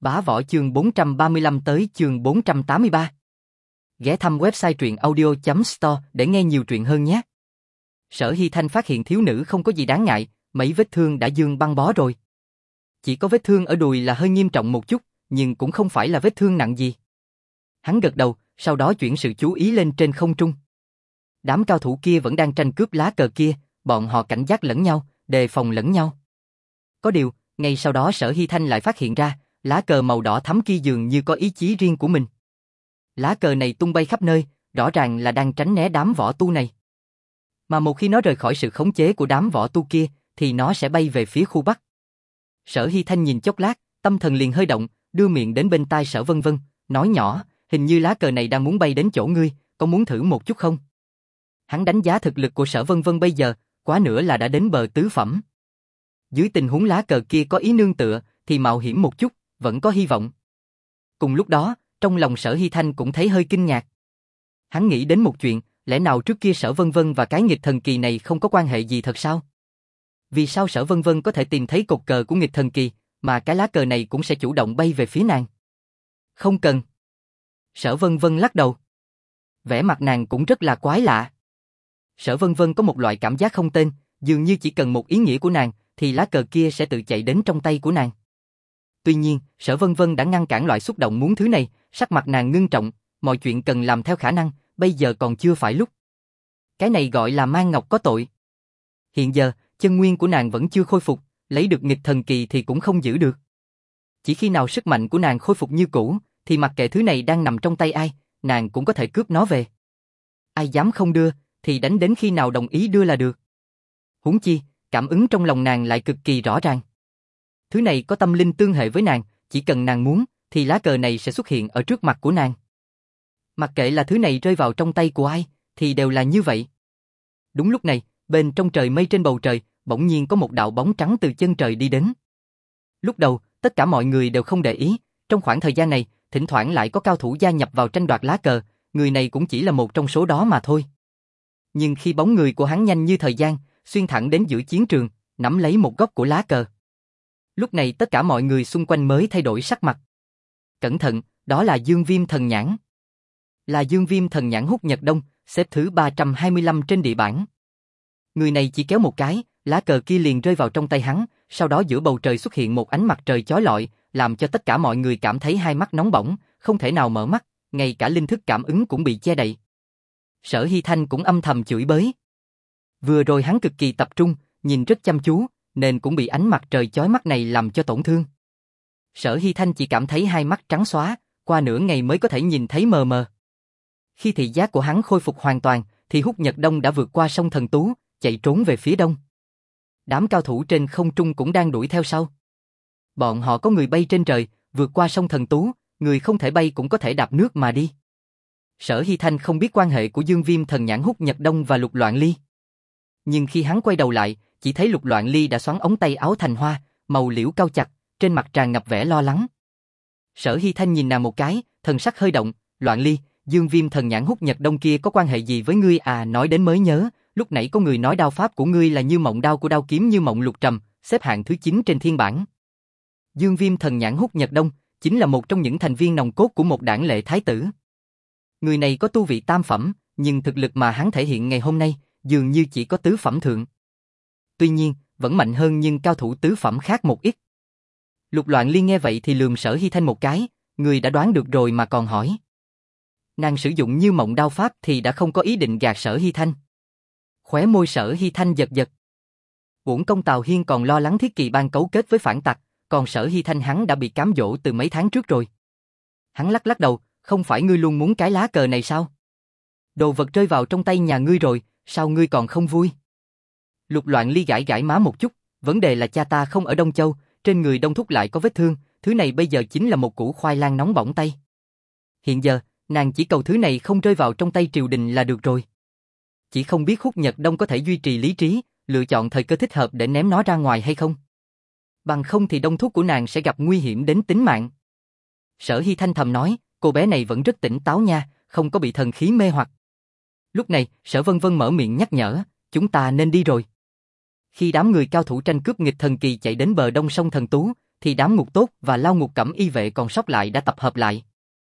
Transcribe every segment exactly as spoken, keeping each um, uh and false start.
Bá Võ chương bốn trăm ba mươi lăm tới chương bốn trăm tám mươi ba. Ghé thăm website truyện audio chấm store để nghe nhiều truyện hơn nhé. Sở Hy Thanh phát hiện thiếu nữ không có gì đáng ngại, mấy vết thương đã dương băng bó rồi. Chỉ có vết thương ở đùi là hơi nghiêm trọng một chút, nhưng cũng không phải là vết thương nặng gì. Hắn gật đầu, sau đó chuyển sự chú ý lên trên không trung. Đám cao thủ kia vẫn đang tranh cướp lá cờ kia, bọn họ cảnh giác lẫn nhau, đề phòng lẫn nhau. Có điều, ngay sau đó Sở Hy Thanh lại phát hiện ra, lá cờ màu đỏ thắm kia dường như có ý chí riêng của mình. Lá cờ này tung bay khắp nơi, rõ ràng là đang tránh né đám võ tu này. Mà một khi nó rời khỏi sự khống chế của đám võ tu kia, thì nó sẽ bay về phía khu Bắc. Sở Hy Thanh nhìn chốc lát, tâm thần liền hơi động, đưa miệng đến bên tai Sở Vân Vân, nói nhỏ, hình như lá cờ này đang muốn bay đến chỗ ngươi, có muốn thử một chút không? Hắn đánh giá thực lực của Sở Vân Vân bây giờ, quá nữa là đã đến bờ tứ phẩm. Dưới tình huống lá cờ kia có ý nương tựa, thì mạo hiểm một chút, vẫn có hy vọng. Cùng lúc đó, trong lòng Sở Hy Thanh cũng thấy hơi kinh ngạc. Hắn nghĩ đến một chuyện, lẽ nào trước kia Sở Vân Vân và cái nghịch thần kỳ này không có quan hệ gì thật sao? Vì sao Sở Vân Vân có thể tìm thấy cột cờ của nghịch thần kỳ, mà cái lá cờ này cũng sẽ chủ động bay về phía nàng? Không cần. Sở Vân Vân lắc đầu. Vẻ mặt nàng cũng rất là quái lạ. Sở Vân Vân có một loại cảm giác không tên, dường như chỉ cần một ý nghĩa của nàng, thì lá cờ kia sẽ tự chạy đến trong tay của nàng. Tuy nhiên, Sở Vân Vân đã ngăn cản loại xúc động muốn thứ này, sắc mặt nàng ngưng trọng, mọi chuyện cần làm theo khả năng, bây giờ còn chưa phải lúc. Cái này gọi là mang ngọc có tội. Hiện giờ, chân nguyên của nàng vẫn chưa khôi phục, lấy được nghịch thần kỳ thì cũng không giữ được. Chỉ khi nào sức mạnh của nàng khôi phục như cũ, thì mặc kệ thứ này đang nằm trong tay ai, nàng cũng có thể cướp nó về. Ai dám không đưa, thì đánh đến khi nào đồng ý đưa là được. Huống chi, cảm ứng trong lòng nàng lại cực kỳ rõ ràng. Thứ này có tâm linh tương hệ với nàng, chỉ cần nàng muốn, thì lá cờ này sẽ xuất hiện ở trước mặt của nàng. Mặc kệ là thứ này rơi vào trong tay của ai, thì đều là như vậy. Đúng lúc này, bên trong trời mây trên bầu trời, bỗng nhiên có một đạo bóng trắng từ chân trời đi đến. Lúc đầu, tất cả mọi người đều không để ý, trong khoảng thời gian này, thỉnh thoảng lại có cao thủ gia nhập vào tranh đoạt lá cờ, người này cũng chỉ là một trong số đó mà thôi. Nhưng khi bóng người của hắn nhanh như thời gian, xuyên thẳng đến giữa chiến trường, nắm lấy một góc của lá cờ. Lúc này tất cả mọi người xung quanh mới thay đổi sắc mặt. Cẩn thận, đó là Dương Viêm Thần Nhãn. Là Dương Viêm Thần Nhãn Húc Nhật Đông, xếp thứ ba trăm hai mươi lăm trên địa bảng. Người này chỉ kéo một cái, lá cờ kia liền rơi vào trong tay hắn, sau đó giữa bầu trời xuất hiện một ánh mặt trời chói lọi, làm cho tất cả mọi người cảm thấy hai mắt nóng bỏng, không thể nào mở mắt, ngay cả linh thức cảm ứng cũng bị che đậy. Sở Hy Thanh cũng âm thầm chửi bới. Vừa rồi hắn cực kỳ tập trung, nhìn rất chăm chú, nên cũng bị ánh mặt trời chói mắt này làm cho tổn thương. Sở Hy Thanh chỉ cảm thấy hai mắt trắng xóa, qua nửa ngày mới có thể nhìn thấy mờ mờ. Khi thị giác của hắn khôi phục hoàn toàn, thì Húc Nhật Đông đã vượt qua sông Thần Tú, chạy trốn về phía đông. Đám cao thủ trên không trung cũng đang đuổi theo sau. Bọn họ có người bay trên trời, vượt qua sông Thần Tú, người không thể bay cũng có thể đạp nước mà đi. Sở Hy Thanh không biết quan hệ của Dương Viêm Thần Nhãn Húc Nhật Đông và Lục Loạn Ly. Nhưng khi hắn quay đầu lại, chỉ thấy Lục Loạn Ly đã xoắn ống tay áo thành hoa, màu liễu cao chặt, trên mặt tràn ngập vẻ lo lắng. Sở Hy Thanh nhìn nàng một cái, thần sắc hơi động, Loạn Ly, Dương Viêm Thần Nhãn Húc Nhật Đông kia có quan hệ gì với ngươi à? Nói đến mới nhớ, lúc nãy có người nói đao pháp của ngươi là như mộng đao của đao kiếm Như Mộng Lục Trầm, xếp hạng thứ chín trên thiên bảng. Dương Viêm Thần Nhãn Húc Nhật Đông chính là một trong những thành viên nòng cốt của một đảng lệ thái tử. Người này có tu vị tam phẩm, nhưng thực lực mà hắn thể hiện ngày hôm nay dường như chỉ có tứ phẩm thượng. Tuy nhiên, vẫn mạnh hơn nhưng cao thủ tứ phẩm khác một ít. Lục Loạn Ly nghe vậy thì lườm Sở Hy Thanh một cái, người đã đoán được rồi mà còn hỏi. Nàng sử dụng Như Mộng đao pháp thì đã không có ý định gạt Sở Hy Thanh. Khóe môi Sở Hy Thanh giật giật. Uổng công Tào Hiên còn lo lắng Thiết Kỵ Bang cấu kết với phản tặc, còn Sở Hy Thanh hắn đã bị cám dỗ từ mấy tháng trước rồi. Hắn lắc lắc đầu, không phải ngươi luôn muốn cái lá cờ này sao? Đồ vật rơi vào trong tay nhà ngươi rồi, sao ngươi còn không vui? Lục Loạn Ly gãi gãi má một chút, vấn đề là cha ta không ở Đông Châu, trên người Đông Thúc lại có vết thương, thứ này bây giờ chính là một củ khoai lang nóng bỏng tay. Hiện giờ, nàng chỉ cầu thứ này không rơi vào trong tay triều đình là được rồi. Chỉ không biết Húc Nhật Đông có thể duy trì lý trí, lựa chọn thời cơ thích hợp để ném nó ra ngoài hay không? Bằng không thì Đông Thúc của nàng sẽ gặp nguy hiểm đến tính mạng. Sở Hy Thanh thầm nói, cô bé này vẫn rất tỉnh táo nha, không có bị thần khí mê hoặc. Lúc này, Sở Vân Vân mở miệng nhắc nhở, chúng ta nên đi rồi. Khi đám người cao thủ tranh cướp nghịch thần kỳ chạy đến bờ đông sông Thần Tú, thì đám ngục tốt và lao ngục cẩm y vệ còn sót lại đã tập hợp lại.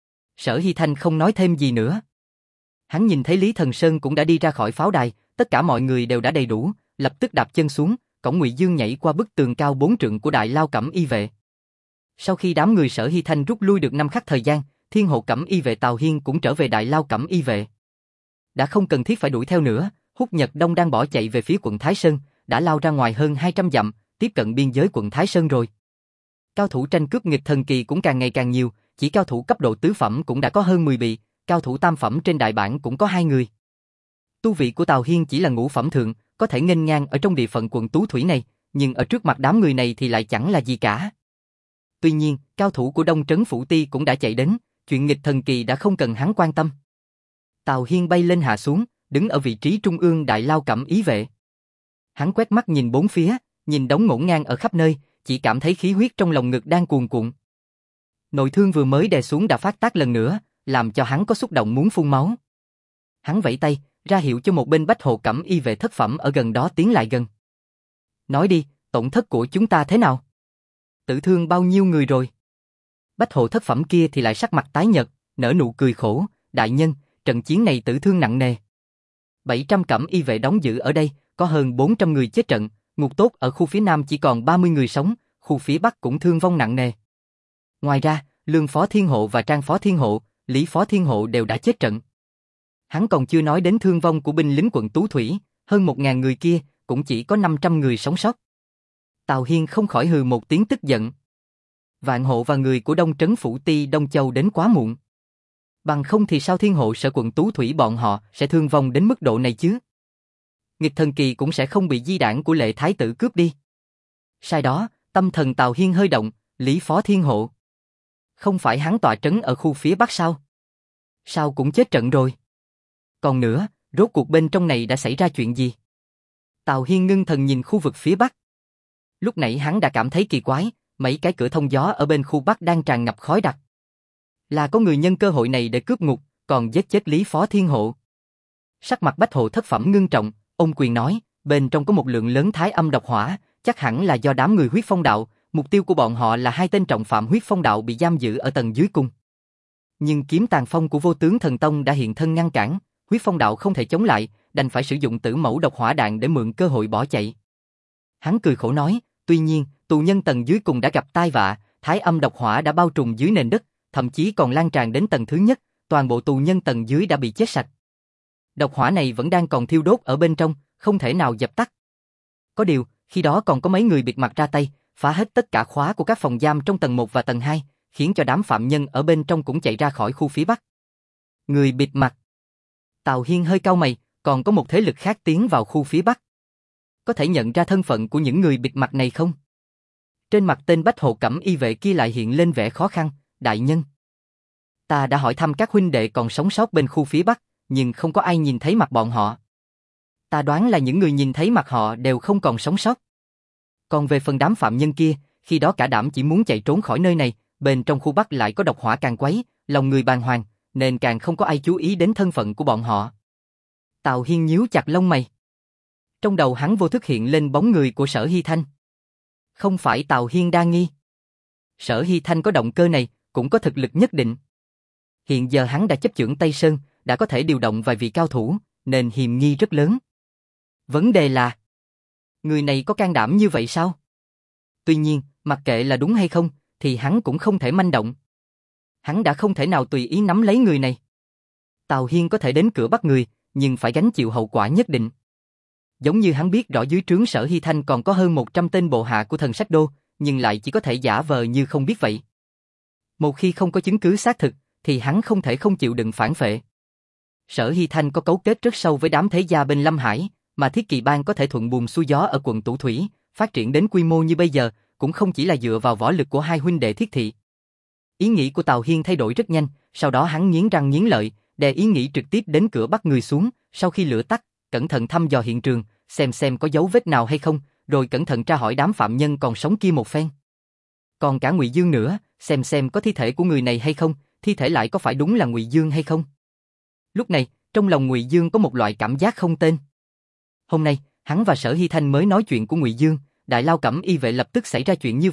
Sở Hy Thanh không nói thêm gì nữa. Hắn nhìn thấy Lý Thần Sơn cũng đã đi ra khỏi pháo đài, tất cả mọi người đều đã đầy đủ, lập tức đạp chân xuống, cổng Ngụy Dương nhảy qua bức tường cao bốn trượng của đại lao cẩm y vệ. Sau khi đám người Sở Hy Thanh rút lui được năm khắc thời gian, Thiên hộ cẩm y vệ Tào Hiên cũng trở về đại lao cẩm y vệ. Đã không cần thiết phải đuổi theo nữa, Húc Nhật Đông đang bỏ chạy về phía quận Thái Sơn, đã lao ra ngoài hơn hai trăm dặm, tiếp cận biên giới quận Thái Sơn rồi. Cao thủ tranh cướp nghịch thần kỳ cũng càng ngày càng nhiều, chỉ cao thủ cấp độ tứ phẩm cũng đã có hơn mười vị, cao thủ tam phẩm trên đại bản cũng có hai người. Tu vị của Tào Hiên chỉ là ngũ phẩm thượng, có thể nghênh ngang ở trong địa phận quận Tú Thủy này, nhưng ở trước mặt đám người này thì lại chẳng là gì cả. Tuy nhiên, cao thủ của Đông Trấn Phủ Ti cũng đã chạy đến, chuyện nghịch thần kỳ đã không cần hắn quan tâm. Tào Hiên bay lên hạ xuống, đứng ở vị trí trung ương đại lao cẩm ý vệ. Hắn quét mắt nhìn bốn phía, nhìn đống ngổn ngang ở khắp nơi, chỉ cảm thấy khí huyết trong lòng ngực đang cuồn cuộn. Nội thương vừa mới đè xuống đã phát tác lần nữa, làm cho hắn có xúc động muốn phun máu. Hắn vẫy tay, ra hiệu cho một bên bách hộ cẩm y vệ thất phẩm ở gần đó tiến lại gần. Nói đi, tổn thất của chúng ta thế nào? Tử thương bao nhiêu người rồi? Bách hộ thất phẩm kia thì lại sắc mặt tái nhợt, nở nụ cười khổ, đại nhân, trận chiến này tử thương nặng nề. bảy trăm cẩm y vệ đóng giữ ở đây, có hơn bốn trăm người chết trận, ngục tốt ở khu phía nam chỉ còn ba mươi người sống, khu phía bắc cũng thương vong nặng nề. Ngoài ra, Lương Phó Thiên Hộ và Trang Phó Thiên Hộ, Lý Phó Thiên Hộ đều đã chết trận. Hắn còn chưa nói đến thương vong của binh lính quận Tú Thủy, hơn một ngàn người kia, cũng chỉ có năm trăm người sống sót. Tào Hiên không khỏi hừ một tiếng tức giận. Vạn Hộ và người của Đông Trấn Phủ Ti Đông Châu đến quá muộn. Bằng không thì sao Thiên Hộ sợ quận Tú Thủy bọn họ sẽ thương vong đến mức độ này chứ? Nghịch thần kỳ cũng sẽ không bị di đảng của Lệ Thái tử cướp đi. Sai đó, tâm thần Tào Hiên hơi động, Lý Phó Thiên Hộ. Không phải hắn tọa trấn ở khu phía bắc sao? Sao cũng chết trận rồi? Còn nữa, rốt cuộc bên trong này đã xảy ra chuyện gì? Tào Hiên ngưng thần nhìn khu vực phía bắc. Lúc nãy hắn đã cảm thấy kỳ quái, mấy cái cửa thông gió ở bên khu bắc đang tràn ngập khói đặc. Là có người nhân cơ hội này để cướp ngục, còn giết chết Lý Phó Thiên Hộ. Sắc mặt bách hộ thất phẩm ngưng trọng, ông quyền nói, bên trong có một lượng lớn thái âm độc hỏa, chắc hẳn là do đám người huyết phong đạo, mục tiêu của bọn họ là hai tên trọng phạm huyết phong đạo bị giam giữ ở tầng dưới cung. Nhưng kiếm tàn phong của vô tướng thần tông đã hiện thân ngăn cản, huyết phong đạo không thể chống lại, đành phải sử dụng tử mẫu độc hỏa đạn để mượn cơ hội bỏ chạy. Hắn cười khổ nói, tuy nhiên, tù nhân tầng dưới cùng đã gặp tai vạ, thái âm độc hỏa đã bao trùm dưới nền đất, thậm chí còn lan tràn đến tầng thứ nhất, toàn bộ tù nhân tầng dưới đã bị chết sạch. Độc hỏa này vẫn đang còn thiêu đốt ở bên trong, không thể nào dập tắt. Có điều, khi đó còn có mấy người bịt mặt ra tay, phá hết tất cả khóa của các phòng giam trong tầng một và tầng hai, khiến cho đám phạm nhân ở bên trong cũng chạy ra khỏi khu phía bắc. Người bịt mặt. Tào Hiên hơi cau mày, còn có một thế lực khác tiến vào khu phía bắc. Có thể nhận ra thân phận của những người bịt mặt này không? Trên mặt tên bách hộ cẩm y vệ kia lại hiện lên vẻ khó khăn, đại nhân. Ta đã hỏi thăm các huynh đệ còn sống sót bên khu phía bắc, nhưng không có ai nhìn thấy mặt bọn họ. Ta đoán là những người nhìn thấy mặt họ đều không còn sống sót. Còn về phần đám phạm nhân kia, khi đó cả đám chỉ muốn chạy trốn khỏi nơi này, bên trong khu bắc lại có độc hỏa càng quấy, lòng người bàng hoàng, nên càng không có ai chú ý đến thân phận của bọn họ. Tào Hiên nhíu chặt lông mày. Trong đầu hắn vô thức hiện lên bóng người của Sở Hy Thanh. Không phải Tào Hiên đa nghi. Sở Hy Thanh có động cơ này, cũng có thực lực nhất định. Hiện giờ hắn đã chấp chưởng Tây Sơn, đã có thể điều động vài vị cao thủ, nên hiềm nghi rất lớn. Vấn đề là, người này có can đảm như vậy sao? Tuy nhiên, mặc kệ là đúng hay không, thì hắn cũng không thể manh động. Hắn đã không thể nào tùy ý nắm lấy người này. Tào Hiên có thể đến cửa bắt người, nhưng phải gánh chịu hậu quả nhất định. Giống như hắn biết rõ dưới trướng Sở Hy Thanh còn có hơn một trăm tên bộ hạ của Thần Sách Đô, nhưng lại chỉ có thể giả vờ như không biết vậy. Một khi không có chứng cứ xác thực, thì hắn không thể không chịu đựng phản phệ. Sở Hy Thanh có cấu kết rất sâu với đám thế gia bên Lâm Hải, mà Thiết Kỵ Bang có thể thuận buồm xuôi gió ở quận Tú Thủy, phát triển đến quy mô như bây giờ, cũng không chỉ là dựa vào võ lực của hai huynh đệ Thiết Thị. Ý nghĩ của Tào Hiên thay đổi rất nhanh, sau đó hắn nghiến răng nghiến lợi, đè ý nghĩ trực tiếp đến cửa bắt người xuống, sau khi lửa tắt, cẩn thận thăm dò hiện trường, xem xem có dấu vết nào hay không, rồi cẩn thận tra hỏi đám phạm nhân còn sống kia một phen. Còn cả Ngụy Dương nữa, xem xem có thi thể của người này hay không, thi thể lại có phải đúng là Ngụy Dương hay không. Lúc này, trong lòng Ngụy Dương có một loại cảm giác không tên. Hôm nay, hắn và Sở Hy Thanh mới nói chuyện của Ngụy Dương, Đại Lao Cẩm y vệ lập tức xảy ra chuyện như vậy,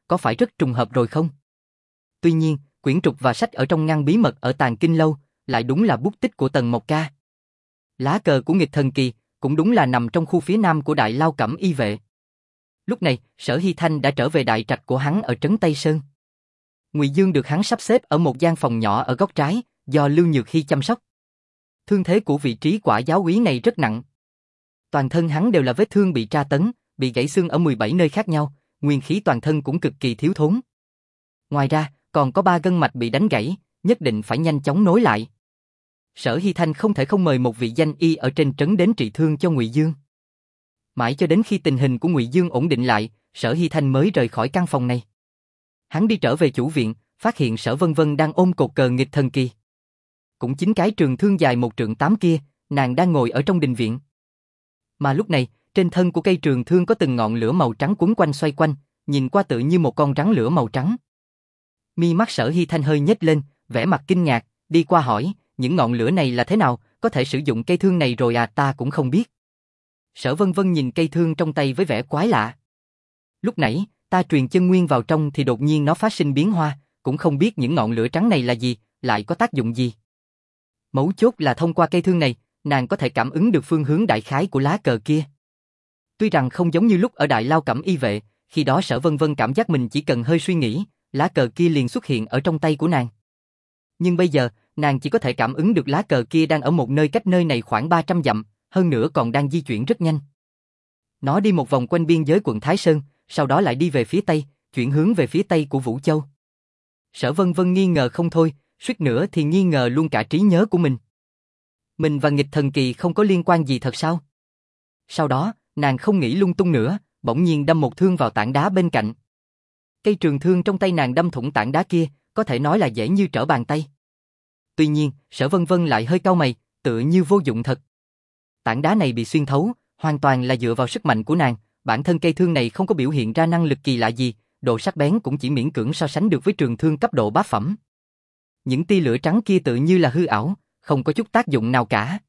có phải rất trùng hợp rồi không? Tuy nhiên, quyển trục và sách ở trong ngăn bí mật ở Tàng Kinh Lâu, lại đúng là bút tích của Tần Mộc Ca. Lá cờ của nghịch thần kỳ, cũng đúng là nằm trong khu phía nam của Đại Lao Cẩm Y Vệ. Lúc này, Sở Hy Thanh đã trở về đại trạch của hắn ở trấn Tây Sơn. Ngụy Dương được hắn sắp xếp ở một gian phòng nhỏ ở góc trái, do Lưu Nhược Hy chăm sóc. Thương thế của vị trí quả giáo úy này rất nặng. Toàn thân hắn đều là vết thương bị tra tấn, bị gãy xương ở mười bảy nơi khác nhau, nguyên khí toàn thân cũng cực kỳ thiếu thốn. Ngoài ra, còn có ba gân mạch bị đánh gãy, nhất định phải nhanh chóng nối lại. Sở Hy Thanh không thể không mời một vị danh y ở trên trấn đến trị thương cho Ngụy Dương. Mãi cho đến khi tình hình của Ngụy Dương ổn định lại, Sở Hy Thanh mới rời khỏi căn phòng này. Hắn đi trở về chủ viện, phát hiện Sở Vân Vân đang ôm cột cờ nghịch thần kỳ. Cũng chính cái trường thương dài một trượng tám kia, nàng đang ngồi ở trong đình viện. Mà lúc này, trên thân của cây trường thương có từng ngọn lửa màu trắng quấn quanh xoay quanh, nhìn qua tự như một con rắn lửa màu trắng. Mi mắt Sở Hy Thanh hơi nhếch lên, vẻ mặt kinh ngạc, đi qua hỏi, những ngọn lửa này là thế nào, có thể sử dụng cây thương này rồi à, ta cũng không biết. Sở Vân Vân nhìn cây thương trong tay với vẻ quái lạ. Lúc nãy, ta truyền chân nguyên vào trong thì đột nhiên nó phát sinh biến hoa, cũng không biết những ngọn lửa trắng này là gì, lại có tác dụng gì. Mấu chốt là thông qua cây thương này, nàng có thể cảm ứng được phương hướng đại khái của lá cờ kia. Tuy rằng không giống như lúc ở Đại Lao Cẩm Y Vệ, khi đó Sở Vân Vân cảm giác mình chỉ cần hơi suy nghĩ, lá cờ kia liền xuất hiện ở trong tay của nàng. Nhưng bây giờ, nàng chỉ có thể cảm ứng được lá cờ kia đang ở một nơi cách nơi này khoảng ba trăm dặm, hơn nữa còn đang di chuyển rất nhanh. Nó đi một vòng quanh biên giới quận Thái Sơn, sau đó lại đi về phía tây, chuyển hướng về phía tây của Vũ Châu. Sở Vân Vân nghi ngờ không thôi, suýt nữa thì nghi ngờ luôn cả trí nhớ của mình. Mình và nghịch thần kỳ không có liên quan gì thật sao? Sau đó, nàng không nghĩ lung tung nữa, bỗng nhiên đâm một thương vào tảng đá bên cạnh. Cây trường thương trong tay nàng đâm thủng tảng đá kia, có thể nói là dễ như trở bàn tay. Tuy nhiên, Sở Vân Vân lại hơi cau mày, tựa như vô dụng thật. Tảng đá này bị xuyên thấu, hoàn toàn là dựa vào sức mạnh của nàng, bản thân cây thương này không có biểu hiện ra năng lực kỳ lạ gì, độ sắc bén cũng chỉ miễn cưỡng so sánh được với trường thương cấp độ bát phẩm. Những tia lửa trắng kia tự như là hư ảo, không có chút tác dụng nào cả.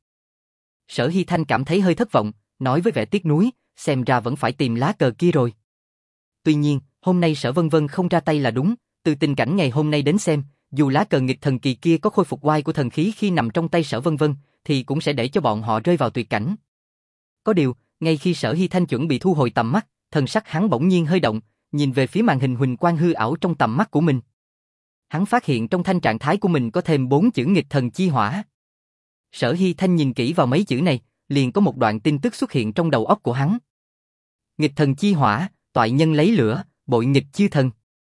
Sở Hy Thanh cảm thấy hơi thất vọng, nói với vẻ tiếc nuối, xem ra vẫn phải tìm lá cờ kia rồi. Tuy nhiên, hôm nay Sở Vân Vân không ra tay là đúng, từ tình cảnh ngày hôm nay đến xem, dù lá cờ nghịch thần kỳ kia có khôi phục oai của thần khí khi nằm trong tay Sở Vân Vân, thì cũng sẽ để cho bọn họ rơi vào tuyệt cảnh. Có điều, ngay khi Sở Hy Thanh chuẩn bị thu hồi tầm mắt, thần sắc hắn bỗng nhiên hơi động, nhìn về phía màn hình huỳnh quang hư ảo trong tầm mắt của mình. Hắn phát hiện trong thanh trạng thái của mình có thêm bốn chữ nghịch thần chi hỏa. Sở Hy Thanh nhìn kỹ vào mấy chữ này, liền có một đoạn tin tức xuất hiện trong đầu óc của hắn. Nghịch thần chi hỏa, toại nhân lấy lửa, bội nghịch chư thần.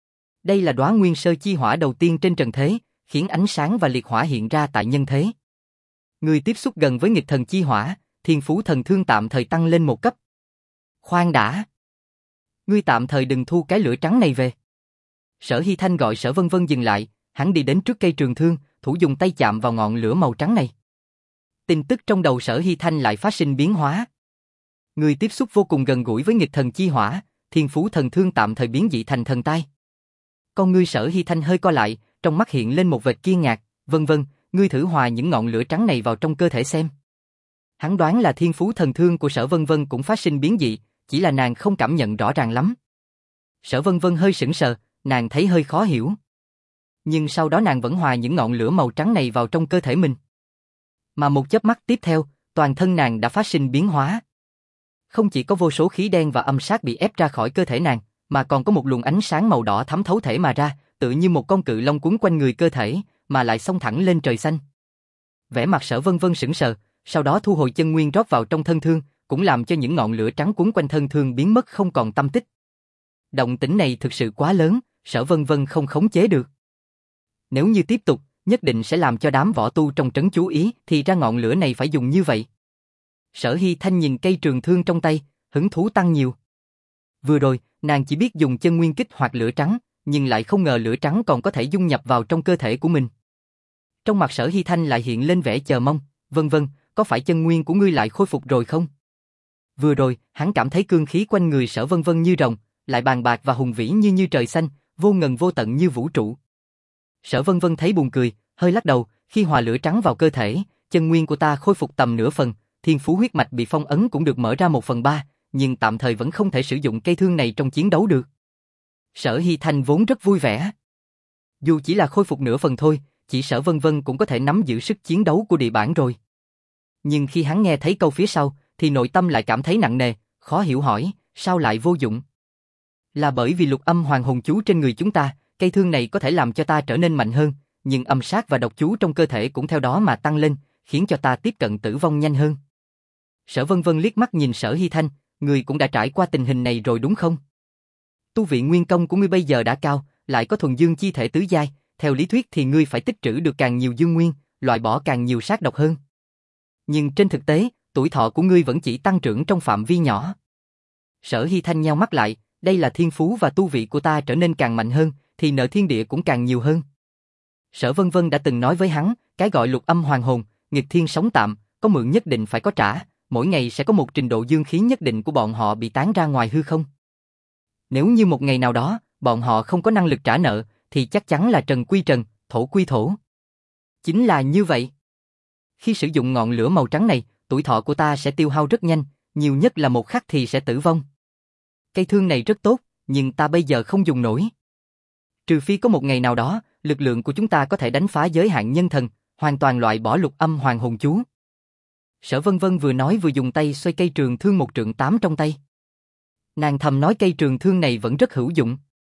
Đây là đóa nguyên sơ chi hỏa đầu tiên trên trần thế, khiến ánh sáng và liệt hỏa hiện ra tại nhân thế. Người tiếp xúc gần với nghịch thần chi hỏa, thiên phú thần thương tạm thời tăng lên một cấp. Khoan đã. Ngươi tạm thời đừng thu cái lửa trắng này về. Sở Hy Thanh gọi Sở Vân Vân dừng lại, hắn đi đến trước cây trường thương, thủ dùng tay chạm vào ngọn lửa màu trắng này. Tin tức trong đầu Sở Hy Thanh lại phát sinh biến hóa. Người tiếp xúc vô cùng gần gũi với nghịch thần chi hỏa, thiên phú thần thương tạm thời biến dị thành thần tai. Con ngươi Sở Hy Thanh hơi co lại, trong mắt hiện lên một vệt kiên ngạc, vân vân, ngươi thử hòa những ngọn lửa trắng này vào trong cơ thể xem. Hắn đoán là thiên phú thần thương của Sở Vân Vân cũng phát sinh biến dị, chỉ là nàng không cảm nhận rõ ràng lắm. Sở Vân Vân hơi sững sờ, nàng thấy hơi khó hiểu. Nhưng sau đó nàng vẫn hòa những ngọn lửa màu trắng này vào trong cơ thể mình. Mà một chớp mắt tiếp theo, toàn thân nàng đã phát sinh biến hóa. Không chỉ có vô số khí đen và âm sát bị ép ra khỏi cơ thể nàng, mà còn có một luồng ánh sáng màu đỏ thấm thấu thể mà ra, tự như một con cự long cuốn quanh người cơ thể, mà lại xông thẳng lên trời xanh. Vẻ mặt Sở Vân Vân sững sờ, sau đó thu hồi chân nguyên rót vào trong thân thương, cũng làm cho những ngọn lửa trắng cuốn quanh thân thương biến mất không còn tăm tích. Động tĩnh này thực sự quá lớn, Sở Vân Vân không khống chế được. Nếu như tiếp tục, nhất định sẽ làm cho đám võ tu trong trấn chú ý, thì ra ngọn lửa này phải dùng như vậy. Sở Hy Thanh nhìn cây trường thương trong tay, hứng thú tăng nhiều. Vừa rồi, nàng chỉ biết dùng chân nguyên kích hoạt lửa trắng, nhưng lại không ngờ lửa trắng còn có thể dung nhập vào trong cơ thể của mình. Trong mặt Sở Hy Thanh lại hiện lên vẻ chờ mong, vân vân, có phải chân nguyên của ngươi lại khôi phục rồi không? Vừa rồi, hắn cảm thấy cương khí quanh người Sở Vân Vân như rồng, lại bàn bạc và hùng vĩ như như trời xanh, vô ngần vô tận như vũ trụ. Sở Vân Vân thấy buồn cười, hơi lắc đầu, khi hòa lửa trắng vào cơ thể, chân nguyên của ta khôi phục tầm nửa phần, thiên phú huyết mạch bị phong ấn cũng được mở ra một phần ba, nhưng tạm thời vẫn không thể sử dụng cây thương này trong chiến đấu được. Sở Hy Thanh vốn rất vui vẻ. Dù chỉ là khôi phục nửa phần thôi, chỉ Sở Vân Vân cũng có thể nắm giữ sức chiến đấu của địa bản rồi. Nhưng khi hắn nghe thấy câu phía sau, thì nội tâm lại cảm thấy nặng nề, khó hiểu hỏi, sao lại vô dụng? Là bởi vì lục âm hoàng hồn chú trên người chúng ta, cây thương này có thể làm cho ta trở nên mạnh hơn, nhưng âm sát và độc chú trong cơ thể cũng theo đó mà tăng lên, khiến cho ta tiếp cận tử vong nhanh hơn. Sở Vân Vân liếc mắt nhìn Sở Hy Thanh, người cũng đã trải qua tình hình này rồi đúng không? Tu vị nguyên công của ngươi bây giờ đã cao, lại có thuần dương chi thể tứ giai, theo lý thuyết thì ngươi phải tích trữ được càng nhiều dương nguyên, loại bỏ càng nhiều sát độc hơn. Nhưng trên thực tế, tuổi thọ của ngươi vẫn chỉ tăng trưởng trong phạm vi nhỏ. Sở Hy Thanh nheo mắt lại, đây là thiên phú và tu vị của ta trở nên càng mạnh hơn, thì nợ thiên địa cũng càng nhiều hơn. Sở Vân Vân đã từng nói với hắn, cái gọi lục âm hoàng hồn, nghịch thiên sống tạm, có mượn nhất định phải có trả, mỗi ngày sẽ có một trình độ dương khí nhất định của bọn họ bị tán ra ngoài hư không. Nếu như một ngày nào đó, bọn họ không có năng lực trả nợ, thì chắc chắn là trần quy trần, thổ quy thổ. Chính là như vậy. Khi sử dụng ngọn lửa màu trắng này, tuổi thọ của ta sẽ tiêu hao rất nhanh, nhiều nhất là một khắc thì sẽ tử vong. Cây thương này rất tốt, nhưng ta bây giờ không dùng nổi. Trừ phi có một ngày nào đó, lực lượng của chúng ta có thể đánh phá giới hạn nhân thần, hoàn toàn loại bỏ lục âm hoàng hồn chú. Sở Vân Vân vừa nói vừa dùng tay xoay cây trường thương một trượng tám trong tay. Nàng thầm nói cây trường thương này vẫn rất hữu dụng.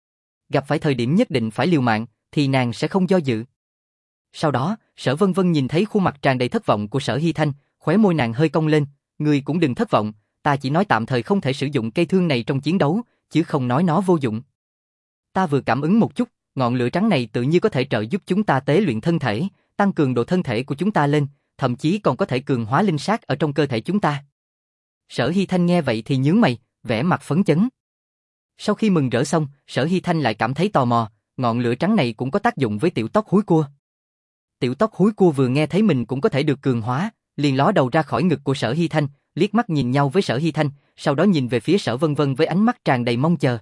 Gặp phải thời điểm nhất định phải liều mạng, thì nàng sẽ không do dự. Sau đó, Sở Vân Vân nhìn thấy khuôn mặt tràn đầy thất vọng của Sở Hy Thanh, khóe môi nàng hơi cong lên, ngươi cũng đừng thất vọng, ta chỉ nói tạm thời không thể sử dụng cây thương này trong chiến đấu, chứ không nói nó vô dụng. Ta vừa cảm ứng một chút, ngọn lửa trắng này tự nhiên có thể trợ giúp chúng ta tế luyện thân thể, tăng cường độ thân thể của chúng ta lên, thậm chí còn có thể cường hóa linh sát ở trong cơ thể chúng ta. Sở Hy Thanh nghe vậy thì nhướng mày, vẻ mặt phấn chấn. Sau khi mừng rỡ xong, Sở Hy Thanh lại cảm thấy tò mò, ngọn lửa trắng này cũng có tác dụng với tiểu tóc húi cua. Tiểu tóc húi cua vừa nghe thấy mình cũng có thể được cường hóa, liền ló đầu ra khỏi ngực của Sở Hy Thanh, liếc mắt nhìn nhau với Sở Hy Thanh, sau đó nhìn về phía Sở Vân Vân với ánh mắt tràn đầy mong chờ.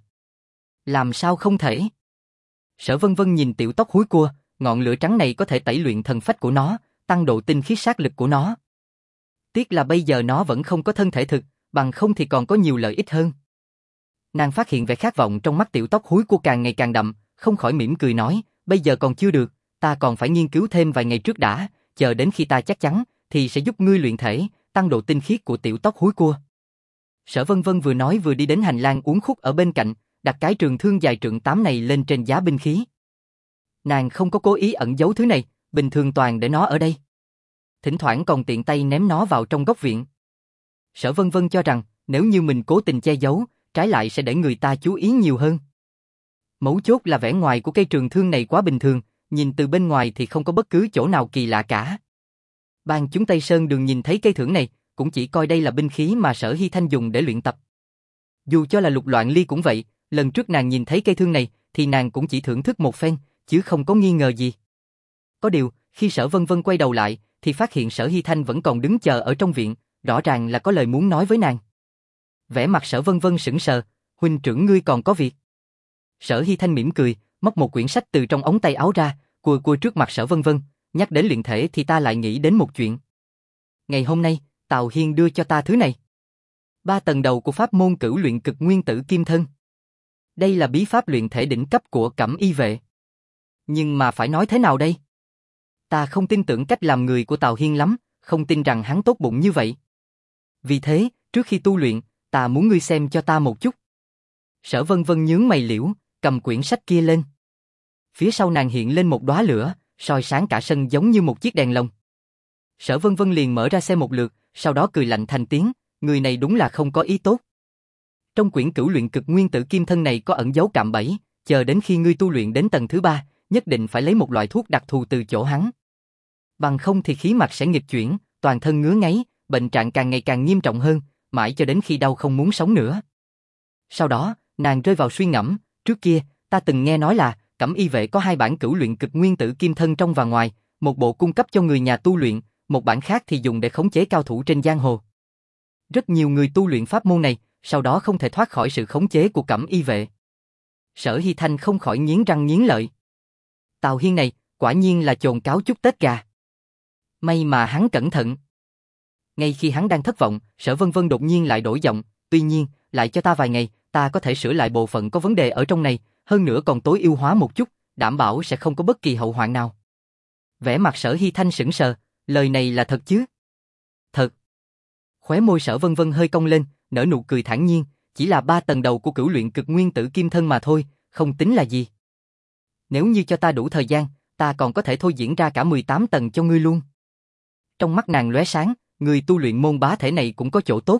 Làm sao không thể? Sở Vân Vân nhìn tiểu tóc húi cua, ngọn lửa trắng này có thể tẩy luyện thần phách của nó, tăng độ tinh khiết sát lực của nó. Tiếc là bây giờ nó vẫn không có thân thể thực, bằng không thì còn có nhiều lợi ích hơn. Nàng phát hiện vẻ khát vọng trong mắt tiểu tóc húi cua càng ngày càng đậm, không khỏi mỉm cười nói, bây giờ còn chưa được, ta còn phải nghiên cứu thêm vài ngày trước đã, chờ đến khi ta chắc chắn, thì sẽ giúp ngươi luyện thể, tăng độ tinh khiết của tiểu tóc húi cua. Sở Vân Vân vừa nói vừa đi đến hành lang uốn khúc ở bên cạnh, đặt cái trường thương dài trượng tám này lên trên giá binh khí. Nàng không có cố ý ẩn giấu thứ này, bình thường toàn để nó ở đây. Thỉnh thoảng còn tiện tay ném nó vào trong góc viện. Sở Vân Vân cho rằng, nếu như mình cố tình che giấu, trái lại sẽ để người ta chú ý nhiều hơn. Mấu chốt là vẻ ngoài của cây trường thương này quá bình thường, nhìn từ bên ngoài thì không có bất cứ chỗ nào kỳ lạ cả. Ban chúng Tây Sơn Đường nhìn thấy cây thưởng này, cũng chỉ coi đây là binh khí mà Sở Hy Thanh dùng để luyện tập. Dù cho là Lục Loạn Ly cũng vậy, lần trước nàng nhìn thấy cây thương này, thì nàng cũng chỉ thưởng thức một phen, chứ không có nghi ngờ gì. Có điều, khi Sở Vân Vân quay đầu lại, thì phát hiện Sở Hy Thanh vẫn còn đứng chờ ở trong viện, rõ ràng là có lời muốn nói với nàng. Vẻ mặt Sở Vân Vân sững sờ, huynh trưởng ngươi còn có việc. Sở Hy Thanh mỉm cười, móc một quyển sách từ trong ống tay áo ra, cùi cùi trước mặt Sở Vân Vân, nhắc đến luyện thể thì ta lại nghĩ đến một chuyện. Ngày hôm nay, Tào Hiên đưa cho ta thứ này. Ba tầng đầu của pháp môn cửu luyện cực nguyên tử kim thân. Đây là bí pháp luyện thể đỉnh cấp của Cẩm Y vệ. Nhưng mà phải nói thế nào đây? Ta không tin tưởng cách làm người của Tào Hiên lắm, không tin rằng hắn tốt bụng như vậy. Vì thế, trước khi tu luyện, ta muốn ngươi xem cho ta một chút. Sở Vân Vân nhướng mày liễu, cầm quyển sách kia lên. Phía sau nàng hiện lên một đóa lửa, soi sáng cả sân giống như một chiếc đèn lồng. Sở Vân Vân liền mở ra xem một lượt, sau đó cười lạnh thành tiếng, người này đúng là không có ý tốt. Trong quyển cửu luyện cực nguyên tử kim thân này có ẩn dấu cạm bẫy, chờ đến khi ngươi tu luyện đến tầng thứ ba, nhất định phải lấy một loại thuốc đặc thù từ chỗ hắn. Bằng không thì khí mạch sẽ nghịch chuyển, toàn thân ngứa ngáy, bệnh trạng càng ngày càng nghiêm trọng hơn, mãi cho đến khi đau không muốn sống nữa. Sau đó, nàng rơi vào suy ngẫm, trước kia, ta từng nghe nói là Cẩm Y vệ có hai bản cửu luyện cực nguyên tử kim thân trong và ngoài, một bộ cung cấp cho người nhà tu luyện, một bản khác thì dùng để khống chế cao thủ trên giang hồ. Rất nhiều người tu luyện pháp môn này, sau đó không thể thoát khỏi sự khống chế của Cẩm Y vệ. Sở Hy Thanh không khỏi nghiến răng nghiến lợi. Tào Hiên này, quả nhiên là chồn cáo chúc Tết gà. May mà hắn cẩn thận. Ngay khi hắn đang thất vọng, Sở Vân Vân đột nhiên lại đổi giọng, tuy nhiên, lại cho ta vài ngày, ta có thể sửa lại bộ phận có vấn đề ở trong này, hơn nữa còn tối ưu hóa một chút, đảm bảo sẽ không có bất kỳ hậu hoạn nào. Vẻ mặt Sở Hy Thanh sững sờ, lời này là thật chứ? Thật. Khóe môi Sở Vân Vân hơi cong lên, nở nụ cười thản nhiên, chỉ là ba tầng đầu của cửu luyện cực nguyên tử kim thân mà thôi, không tính là gì. Nếu như cho ta đủ thời gian, ta còn có thể thôi diễn ra cả mười tám tầng cho ngươi luôn. Trong mắt nàng lóe sáng, người tu luyện môn bá thể này cũng có chỗ tốt.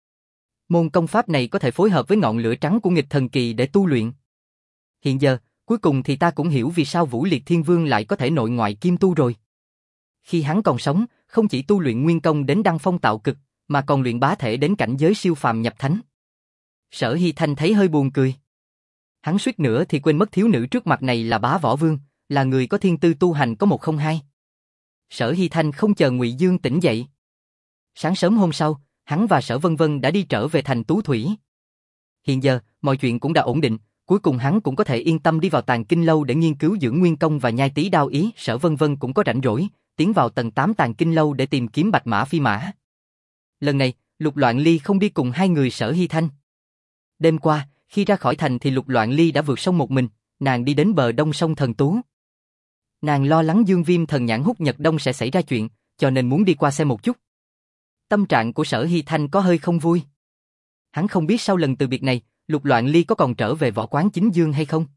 Môn công pháp này có thể phối hợp với ngọn lửa trắng của nghịch thần kỳ để tu luyện. Hiện giờ, cuối cùng thì ta cũng hiểu vì sao Vũ Liệt Thiên Vương lại có thể nội ngoại kim tu rồi. Khi hắn còn sống, không chỉ tu luyện nguyên công đến đăng phong tạo cực, mà còn luyện bá thể đến cảnh giới siêu phàm nhập thánh. Sở Hy Thanh thấy hơi buồn cười. Hắn suýt nữa thì quên mất thiếu nữ trước mặt này là Bá Võ Vương, là người có thiên tư tu hành có một không hai. Sở Hy Thanh không chờ Ngụy Dương tỉnh dậy. Sáng sớm hôm sau, hắn và Sở Vân Vân đã đi trở về thành Tú Thủy. Hiện giờ, mọi chuyện cũng đã ổn định, cuối cùng hắn cũng có thể yên tâm đi vào Tàng Kinh Lâu để nghiên cứu dưỡng nguyên công và nhai tí đao ý. Sở Vân Vân cũng có rảnh rỗi, tiến vào tầng tám Tàng Kinh Lâu để tìm kiếm Bạch Mã Phi Mã. Lần này, Lục Loạn Ly không đi cùng hai người Sở Hy Thanh. Đêm qua, khi ra khỏi thành thì Lục Loạn Ly đã vượt sông một mình, nàng đi đến bờ đông sông Thần Tú. Nàng lo lắng Dương Viêm Thần Nhãn Hút Nhật Đông sẽ xảy ra chuyện, cho nên muốn đi qua xem một chút. Tâm trạng của Sở Hy Thanh có hơi không vui. Hắn không biết sau lần từ biệt này, Lục Loạn Ly có còn trở về võ quán chính dương hay không.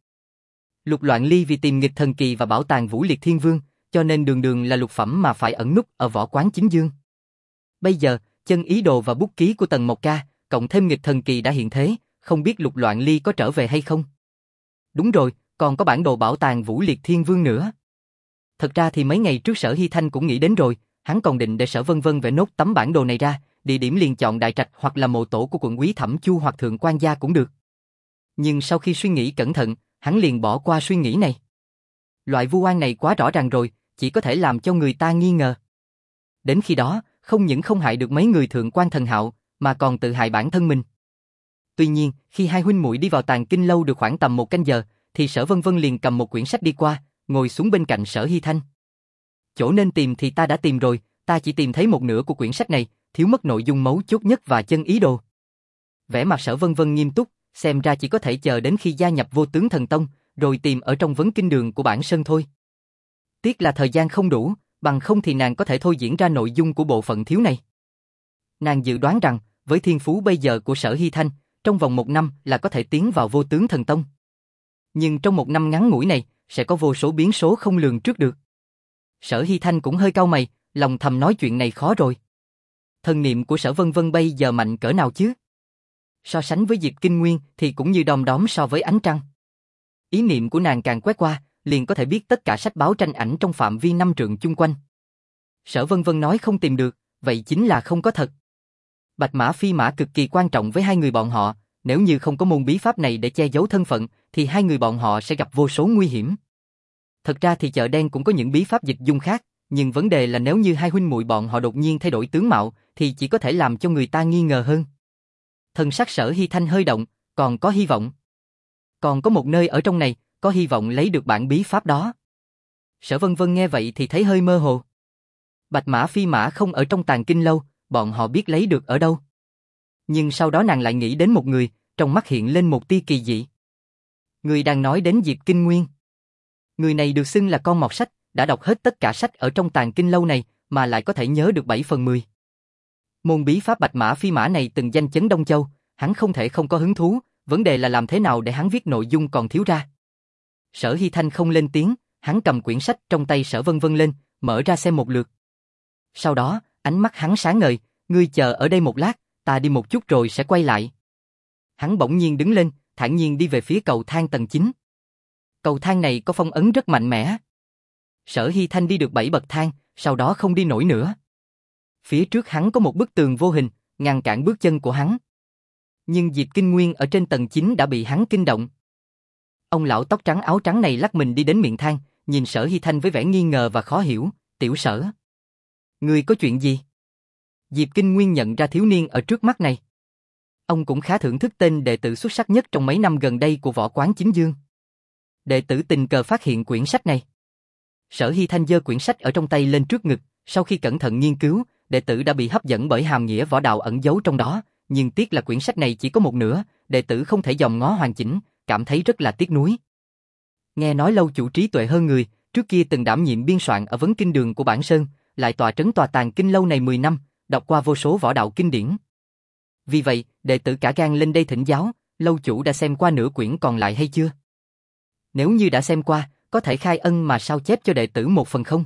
Lục Loạn Ly vì tìm nghịch thần kỳ và bảo tàng Vũ Liệt Thiên Vương, cho nên đường đường là lục phẩm mà phải ẩn núp ở võ quán chính dương. Bây giờ, chân ý đồ và bút ký của Tần Mộc Ca, cộng thêm nghịch thần kỳ đã hiện thế, không biết Lục Loạn Ly có trở về hay không. Đúng rồi, còn có bản đồ bảo tàng Vũ Liệt Thiên Vương nữa. Thật ra thì mấy ngày trước Sở Hy Thanh cũng nghĩ đến rồi, hắn còn định để Sở Vân Vân vẽ nốt tấm bản đồ này ra, địa điểm liền chọn Đại Trạch hoặc là mộ tổ của quận úy Thẩm Chu hoặc Thượng Quan gia cũng được. Nhưng sau khi suy nghĩ cẩn thận, hắn liền bỏ qua suy nghĩ này. Loại vu oan này quá rõ ràng rồi, chỉ có thể làm cho người ta nghi ngờ. Đến khi đó, không những không hại được mấy người Thượng Quan Thần Hạo, mà còn tự hại bản thân mình. Tuy nhiên, khi hai huynh muội đi vào Tàng Kinh Lâu được khoảng tầm một canh giờ, thì Sở Vân Vân liền cầm một quyển sách đi qua, ngồi xuống bên cạnh Sở Hy Thanh. Chỗ nên tìm thì ta đã tìm rồi, ta chỉ tìm thấy một nửa của quyển sách này, thiếu mất nội dung mấu chốt nhất và chân ý đồ. Vẻ mặt Sở Vân Vân nghiêm túc, xem ra chỉ có thể chờ đến khi gia nhập Vô Tướng Thần Tông, rồi tìm ở trong vấn kinh đường của bản sơn thôi. Tiếc là thời gian không đủ, bằng không thì nàng có thể thôi diễn ra nội dung của bộ phận thiếu này. Nàng dự đoán rằng, với thiên phú bây giờ của Sở Hy Thanh, trong vòng một năm là có thể tiến vào Vô Tướng Thần Tông. Nhưng trong một năm ngắn ngủi này, sẽ có vô số biến số không lường trước được. Sở Hy Thanh cũng hơi cau mày, lòng thầm nói chuyện này khó rồi. Thần niệm của Sở Vân Vân bây giờ mạnh cỡ nào chứ? So sánh với Diệp Kinh Nguyên thì cũng như đom đóm so với ánh trăng. Ý niệm của nàng càng quét qua, liền có thể biết tất cả sách báo tranh ảnh trong phạm vi năm trượng chung quanh. Sở Vân Vân nói không tìm được, vậy chính là không có thật. Bạch Mã Phi Mã cực kỳ quan trọng với hai người bọn họ, nếu như không có môn bí pháp này để che giấu thân phận, thì hai người bọn họ sẽ gặp vô số nguy hiểm. Thật ra thì chợ đen cũng có những bí pháp dịch dung khác, nhưng vấn đề là nếu như hai huynh muội bọn họ đột nhiên thay đổi tướng mạo, thì chỉ có thể làm cho người ta nghi ngờ hơn. Thần sắc Sở Hy Thanh hơi động, còn có hy vọng. Còn có một nơi ở trong này, có hy vọng lấy được bản bí pháp đó. Sở Vân Vân nghe vậy thì thấy hơi mơ hồ. Bạch Mã Phi Mã không ở trong Tàng Kinh Lâu, bọn họ biết lấy được ở đâu. Nhưng sau đó nàng lại nghĩ đến một người, trong mắt hiện lên một tia kỳ dị. Người đang nói đến Diệp Kinh Nguyên. Người này được xưng là con mọt sách, đã đọc hết tất cả sách ở trong Tàng Kinh Lâu này, mà lại có thể nhớ được bảy phần mười. Môn bí pháp Bạch Mã Phi Mã này từng danh chấn Đông Châu, hắn không thể không có hứng thú, vấn đề là làm thế nào để hắn viết nội dung còn thiếu ra. Sở Hy Thanh không lên tiếng, hắn cầm quyển sách trong tay Sở Vân Vân lên, mở ra xem một lượt. Sau đó, ánh mắt hắn sáng ngời, ngươi chờ ở đây một lát, ta đi một chút rồi sẽ quay lại. Hắn bỗng nhiên đứng lên, thản nhiên đi về phía cầu thang tầng chín. Cầu thang này có phong ấn rất mạnh mẽ. Sở Hy Thanh đi được bảy bậc thang, sau đó không đi nổi nữa. Phía trước hắn có một bức tường vô hình, ngăn cản bước chân của hắn. Nhưng Diệp Kinh Nguyên ở trên tầng chín đã bị hắn kinh động. Ông lão tóc trắng áo trắng này lắc mình đi đến miệng thang, nhìn Sở Hy Thanh với vẻ nghi ngờ và khó hiểu, tiểu Sở. Ngươi có chuyện gì? Diệp Kinh Nguyên nhận ra thiếu niên ở trước mắt này. Ông cũng khá thưởng thức tên đệ tử xuất sắc nhất trong mấy năm gần đây của võ quán chính dương. Đệ tử tình cờ phát hiện quyển sách này. Sở Hy Thanh giơ quyển sách ở trong tay lên trước ngực, sau khi cẩn thận nghiên cứu, đệ tử đã bị hấp dẫn bởi hàm nghĩa võ đạo ẩn giấu trong đó, nhưng tiếc là quyển sách này chỉ có một nửa, đệ tử không thể dòm ngó hoàn chỉnh, cảm thấy rất là tiếc nuối. Nghe nói lâu chủ trí tuệ hơn người, trước kia từng đảm nhiệm biên soạn ở vấn kinh đường của Bản Sơn, lại tọa trấn tòa tàng kinh lâu này mười năm, đọc qua vô số võ đạo kinh điển. Vì vậy, đệ tử cả gan lên đây thỉnh giáo, lâu chủ đã xem qua nửa quyển còn lại hay chưa? Nếu như đã xem qua, có thể khai ân mà sao chép cho đệ tử một phần không?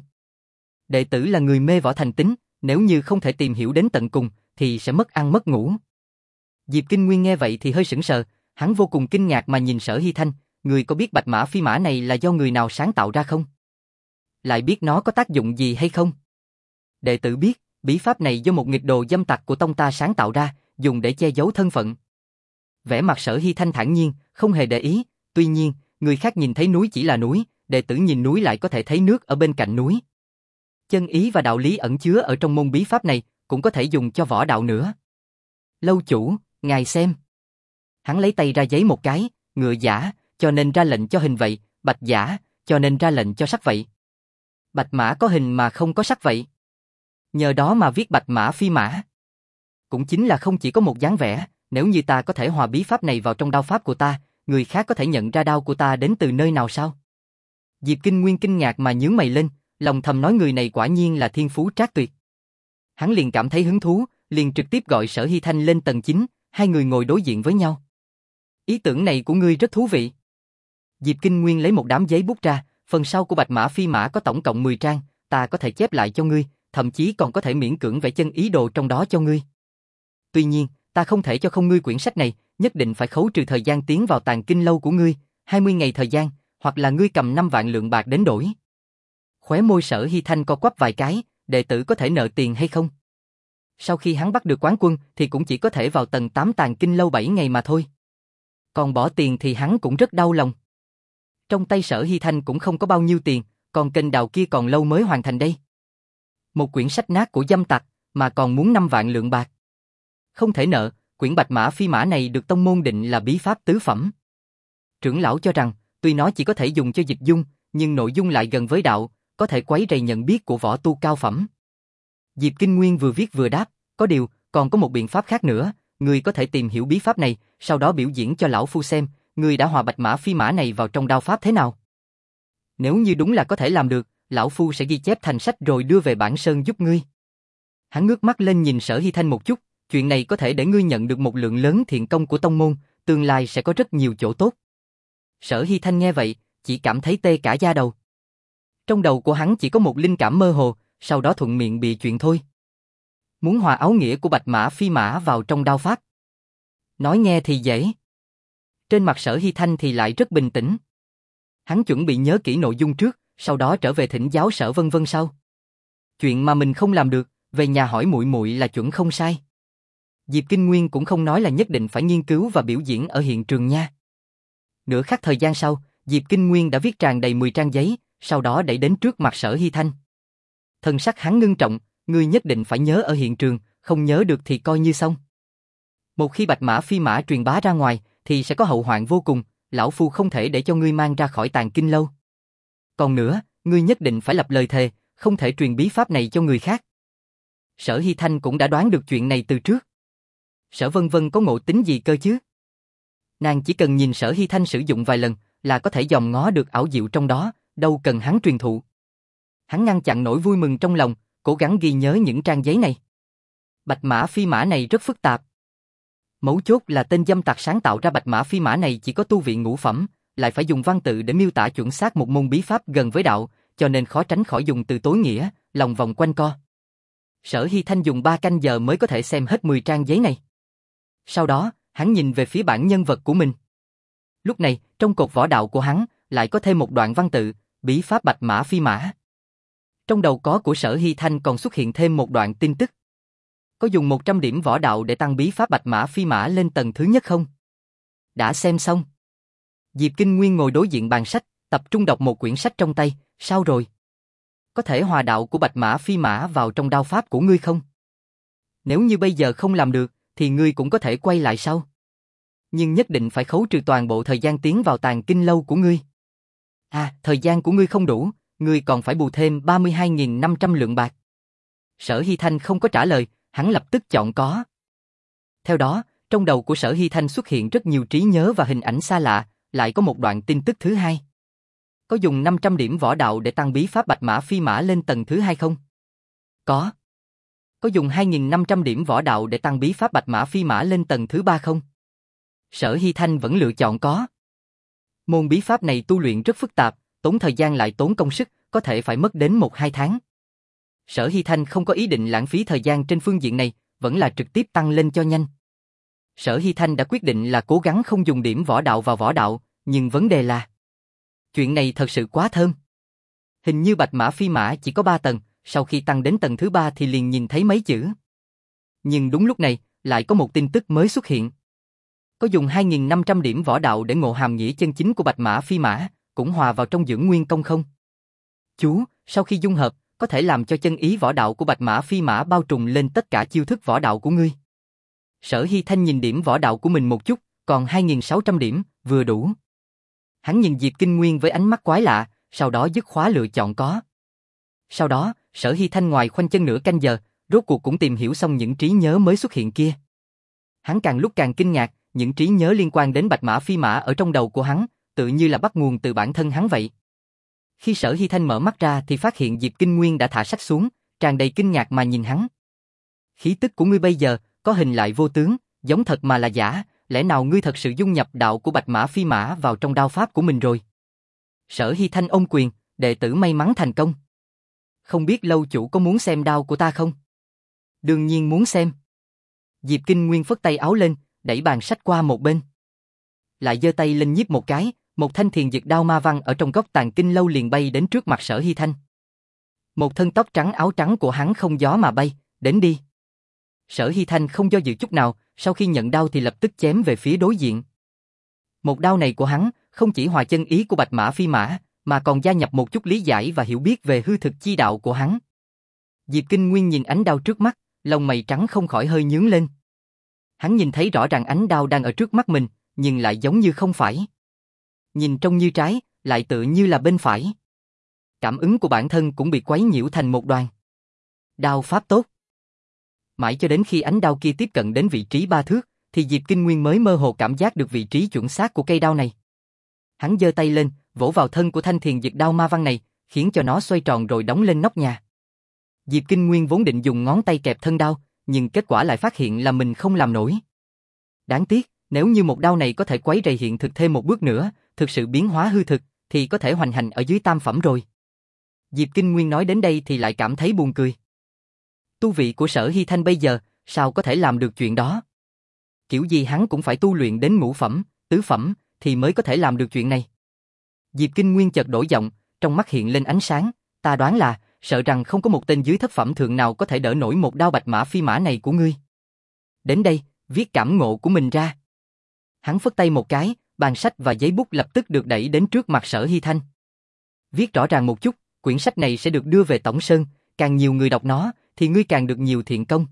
Đệ tử là người mê võ thành tính, nếu như không thể tìm hiểu đến tận cùng, thì sẽ mất ăn mất ngủ. Diệp Kinh Nguyên nghe vậy thì hơi sững sờ, hắn vô cùng kinh ngạc mà nhìn Sở Hy Thanh, người có biết bạch mã phi mã này là do người nào sáng tạo ra không? Lại biết nó có tác dụng gì hay không? Đệ tử biết, bí pháp này do một nghịch đồ dâm tặc của tông ta sáng tạo ra, dùng để che giấu thân phận. Vẻ mặt Sở Hy Thanh thản nhiên, không hề để ý, tuy nhiên, người khác nhìn thấy núi chỉ là núi, đệ tử nhìn núi lại có thể thấy nước ở bên cạnh núi. Chân ý và đạo lý ẩn chứa ở trong môn bí pháp này, cũng có thể dùng cho võ đạo nữa. Lâu chủ, ngài xem. Hắn lấy tay ra giấy một cái, ngựa giả, cho nên ra lệnh cho hình vậy, bạch giả, cho nên ra lệnh cho sắc vậy. Bạch mã có hình mà không có sắc vậy. Nhờ đó mà viết bạch mã phi mã. Cũng chính là không chỉ có một dáng vẻ, nếu như ta có thể hòa bí pháp này vào trong đao pháp của ta, người khác có thể nhận ra đao của ta đến từ nơi nào sao? Diệp Kinh Nguyên kinh ngạc mà nhướng mày lên, lòng thầm nói người này quả nhiên là thiên phú trác tuyệt. Hắn liền cảm thấy hứng thú, liền trực tiếp gọi Sở Hy Thanh lên tầng chín, hai người ngồi đối diện với nhau. Ý tưởng này của ngươi rất thú vị. Diệp Kinh Nguyên lấy một đám giấy bút ra, phần sau của bạch mã phi mã có tổng cộng mười trang, ta có thể chép lại cho ngươi, thậm chí còn có thể miễn cưỡng vẽ chân ý đồ trong đó cho ngươi. Tuy nhiên, ta không thể cho không ngươi quyển sách này, nhất định phải khấu trừ thời gian tiến vào tàng kinh lâu của ngươi, hai mươi ngày thời gian, hoặc là ngươi cầm năm vạn lượng bạc đến đổi. Khóe môi Sở Hy Thanh co quắp vài cái, đệ tử có thể nợ tiền hay không? Sau khi hắn bắt được quán quân thì cũng chỉ có thể vào tầng tám tàng kinh lâu bảy ngày mà thôi. Còn bỏ tiền thì hắn cũng rất đau lòng. Trong tay Sở Hy Thanh cũng không có bao nhiêu tiền, còn kênh đào kia còn lâu mới hoàn thành đây. Một quyển sách nát của dâm tặc mà còn muốn năm vạn lượng bạc. Không thể nợ, quyển bạch mã phi mã này được tông môn định là bí pháp tứ phẩm. Trưởng lão cho rằng, tuy nó chỉ có thể dùng cho dịch dung, nhưng nội dung lại gần với đạo, có thể quấy rầy nhận biết của võ tu cao phẩm. Diệp Kinh Nguyên vừa viết vừa đáp, có điều, còn có một biện pháp khác nữa, người có thể tìm hiểu bí pháp này, sau đó biểu diễn cho lão phu xem, người đã hòa bạch mã phi mã này vào trong đao pháp thế nào. Nếu như đúng là có thể làm được, lão phu sẽ ghi chép thành sách rồi đưa về Bản Sơn giúp ngươi. Hắn ngước mắt lên nhìn Sở Hy Thanh một chút, chuyện này có thể để ngươi nhận được một lượng lớn thiện công của tông môn, tương lai sẽ có rất nhiều chỗ tốt. Sở Hy Thanh nghe vậy, chỉ cảm thấy tê cả da đầu. Trong đầu của hắn chỉ có một linh cảm mơ hồ, sau đó thuận miệng bịa chuyện thôi. Muốn hòa áo nghĩa của bạch mã phi mã vào trong đao pháp. Nói nghe thì dễ. Trên mặt Sở Hy Thanh thì lại rất bình tĩnh. Hắn chuẩn bị nhớ kỹ nội dung trước, sau đó trở về thỉnh giáo Sở vân vân sau. Chuyện mà mình không làm được, về nhà hỏi muội muội là chuẩn không sai. Diệp Kinh Nguyên cũng không nói là nhất định phải nghiên cứu và biểu diễn ở hiện trường nha. Nửa khắc thời gian sau, Diệp Kinh Nguyên đã viết tràn đầy mười trang giấy, sau đó đẩy đến trước mặt Sở Hy Thanh. Thần sắc hắn ngưng trọng, ngươi nhất định phải nhớ ở hiện trường, không nhớ được thì coi như xong. Một khi bạch mã phi mã truyền bá ra ngoài, thì sẽ có hậu hoạn vô cùng, lão phu không thể để cho ngươi mang ra khỏi tàng kinh lâu. Còn nữa, ngươi nhất định phải lập lời thề, không thể truyền bí pháp này cho người khác. Sở Hy Thanh cũng đã đoán được chuyện này từ trước. Sở Vân Vân có ngộ tính gì cơ chứ? Nàng chỉ cần nhìn Sở Hy Thanh sử dụng vài lần, là có thể dòm ngó được ảo diệu trong đó, đâu cần hắn truyền thụ. Hắn ngăn chặn nỗi vui mừng trong lòng, cố gắng ghi nhớ những trang giấy này. Bạch mã phi mã này rất phức tạp. Mấu chốt là tên dâm tặc sáng tạo ra bạch mã phi mã này chỉ có tu vị ngũ phẩm, lại phải dùng văn tự để miêu tả chuẩn xác một môn bí pháp gần với đạo, cho nên khó tránh khỏi dùng từ tối nghĩa, lòng vòng quanh co. Sở Hy Thanh dùng ba canh giờ mới có thể xem hết mười trang giấy này. Sau đó, hắn nhìn về phía bản nhân vật của mình. Lúc này, trong cột võ đạo của hắn, lại có thêm một đoạn văn tự, bí pháp bạch mã phi mã. Trong đầu có của Sở Hy Thanh còn xuất hiện thêm một đoạn tin tức. Có dùng một trăm điểm võ đạo để tăng bí pháp bạch mã phi mã lên tầng thứ nhất không? Đã xem xong. Diệp Kinh Nguyên ngồi đối diện bàn sách, tập trung đọc một quyển sách trong tay, sao rồi? Có thể hòa đạo của bạch mã phi mã vào trong đao pháp của ngươi không? Nếu như bây giờ không làm được, thì ngươi cũng có thể quay lại sau. Nhưng nhất định phải khấu trừ toàn bộ thời gian tiến vào tàng kinh lâu của ngươi. À, thời gian của ngươi không đủ, ngươi còn phải bù thêm ba mươi hai nghìn năm trăm lượng bạc. Sở Hy Thanh không có trả lời, hắn lập tức chọn có. Theo đó, trong đầu của Sở Hy Thanh xuất hiện rất nhiều trí nhớ và hình ảnh xa lạ, lại có một đoạn tin tức thứ hai. Có dùng năm trăm điểm võ đạo để tăng bí pháp Bạch Mã Phi Mã lên tầng thứ hai không? Có. Có dùng hai nghìn năm trăm điểm võ đạo để tăng bí pháp Bạch Mã Phi Mã lên tầng thứ ba không? Sở Hy Thanh vẫn lựa chọn có. Môn bí pháp này tu luyện rất phức tạp, tốn thời gian lại tốn công sức, có thể phải mất đến một hai tháng. Sở Hy Thanh không có ý định lãng phí thời gian trên phương diện này, vẫn là trực tiếp tăng lên cho nhanh. Sở Hy Thanh đã quyết định là cố gắng không dùng điểm võ đạo vào võ đạo, nhưng vấn đề là chuyện này thật sự quá thơm. Hình như Bạch Mã Phi Mã chỉ có ba tầng, sau khi tăng đến tầng thứ ba thì liền nhìn thấy mấy chữ. Nhưng đúng lúc này, lại có một tin tức mới xuất hiện. Có dùng hai nghìn năm trăm điểm võ đạo để ngộ hàm nghĩa chân chính của Bạch Mã Phi Mã, cũng hòa vào trong dưỡng nguyên công không? Chú, sau khi dung hợp, có thể làm cho chân ý võ đạo của Bạch Mã Phi Mã bao trùm lên tất cả chiêu thức võ đạo của ngươi. Sở Hy Thanh nhìn điểm võ đạo của mình một chút, còn hai nghìn sáu trăm điểm, vừa đủ. Hắn nhìn Diệp Kinh Nguyên với ánh mắt quái lạ, sau đó dứt khóa lựa chọn có. Sau đó, Sở Hy Thanh ngoài khoanh chân nửa canh giờ, rốt cuộc cũng tìm hiểu xong những trí nhớ mới xuất hiện kia. Hắn càng lúc càng kinh ngạc, những trí nhớ liên quan đến Bạch Mã Phi Mã ở trong đầu của hắn, tự như là bắt nguồn từ bản thân hắn vậy. Khi Sở Hy Thanh mở mắt ra thì phát hiện Diệp Kinh Nguyên đã thả sách xuống, tràn đầy kinh ngạc mà nhìn hắn. Khí tức của ngươi bây giờ, có hình lại vô tướng, giống thật mà là giả, lẽ nào ngươi thật sự dung nhập đạo của Bạch Mã Phi Mã vào trong đao pháp của mình rồi? Sở Hy Thanh ôm quyền, đệ tử may mắn thành công. Không biết lâu chủ có muốn xem đao của ta không? Đương nhiên muốn xem. Diệp Kinh Nguyên phất tay áo lên, đẩy bàn sách qua một bên. Lại giơ tay lên nhíp một cái, một thanh thiền dực đao ma văn ở trong góc tàng kinh lâu liền bay đến trước mặt Sở Hy Thanh. Một thân tóc trắng áo trắng của hắn không gió mà bay, đến đi. Sở Hy Thanh không do dự chút nào, sau khi nhận đao thì lập tức chém về phía đối diện. Một đao này của hắn, không chỉ hòa chân ý của Bạch Mã Phi Mã, mà còn gia nhập một chút lý giải và hiểu biết về hư thực chi đạo của hắn. Diệp Kinh Nguyên nhìn ánh đao trước mắt, lông mày trắng không khỏi hơi nhướng lên. Hắn nhìn thấy rõ ràng ánh đao đang ở trước mắt mình, nhưng lại giống như không phải. Nhìn trông như trái, lại tự như là bên phải. Cảm ứng của bản thân cũng bị quấy nhiễu thành một đoàn. Đao pháp tốt. Mãi cho đến khi ánh đao kia tiếp cận đến vị trí ba thước, thì Diệp Kinh Nguyên mới mơ hồ cảm giác được vị trí chuẩn xác của cây đao này. Hắn giơ tay lên, vỗ vào thân của thanh thiền dực đao ma văn này, khiến cho nó xoay tròn rồi đóng lên nóc nhà. Diệp Kinh Nguyên vốn định dùng ngón tay kẹp thân đao, nhưng kết quả lại phát hiện là mình không làm nổi. Đáng tiếc, nếu như một đao này có thể quấy rầy hiện thực thêm một bước nữa, thực sự biến hóa hư thực, thì có thể hoành hành ở dưới tam phẩm rồi. Diệp Kinh Nguyên nói đến đây thì lại cảm thấy buồn cười. Tu vị của Sở Hy Thanh bây giờ, sao có thể làm được chuyện đó? Kiểu gì hắn cũng phải tu luyện đến ngũ phẩm, tứ phẩm, thì mới có thể làm được chuyện này. Diệp Kinh Nguyên chợt đổi giọng, trong mắt hiện lên ánh sáng, ta đoán là, sợ rằng không có một tên dưới thất phẩm thượng nào có thể đỡ nổi một đao Bạch Mã Phi Mã này của ngươi. Đến đây, viết cảm ngộ của mình ra. Hắn phất tay một cái, bàn sách và giấy bút lập tức được đẩy đến trước mặt Sở Hy Thanh. Viết rõ ràng một chút, quyển sách này sẽ được đưa về Tổng Sơn, càng nhiều người đọc nó, thì ngươi càng được nhiều thiện công.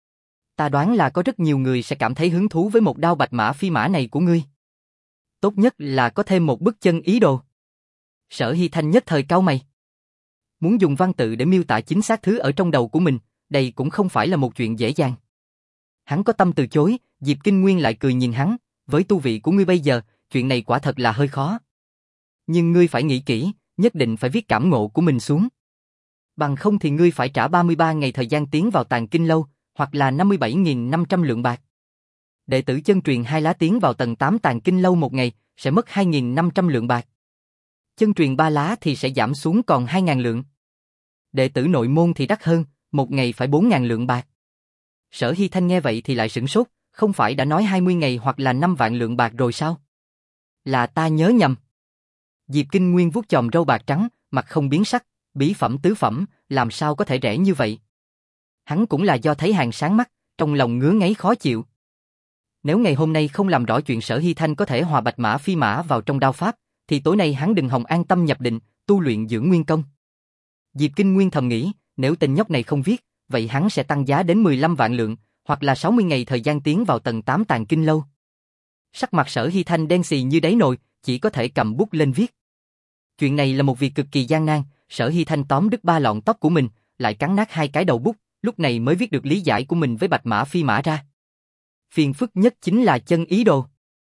Ta đoán là có rất nhiều người sẽ cảm thấy hứng thú với một đao Bạch Mã Phi Mã này của ngươi. Tốt nhất là có thêm một bức chân ý đồ. Sở Hy Thanh nhất thời cau mày. Muốn dùng văn tự để miêu tả chính xác thứ ở trong đầu của mình, đây cũng không phải là một chuyện dễ dàng. Hắn có tâm từ chối, Diệp Kinh Nguyên lại cười nhìn hắn, với tu vị của ngươi bây giờ, chuyện này quả thật là hơi khó. Nhưng ngươi phải nghĩ kỹ, nhất định phải viết cảm ngộ của mình xuống. Bằng không thì ngươi phải trả ba mươi ba ngày thời gian tiến vào tàng kinh lâu, hoặc là năm mươi bảy nghìn năm trăm lượng bạc. Đệ tử chân truyền hai lá tiến vào tầng tám tàng kinh lâu một ngày, sẽ mất hai nghìn năm trăm lượng bạc. Chân truyền ba lá thì sẽ giảm xuống còn hai nghìn lượng. Đệ tử nội môn thì đắt hơn, một ngày phải bốn nghìn lượng bạc. Sở Hy Thanh nghe vậy thì lại sửng sốt, không phải đã nói hai mươi ngày hoặc là năm vạn lượng bạc rồi sao? Là ta nhớ nhầm. Diệp Kinh Nguyên vuốt chòm râu bạc trắng, mặt không biến sắc, bí phẩm tứ phẩm, làm sao có thể rẻ như vậy? Hắn cũng là do thấy hàng sáng mắt, trong lòng ngứa ngáy khó chịu. Nếu ngày hôm nay không làm rõ chuyện Sở Hy Thanh có thể hòa Bạch Mã Phi Mã vào trong đao pháp, thì tối nay hắn đừng hòng an tâm nhập định, tu luyện dưỡng nguyên công. Diệp Kinh Nguyên thầm nghĩ, nếu tên nhóc này không viết, vậy hắn sẽ tăng giá đến mười lăm vạn lượng, hoặc là sáu mươi ngày thời gian tiến vào tầng tám tàng kinh lâu. Sắc mặt Sở Hy Thanh đen xì như đáy nồi, chỉ có thể cầm bút lên viết. Chuyện này là một việc cực kỳ gian nan, Sở Hy Thanh tóm đứt ba lọn tóc của mình, lại cắn nát hai cái đầu bút, lúc này mới viết được lý giải của mình với Bạch Mã Phi Mã ra. Phiền phức nhất chính là chân ý đồ.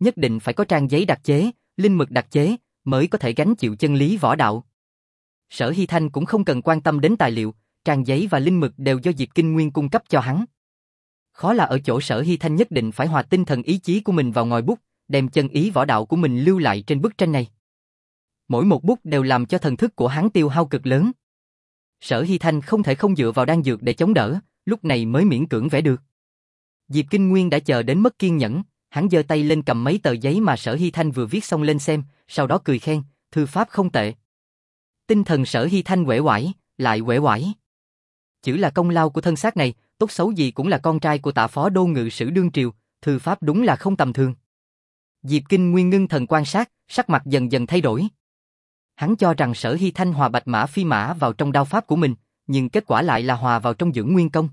Nhất định phải có trang giấy đặc chế, linh mực đặc chế, mới có thể gánh chịu chân lý võ đạo. Sở Hy Thanh cũng không cần quan tâm đến tài liệu, trang giấy và linh mực đều do Diệp Kinh Nguyên cung cấp cho hắn. Khó là ở chỗ Sở Hy Thanh nhất định phải hòa tinh thần ý chí của mình vào ngòi bút, đem chân ý võ đạo của mình lưu lại trên bức tranh này. Mỗi một bút đều làm cho thần thức của hắn tiêu hao cực lớn. Sở Hy Thanh không thể không dựa vào đan dược để chống đỡ, lúc này mới miễn cưỡng vẽ được. Diệp Kinh Nguyên đã chờ đến mất kiên nhẫn, hắn giơ tay lên cầm mấy tờ giấy mà Sở Hy Thanh vừa viết xong lên xem, sau đó cười khen, thư pháp không tệ. Tinh thần Sở Hy Thanh uể oải, lại uể oải. Chữ là công lao của thân xác này, tốt xấu gì cũng là con trai của Tạ Phó Đô Ngự Sử đương triều, thư pháp đúng là không tầm thường. Diệp Kinh Nguyên ngưng thần quan sát, sắc mặt dần dần thay đổi. Hắn cho rằng Sở Hy Thanh hòa bạch mã phi mã vào trong đao pháp của mình, nhưng kết quả lại là hòa vào trong dưỡng nguyên công.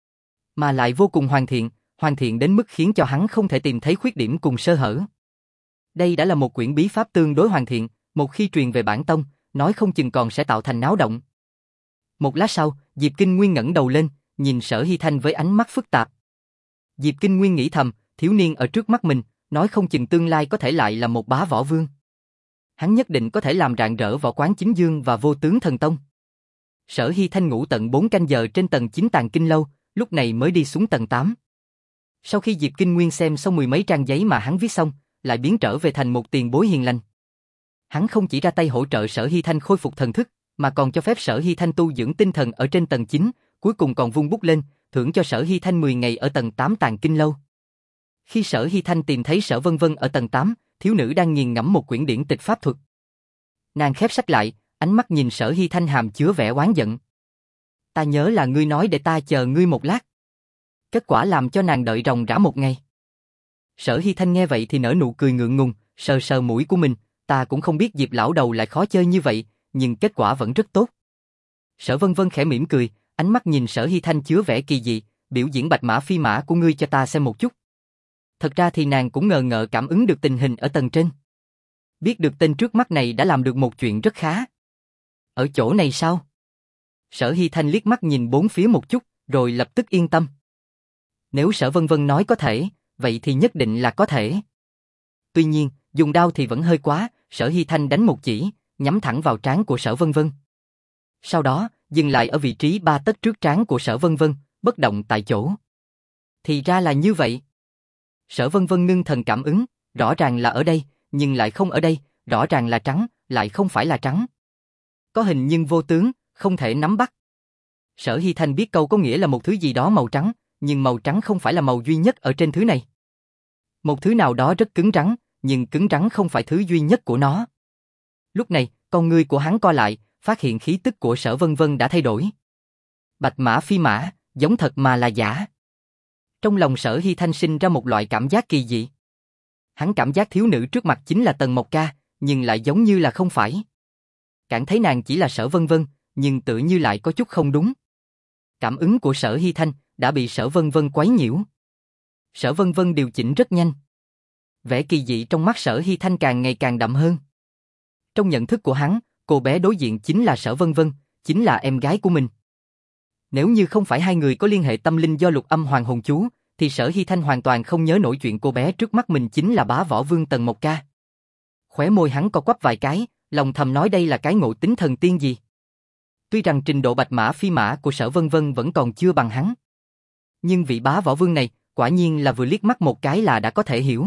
Mà lại vô cùng hoàn thiện, hoàn thiện đến mức khiến cho hắn không thể tìm thấy khuyết điểm cùng sơ hở. Đây đã là một quyển bí pháp tương đối hoàn thiện, một khi truyền về bản tông, nói không chừng còn sẽ tạo thành náo động. Một lát sau, Diệp Kinh Nguyên ngẩng đầu lên, nhìn Sở Hy Thanh với ánh mắt phức tạp. Diệp Kinh Nguyên nghĩ thầm, thiếu niên ở trước mắt mình, nói không chừng tương lai có thể lại là một bá võ vương. Hắn nhất định có thể làm rạng rỡ võ quán chính dương và vô tướng thần tông. Sở Hy Thanh ngủ tận bốn canh giờ trên tầng chín Tàng Kinh Lâu, lúc này mới đi xuống tầng tám. Sau khi Diệp Kinh Nguyên xem xong mười mấy trang giấy mà hắn viết xong, lại biến trở về thành một tiền bối hiền lành. Hắn không chỉ ra tay hỗ trợ Sở Hy Thanh khôi phục thần thức, mà còn cho phép Sở Hy Thanh tu dưỡng tinh thần ở trên tầng chín, cuối cùng còn vung bút lên, thưởng cho Sở Hy Thanh mười ngày ở tầng tám Tàng Kinh Lâu. Khi Sở Hy Thanh tìm thấy Sở Vân Vân ở tầng tám, thiếu nữ đang nghiền ngẫm một quyển điển tịch pháp thuật. Nàng khép sách lại, ánh mắt nhìn Sở Hy Thanh hàm chứa vẻ oán giận. Ta nhớ là ngươi nói để ta chờ ngươi một lát. Kết quả làm cho nàng đợi ròng rã một ngày. Sở Hy Thanh nghe vậy thì nở nụ cười ngượng ngùng, sờ sờ mũi của mình, ta cũng không biết Diệp lão đầu lại khó chơi như vậy, nhưng kết quả vẫn rất tốt. Sở Vân Vân khẽ mỉm cười, ánh mắt nhìn Sở Hy Thanh chứa vẻ kỳ dị, biểu diễn bạch mã phi mã của ngươi cho ta xem một chút. Thật ra thì nàng cũng ngờ ngợ cảm ứng được tình hình ở tầng trên. Biết được tên trước mắt này đã làm được một chuyện rất khá. Ở chỗ này sao? Sở Hy Thanh liếc mắt nhìn bốn phía một chút, rồi lập tức yên tâm. Nếu Sở Vân Vân nói có thể, vậy thì nhất định là có thể. Tuy nhiên, dùng đao thì vẫn hơi quá, Sở Hy Thanh đánh một chỉ, nhắm thẳng vào trán của Sở Vân Vân. Sau đó, dừng lại ở vị trí ba tấc trước trán của Sở Vân Vân, bất động tại chỗ. Thì ra là như vậy. Sở Vân Vân ngưng thần cảm ứng, rõ ràng là ở đây, nhưng lại không ở đây, rõ ràng là trắng, lại không phải là trắng. Có hình nhưng vô tướng, không thể nắm bắt. Sở Hy Thanh biết câu có nghĩa là một thứ gì đó màu trắng, nhưng màu trắng không phải là màu duy nhất ở trên thứ này. Một thứ nào đó rất cứng rắn, nhưng cứng rắn không phải thứ duy nhất của nó. Lúc này, con ngươi của hắn co lại, phát hiện khí tức của Sở Vân Vân đã thay đổi. Bạch mã phi mã, giống thật mà là giả. Trong lòng Sở Hy Thanh sinh ra một loại cảm giác kỳ dị. Hắn cảm giác thiếu nữ trước mặt chính là Tần Mộc Ca, nhưng lại giống như là không phải. Cảm thấy nàng chỉ là Sở Vân Vân, nhưng tự như lại có chút không đúng. Cảm ứng của Sở Hy Thanh đã bị Sở Vân Vân quấy nhiễu. Sở Vân Vân điều chỉnh rất nhanh. Vẻ kỳ dị trong mắt Sở Hy Thanh càng ngày càng đậm hơn. Trong nhận thức của hắn, cô bé đối diện chính là Sở Vân Vân, chính là em gái của mình. Nếu như không phải hai người có liên hệ tâm linh do Lục Âm Hoàng hồn chú, thì Sở Hy Thanh hoàn toàn không nhớ nổi chuyện cô bé trước mắt mình chính là bá võ vương Tần Mộc Ca. Khóe môi hắn co quắp vài cái, lòng thầm nói đây là cái ngộ tính thần tiên gì. Tuy rằng trình độ bạch mã phi mã của Sở Vân Vân vẫn còn chưa bằng hắn, nhưng vị bá võ vương này, quả nhiên là vừa liếc mắt một cái là đã có thể hiểu.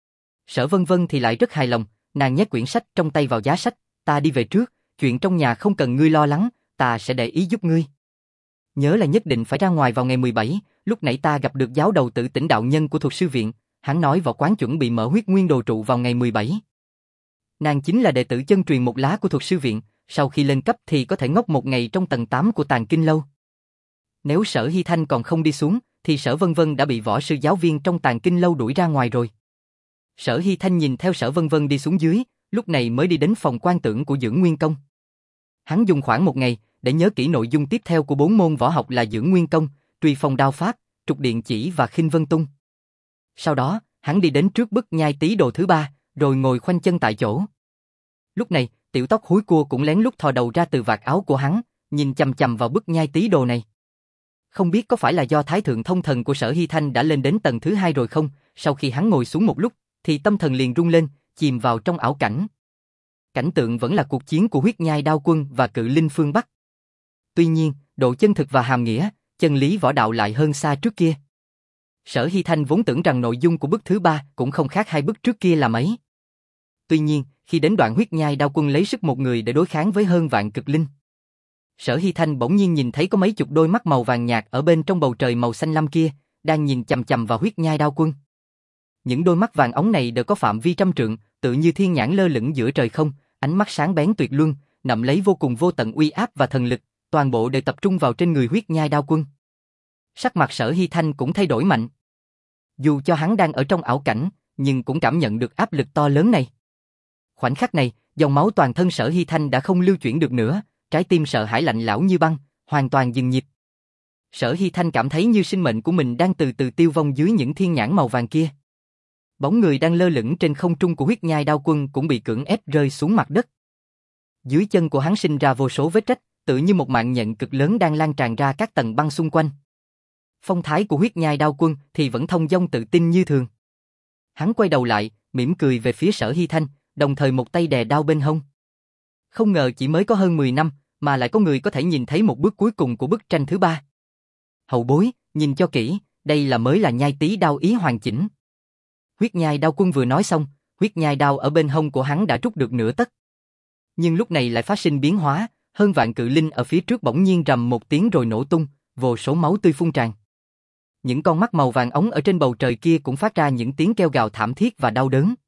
Sở Vân Vân thì lại rất hài lòng, nàng nhét quyển sách trong tay vào giá sách, ta đi về trước, chuyện trong nhà không cần ngươi lo lắng, ta sẽ để ý giúp ngươi. Nhớ là nhất định phải ra ngoài vào ngày mười bảy, lúc nãy ta gặp được giáo đầu Tự Tỉnh đạo nhân của Thuật Sư Viện, hắn nói võ quán chuẩn bị mở huyết nguyên đồ trụ vào ngày mười bảy. Nàng chính là đệ tử chân truyền một lá của Thuật Sư Viện, sau khi lên cấp thì có thể ngốc một ngày trong tầng tám của Tàng Kinh Lâu. Nếu Sở Hy Thanh còn không đi xuống, thì Sở Vân Vân đã bị võ sư giáo viên trong Tàng Kinh Lâu đuổi ra ngoài rồi. Sở Hy Thanh nhìn theo Sở Vân Vân đi xuống dưới, lúc này mới đi đến phòng quan tưởng của Dưỡng Nguyên Công. Hắn dùng khoảng một ngày để nhớ kỹ nội dung tiếp theo của bốn môn võ học là Dưỡng Nguyên Công, Truy Phong Đao Pháp, Trục Điện Chỉ và Khinh Vân Tung. Sau đó, hắn đi đến trước bức nhai tý đồ thứ ba, rồi ngồi khoanh chân tại chỗ. Lúc này, tiểu tóc húi cua cũng lén lút thò đầu ra từ vạt áo của hắn, nhìn chằm chằm vào bức nhai tý đồ này. Không biết có phải là do Thái Thượng Thông Thần của Sở Hy Thanh đã lên đến tầng thứ hai rồi không, sau khi hắn ngồi xuống một lúc, thì tâm thần liền rung lên, chìm vào trong ảo cảnh. Cảnh tượng vẫn là cuộc chiến của huyết nhai đao quân và cự linh phương Bắc. Tuy nhiên, độ chân thực và hàm nghĩa, chân lý võ đạo lại hơn xa trước kia. Sở Hy Thanh vốn tưởng rằng nội dung của bức thứ ba cũng không khác hai bức trước kia là mấy. Tuy nhiên, khi đến đoạn huyết nhai đao quân lấy sức một người để đối kháng với hơn vạn cực linh, Sở Hy Thanh bỗng nhiên nhìn thấy có mấy chục đôi mắt màu vàng nhạt ở bên trong bầu trời màu xanh lam kia, đang nhìn chằm chằm vào huyết nhai đao quân. Những đôi mắt vàng óng này đều có phạm vi trăm trượng, tự như thiên nhãn lơ lửng giữa trời không, ánh mắt sáng bén tuyệt luân, nậm lấy vô cùng vô tận uy áp và thần lực, toàn bộ đều tập trung vào trên người huyết nhai đao quân. Sắc mặt Sở Hy Thanh cũng thay đổi mạnh. Dù cho hắn đang ở trong ảo cảnh, nhưng cũng cảm nhận được áp lực to lớn này. Khoảnh khắc này, dòng máu toàn thân Sở Hy Thanh đã không lưu chuyển được nữa, trái tim sợ hãi lạnh lẽo như băng, hoàn toàn dừng nhịp. Sở Hy Thanh cảm thấy như sinh mệnh của mình đang từ từ tiêu vong dưới những thiên nhãn màu vàng kia. Bóng người đang lơ lửng trên không trung của huyết nhai đao quân cũng bị cưỡng ép rơi xuống mặt đất. Dưới chân của hắn sinh ra vô số vết rách, tự như một mạng nhện cực lớn đang lan tràn ra các tầng băng xung quanh. Phong thái của huyết nhai đao quân thì vẫn thông dong tự tin như thường. Hắn quay đầu lại, mỉm cười về phía Sở Hy Thanh, đồng thời một tay đè đao bên hông. Không ngờ chỉ mới có hơn mười năm, mà lại có người có thể nhìn thấy một bước cuối cùng của bức tranh thứ ba. Hậu bối, nhìn cho kỹ, đây là mới là nhai tí đao ý hoàn chỉnh. Huyết nhai đao quân vừa nói xong, huyết nhai đao ở bên hông của hắn đã rút được nửa tấc. Nhưng lúc này lại phát sinh biến hóa, hơn vạn cự linh ở phía trước bỗng nhiên rầm một tiếng rồi nổ tung, vô số máu tươi phun tràn. Những con mắt màu vàng ống ở trên bầu trời kia cũng phát ra những tiếng kêu gào thảm thiết và đau đớn.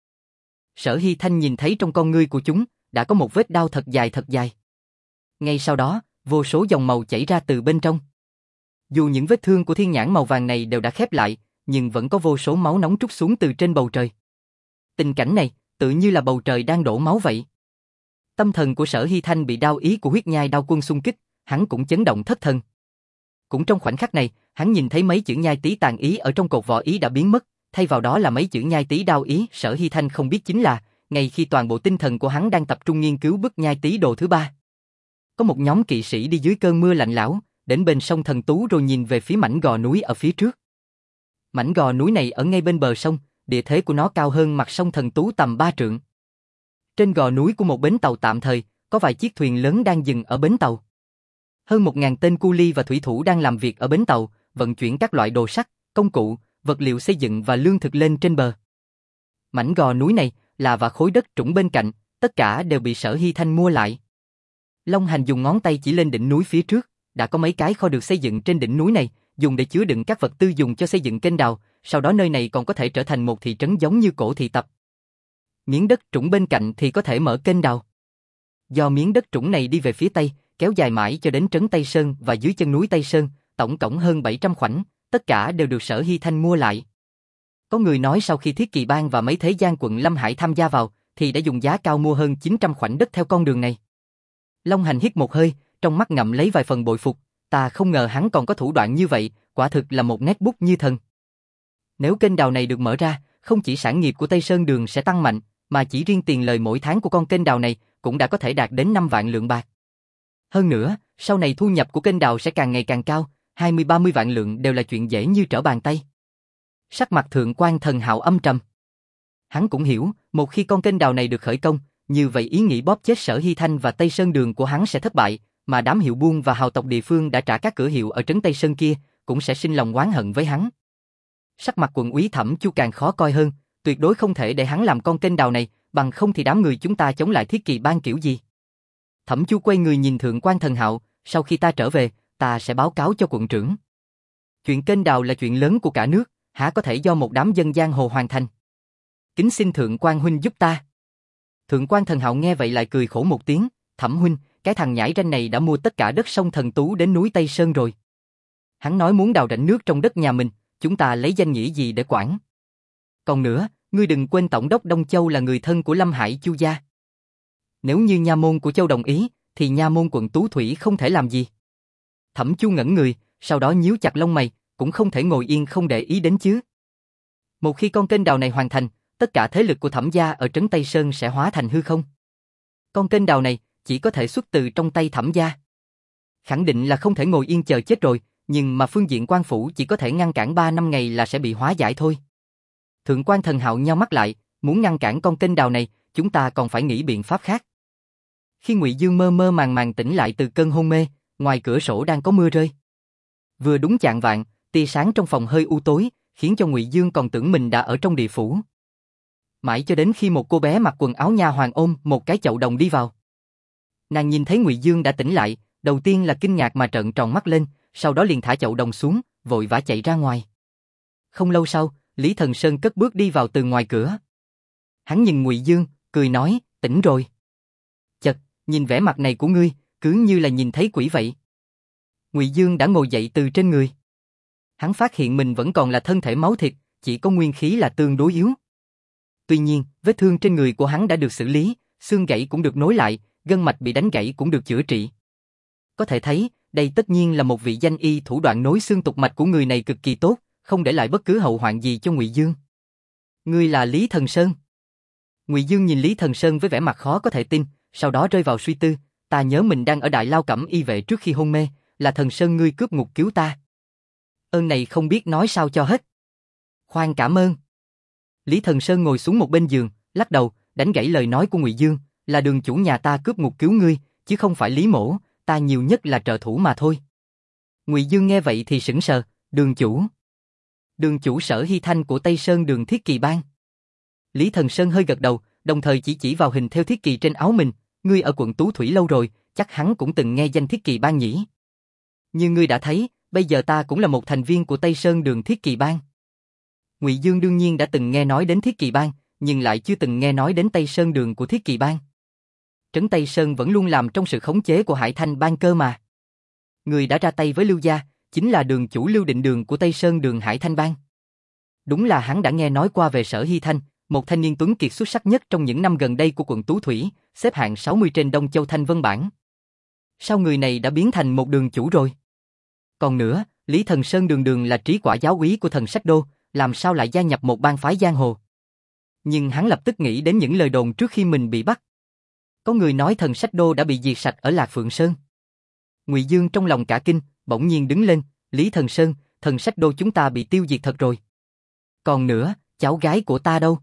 Sở Hy Thanh nhìn thấy trong con ngươi của chúng, đã có một vết đao thật dài thật dài. Ngay sau đó, vô số dòng màu chảy ra từ bên trong. Dù những vết thương của thiên nhãn màu vàng này đều đã khép lại, nhưng vẫn có vô số máu nóng trút xuống từ trên bầu trời. Tình cảnh này, tự như là bầu trời đang đổ máu vậy. Tâm thần của Sở Hy Thanh bị đao ý của huyết nhai đao quân xung kích, hắn cũng chấn động thất thần. Cũng trong khoảnh khắc này, hắn nhìn thấy mấy chữ nhai tí tàn ý ở trong cột võ ý đã biến mất, thay vào đó là mấy chữ nhai tí đao ý. Sở Hy Thanh không biết chính là, ngay khi toàn bộ tinh thần của hắn đang tập trung nghiên cứu bức nhai tí đồ thứ ba, có một nhóm kỵ sĩ đi dưới cơn mưa lạnh lẽo, đến bên sông Thần Tú rồi nhìn về phía mảnh gò núi ở phía trước. Mảnh gò núi này ở ngay bên bờ sông, địa thế của nó cao hơn mặt sông Thần Tú tầm ba trượng. Trên gò núi của một bến tàu tạm thời, có vài chiếc thuyền lớn đang dừng ở bến tàu. Hơn một ngàn tên cu li và thủy thủ đang làm việc ở bến tàu, vận chuyển các loại đồ sắt, công cụ, vật liệu xây dựng và lương thực lên trên bờ. Mảnh gò núi này là và khối đất trũng bên cạnh, tất cả đều bị Sở Hy Thanh mua lại. Long Hành dùng ngón tay chỉ lên đỉnh núi phía trước, đã có mấy cái kho được xây dựng trên đỉnh núi này, dùng để chứa đựng các vật tư dùng cho xây dựng kênh đào, sau đó nơi này còn có thể trở thành một thị trấn giống như cổ thị tập. Miếng đất trũng bên cạnh thì có thể mở kênh đào. Do miếng đất trũng này đi về phía tây, kéo dài mãi cho đến trấn Tây Sơn và dưới chân núi Tây Sơn, tổng cộng hơn bảy trăm khoảnh, tất cả đều được Sở Hy Thanh mua lại. Có người nói sau khi Thiết Kỳ Bang và mấy thế gian quận Lâm Hải tham gia vào, thì đã dùng giá cao mua hơn chín trăm khoảnh đất theo con đường này. Long Hành hít một hơi, trong mắt ngậm lấy vài phần bội phục, ta không ngờ hắn còn có thủ đoạn như vậy, quả thực là một nét bút như thần. Nếu kênh đào này được mở ra, không chỉ sản nghiệp của Tây Sơn Đường sẽ tăng mạnh, mà chỉ riêng tiền lời mỗi tháng của con kênh đào này cũng đã có thể đạt đến năm vạn lượng bạc. Hơn nữa, sau này thu nhập của kênh đào sẽ càng ngày càng cao, hai mươi ba mươi vạn lượng đều là chuyện dễ như trở bàn tay. Sắc mặt Thượng Quan Thần Hạo âm trầm. Hắn cũng hiểu, một khi con kênh đào này được khởi công, như vậy ý nghĩ bóp chết Sở Hy Thanh và Tây Sơn Đường của hắn sẽ thất bại, mà đám hiệu buôn và hào tộc địa phương đã trả các cửa hiệu ở trấn Tây Sơn kia, cũng sẽ sinh lòng oán hận với hắn. Sắc mặt quận úy Thẩm Chu càng khó coi hơn, tuyệt đối không thể để hắn làm con kênh đào này, bằng không thì đám người chúng ta chống lại Thiết Kỳ Bang kiểu gì. Thẩm Chu quay người nhìn Thượng Quan Thần Hạo, sau khi ta trở về, ta sẽ báo cáo cho quận trưởng. Chuyện kênh đào là chuyện lớn của cả nước, há có thể do một đám dân giang hồ hoàn thành. Kính xin Thượng Quan huynh giúp ta. Thượng Quan Thần Hạo nghe vậy lại cười khổ một tiếng, Thẩm huynh, cái thằng nhãi ranh này đã mua tất cả đất sông Thần Tú đến núi Tây Sơn rồi. Hắn nói muốn đào rãnh nước trong đất nhà mình, chúng ta lấy danh nghĩa gì để quản? Còn nữa, ngươi đừng quên Tổng đốc Đông Châu là người thân của Lâm Hải Chu gia. Nếu như nha môn của Châu đồng ý, thì nha môn quận Tú Thủy không thể làm gì. Thẩm Chu ngẩn người, sau đó nhíu chặt lông mày, cũng không thể ngồi yên không để ý đến chứ. Một khi con kênh đào này hoàn thành, tất cả thế lực của Thẩm gia ở trấn Tây Sơn sẽ hóa thành hư không. Con kênh đào này chỉ có thể xuất từ trong tay Thẩm gia. Khẳng định là không thể ngồi yên chờ chết rồi, nhưng mà phương diện quan phủ chỉ có thể ngăn cản ba năm ngày là sẽ bị hóa giải thôi. Thượng Quan Thần Hạo nheo mắt lại, Muốn ngăn cản con kênh đào này, chúng ta còn phải nghĩ biện pháp khác. Khi Ngụy Dương mơ mơ màng màng tỉnh lại từ cơn hôn mê, ngoài cửa sổ đang có mưa rơi. Vừa đúng chạng vạng, tia sáng trong phòng hơi u tối, khiến cho Ngụy Dương còn tưởng mình đã ở trong địa phủ. Mãi cho đến khi một cô bé mặc quần áo nha hoàn ôm một cái chậu đồng đi vào. Nàng nhìn thấy Ngụy Dương đã tỉnh lại, đầu tiên là kinh ngạc mà trợn tròn mắt lên, sau đó liền thả chậu đồng xuống, vội vã chạy ra ngoài. Không lâu sau, Lý Thần Sơn cất bước đi vào từ ngoài cửa. Hắn nhìn Ngụy Dương, cười nói, tỉnh rồi. Chật, nhìn vẻ mặt này của ngươi, cứ như là nhìn thấy quỷ vậy. Ngụy Dương đã ngồi dậy từ trên người. Hắn phát hiện mình vẫn còn là thân thể máu thịt, chỉ có nguyên khí là tương đối yếu. Tuy nhiên, vết thương trên người của hắn đã được xử lý, xương gãy cũng được nối lại, gân mạch bị đánh gãy cũng được chữa trị. Có thể thấy, đây tất nhiên là một vị danh y, thủ đoạn nối xương tục mạch của người này cực kỳ tốt, không để lại bất cứ hậu hoạn gì cho Ngụy Dương. Ngươi là Lý Thần Sơn? Ngụy Dương nhìn Lý Thần Sơn với vẻ mặt khó có thể tin, sau đó rơi vào suy tư, ta nhớ mình đang ở Đại Lao Cẩm Y vệ trước khi hôn mê, là Thần Sơn ngươi cướp ngục cứu ta. Ơn này không biết nói sao cho hết. Khoan cảm ơn. Lý Thần Sơn ngồi xuống một bên giường, lắc đầu, đánh gãy lời nói của Ngụy Dương, là Đường chủ nhà ta cướp ngục cứu ngươi, chứ không phải Lý Mỗ, ta nhiều nhất là trợ thủ mà thôi. Ngụy Dương nghe vậy thì sững sờ, Đường chủ. Đường chủ Sở Hy Thanh của Tây Sơn Đường Thiết Kỳ Bang. Lý Thần Sơn hơi gật đầu, đồng thời chỉ chỉ vào hình thêu thiết kỳ trên áo mình, ngươi ở quận Tú Thủy lâu rồi, chắc hắn cũng từng nghe danh Thiết Kỳ Bang nhỉ. Như ngươi đã thấy, bây giờ ta cũng là một thành viên của Tây Sơn Đường Thiết Kỳ Bang. Ngụy Dương đương nhiên đã từng nghe nói đến Thiết Kỳ Bang, nhưng lại chưa từng nghe nói đến Tây Sơn Đường của Thiết Kỳ Bang. Trấn Tây Sơn vẫn luôn làm trong sự khống chế của Hải Thanh Bang cơ mà. Người đã ra tay với Lưu gia, chính là đường chủ Lưu Định Đường của Tây Sơn Đường Hải Thanh Bang. Đúng là hắn đã nghe nói qua về Sở Hy Thanh, một thanh niên tuấn kiệt xuất sắc nhất trong những năm gần đây của quận Tú Thủy, xếp hạng sáu mươi trên Đông Châu Thanh Vân Bảng. Sao người này đã biến thành một đường chủ rồi? Còn nữa, Lý Thần Sơn đường đường là trí quả giáo úy của Thần Sách Đô, làm sao lại gia nhập một bang phái giang hồ? Nhưng hắn lập tức nghĩ đến những lời đồn trước khi mình bị bắt. Có người nói Thần Sách Đô đã bị diệt sạch ở Lạc Phượng Sơn. Ngụy Dương trong lòng cả kinh, bỗng nhiên đứng lên, Lý Thần Sơn, Thần Sách Đô chúng ta bị tiêu diệt thật rồi. Còn nữa, cháu gái của ta đâu?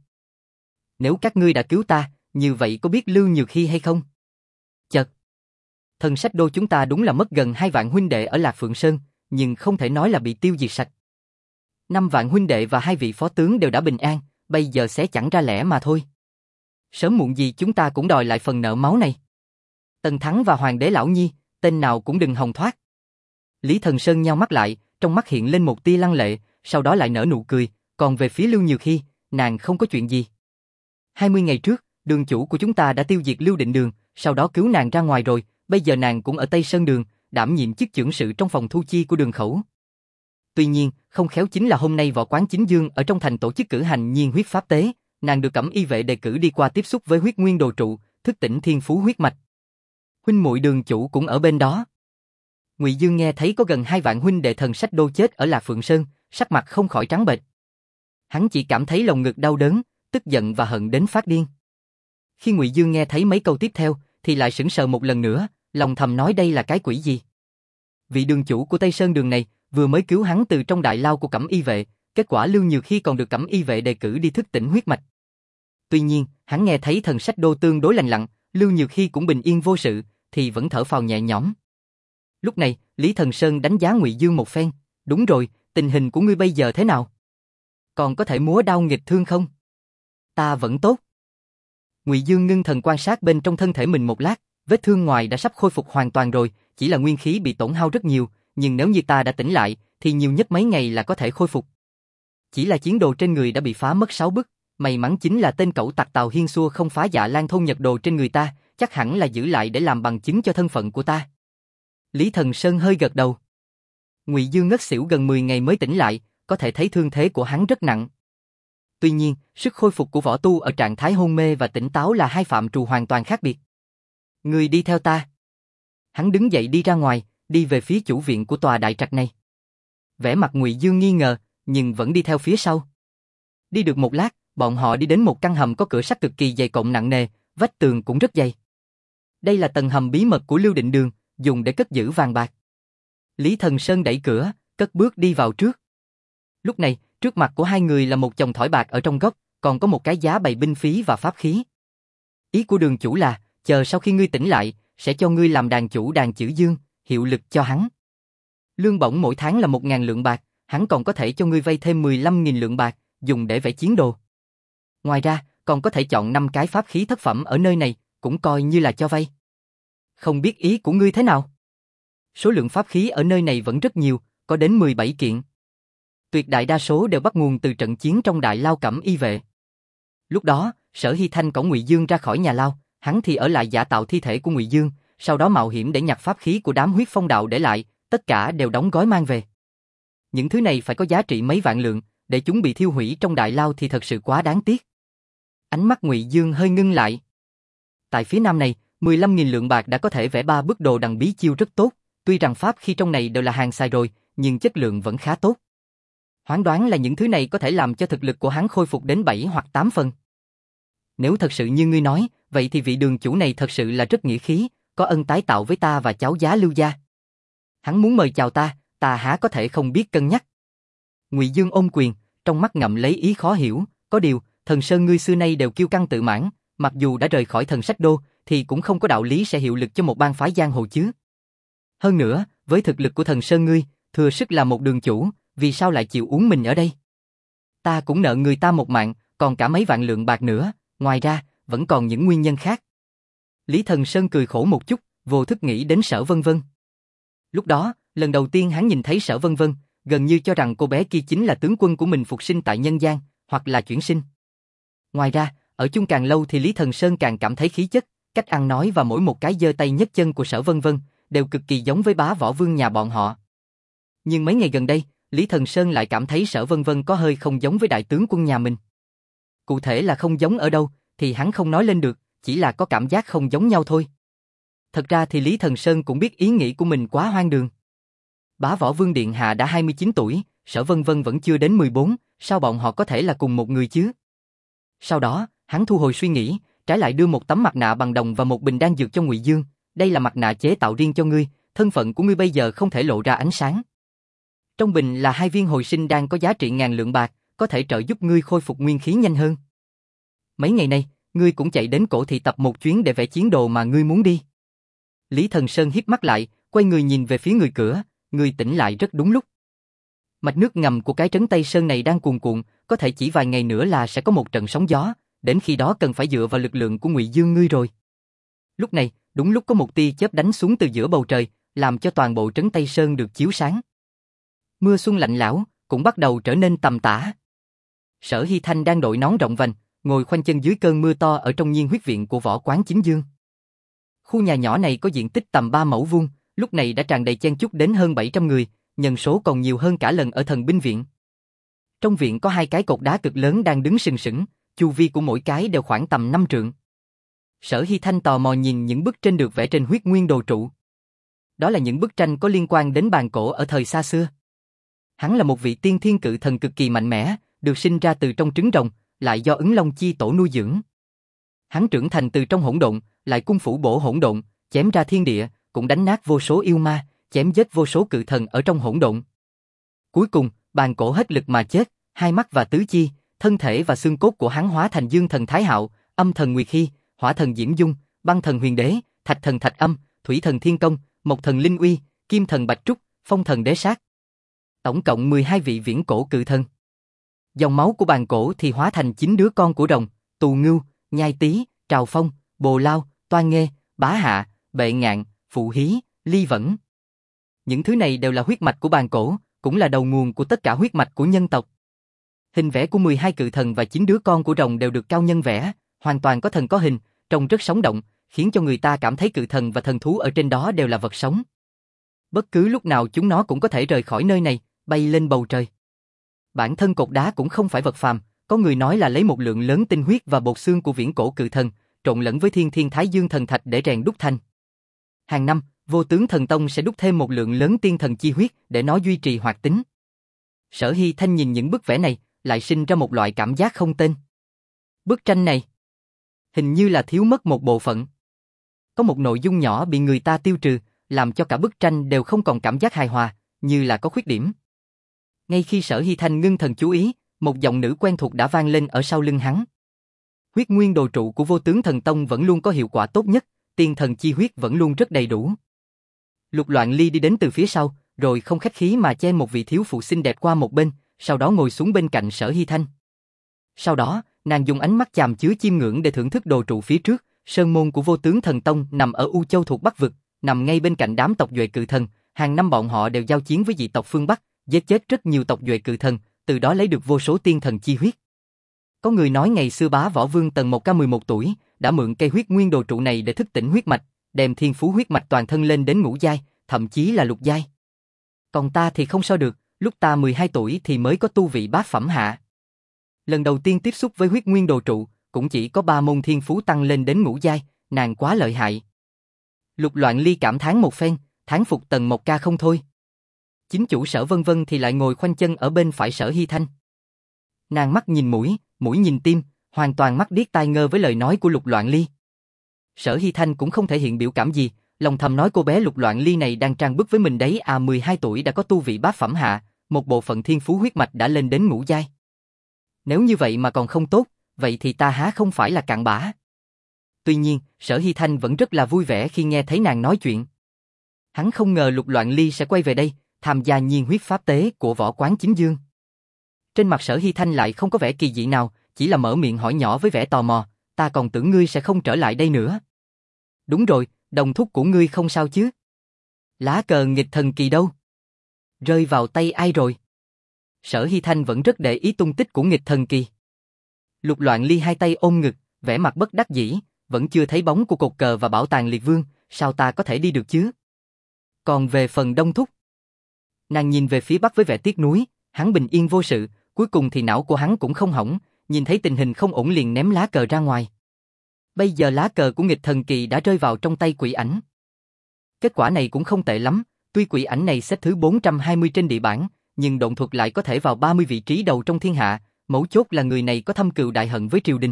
Nếu các ngươi đã cứu ta, như vậy có biết Lưu Nhược Hy hay không? Chật. Thần Sách Đô chúng ta đúng là mất gần hai vạn huynh đệ ở Lạc Phượng Sơn, nhưng không thể nói là bị tiêu diệt sạch. Năm vạn huynh đệ và hai vị phó tướng đều đã bình an, bây giờ sẽ chẳng ra lẽ mà thôi. Sớm muộn gì chúng ta cũng đòi lại phần nợ máu này. Tần Thắng và Hoàng đế Lão Nhi, tên nào cũng đừng hòng thoát. Lý Thần Sơn nheo mắt lại, trong mắt hiện lên một tia lăng lệ, sau đó lại nở nụ cười, còn về phía Lưu Nhược Hy, nàng không có chuyện gì. hai mươi ngày trước, đường chủ của chúng ta đã tiêu diệt Lưu Định Đường, sau đó cứu nàng ra ngoài rồi, bây giờ nàng cũng ở Tây Sơn Đường, đảm nhiệm chức chưởng sự trong phòng thu chi của Đường Khẩu. Tuy nhiên, không khéo chính là hôm nay võ quán Chính Dương ở trong thành tổ chức cử hành nhiên huyết pháp tế, nàng được Cẩm Y vệ đề cử đi qua tiếp xúc với huyết nguyên đồ trụ, thức tỉnh thiên phú huyết mạch. Huynh muội Đường chủ cũng ở bên đó. Ngụy Dương nghe thấy có gần hai vạn huynh đệ Thần Sách Đô chết ở Lạc Phượng Sơn, sắc mặt không khỏi trắng bệch. Hắn chỉ cảm thấy lồng ngực đau đớn, tức giận và hận đến phát điên. Khi Ngụy Dương nghe thấy mấy câu tiếp theo, thì lại sững sờ một lần nữa, lòng thầm nói đây là cái quỷ gì? Vị đường chủ của Tây Sơn Đường này vừa mới cứu hắn từ trong đại lao của Cẩm Y vệ, kết quả Lưu Nhược Hy còn được Cẩm Y vệ đề cử đi thức tỉnh huyết mạch. Tuy nhiên, hắn nghe thấy Thần Sách Đô tương đối lành lặn, Lưu Nhược Hy cũng bình yên vô sự, thì vẫn thở phào nhẹ nhõm. Lúc này, Lý Thần Sơn đánh giá Ngụy Dương một phen, đúng rồi, tình hình của ngươi bây giờ thế nào? Còn có thể múa đao nghịch thương không? Ta vẫn tốt. Ngụy Dương ngưng thần quan sát bên trong thân thể mình một lát, vết thương ngoài đã sắp khôi phục hoàn toàn rồi, chỉ là nguyên khí bị tổn hao rất nhiều, nhưng nếu như ta đã tỉnh lại, thì nhiều nhất mấy ngày là có thể khôi phục. Chỉ là chiến đồ trên người đã bị phá mất sáu bức, may mắn chính là tên cẩu tặc Tào Hiên Xua không phá Dạ Lan thôn nhật đồ trên người ta, chắc hẳn là giữ lại để làm bằng chứng cho thân phận của ta. Lý Thần Sơn hơi gật đầu. Ngụy Dương ngất xỉu gần mười ngày mới tỉnh lại, có thể thấy thương thế của hắn rất nặng. Tuy nhiên, sức khôi phục của võ tu ở trạng thái hôn mê và tỉnh táo là hai phạm trù hoàn toàn khác biệt. Ngươi đi theo ta. Hắn đứng dậy đi ra ngoài, đi về phía chủ viện của tòa đại trạch này. Vẻ mặt Ngụy Dương nghi ngờ, nhưng vẫn đi theo phía sau. Đi được một lát, bọn họ đi đến một căn hầm có cửa sắt cực kỳ dày cộm nặng nề, vách tường cũng rất dày. Đây là tầng hầm bí mật của Lưu Định Đường, dùng để cất giữ vàng bạc. Lý Thần Sơn đẩy cửa, cất bước đi vào trước. Lúc này, trước mặt của hai người là một chồng thỏi bạc ở trong góc, còn có một cái giá bày binh phí và pháp khí. Ý của đường chủ là, chờ sau khi ngươi tỉnh lại, sẽ cho ngươi làm đàn chủ đàn chữ dương, hiệu lực cho hắn. Lương bổng mỗi tháng là một ngàn lượng bạc, hắn còn có thể cho ngươi vay thêm mười lăm nghìn lượng bạc, dùng để vẽ chiến đồ. Ngoài ra, còn có thể chọn năm cái pháp khí thất phẩm ở nơi này, cũng coi như là cho vay. Không biết ý của ngươi thế nào? Số lượng pháp khí ở nơi này vẫn rất nhiều, có đến mười bảy kiện. Tuyệt đại đa số đều bắt nguồn từ trận chiến trong Đại Lao Cẩm Y vệ. Lúc đó, Sở Hy Thanh cõng Ngụy Dương ra khỏi nhà lao, hắn thì ở lại giả tạo thi thể của Ngụy Dương, sau đó mạo hiểm để nhặt pháp khí của đám huyết phong đạo để lại, tất cả đều đóng gói mang về. Những thứ này phải có giá trị mấy vạn lượng, để chúng bị thiêu hủy trong Đại Lao thì thật sự quá đáng tiếc. Ánh mắt Ngụy Dương hơi ngưng lại. Tại phía nam này, mười lăm nghìn lượng bạc đã có thể vẽ ba bức đồ đằng bí chiêu rất tốt, tuy rằng pháp khi trong này đều là hàng xài rồi, nhưng chất lượng vẫn khá tốt. Hoán đoán là những thứ này có thể làm cho thực lực của hắn khôi phục đến bảy hoặc tám phần. Nếu thật sự như ngươi nói, vậy thì vị đường chủ này thật sự là rất nghĩa khí, có ân tái tạo với ta và cháu giá Lưu gia. Hắn muốn mời chào ta, ta há có thể không biết cân nhắc. Ngụy Dương ôm quyền, trong mắt ngậm lấy ý khó hiểu, có điều, Thần Sơn ngươi xưa nay đều kiêu căng tự mãn, mặc dù đã rời khỏi Thần Sách Đô, thì cũng không có đạo lý sẽ hiệu lực cho một bang phái giang hồ chứ. Hơn nữa, với thực lực của Thần Sơn ngươi, thừa sức là một đường chủ, vì sao lại chịu uống mình ở đây? Ta cũng nợ người ta một mạng, còn cả mấy vạn lượng bạc nữa, ngoài ra, vẫn còn những nguyên nhân khác. Lý Thần Sơn cười khổ một chút, vô thức nghĩ đến Sở Vân Vân. Lúc đó, lần đầu tiên hắn nhìn thấy Sở Vân Vân, gần như cho rằng cô bé kia chính là tướng quân của mình phục sinh tại nhân gian, hoặc là chuyển sinh. Ngoài ra, ở chung càng lâu thì Lý Thần Sơn càng cảm thấy khí chất, cách ăn nói và mỗi một cái giơ tay nhấc chân của Sở Vân Vân đều cực kỳ giống với bá võ vương nhà bọn họ. Nhưng mấy ngày gần đây, Lý Thần Sơn lại cảm thấy Sở Vân Vân có hơi không giống với đại tướng quân nhà mình. Cụ thể là không giống ở đâu, thì hắn không nói lên được, chỉ là có cảm giác không giống nhau thôi. Thật ra thì Lý Thần Sơn cũng biết ý nghĩ của mình quá hoang đường. Bá võ vương điện hạ đã hai mươi chín tuổi, Sở Vân Vân vẫn chưa đến mười bốn, sao bọn họ có thể là cùng một người chứ? Sau đó, hắn thu hồi suy nghĩ, trái lại đưa một tấm mặt nạ bằng đồng và một bình đan dược cho Ngụy Dương. Đây là mặt nạ chế tạo riêng cho ngươi, thân phận của ngươi bây giờ không thể lộ ra ánh sáng. Trong bình là hai viên hồi sinh đan có giá trị ngàn lượng bạc, có thể trợ giúp ngươi khôi phục nguyên khí nhanh hơn. Mấy ngày nay, ngươi cũng chạy đến cổ thị tập một chuyến để vẽ chiến đồ mà ngươi muốn đi. Lý Thần Sơn híp mắt lại, quay người nhìn về phía người cửa, ngươi tỉnh lại rất đúng lúc. Mạch nước ngầm của cái trấn Tây Sơn này đang cuồn cuộn, có thể chỉ vài ngày nữa là sẽ có một trận sóng gió, đến khi đó cần phải dựa vào lực lượng của Ngụy Dương ngươi rồi. Lúc này, đúng lúc có một tia chớp đánh xuống từ giữa bầu trời, làm cho toàn bộ trấn Tây Sơn được chiếu sáng. Mưa xuân lạnh lẽo cũng bắt đầu trở nên tầm tã. Sở Hy Thanh đang đội nón rộng vành, ngồi khoanh chân dưới cơn mưa to ở trong Nhiên Huyết viện của Võ Quán Chính Dương. Khu nhà nhỏ này có diện tích tầm ba mẫu vuông, lúc này đã tràn đầy chen chúc đến hơn bảy trăm người, nhân số còn nhiều hơn cả lần ở Thần binh viện. Trong viện có hai cái cột đá cực lớn đang đứng sừng sững, chu vi của mỗi cái đều khoảng tầm năm trượng. Sở Hy Thanh tò mò nhìn những bức tranh được vẽ trên huyết nguyên đồ trụ. Đó là những bức tranh có liên quan đến bàn cổ ở thời xa xưa. Hắn là một vị tiên thiên cự thần cực kỳ mạnh mẽ, được sinh ra từ trong trứng rồng, lại do Ứng Long chi tổ nuôi dưỡng. Hắn trưởng thành từ trong hỗn độn, lại cung phủ bổ hỗn độn, chém ra thiên địa, cũng đánh nát vô số yêu ma, chém giết vô số cự thần ở trong hỗn độn. Cuối cùng, bàn cổ hết lực mà chết, hai mắt và tứ chi, thân thể và xương cốt của hắn hóa thành dương thần Thái Hạo, âm thần Nguyệt Hy, hỏa thần Diễm Dung, băng thần Huyền Đế, thạch thần Thạch Âm, thủy thần Thiên Công, mộc thần Linh Uy, kim thần Bạch Trúc, phong thần Đế Sát. Tổng cộng mười hai vị viễn cổ cự thần. Dòng máu của bàn cổ thì hóa thành chín đứa con của rồng, Tù Ngưu, Nhai Tý, Trào Phong, Bồ Lao, Toan Nghê, Bá Hạ, Bệ Ngạn, Phụ Hí, Ly Vẫn. Những thứ này đều là huyết mạch của bàn cổ, cũng là đầu nguồn của tất cả huyết mạch của nhân tộc. Hình vẽ của mười hai cự thần và chín đứa con của rồng đều được cao nhân vẽ, hoàn toàn có thần có hình, trông rất sống động, khiến cho người ta cảm thấy cự thần và thần thú ở trên đó đều là vật sống. Bất cứ lúc nào chúng nó cũng có thể rời khỏi nơi này, bay lên bầu trời. Bản thân cột đá cũng không phải vật phàm, có người nói là lấy một lượng lớn tinh huyết và bột xương của viễn cổ cự thần, trộn lẫn với thiên thiên thái dương thần thạch để rèn đúc thành. Hàng năm, Vô Tướng Thần Tông sẽ đúc thêm một lượng lớn tiên thần chi huyết để nó duy trì hoạt tính. Sở Hy Thanh nhìn những bức vẽ này, lại sinh ra một loại cảm giác không tên. Bức tranh này, hình như là thiếu mất một bộ phận. Có một nội dung nhỏ bị người ta tiêu trừ, làm cho cả bức tranh đều không còn cảm giác hài hòa, như là có khuyết điểm. Ngay khi Sở Hy Thanh ngưng thần chú ý, Một giọng nữ quen thuộc đã vang lên ở sau lưng hắn. Huyết nguyên đồ trụ của Vô Tướng Thần Tông vẫn luôn có hiệu quả tốt nhất, tiên thần chi huyết vẫn luôn rất đầy đủ. Lục Loạn Ly đi đến từ phía sau, rồi không khách khí mà che một vị thiếu phụ xinh đẹp qua một bên, sau đó ngồi xuống bên cạnh Sở Hy Thanh. Sau đó, nàng dùng ánh mắt chàm chứa chiêm ngưỡng để thưởng thức đồ trụ phía trước. Sơn môn của Vô Tướng Thần Tông nằm ở U Châu thuộc Bắc Vực, nằm ngay bên cạnh đám tộc Duệ Cự Thần. Hàng năm bọn họ đều giao chiến với dị tộc phương Bắc, giết chết rất nhiều tộc Duệ Cự Thần, từ đó lấy được vô số tiên thần chi huyết. Có người nói ngày xưa bá võ vương Tần Mộc Ca mười một tuổi, đã mượn cây huyết nguyên đồ trụ này để thức tỉnh huyết mạch, đem thiên phú huyết mạch toàn thân lên đến ngũ giai, thậm chí là lục giai. Còn ta thì không so được, lúc ta mười hai tuổi thì mới có tu vị bát phẩm hạ. Lần đầu tiên tiếp xúc với huyết nguyên đồ trụ, cũng chỉ có ba môn thiên phú tăng lên đến ngũ giai, nàng quá lợi hại. Lục Loạn Ly cảm thán một phen, thán phục Tần Mộc Ca không thôi. Chính chủ Sở Vân Vân thì lại ngồi khoanh chân ở bên phải Sở Hy Thanh. Nàng mắt nhìn mũi, mũi nhìn tim, hoàn toàn mắt điếc tai ngơ với lời nói của Lục Loạn Ly. Sở Hy Thanh cũng không thể hiện biểu cảm gì, lòng thầm nói cô bé Lục Loạn Ly này đang trang bức với mình đấy à, mười hai tuổi đã có tu vị bát phẩm hạ, một bộ phận thiên phú huyết mạch đã lên đến ngũ giai. Nếu như vậy mà còn không tốt, vậy thì ta há không phải là cặn bã. Tuy nhiên, Sở Hy Thanh vẫn rất là vui vẻ khi nghe thấy nàng nói chuyện. Hắn không ngờ Lục Loạn Ly sẽ quay về đây, tham gia nhiên huyết pháp tế của võ quán chính dương. Trên mặt Sở Hy Thanh lại không có vẻ kỳ dị nào, chỉ là mở miệng hỏi nhỏ với vẻ tò mò, ta còn tưởng ngươi sẽ không trở lại đây nữa. Đúng rồi, đồng thúc của ngươi không sao chứ? Lá cờ nghịch thần kỳ đâu? Rơi vào tay ai rồi? Sở Hy Thanh vẫn rất để ý tung tích của nghịch thần kỳ. Lục Loạn Ly hai tay ôm ngực, vẻ mặt bất đắc dĩ, vẫn chưa thấy bóng của cột cờ và bảo tàng liệt vương, sao ta có thể đi được chứ? Còn về phần đông thúc, nàng nhìn về phía bắc với vẻ tiếc nuối, hắn bình yên vô sự, cuối cùng thì não của hắn cũng không hỏng, nhìn thấy tình hình không ổn liền ném lá cờ ra ngoài. Bây giờ lá cờ của nghịch thần kỳ đã rơi vào trong tay Quỷ Ảnh. Kết quả này cũng không tệ lắm, tuy Quỷ Ảnh này xếp thứ bốn trăm hai mươi trên địa bảng, nhưng độn thuật lại có thể vào ba mươi vị trí đầu trong thiên hạ, mấu chốt là người này có thâm cừu đại hận với triều đình.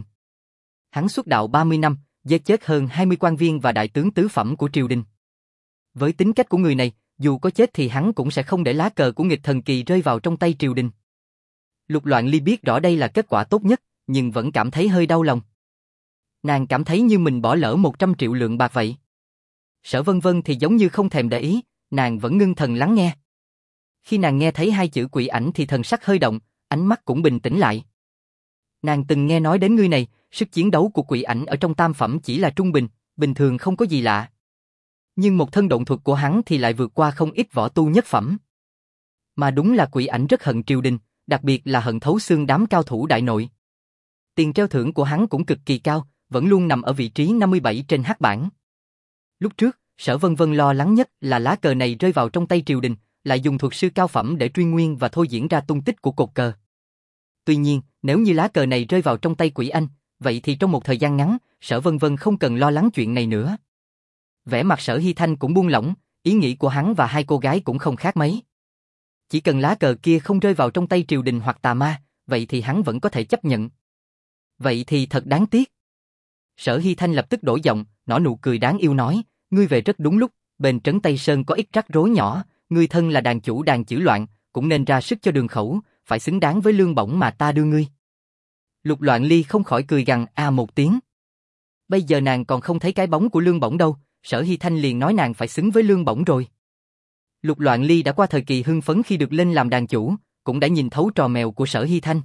Hắn xuất đạo ba mươi năm, giết chết hơn hai mươi quan viên và đại tướng tứ phẩm của triều đình. Với tính cách của người này, dù có chết thì hắn cũng sẽ không để lá cờ của nghịch thần kỳ rơi vào trong tay triều đình. Lục Loạn Ly biết rõ đây là kết quả tốt nhất, nhưng vẫn cảm thấy hơi đau lòng. Nàng cảm thấy như mình bỏ lỡ một trăm triệu lượng bạc vậy. Sở Vân Vân thì giống như không thèm để ý, nàng vẫn ngưng thần lắng nghe. Khi nàng nghe thấy hai chữ Quỷ Ảnh thì thần sắc hơi động, ánh mắt cũng bình tĩnh lại. Nàng từng nghe nói đến người này, sức chiến đấu của Quỷ Ảnh ở trong tam phẩm chỉ là trung bình, bình thường không có gì lạ. Nhưng một thân độn thuật của hắn thì lại vượt qua không ít võ tu nhất phẩm. Mà đúng là Quỷ Ảnh rất hận triều đình, đặc biệt là hận thấu xương đám cao thủ đại nội. Tiền treo thưởng của hắn cũng cực kỳ cao, vẫn luôn nằm ở vị trí năm mươi bảy trên hắc bảng. Lúc trước, Sở Vân Vân lo lắng nhất là lá cờ này rơi vào trong tay triều đình, lại dùng thuật sư cao phẩm để truy nguyên và thôi diễn ra tung tích của cột cờ. Tuy nhiên, nếu như lá cờ này rơi vào trong tay Quỷ Anh, vậy thì trong một thời gian ngắn, Sở Vân Vân không cần lo lắng chuyện này nữa. Vẻ mặt Sở Hy Thanh cũng buông lỏng, ý nghĩ của hắn và hai cô gái cũng không khác mấy. Chỉ cần lá cờ kia không rơi vào trong tay triều đình hoặc tà ma, vậy thì hắn vẫn có thể chấp nhận. Vậy thì thật đáng tiếc. Sở Hy Thanh lập tức đổi giọng, nở nụ cười đáng yêu nói, ngươi về rất đúng lúc, bên trấn Tây Sơn có ít rắc rối nhỏ, ngươi thân là đàn chủ đàn chữ loạn, cũng nên ra sức cho Đường Khẩu, phải xứng đáng với lương bổng mà ta đưa ngươi. Lục Loạn Ly không khỏi cười gằn a một tiếng. Bây giờ nàng còn không thấy cái bóng của lương bổng đâu, Sở Hy Thanh liền nói nàng phải xứng với lương bổng rồi. Lục Loạn Ly đã qua thời kỳ hưng phấn khi được lên làm đàn chủ, cũng đã nhìn thấu trò mèo của Sở Hy Thanh.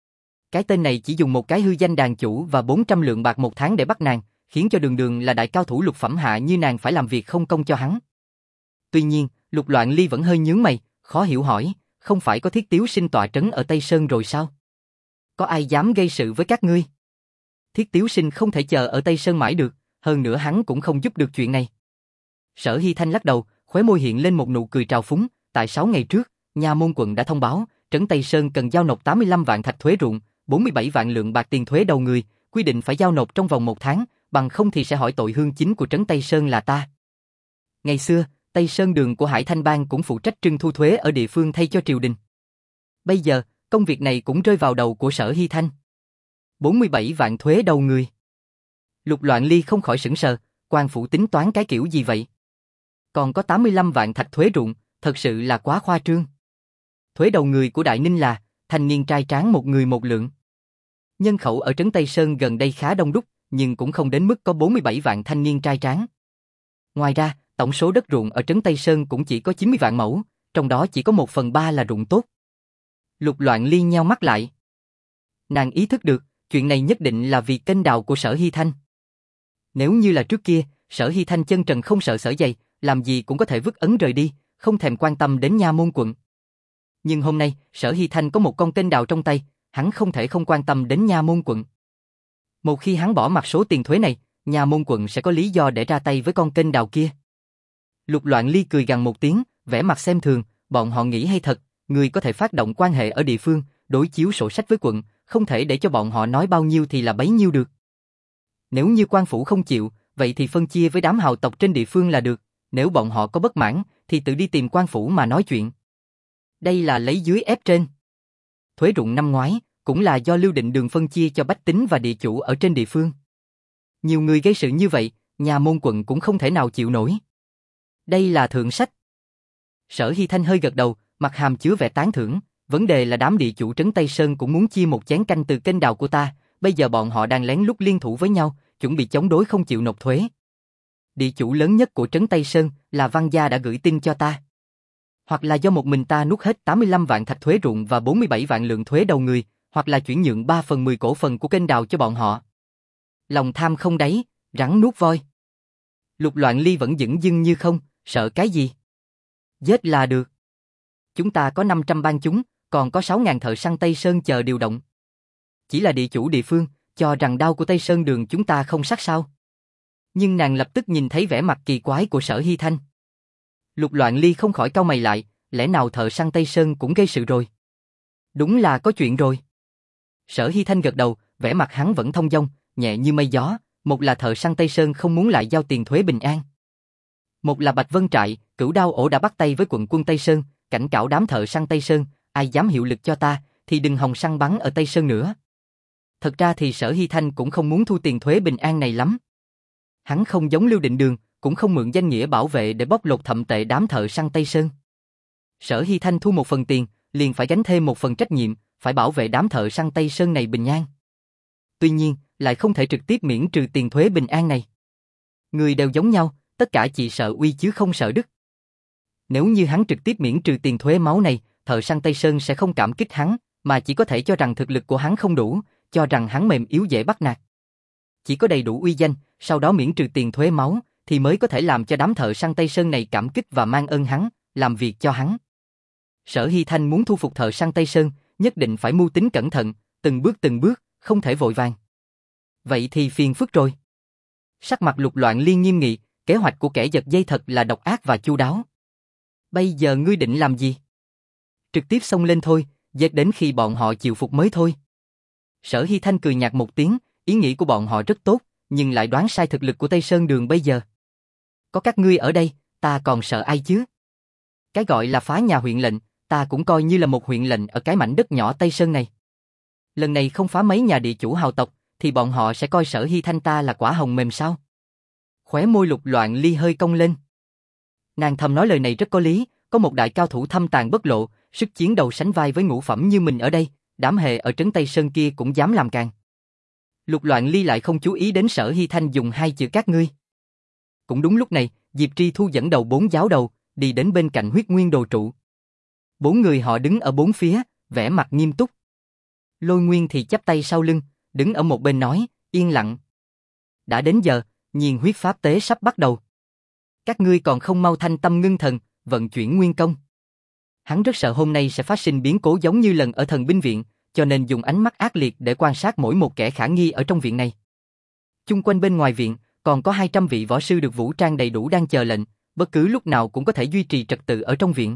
Cái tên này chỉ dùng một cái hư danh đàn chủ và bốn trăm lượng bạc một tháng để bắt nàng, khiến cho đường đường là đại cao thủ lục phẩm hạ như nàng phải làm việc không công cho hắn. Tuy nhiên, Lục Loạn Ly vẫn hơi nhướng mày, khó hiểu hỏi, không phải có Thiết Tiếu Sinh tọa trấn ở Tây Sơn rồi sao? Có ai dám gây sự với các ngươi? Thiết Tiếu Sinh không thể chờ ở Tây Sơn mãi được, hơn nữa hắn cũng không giúp được chuyện này. Sở Hy Thanh lắc đầu, khóe môi hiện lên một nụ cười trào phúng, tại sáu ngày trước, Nha Môn quận đã thông báo, trấn Tây Sơn cần giao nộp tám mươi lăm vạn thạch thuế ruộng, bốn mươi bảy vạn lượng bạc tiền thuế đầu người, quy định phải giao nộp trong vòng một tháng, bằng không thì sẽ hỏi tội hương chính của trấn Tây Sơn là ta. Ngày xưa, Tây Sơn đường của Hải Thanh Bang cũng phụ trách trưng thu thuế ở địa phương thay cho triều đình. Bây giờ, công việc này cũng rơi vào đầu của Sở Hy Thanh. bốn mươi bảy vạn thuế đầu người. Lục Loạn Ly không khỏi sững sờ, quan phủ tính toán cái kiểu gì vậy? Còn có tám mươi lăm vạn thạch thuế ruộng, thật sự là quá khoa trương. Thuế đầu người của Đại Ninh là, thanh niên trai tráng một người một lượng. Nhân khẩu ở trấn Tây Sơn gần đây khá đông đúc, nhưng cũng không đến mức có bốn mươi bảy vạn thanh niên trai tráng. Ngoài ra, tổng số đất ruộng ở trấn Tây Sơn cũng chỉ có chín mươi vạn mẫu, trong đó chỉ có một phần ba là ruộng tốt. Lục Loạn Ly nheo mắt lại. Nàng ý thức được, chuyện này nhất định là vì kênh đào của Sở Hy Thanh. Nếu như là trước kia, Sở Hy Thanh chân trần không sợ sở dày, làm gì cũng có thể vứt ấn rời đi, không thèm quan tâm đến nha môn quận. Nhưng hôm nay, Sở Hy Thanh có một con kênh đào trong tay, hắn không thể không quan tâm đến nha môn quận. Một khi hắn bỏ mặt số tiền thuế này, nha môn quận sẽ có lý do để ra tay với con kênh đào kia. Lục Loạn Ly cười gằn một tiếng, vẻ mặt xem thường, bọn họ nghĩ hay thật, người có thể phát động quan hệ ở địa phương, đối chiếu sổ sách với quận, không thể để cho bọn họ nói bao nhiêu thì là bấy nhiêu được. Nếu như quan phủ không chịu, vậy thì phân chia với đám hào tộc trên địa phương là được, nếu bọn họ có bất mãn, thì tự đi tìm quan phủ mà nói chuyện. Đây là lấy dưới ép trên. Thuế ruộng năm ngoái, cũng là do Lưu Định Đường phân chia cho bách tính và địa chủ ở trên địa phương. Nhiều người gây sự như vậy, nhà môn quận cũng không thể nào chịu nổi. Đây là thượng sách. Sở Hy Thanh hơi gật đầu, mặt hàm chứa vẻ tán thưởng, vấn đề là đám địa chủ trấn Tây Sơn cũng muốn chia một chén canh từ kênh đào của ta, bây giờ bọn họ đang lén lút liên thủ với nhau, chuẩn bị chống đối không chịu nộp thuế. Địa chủ lớn nhất của trấn Tây Sơn là Văn Gia đã gửi tin cho ta. Hoặc là do một mình ta nuốt hết tám mươi lăm vạn thạch thuế ruộng và bốn mươi bảy vạn lượng thuế đầu người, hoặc là chuyển nhượng ba phần mười cổ phần của kênh đào cho bọn họ. Lòng tham không đáy, rắn nuốt voi. Lục Loạn Ly vẫn dửng dưng như không, sợ cái gì? Giết là được. Chúng ta có năm trăm bang chúng, còn có sáu ngàn thợ săn Tây Sơn chờ điều động. Chỉ là địa chủ địa phương, cho rằng đao của Tây Sơn đường chúng ta không sắc sao? Nhưng nàng lập tức nhìn thấy vẻ mặt kỳ quái của Sở Hy Thanh. Lục Loạn Ly không khỏi cau mày lại, lẽ nào thợ săn Tây Sơn cũng gây sự rồi? Đúng là có chuyện rồi. Sở Hy Thanh gật đầu, vẻ mặt hắn vẫn thông dong, nhẹ như mây gió, một là thợ săn Tây Sơn không muốn lại giao tiền thuế bình an. Một là Bạch Vân Trại, Cửu Đao Ổ đã bắt tay với quận quân Tây Sơn, cảnh cáo đám thợ săn Tây Sơn, ai dám hiệu lực cho ta, thì đừng hòng săn bắn ở Tây Sơn nữa. Thật ra thì Sở Hy Thanh cũng không muốn thu tiền thuế bình an này lắm. Hắn không giống Lưu Định Đường, cũng không mượn danh nghĩa bảo vệ để bóc lột thậm tệ đám thợ săn Tây Sơn. Sở Hy Thanh thu một phần tiền, liền phải gánh thêm một phần trách nhiệm, phải bảo vệ đám thợ săn Tây Sơn này bình an. Tuy nhiên, lại không thể trực tiếp miễn trừ tiền thuế bình an này. Người đều giống nhau, tất cả chỉ sợ uy chứ không sợ đức. Nếu như hắn trực tiếp miễn trừ tiền thuế máu này, thợ săn Tây Sơn sẽ không cảm kích hắn, mà chỉ có thể cho rằng thực lực của hắn không đủ, cho rằng hắn mềm yếu dễ bắt nạt. Chỉ có đầy đủ uy danh, sau đó miễn trừ tiền thuế máu, thì mới có thể làm cho đám thợ săn Tây Sơn này cảm kích và mang ơn hắn, làm việc cho hắn. Sở Hy Thanh muốn thu phục thợ săn Tây Sơn, nhất định phải mưu tính cẩn thận, từng bước từng bước, không thể vội vàng. Vậy thì phiền phức rồi. Sắc mặt Lục Loạn Ly nghiêm nghị, kế hoạch của kẻ giật dây thật là độc ác và chu đáo. Bây giờ ngươi định làm gì? Trực tiếp xông lên thôi, giết đến khi bọn họ chịu phục mới thôi. Sở Hy Thanh cười nhạt một tiếng, ý nghĩ của bọn họ rất tốt, nhưng lại đoán sai thực lực của Tây Sơn Đường bây giờ. Có các ngươi ở đây, ta còn sợ ai chứ? Cái gọi là phá nhà huyện lệnh, ta cũng coi như là một huyện lệnh ở cái mảnh đất nhỏ Tây Sơn này. Lần này không phá mấy nhà địa chủ hào tộc, thì bọn họ sẽ coi Sở Hy Thanh ta là quả hồng mềm sao? Khóe môi Lục Loạn Ly hơi cong lên. Nàng thầm nói lời này rất có lý, có một đại cao thủ thâm tàn bất lộ, sức chiến đầu sánh vai với ngũ phẩm như mình ở đây, đám hề ở trấn Tây Sơn kia cũng dám làm càng. Lục Loạn Ly lại không chú ý đến Sở Hy Thanh dùng hai chữ các ngươi. Cũng đúng lúc này, Diệp Tri Thu dẫn đầu bốn giáo đầu, đi đến bên cạnh Huyết Nguyên Đồ Trụ. Bốn người họ đứng ở bốn phía, vẻ mặt nghiêm túc. Lôi Nguyên thì chắp tay sau lưng, đứng ở một bên nói, yên lặng. Đã đến giờ, nhiên huyết pháp tế sắp bắt đầu. Các ngươi còn không mau thanh tâm ngưng thần, vận chuyển nguyên công. Hắn rất sợ hôm nay sẽ phát sinh biến cố giống như lần ở thần binh viện, cho nên dùng ánh mắt ác liệt để quan sát mỗi một kẻ khả nghi ở trong viện này. Chung quanh bên ngoài viện, còn có hai trăm vị võ sư được vũ trang đầy đủ đang chờ lệnh, bất cứ lúc nào cũng có thể duy trì trật tự ở trong viện.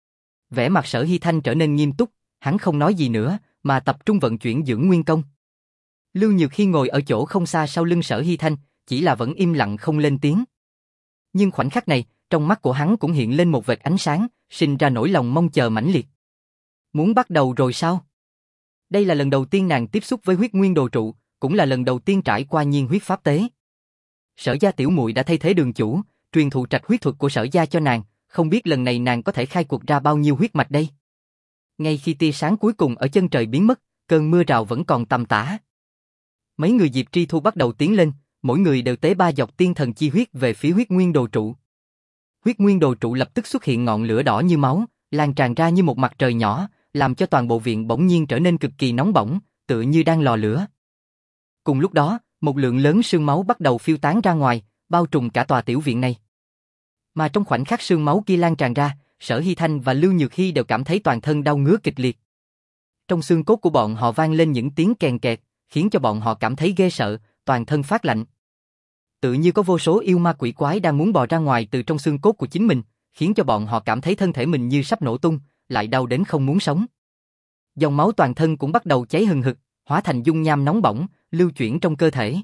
Vẻ mặt Sở Hy Thanh trở nên nghiêm túc, hắn không nói gì nữa, mà tập trung vận chuyển dưỡng nguyên công. Lưu Nhược Hy ngồi ở chỗ không xa sau lưng Sở Hy Thanh, chỉ là vẫn im lặng không lên tiếng. Nhưng khoảnh khắc này, trong mắt của hắn cũng hiện lên một vệt ánh sáng, sinh ra nỗi lòng mong chờ mãnh liệt. Muốn bắt đầu rồi sao? Đây là lần đầu tiên nàng tiếp xúc với Huyết Nguyên Đồ Trụ, cũng là lần đầu tiên trải qua nhiên huyết pháp tế. Sở gia tiểu muội đã thay thế đường chủ, truyền thụ trạch huyết thuật của Sở gia cho nàng, không biết lần này nàng có thể khai cuộc ra bao nhiêu huyết mạch đây. Ngay khi tia sáng cuối cùng ở chân trời biến mất, cơn mưa rào vẫn còn tầm tã. Mấy người Diệp Tri Thu bắt đầu tiến lên, mỗi người đều tế ba giọt tiên thần chi huyết về phía huyết nguyên đồ trụ. Huyết nguyên đồ trụ lập tức xuất hiện ngọn lửa đỏ như máu, lan tràn ra như một mặt trời nhỏ, làm cho toàn bộ viện bỗng nhiên trở nên cực kỳ nóng bỏng, tựa như đang lò lửa. Cùng lúc đó, một lượng lớn sương máu bắt đầu phiêu tán ra ngoài, bao trùm cả tòa tiểu viện này. Mà trong khoảnh khắc sương máu kia lan tràn ra, Sở Hy Thanh và Lưu Nhược Hy đều cảm thấy toàn thân đau ngứa kịch liệt. Trong xương cốt của bọn họ vang lên những tiếng kèn kẹt, khiến cho bọn họ cảm thấy ghê sợ, toàn thân phát lạnh. Tự như có vô số yêu ma quỷ quái đang muốn bò ra ngoài từ trong xương cốt của chính mình, khiến cho bọn họ cảm thấy thân thể mình như sắp nổ tung, lại đau đến không muốn sống. Dòng máu toàn thân cũng bắt đầu cháy hừng hực, hóa thành dung nham nóng bỏng, lưu chuyển trong cơ thể.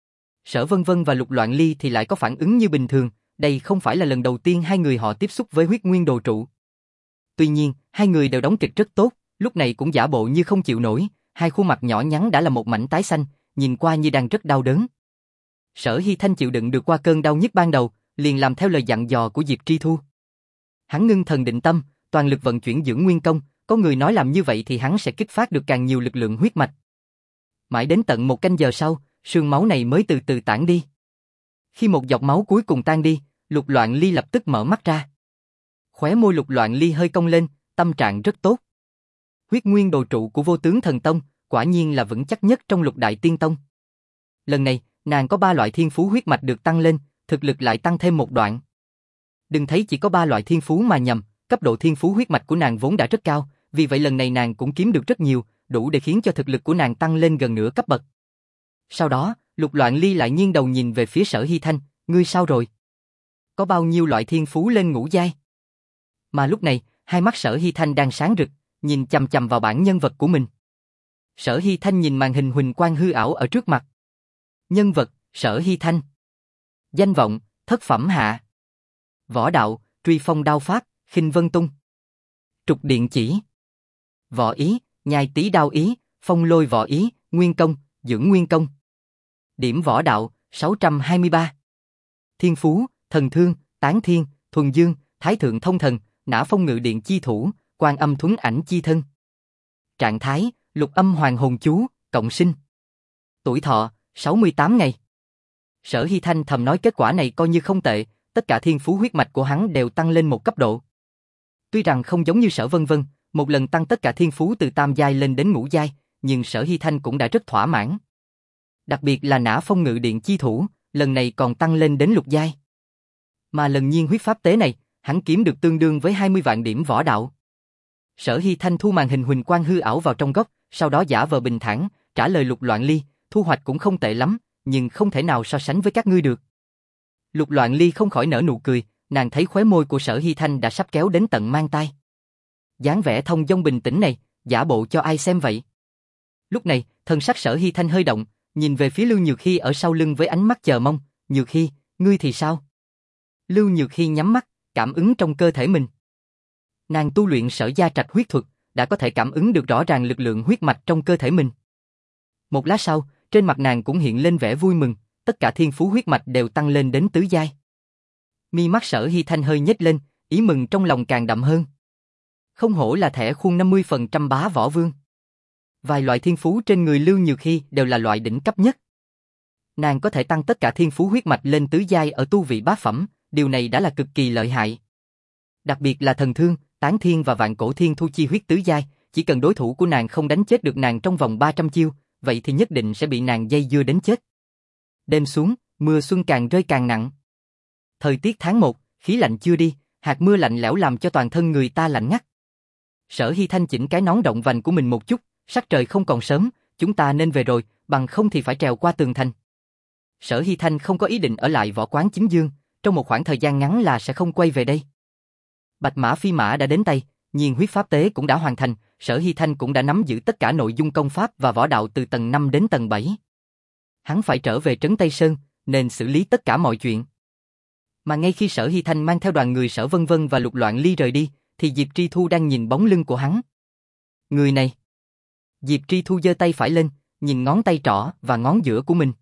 Sở Vân Vân và Lục Loạn Ly thì lại có phản ứng như bình thường, đây không phải là lần đầu tiên hai người họ tiếp xúc với huyết nguyên đồ trụ. Tuy nhiên, hai người đều đóng kịch rất tốt, lúc này cũng giả bộ như không chịu nổi, hai khuôn mặt nhỏ nhắn đã là một mảnh tái xanh, nhìn qua như đang rất đau đớn. Sở Hy Thanh chịu đựng được qua cơn đau nhức ban đầu, liền làm theo lời dặn dò của Diệp Tri Thu. Hắn ngưng thần định tâm, toàn lực vận chuyển dưỡng nguyên công, có người nói làm như vậy thì hắn sẽ kích phát được càng nhiều lực lượng huyết mạch. Mãi đến tận một canh giờ sau, sương máu này mới từ từ tản đi. Khi một giọt máu cuối cùng tan đi, Lục Loạn Ly lập tức mở mắt ra. Khóe môi Lục Loạn Ly hơi cong lên, tâm trạng rất tốt. Huyết nguyên đồ trụ của Vô Tướng Thần Tông, quả nhiên là vững chắc nhất trong Lục Đại Tiên Tông. Lần này, nàng có ba loại thiên phú huyết mạch được tăng lên, thực lực lại tăng thêm một đoạn. Đừng thấy chỉ có ba loại thiên phú mà nhầm, cấp độ thiên phú huyết mạch của nàng vốn đã rất cao, vì vậy lần này nàng cũng kiếm được rất nhiều, đủ để khiến cho thực lực của nàng tăng lên gần nửa cấp bậc. Sau đó, Lục Loạn Ly lại nghiêng đầu nhìn về phía Sở Hy Thanh, ngươi sao rồi? Có bao nhiêu loại thiên phú lên ngũ giai? Mà lúc này, hai mắt Sở Hy Thanh đang sáng rực, nhìn chằm chằm vào bản nhân vật của mình. Sở Hy Thanh nhìn màn hình huỳnh quang hư ảo ở trước mặt. Nhân vật, Sở Hy Thanh. Danh vọng, thất phẩm hạ. Võ đạo, truy phong đao pháp, khinh vân tung. Trục điện chỉ. Võ ý, nhai tí đao ý, phong lôi võ ý, nguyên công, dưỡng nguyên công. Điểm võ đạo, sáu trăm hai mươi ba. Thiên phú, thần thương, tán thiên, thuần dương, thái thượng thông thần, nã phong ngự điện chi thủ, quan âm thuấn ảnh chi thân. Trạng thái, lục âm hoàng hồn chú, cộng sinh. Tuổi thọ, sáu mươi tám ngày. Sở Hy Thanh thầm nói kết quả này coi như không tệ, tất cả thiên phú huyết mạch của hắn đều tăng lên một cấp độ. Tuy rằng không giống như Sở Vân Vân, một lần tăng tất cả thiên phú từ tam giai lên đến ngũ giai, nhưng Sở Hy Thanh cũng đã rất thỏa mãn. Đặc biệt là nã phong ngự điện chi thủ, lần này còn tăng lên đến lục giai. Mà lần nhiên huyết pháp tế này, hắn kiếm được tương đương với hai mươi vạn điểm võ đạo. Sở Hy Thanh thu màn hình huỳnh quang hư ảo vào trong góc, sau đó giả vờ bình thản, trả lời Lục Loạn Ly, thu hoạch cũng không tệ lắm, nhưng không thể nào so sánh với các ngươi được. Lục Loạn Ly không khỏi nở nụ cười, nàng thấy khóe môi của Sở Hy Thanh đã sắp kéo đến tận mang tai. Dáng vẻ thông dong bình tĩnh này, giả bộ cho ai xem vậy? Lúc này, thần sắc Sở Hy Thanh hơi động, nhìn về phía Lưu Nhược Hy ở sau lưng với ánh mắt chờ mong, Nhược Hy, ngươi thì sao? Lưu Nhược Hy nhắm mắt, cảm ứng trong cơ thể mình. Nàng tu luyện Sở Gia Trạch huyết thuật, đã có thể cảm ứng được rõ ràng lực lượng huyết mạch trong cơ thể mình. Một lát sau, trên mặt nàng cũng hiện lên vẻ vui mừng, tất cả thiên phú huyết mạch đều tăng lên đến tứ giai. Mi mắt Sở Hy Thanh hơi nhếch lên, ý mừng trong lòng càng đậm hơn. Không hổ là thẻ khuôn năm mươi phần trăm bá võ vương. Vài loại thiên phú trên người Lưu Nhược Hy đều là loại đỉnh cấp nhất. Nàng có thể tăng tất cả thiên phú huyết mạch lên tứ giai ở tu vị bá phẩm, điều này đã là cực kỳ lợi hại. Đặc biệt là thần thương, tán thiên và vạn cổ thiên thu chi huyết tứ giai, chỉ cần đối thủ của nàng không đánh chết được nàng trong vòng ba trăm chiêu, vậy thì nhất định sẽ bị nàng dây dưa đến chết. Đêm xuống, mưa xuân càng rơi càng nặng. Thời tiết tháng một, khí lạnh chưa đi, hạt mưa lạnh lẽo làm cho toàn thân người ta lạnh ngắt. Sở Hy Thanh chỉnh cái nón rộng vành của mình một chút, sắc trời không còn sớm, chúng ta nên về rồi, bằng không thì phải trèo qua tường thành. Sở Hy Thanh không có ý định ở lại võ quán Chính Dương, trong một khoảng thời gian ngắn là sẽ không quay về đây. Bạch mã phi mã đã đến tay, nhiên huyết pháp tế cũng đã hoàn thành, Sở Hy Thanh cũng đã nắm giữ tất cả nội dung công pháp và võ đạo từ tầng năm đến tầng bảy. Hắn phải trở về trấn Tây Sơn, nên xử lý tất cả mọi chuyện. Mà ngay khi Sở Hy Thanh mang theo đoàn người Sở Vân Vân và Lục Loạn Ly rời đi, thì Diệp Tri Thu đang nhìn bóng lưng của hắn. Người này. Diệp Tri Thu giơ tay phải lên, nhìn ngón tay trỏ và ngón giữa của mình.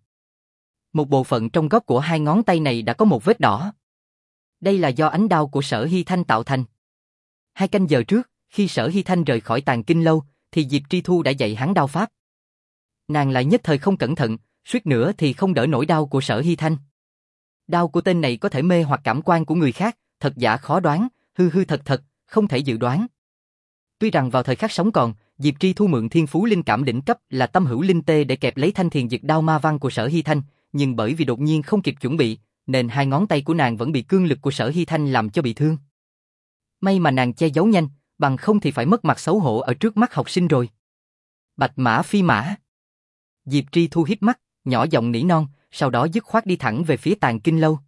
Một bộ phận trong góc của hai ngón tay này đã có một vết đỏ. Đây là do ánh đao của Sở Hy Thanh tạo thành. Hai canh giờ trước, Khi Sở Hy Thanh rời khỏi Tàng Kinh Lâu, thì Diệp Tri Thu đã dạy hắn đao pháp. Nàng lại nhất thời không cẩn thận, suýt nữa thì không đỡ nổi đao của Sở Hy Thanh. Đao của tên này có thể mê hoặc cảm quan của người khác, thật giả khó đoán, hư hư thật thật, không thể dự đoán. Tuy rằng vào thời khắc sống còn, Diệp Tri Thu mượn thiên phú linh cảm đỉnh cấp là Tâm Hữu Linh Tê để kẹp lấy thanh thiền dực đao ma văn của Sở Hy Thanh, nhưng bởi vì đột nhiên không kịp chuẩn bị, nên hai ngón tay của nàng vẫn bị cương lực của Sở Hy Thanh làm cho bị thương. May mà nàng che giấu nhanh, bằng không thì phải mất mặt xấu hổ ở trước mắt học sinh rồi. Bạch mã phi mã. Diệp Tri Thu híp mắt, nhỏ giọng nỉ non, sau đó dứt khoát đi thẳng về phía Tàng Kinh Lâu.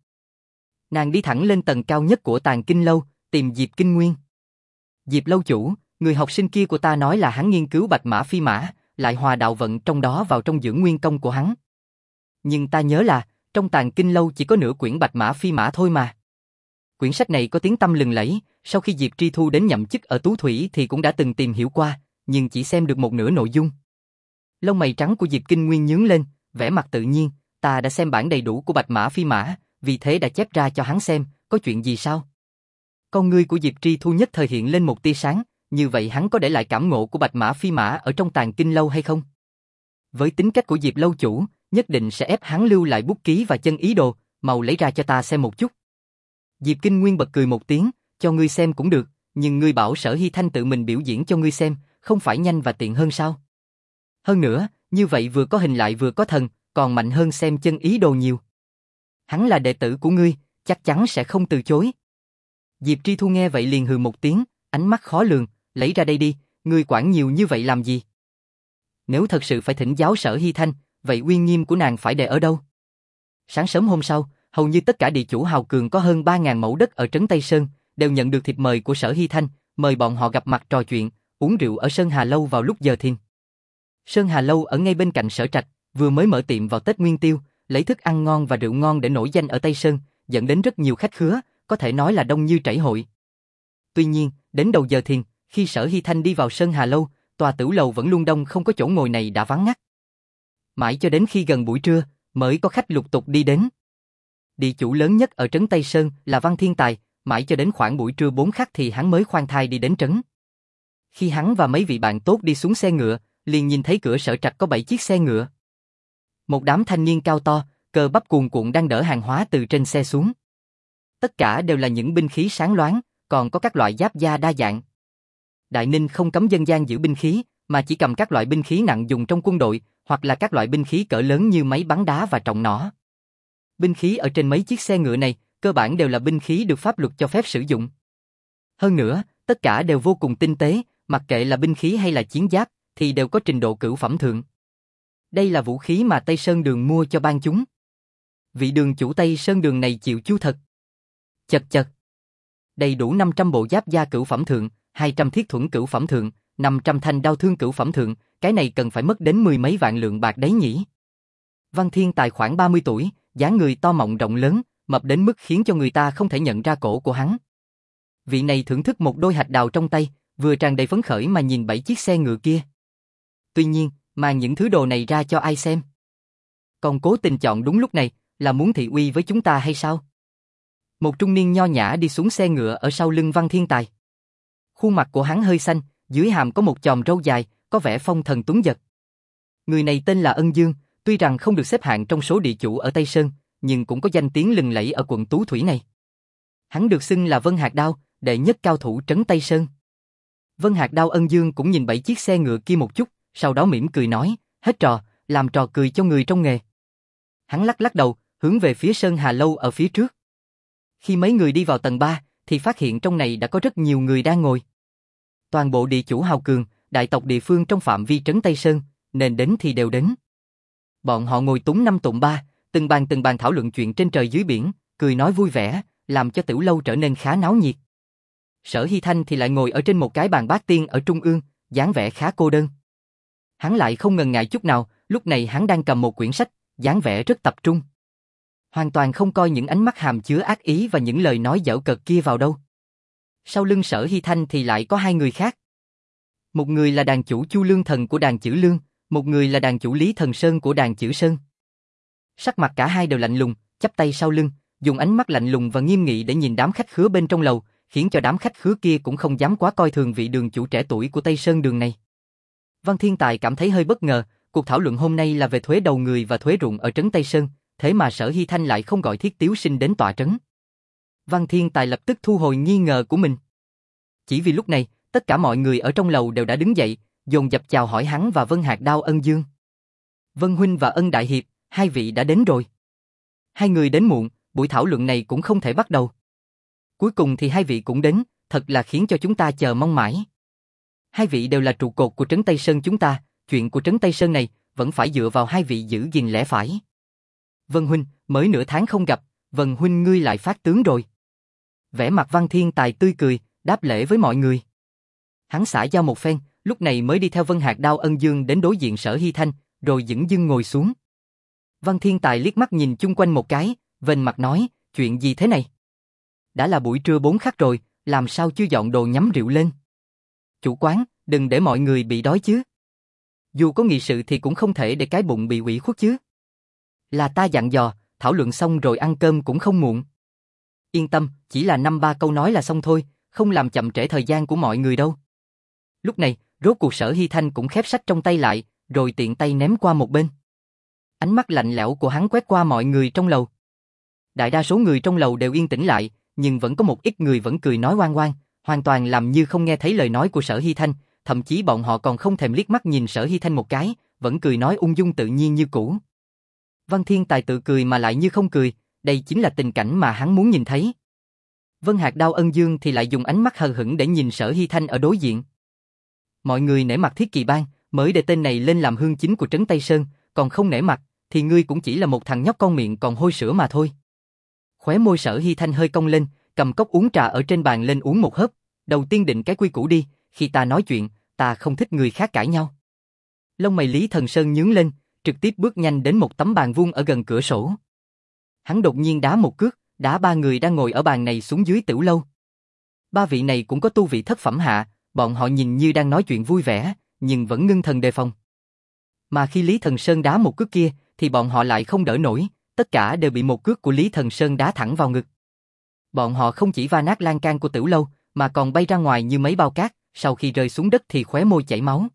Nàng đi thẳng lên tầng cao nhất của Tàng Kinh Lâu, tìm Diệp Kinh Nguyên. Diệp lâu chủ, người học sinh kia của ta nói là hắn nghiên cứu bạch mã phi mã, lại hòa đạo vận trong đó vào trong dưỡng nguyên công của hắn. Nhưng ta nhớ là, trong Tàng Kinh Lâu chỉ có nửa quyển bạch mã phi mã thôi mà. Quyển sách này có tiếng tăm lừng lẫy, sau khi Diệp Tri Thu đến nhậm chức ở Tú Thủy thì cũng đã từng tìm hiểu qua, nhưng chỉ xem được một nửa nội dung. Lông mày trắng của Diệp Kinh Nguyên nhướng lên, vẻ mặt tự nhiên, ta đã xem bản đầy đủ của bạch mã phi mã, vì thế đã chép ra cho hắn xem, có chuyện gì sao? Con ngươi của Diệp Tri Thu nhất thời hiện lên một tia sáng, như vậy hắn có để lại cảm ngộ của bạch mã phi mã ở trong Tàng Kinh Lâu hay không? Với tính cách của Diệp lâu chủ, nhất định sẽ ép hắn lưu lại bút ký và chân ý đồ, mau lấy ra cho ta xem một chút. Diệp Kinh Nguyên bật cười một tiếng, cho ngươi xem cũng được, nhưng ngươi bảo Sở Hy Thanh tự mình biểu diễn cho ngươi xem, không phải nhanh và tiện hơn sao? Hơn nữa, như vậy vừa có hình lại vừa có thần, còn mạnh hơn xem chân ý đồ nhiều. Hắn là đệ tử của ngươi, chắc chắn sẽ không từ chối. Diệp Tri Thu nghe vậy liền hừ một tiếng, ánh mắt khó lường, lấy ra đây đi, ngươi quản nhiều như vậy làm gì? Nếu thật sự phải thỉnh giáo Sở Hy Thanh, vậy uy nghiêm của nàng phải để ở đâu? Sáng sớm hôm sau, hầu như tất cả địa chủ hào cường có hơn ba ngàn mẫu đất ở trấn Tây Sơn, đều nhận được thiệp mời của Sở Hy Thanh, mời bọn họ gặp mặt trò chuyện, uống rượu ở Sơn Hà Lâu vào lúc giờ thìn. Sơn Hà Lâu ở ngay bên cạnh Sở Trạch, vừa mới mở tiệm vào Tết Nguyên Tiêu, lấy thức ăn ngon và rượu ngon để nổi danh ở Tây Sơn, dẫn đến rất nhiều khách khứa, có thể nói là đông như chảy hội. Tuy nhiên, đến đầu giờ thìn, khi Sở Hy Thanh đi vào Sơn Hà Lâu, tòa tửu lầu vẫn luôn đông không có chỗ ngồi này đã vắng ngắt. Mãi cho đến khi gần buổi trưa, mới có khách lục tục đi đến. Địa chủ lớn nhất ở trấn Tây Sơn là Văn Thiên Tài, mãi cho đến khoảng buổi trưa bốn khắc thì hắn mới khoan thai đi đến trấn. Khi hắn và mấy vị bạn tốt đi xuống xe ngựa, liền nhìn thấy cửa Sở Trạch có bảy chiếc xe ngựa. Một đám thanh niên cao to, cơ bắp cuồn cuộn đang đỡ hàng hóa từ trên xe xuống. Tất cả đều là những binh khí sáng loáng, còn có các loại giáp da đa dạng. Đại Ninh không cấm dân gian giữ binh khí, mà chỉ cầm các loại binh khí nặng dùng trong quân đội, hoặc là các loại binh khí cỡ lớn như máy bắn đá và trọng nỏ. Binh khí ở trên mấy chiếc xe ngựa này, cơ bản đều là binh khí được pháp luật cho phép sử dụng. Hơn nữa, tất cả đều vô cùng tinh tế, mặc kệ là binh khí hay là chiến giáp, thì đều có trình độ cửu phẩm thượng. Đây là vũ khí mà Tây Sơn Đường mua cho ban chúng. Vị đường chủ Tây Sơn Đường này chịu chu thật. Chật chật. Đầy đủ năm trăm bộ giáp da cửu phẩm thượng, hai trăm thiết thuẫn cửu phẩm thượng, năm trăm thanh đao thương cửu phẩm thượng, cái này cần phải mất đến mười mấy vạn lượng bạc đấy nhỉ. Văn Thiên Tài khoảng ba mươi tuổi, dáng người to mọng rộng lớn, mập đến mức khiến cho người ta không thể nhận ra cổ của hắn. Vị này thưởng thức một đôi hạch đào trong tay, vừa tràn đầy phấn khởi mà nhìn bảy chiếc xe ngựa kia. Tuy nhiên, mang những thứ đồ này ra cho ai xem? Còn cố tình chọn đúng lúc này, là muốn thị uy với chúng ta hay sao? Một trung niên nho nhã đi xuống xe ngựa ở sau lưng Văn Thiên Tài. Khuôn mặt của hắn hơi xanh, dưới hàm có một chòm râu dài, có vẻ phong thần tuấn giật. Người này tên là Ân Dương, tuy rằng không được xếp hạng trong số địa chủ ở Tây Sơn, nhưng cũng có danh tiếng lừng lẫy ở quận Tú Thủy này. Hắn được xưng là Vân Hạc Đao, đệ nhất cao thủ trấn Tây Sơn. Vân Hạc Đao Ân Dương cũng nhìn bảy chiếc xe ngựa kia một chút, sau đó mỉm cười nói, hết trò, làm trò cười cho người trong nghề. Hắn lắc lắc đầu, hướng về phía Sơn Hà Lâu ở phía trước. Khi mấy người đi vào tầng ba, thì phát hiện trong này đã có rất nhiều người đang ngồi. Toàn bộ địa chủ hào cường, đại tộc địa phương trong phạm vi trấn Tây Sơn, nên đến thì đều đến. Bọn họ ngồi túng năm tụng ba, từng bàn từng bàn thảo luận chuyện trên trời dưới biển, cười nói vui vẻ, làm cho tửu lâu trở nên khá náo nhiệt. Sở Hy Thanh thì lại ngồi ở trên một cái bàn bát tiên ở trung ương, dáng vẻ khá cô đơn. Hắn lại không ngần ngại chút nào, lúc này hắn đang cầm một quyển sách, dáng vẻ rất tập trung. Hoàn toàn không coi những ánh mắt hàm chứa ác ý và những lời nói giễu cợt kia vào đâu. Sau lưng Sở Hy Thanh thì lại có hai người khác. Một người là đàn chủ Chu Lương Thần của đàn Chữ Lương, một người là đàn chủ Lý Thần Sơn của đàn Chữ Sơn. Sắc mặt cả hai đều lạnh lùng, chắp tay sau lưng, dùng ánh mắt lạnh lùng và nghiêm nghị để nhìn đám khách khứa bên trong lầu, khiến cho đám khách khứa kia cũng không dám quá coi thường vị đường chủ trẻ tuổi của Tây Sơn Đường này. Văn Thiên Tài cảm thấy hơi bất ngờ, cuộc thảo luận hôm nay là về thuế đầu người và thuế ruộng ở trấn Tây Sơn, thế mà Sở Hy Thanh lại không gọi Thiết Tiếu Sinh đến tọa trấn. Văn Thiên Tài lập tức thu hồi nghi ngờ của mình. Chỉ vì lúc này, tất cả mọi người ở trong lầu đều đã đứng dậy, dồn dập chào hỏi hắn và Vân Hạc Đao Ân Dương. Vân Huynh và Ân Đại Hiệp, hai vị đã đến rồi. Hai người đến muộn, buổi thảo luận này cũng không thể bắt đầu. Cuối cùng thì hai vị cũng đến, thật là khiến cho chúng ta chờ mong mãi. Hai vị đều là trụ cột của trấn Tây Sơn chúng ta, chuyện của trấn Tây Sơn này vẫn phải dựa vào hai vị giữ gìn lẽ phải. Vân Huynh, mới nửa tháng không gặp, Vân Huynh ngươi lại phát tướng rồi. Vẻ mặt Văn Thiên Tài tươi cười, đáp lễ với mọi người. Hắn xả giao một phen, lúc này mới đi theo Vân Hạc Đao Ân Dương đến đối diện Sở Hy Thanh, rồi dửng dưng ngồi xuống. Văn Thiên Tài liếc mắt nhìn chung quanh một cái, vênh mặt nói, chuyện gì thế này? Đã là buổi trưa bốn khắc rồi, làm sao chưa dọn đồ nhắm rượu lên? Chủ quán, đừng để mọi người bị đói chứ. Dù có nghị sự thì cũng không thể để cái bụng bị ủy khuất chứ. Là ta dặn dò, thảo luận xong rồi ăn cơm cũng không muộn. Yên tâm, chỉ là năm ba câu nói là xong thôi, không làm chậm trễ thời gian của mọi người đâu. Lúc này, rốt cuộc Sở Hy Thanh cũng khép sách trong tay lại, rồi tiện tay ném qua một bên. Ánh mắt lạnh lẽo của hắn quét qua mọi người trong lầu. Đại đa số người trong lầu đều yên tĩnh lại, nhưng vẫn có một ít người vẫn cười nói oang oang, hoàn toàn làm như không nghe thấy lời nói của Sở Hy Thanh, thậm chí bọn họ còn không thèm liếc mắt nhìn Sở Hy Thanh một cái, vẫn cười nói ung dung tự nhiên như cũ. Văn Thiên Tài tự cười mà lại như không cười, đây chính là tình cảnh mà hắn muốn nhìn thấy. Vân Hạc Đao Ân Dương thì lại dùng ánh mắt hờ hững để nhìn Sở Hy Thanh ở đối diện. Mọi người nể mặt Thiết Kỳ Bang, mới để tên này lên làm hương chính của trấn Tây Sơn, còn không nể mặt, thì ngươi cũng chỉ là một thằng nhóc con miệng còn hôi sữa mà thôi. Khóe môi Sở Hy Thanh hơi cong lên, cầm cốc uống trà ở trên bàn lên uống một hớp, đầu tiên định cái quy củ đi, khi ta nói chuyện, ta không thích người khác cãi nhau. Lông mày Lý Thần Sơn nhướng lên, trực tiếp bước nhanh đến một tấm bàn vuông ở gần cửa sổ. Hắn đột nhiên đá một cước, đá ba người đang ngồi ở bàn này xuống dưới tiểu lâu. Ba vị này cũng có tu vị thất phẩm hạ, bọn họ nhìn như đang nói chuyện vui vẻ, nhưng vẫn ngưng thần đề phòng. Mà khi Lý Thần Sơn đá một cước kia, thì bọn họ lại không đỡ nổi, tất cả đều bị một cước của Lý Thần Sơn đá thẳng vào ngực. Bọn họ không chỉ va nát lan can của tiểu lâu, mà còn bay ra ngoài như mấy bao cát, sau khi rơi xuống đất thì khóe môi chảy máu.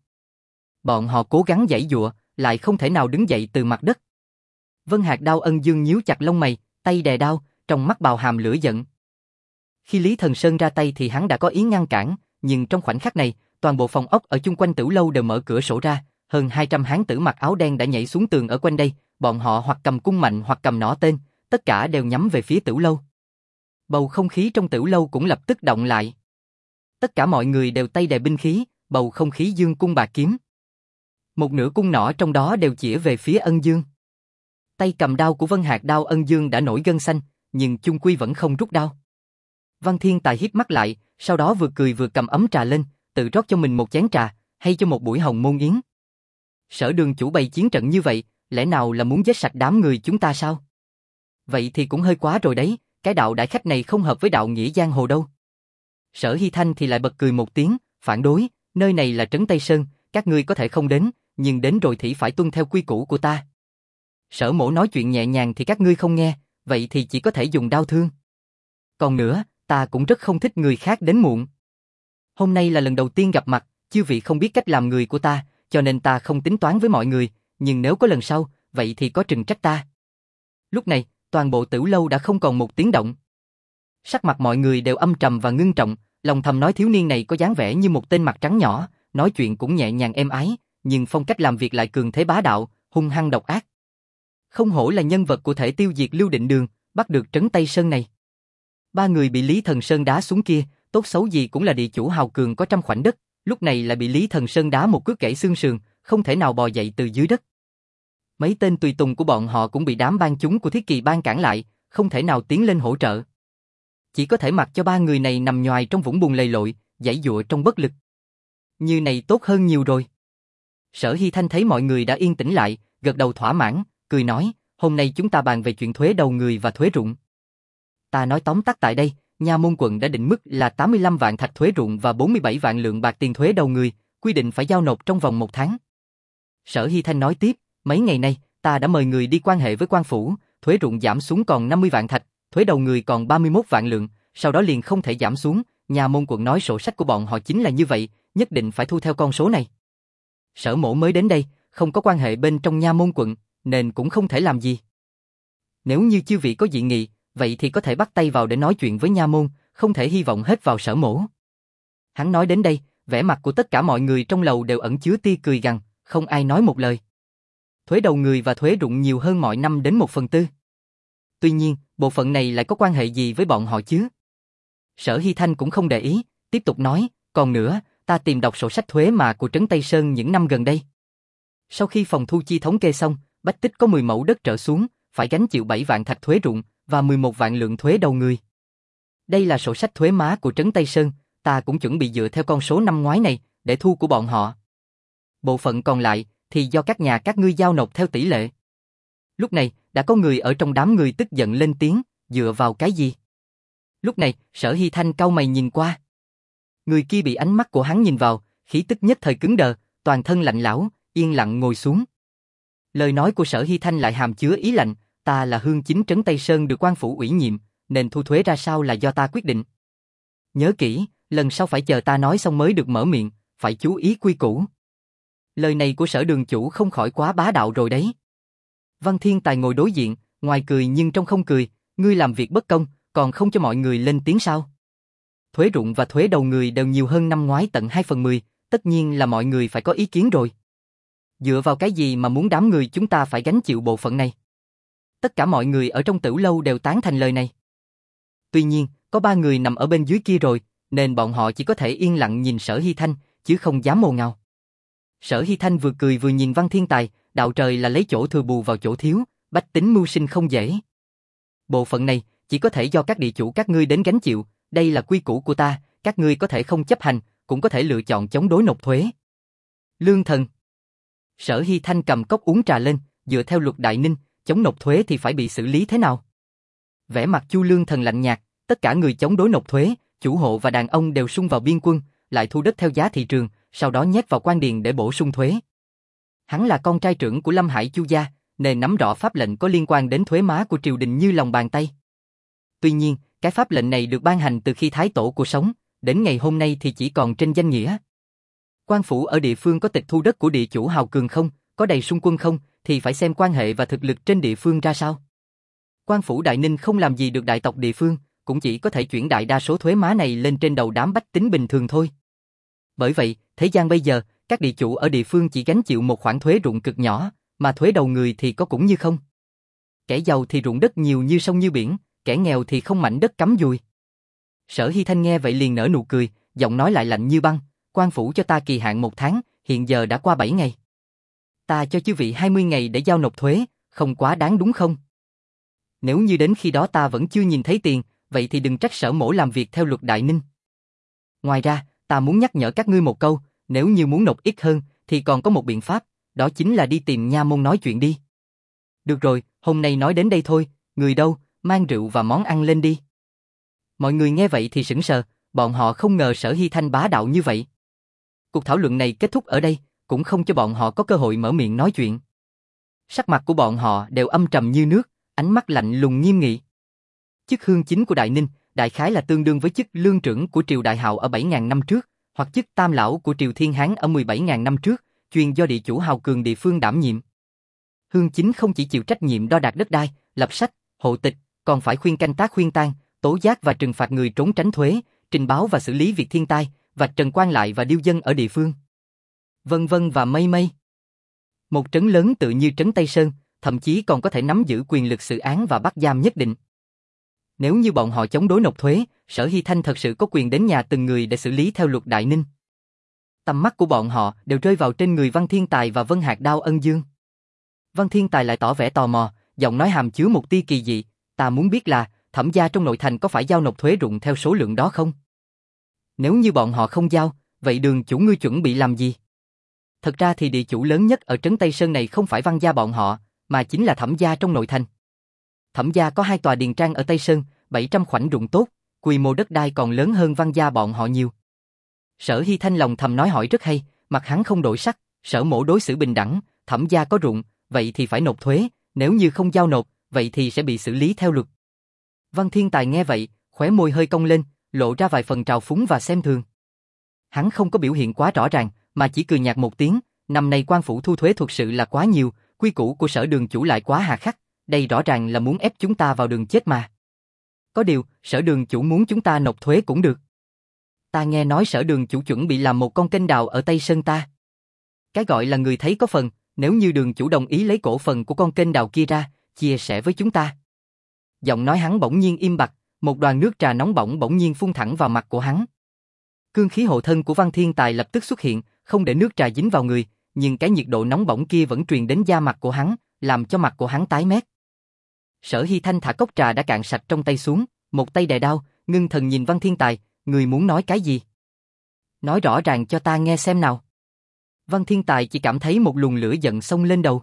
Bọn họ cố gắng giãy giụa, lại không thể nào đứng dậy từ mặt đất. Vân Hạc Đao Ân Dương nhíu chặt lông mày, tay đè đao, trong mắt bào hàm lửa giận. Khi Lý Thần Sơn ra tay thì hắn đã có ý ngăn cản, nhưng trong khoảnh khắc này, toàn bộ phòng ốc ở chung quanh tiểu lâu đều mở cửa sổ ra, hơn hai trăm hán tử mặc áo đen đã nhảy xuống tường ở quanh đây, bọn họ hoặc cầm cung mạnh hoặc cầm nỏ tên, tất cả đều nhắm về phía tiểu lâu. Bầu không khí trong tiểu lâu cũng lập tức động lại. Tất cả mọi người đều tay đè binh khí, bầu không khí dương cung bạc kiếm. Một nửa cung nỏ trong đó đều chĩa về phía Ân Dương. Tay cầm đao của Vân Hạc Đao Ân Dương đã nổi gân xanh, nhưng chung quy vẫn không rút đao. Văn Thiên Tài híp mắt lại, sau đó vừa cười vừa cầm ấm trà lên, tự rót cho mình một chén trà, hay cho một buổi hồng môn yến. Sở Đường chủ bày chiến trận như vậy, lẽ nào là muốn giết sạch đám người chúng ta sao? Vậy thì cũng hơi quá rồi đấy, cái đạo đại khách này không hợp với đạo nghĩa giang hồ đâu. Sở Hy Thanh thì lại bật cười một tiếng, phản đối, nơi này là trấn Tây Sơn, các ngươi có thể không đến, nhưng đến rồi thì phải tuân theo quy củ của ta. Sở Mỗ nói chuyện nhẹ nhàng thì các ngươi không nghe, vậy thì chỉ có thể dùng đao thương. Còn nữa, ta cũng rất không thích người khác đến muộn. Hôm nay là lần đầu tiên gặp mặt, chư vị không biết cách làm người của ta, cho nên ta không tính toán với mọi người, nhưng nếu có lần sau, vậy thì có trừng trách ta. Lúc này, toàn bộ tiểu lâu đã không còn một tiếng động. Sắc mặt mọi người đều âm trầm và ngưng trọng, lòng thầm nói thiếu niên này có dáng vẻ như một tên mặt trắng nhỏ, nói chuyện cũng nhẹ nhàng êm ái, nhưng phong cách làm việc lại cường thế bá đạo, hung hăng độc ác. Không hổ là nhân vật của thể tiêu diệt Lưu Định Đường, bắt được trấn Tây Sơn này. Ba người bị Lý Thần Sơn đá xuống kia, tốt xấu gì cũng là địa chủ hào cường có trăm khoảnh đất, lúc này lại bị Lý Thần Sơn đá một cước gãy xương sườn, không thể nào bò dậy từ dưới đất. Mấy tên tùy tùng của bọn họ cũng bị đám bang chúng của Thiết Kỳ Bang cản lại, không thể nào tiến lên hỗ trợ. Chỉ có thể mặc cho ba người này nằm nhoài trong vũng bùn lầy lội, giãy giụa trong bất lực. Như này tốt hơn nhiều rồi. Sở Hy Thanh thấy mọi người đã yên tĩnh lại, gật đầu thỏa mãn, cười nói, hôm nay chúng ta bàn về chuyện thuế đầu người và thuế ruộng. Ta nói tóm tắt tại đây, Nha Môn quận đã định mức là tám mươi lăm vạn thạch thuế ruộng và bốn mươi bảy vạn lượng bạc tiền thuế đầu người, quy định phải giao nộp trong vòng một tháng. Sở Hy Thanh nói tiếp, mấy ngày nay, ta đã mời người đi quan hệ với quan phủ, thuế ruộng giảm xuống còn năm mươi vạn thạch, thuế đầu người còn ba mươi mốt vạn lượng, sau đó liền không thể giảm xuống, Nha Môn quận nói sổ sách của bọn họ chính là như vậy, nhất định phải thu theo con số này. Sở Mỗ mới đến đây, không có quan hệ bên trong Nha Môn quận, nên cũng không thể làm gì. Nếu như chư vị có dị nghị, vậy thì có thể bắt tay vào để nói chuyện với Nha Môn, không thể hy vọng hết vào Sở Mỗ. Hắn nói đến đây, vẻ mặt của tất cả mọi người trong lầu đều ẩn chứa tia cười gằn, không ai nói một lời. Thuế đầu người và thuế rụng nhiều hơn mọi năm đến một phần tư. Tuy nhiên, bộ phận này lại có quan hệ gì với bọn họ chứ? Sở Hy Thanh cũng không để ý, tiếp tục nói, còn nữa, ta tìm đọc sổ sách thuế mà của Trấn Tây Sơn những năm gần đây. Sau khi phòng thu chi thống kê xong, Bách Tích có mười mẫu đất trở xuống, phải gánh chịu bảy vạn thạch thuế rụng và mười một vạn lượng thuế đầu người. Đây là sổ sách thuế má của Trấn Tây Sơn, ta cũng chuẩn bị dựa theo con số năm ngoái này để thu của bọn họ. Bộ phận còn lại thì do các nhà các ngươi giao nộp theo tỷ lệ. Lúc này, đã có người ở trong đám người tức giận lên tiếng, dựa vào cái gì? Lúc này, Sở Hy Thanh cau mày nhìn qua. Người kia bị ánh mắt của hắn nhìn vào, khí tức nhất thời cứng đờ, toàn thân lạnh lẽo, yên lặng ngồi xuống. Lời nói của Sở Hy Thanh lại hàm chứa ý lạnh, ta là Hương Chính Trấn Tây Sơn được quan phủ ủy nhiệm, nên thu thuế ra sao là do ta quyết định. Nhớ kỹ, lần sau phải chờ ta nói xong mới được mở miệng, phải chú ý quy củ. Lời này của Sở đường chủ không khỏi quá bá đạo rồi đấy. Văn Thiên Tài ngồi đối diện, ngoài cười nhưng trong không cười, ngươi làm việc bất công, còn không cho mọi người lên tiếng sao? Thuế rụng và thuế đầu người đều nhiều hơn năm ngoái tận hai phần mười, tất nhiên là mọi người phải có ý kiến rồi. Dựa vào cái gì mà muốn đám người chúng ta phải gánh chịu bộ phận này? Tất cả mọi người ở trong Tửu lâu đều tán thành lời này. Tuy nhiên, có ba người nằm ở bên dưới kia rồi, nên bọn họ chỉ có thể yên lặng nhìn Sở Hy Thanh, chứ không dám ồn ào. Sở Hy Thanh vừa cười vừa nhìn Văn Thiên Tài, đạo trời là lấy chỗ thừa bù vào chỗ thiếu, bách tính mưu sinh không dễ. Bộ phận này chỉ có thể do các địa chủ các ngươi đến gánh chịu, đây là quy củ của ta, các ngươi có thể không chấp hành, cũng có thể lựa chọn chống đối nộp thuế. Lương Thần. Sở Hy Thanh cầm cốc uống trà lên, dựa theo luật Đại Ninh, chống nộp thuế thì phải bị xử lý thế nào? Vẻ mặt Chu Lương Thần lạnh nhạt, tất cả người chống đối nộp thuế, chủ hộ và đàn ông đều xung vào biên quân, lại thu đất theo giá thị trường, sau đó nhét vào quan điền để bổ sung thuế. Hắn là con trai trưởng của Lâm Hải Chu gia, nên nắm rõ pháp lệnh có liên quan đến thuế má của triều đình như lòng bàn tay. Tuy nhiên, cái pháp lệnh này được ban hành từ khi Thái Tổ của sống, đến ngày hôm nay thì chỉ còn trên danh nghĩa. Quan phủ ở địa phương có tịch thu đất của địa chủ hào cường không, có đầy xung quân không, thì phải xem quan hệ và thực lực trên địa phương ra sao. Quan phủ Đại Ninh không làm gì được đại tộc địa phương, cũng chỉ có thể chuyển đại đa số thuế má này lên trên đầu đám bách tính bình thường thôi. Bởi vậy, thế gian bây giờ, các địa chủ ở địa phương chỉ gánh chịu một khoản thuế rụng cực nhỏ, mà thuế đầu người thì có cũng như không. Kẻ giàu thì ruộng đất nhiều như sông như biển, kẻ nghèo thì không mảnh đất cắm dùi. Sở Hy Thanh nghe vậy liền nở nụ cười, giọng nói lại lạnh như băng, quan phủ cho ta kỳ hạn một tháng, hiện giờ đã qua bảy ngày. Ta cho chư vị hai mươi ngày để giao nộp thuế, không quá đáng đúng không? Nếu như đến khi đó ta vẫn chưa nhìn thấy tiền, vậy thì đừng trách Sở Mỗ làm việc theo luật Đại Ninh. Ngoài ra, ta muốn nhắc nhở các ngươi một câu, nếu như muốn nộp ít hơn, thì còn có một biện pháp, đó chính là đi tìm Nha Môn nói chuyện đi. Được rồi, hôm nay nói đến đây thôi, người đâu, mang rượu và món ăn lên đi. Mọi người nghe vậy thì sững sờ, bọn họ không ngờ Sở Hy Thanh bá đạo như vậy. Cuộc thảo luận này kết thúc ở đây, cũng không cho bọn họ có cơ hội mở miệng nói chuyện. Sắc mặt của bọn họ đều âm trầm như nước, ánh mắt lạnh lùng nghiêm nghị. Chức Hương Chính của Đại Ninh, đại khái là tương đương với chức lương trưởng của triều Đại Hạo ở bảy nghìn năm trước, hoặc chức Tam Lão của triều Thiên Hán ở mười bảy nghìn năm trước, chuyên do địa chủ hào cường địa phương đảm nhiệm. Hương Chính không chỉ chịu trách nhiệm đo đạc đất đai, lập sách, hộ tịch, còn phải khuyên canh tác khuyên tang, tố giác và trừng phạt người trốn tránh thuế, trình báo và xử lý việc thiên tai, vạch trần quan lại và điêu dân ở địa phương. Vân vân và mây mây. Một trấn lớn tự như trấn Tây Sơn, thậm chí còn có thể nắm giữ quyền lực xử án và bắt giam nhất định. Nếu như bọn họ chống đối nộp thuế, Sở Hy Thanh thật sự có quyền đến nhà từng người để xử lý theo luật Đại Ninh. Tầm mắt của bọn họ đều rơi vào trên người Văn Thiên Tài và Vân Hạc Đao Ân Dương. Văn Thiên Tài lại tỏ vẻ tò mò, giọng nói hàm chứa một tia kỳ dị, ta muốn biết là Thẩm gia trong nội thành có phải giao nộp thuế rụng theo số lượng đó không? Nếu như bọn họ không giao, vậy Đường chủ ngươi chuẩn bị làm gì? Thật ra thì địa chủ lớn nhất ở trấn Tây Sơn này không phải Văn gia bọn họ, mà chính là Thẩm gia trong nội thành. Thẩm gia có hai tòa điền trang ở Tây Sơn, bảy trăm khoảnh ruộng tốt, quy mô đất đai còn lớn hơn Văn gia bọn họ nhiều. Sở Hy Thanh lòng thầm nói hỏi rất hay, mặt hắn không đổi sắc, Sở Mỗ đối xử bình đẳng, Thẩm gia có ruộng, vậy thì phải nộp thuế, nếu như không giao nộp, vậy thì sẽ bị xử lý theo luật. Văn Thiên Tài nghe vậy, khóe môi hơi cong lên, lộ ra vài phần trào phúng và xem thường. Hắn không có biểu hiện quá rõ ràng, mà chỉ cười nhạt một tiếng, năm nay quan phủ thu thuế thực sự là quá nhiều, quy củ của Sở đường chủ lại quá hà khắc, đây rõ ràng là muốn ép chúng ta vào đường chết mà. Có điều, Sở đường chủ muốn chúng ta nộp thuế cũng được. Ta nghe nói Sở đường chủ chuẩn bị làm một con kênh đào ở Tây Sơn ta. Cái gọi là người thấy có phần, nếu như đường chủ đồng ý lấy cổ phần của con kênh đào kia ra, chia sẻ với chúng ta. Giọng nói hắn bỗng nhiên im bặt, một đoàn nước trà nóng bỏng bỗng nhiên phun thẳng vào mặt của hắn. Cương khí hộ thân của Văn Thiên Tài lập tức xuất hiện, không để nước trà dính vào người, nhưng cái nhiệt độ nóng bỏng kia vẫn truyền đến da mặt của hắn, làm cho mặt của hắn tái mét. Sở Hy Thanh thả cốc trà đã cạn sạch trong tay xuống, một tay đè đao, ngưng thần nhìn Văn Thiên Tài, người muốn nói cái gì? Nói rõ ràng cho ta nghe xem nào. Văn Thiên Tài chỉ cảm thấy một luồng lửa giận xông lên đầu.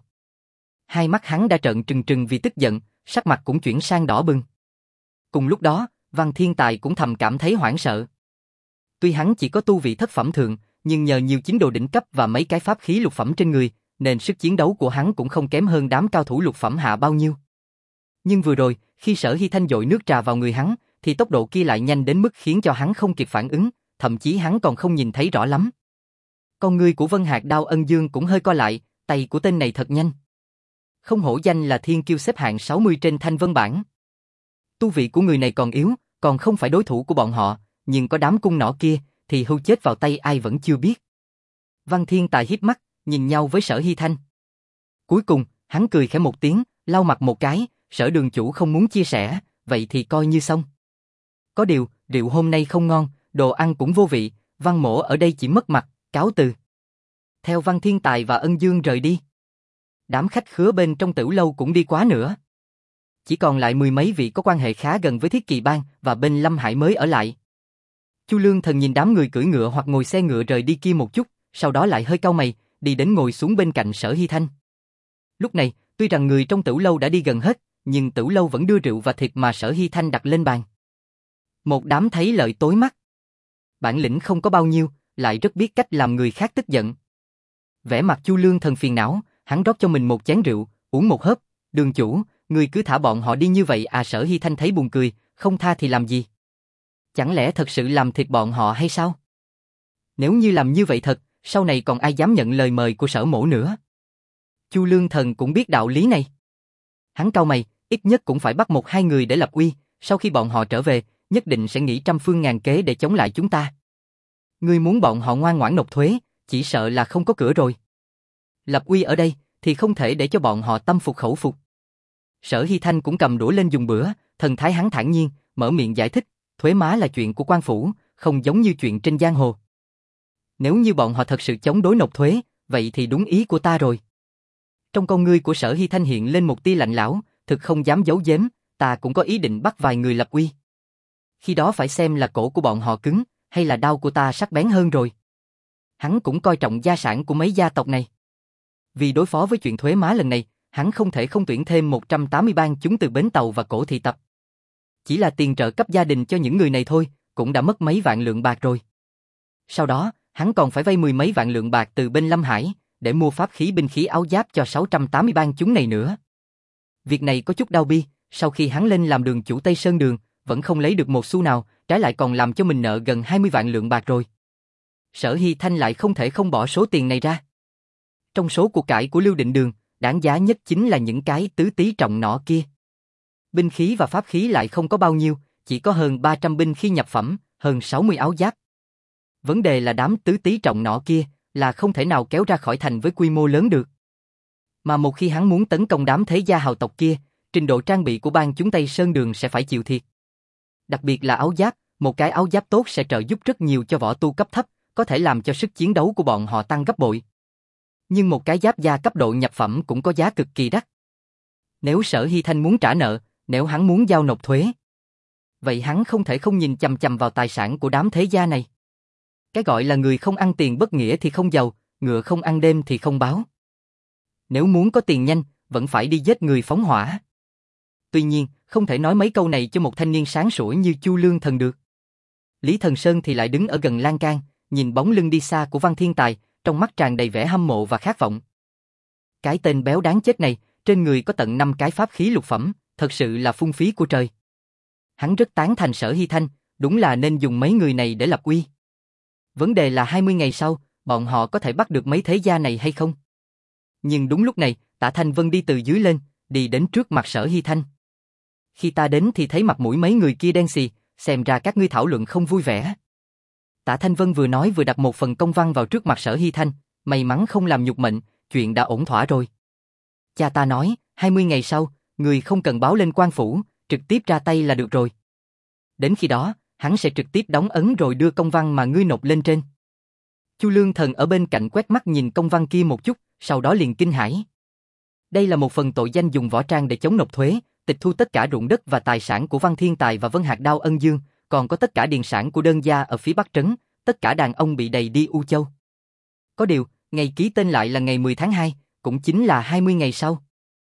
Hai mắt hắn đã trợn trừng trừng vì tức giận, sắc mặt cũng chuyển sang đỏ bừng. Cùng lúc đó, Văn Thiên Tài cũng thầm cảm thấy hoảng sợ. Tuy hắn chỉ có tu vị thất phẩm thượng, nhưng nhờ nhiều chính đồ đỉnh cấp và mấy cái pháp khí lục phẩm trên người, nên sức chiến đấu của hắn cũng không kém hơn đám cao thủ lục phẩm hạ bao nhiêu. Nhưng vừa rồi, khi Sở Hy Thanh dội nước trà vào người hắn, thì tốc độ kia lại nhanh đến mức khiến cho hắn không kịp phản ứng, thậm chí hắn còn không nhìn thấy rõ lắm. Con ngươi của Vân Hạc Đao Ân Dương cũng hơi co lại, tay của tên này thật nhanh. Không hổ danh là thiên kiêu xếp hạng sáu mươi trên thanh vân bảng. Tu vị của người này còn yếu, còn không phải đối thủ của bọn họ, nhưng có đám cung nỏ kia, thì hưu chết vào tay ai vẫn chưa biết. Văn Thiên Tài híp mắt, nhìn nhau với Sở Hy Thanh. Cuối cùng, hắn cười khẽ một tiếng, lau mặt một cái, Sở đường chủ không muốn chia sẻ, vậy thì coi như xong. Có điều, rượu hôm nay không ngon, đồ ăn cũng vô vị, Văn Mỗ ở đây chỉ mất mặt, cáo từ. Theo Văn Thiên Tài và Ân Dương rời đi. Đám khách khứa bên trong Tửu Lâu cũng đi quá nữa. Chỉ còn lại mười mấy vị có quan hệ khá gần với Thiết Kỳ Bang và bên Lâm Hải mới ở lại. Chu Lương Thần nhìn đám người cưỡi ngựa hoặc ngồi xe ngựa rời đi kia một chút, sau đó lại hơi cau mày, đi đến ngồi xuống bên cạnh Sở Hy Thanh. Lúc này, tuy rằng người trong Tửu Lâu đã đi gần hết, nhưng Tửu Lâu vẫn đưa rượu và thịt mà Sở Hy Thanh đặt lên bàn. Một đám thấy lợi tối mắt. Bản lĩnh không có bao nhiêu, lại rất biết cách làm người khác tức giận. Vẻ mặt Chu Lương Thần phiền não, hắn rót cho mình một chén rượu, uống một hớp. Đường chủ, người cứ thả bọn họ đi như vậy à? Sở Hy Thanh thấy buồn cười, không tha thì làm gì? Chẳng lẽ thật sự làm thịt bọn họ hay sao? Nếu như làm như vậy thật, sau này còn ai dám nhận lời mời của Sở mỗ nữa? Chu Lương Thần cũng biết đạo lý này. Hắn cau mày, ít nhất cũng phải bắt một hai người để lập uy, sau khi bọn họ trở về, nhất định sẽ nghĩ trăm phương ngàn kế để chống lại chúng ta. Ngươi muốn bọn họ ngoan ngoãn nộp thuế, chỉ sợ là không có cửa rồi. Lập uy ở đây, thì không thể để cho bọn họ tâm phục khẩu phục. Sở Hy Thanh cũng cầm đũa lên dùng bữa, thần thái hắn thản nhiên, mở miệng giải thích, thuế má là chuyện của quan phủ, không giống như chuyện trên giang hồ. Nếu như bọn họ thật sự chống đối nộp thuế, vậy thì đúng ý của ta rồi. Trong con ngươi của Sở Hy Thanh hiện lên một tia lạnh lẽo, thực không dám giấu giếm, ta cũng có ý định bắt vài người lập uy. Khi đó phải xem là cổ của bọn họ cứng, hay là đao của ta sắc bén hơn rồi. Hắn cũng coi trọng gia sản của mấy gia tộc này. Vì đối phó với chuyện thuế má lần này, hắn không thể không tuyển thêm một trăm tám mươi bang chúng từ Bến Tàu và Cổ Thị Tập. Chỉ là tiền trợ cấp gia đình cho những người này thôi, cũng đã mất mấy vạn lượng bạc rồi. Sau đó, hắn còn phải vay mười mấy vạn lượng bạc từ bên Lâm Hải, để mua pháp khí binh khí áo giáp cho sáu trăm tám mươi bang chúng này nữa. Việc này có chút đau bi, sau khi hắn lên làm đường chủ Tây Sơn Đường, vẫn không lấy được một xu nào, trái lại còn làm cho mình nợ gần hai mươi vạn lượng bạc rồi. Sở Hy Thanh lại không thể không bỏ số tiền này ra. Trong số của cải của Lưu Định Đường, đáng giá nhất chính là những cái tứ tí trọng nỏ kia. Binh khí và pháp khí lại không có bao nhiêu, chỉ có hơn ba trăm binh khí nhập phẩm, hơn sáu mươi áo giáp. Vấn đề là đám tứ tí trọng nỏ kia là không thể nào kéo ra khỏi thành với quy mô lớn được. Mà một khi hắn muốn tấn công đám thế gia hào tộc kia, trình độ trang bị của bang chúng Tây Sơn Đường sẽ phải chịu thiệt. Đặc biệt là áo giáp, một cái áo giáp tốt sẽ trợ giúp rất nhiều cho võ tu cấp thấp, có thể làm cho sức chiến đấu của bọn họ tăng gấp bội. Nhưng một cái giáp da cấp độ nhập phẩm cũng có giá cực kỳ đắt. Nếu Sở Hy Thanh muốn trả nợ, nếu hắn muốn giao nộp thuế, vậy hắn không thể không nhìn chằm chằm vào tài sản của đám thế gia này. Cái gọi là người không ăn tiền bất nghĩa thì không giàu, ngựa không ăn đêm thì không báo. Nếu muốn có tiền nhanh, vẫn phải đi giết người phóng hỏa. Tuy nhiên, không thể nói mấy câu này cho một thanh niên sáng sủa như Chu Lương Thần được. Lý Thần Sơn thì lại đứng ở gần lan can, nhìn bóng lưng đi xa của Văn Thiên Tài, trong mắt tràn đầy vẻ hâm mộ và khát vọng. Cái tên béo đáng chết này, trên người có tận năm cái pháp khí lục phẩm, thật sự là phung phí của trời. Hắn rất tán thành Sở Hy Thanh, đúng là nên dùng mấy người này để lập uy. Vấn đề là hai mươi ngày sau, bọn họ có thể bắt được mấy thế gia này hay không? Nhưng đúng lúc này, Tạ Thanh Vân đi từ dưới lên, đi đến trước mặt Sở Hy Thanh. Khi ta đến thì thấy mặt mũi mấy người kia đen xì, xem ra các ngươi thảo luận không vui vẻ. Tạ Thanh Vân vừa nói vừa đặt một phần công văn vào trước mặt Sở Hy Thanh, may mắn không làm nhục mệnh, chuyện đã ổn thỏa rồi. Cha ta nói, hai mươi ngày sau, người không cần báo lên quan phủ, trực tiếp ra tay là được rồi. Đến khi đó, hắn sẽ trực tiếp đóng ấn rồi đưa công văn mà ngươi nộp lên trên. Chu Lương Thần ở bên cạnh quét mắt nhìn công văn kia một chút, sau đó liền kinh hãi. Đây là một phần tội danh dùng võ trang để chống nộp thuế, tịch thu tất cả ruộng đất và tài sản của Văn Thiên Tài và Vân Hạc Đao Ân Dương, còn có tất cả điền sản của đơn gia ở phía Bắc Trấn, tất cả đàn ông bị đày đi U Châu. Có điều, ngày ký tên lại là ngày mười tháng hai, cũng chính là hai mươi ngày sau.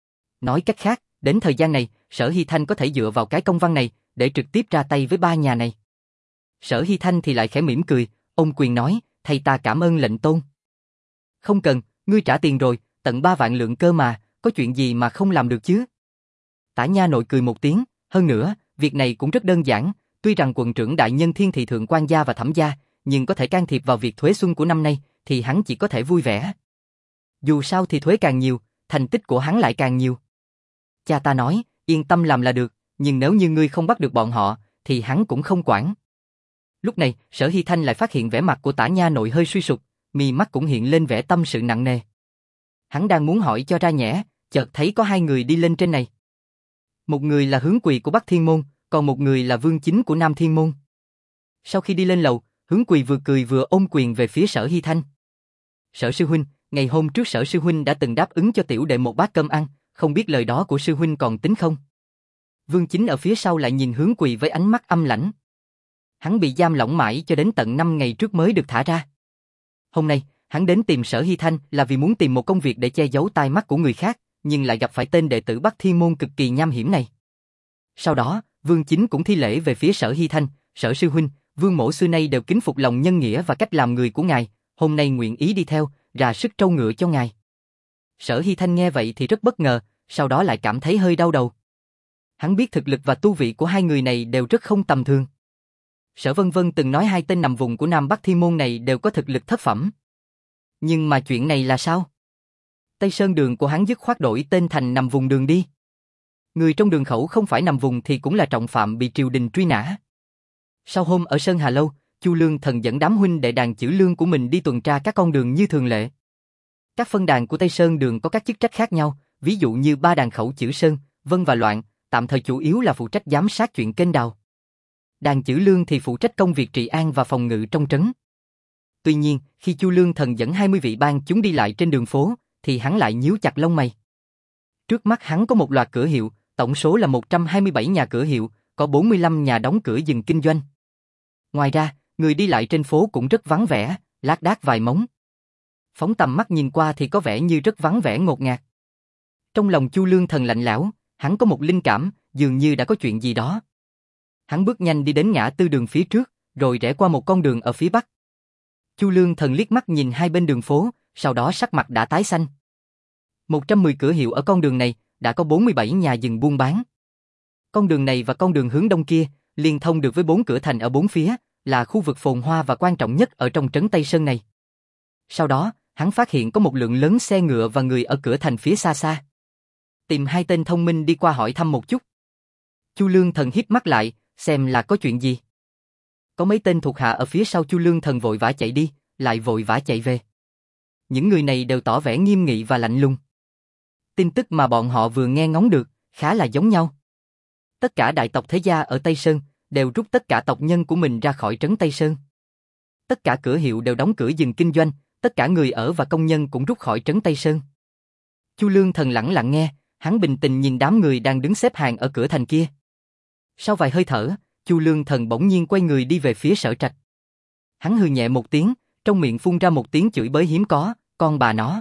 Nói cách khác, đến thời gian này, Sở Hy Thanh có thể dựa vào cái công văn này để trực tiếp ra tay với ba nhà này. Sở Hy Thanh thì lại khẽ mỉm cười, ôm quyền nói, thầy ta cảm ơn lệnh tôn. Không cần, ngươi trả tiền rồi, tận ba vạn lượng cơ mà, có chuyện gì mà không làm được chứ? Tả Nha Nội cười một tiếng, hơn nữa, việc này cũng rất đơn giản, tuy rằng quận trưởng đại nhân Thiên Thị Thượng Quan gia và Thẩm gia, nhưng có thể can thiệp vào việc thuế xuân của năm nay, thì hắn chỉ có thể vui vẻ. Dù sao thì thuế càng nhiều, thành tích của hắn lại càng nhiều. Cha ta nói, yên tâm làm là được, nhưng nếu như ngươi không bắt được bọn họ, thì hắn cũng không quản. Lúc này, Sở Hy Thanh lại phát hiện vẻ mặt của Tả Nha Nội hơi suy sụp, mi mắt cũng hiện lên vẻ tâm sự nặng nề. Hắn đang muốn hỏi cho ra nhẽ, chợt thấy có hai người đi lên trên này. Một người là Hướng Quỳ của Bắc Thiên Môn, còn một người là Vương Chính của Nam Thiên Môn. Sau khi đi lên lầu, Hướng Quỳ vừa cười vừa ôm quyền về phía Sở Hy Thanh. Sở sư huynh, ngày hôm trước Sở sư huynh đã từng đáp ứng cho tiểu đệ một bát cơm ăn, không biết lời đó của sư huynh còn tính không? Vương Chính ở phía sau lại nhìn Hướng Quỳ với ánh mắt âm lãnh. Hắn bị giam lỏng mãi cho đến tận năm ngày trước mới được thả ra. Hôm nay, hắn đến tìm Sở Hy Thanh là vì muốn tìm một công việc để che giấu tai mắt của người khác, nhưng lại gặp phải tên đệ tử Bắc Thiên Môn cực kỳ nham hiểm này. Sau đó, Vương Chính cũng thi lễ về phía Sở Hy Thanh, Sở sư huynh, Vương mỗ xưa nay đều kính phục lòng nhân nghĩa và cách làm người của ngài, hôm nay nguyện ý đi theo, ra sức trâu ngựa cho ngài. Sở Hy Thanh nghe vậy thì rất bất ngờ, sau đó lại cảm thấy hơi đau đầu. Hắn biết thực lực và tu vị của hai người này đều rất không tầm thường. Sở Vân Vân từng nói hai tên nằm vùng của Nam Bắc Thiên Môn này đều có thực lực thất phẩm. Nhưng mà chuyện này là sao? Tây Sơn Đường của hắn dứt khoát đổi tên thành Nằm Vùng Đường đi. Người trong đường khẩu không phải nằm vùng thì cũng là trọng phạm bị triều đình truy nã. Sau hôm ở Sơn Hà Lâu, Chu Lương Thần dẫn đám huynh đệ đàn chữ lương của mình đi tuần tra các con đường như thường lệ. Các phân đàn của Tây Sơn Đường có các chức trách khác nhau, ví dụ như ba đàn khẩu chữ Sơn, Vân và Loạn, tạm thời chủ yếu là phụ trách giám sát chuyện kênh đào. Đàn chữ lương thì phụ trách công việc trị an và phòng ngự trong trấn. Tuy nhiên, khi Chu Lương Thần dẫn hai mươi vị ban chúng đi lại trên đường phố, thì hắn lại nhíu chặt lông mày. Trước mắt hắn có một loạt cửa hiệu, tổng số là một trăm hai mươi bảy nhà cửa hiệu, có bốn mươi lăm nhà đóng cửa dừng kinh doanh. Ngoài ra, người đi lại trên phố cũng rất vắng vẻ, lác đác vài mống. Phóng tầm mắt nhìn qua thì có vẻ như rất vắng vẻ ngột ngạt. Trong lòng Chu Lương Thần lạnh lẽo, hắn có một linh cảm, dường như đã có chuyện gì đó. Hắn bước nhanh đi đến ngã tư đường phía trước, rồi rẽ qua một con đường ở phía bắc. Chu Lương Thần liếc mắt nhìn hai bên đường phố, sau đó sắc mặt đã tái xanh. một trăm mười cửa hiệu ở con đường này, đã có bốn mươi bảy nhà dừng buôn bán. Con đường này và con đường hướng đông kia, liên thông được với bốn cửa thành ở bốn phía, là khu vực phồn hoa và quan trọng nhất ở trong trấn Tây Sơn này. Sau đó, hắn phát hiện có một lượng lớn xe ngựa và người ở cửa thành phía xa xa. Tìm hai tên thông minh đi qua hỏi thăm một chút. Chu Lương Thần híp mắt lại, xem là có chuyện gì. Có mấy tên thuộc hạ ở phía sau Chu Lương Thần vội vã chạy đi, lại vội vã chạy về. Những người này đều tỏ vẻ nghiêm nghị và lạnh lùng. Tin tức mà bọn họ vừa nghe ngóng được, khá là giống nhau. Tất cả đại tộc thế gia ở Tây Sơn, đều rút tất cả tộc nhân của mình ra khỏi trấn Tây Sơn. Tất cả cửa hiệu đều đóng cửa dừng kinh doanh, tất cả người ở và công nhân cũng rút khỏi trấn Tây Sơn. Chu Lương Thần lặng lặng nghe, hắn bình tĩnh nhìn đám người đang đứng xếp hàng ở cửa thành kia. Sau vài hơi thở, Chu Lương Thần bỗng nhiên quay người đi về phía Sở Trạch. Hắn hừ nhẹ một tiếng, trong miệng phun ra một tiếng chửi bới hiếm có, con bà nó.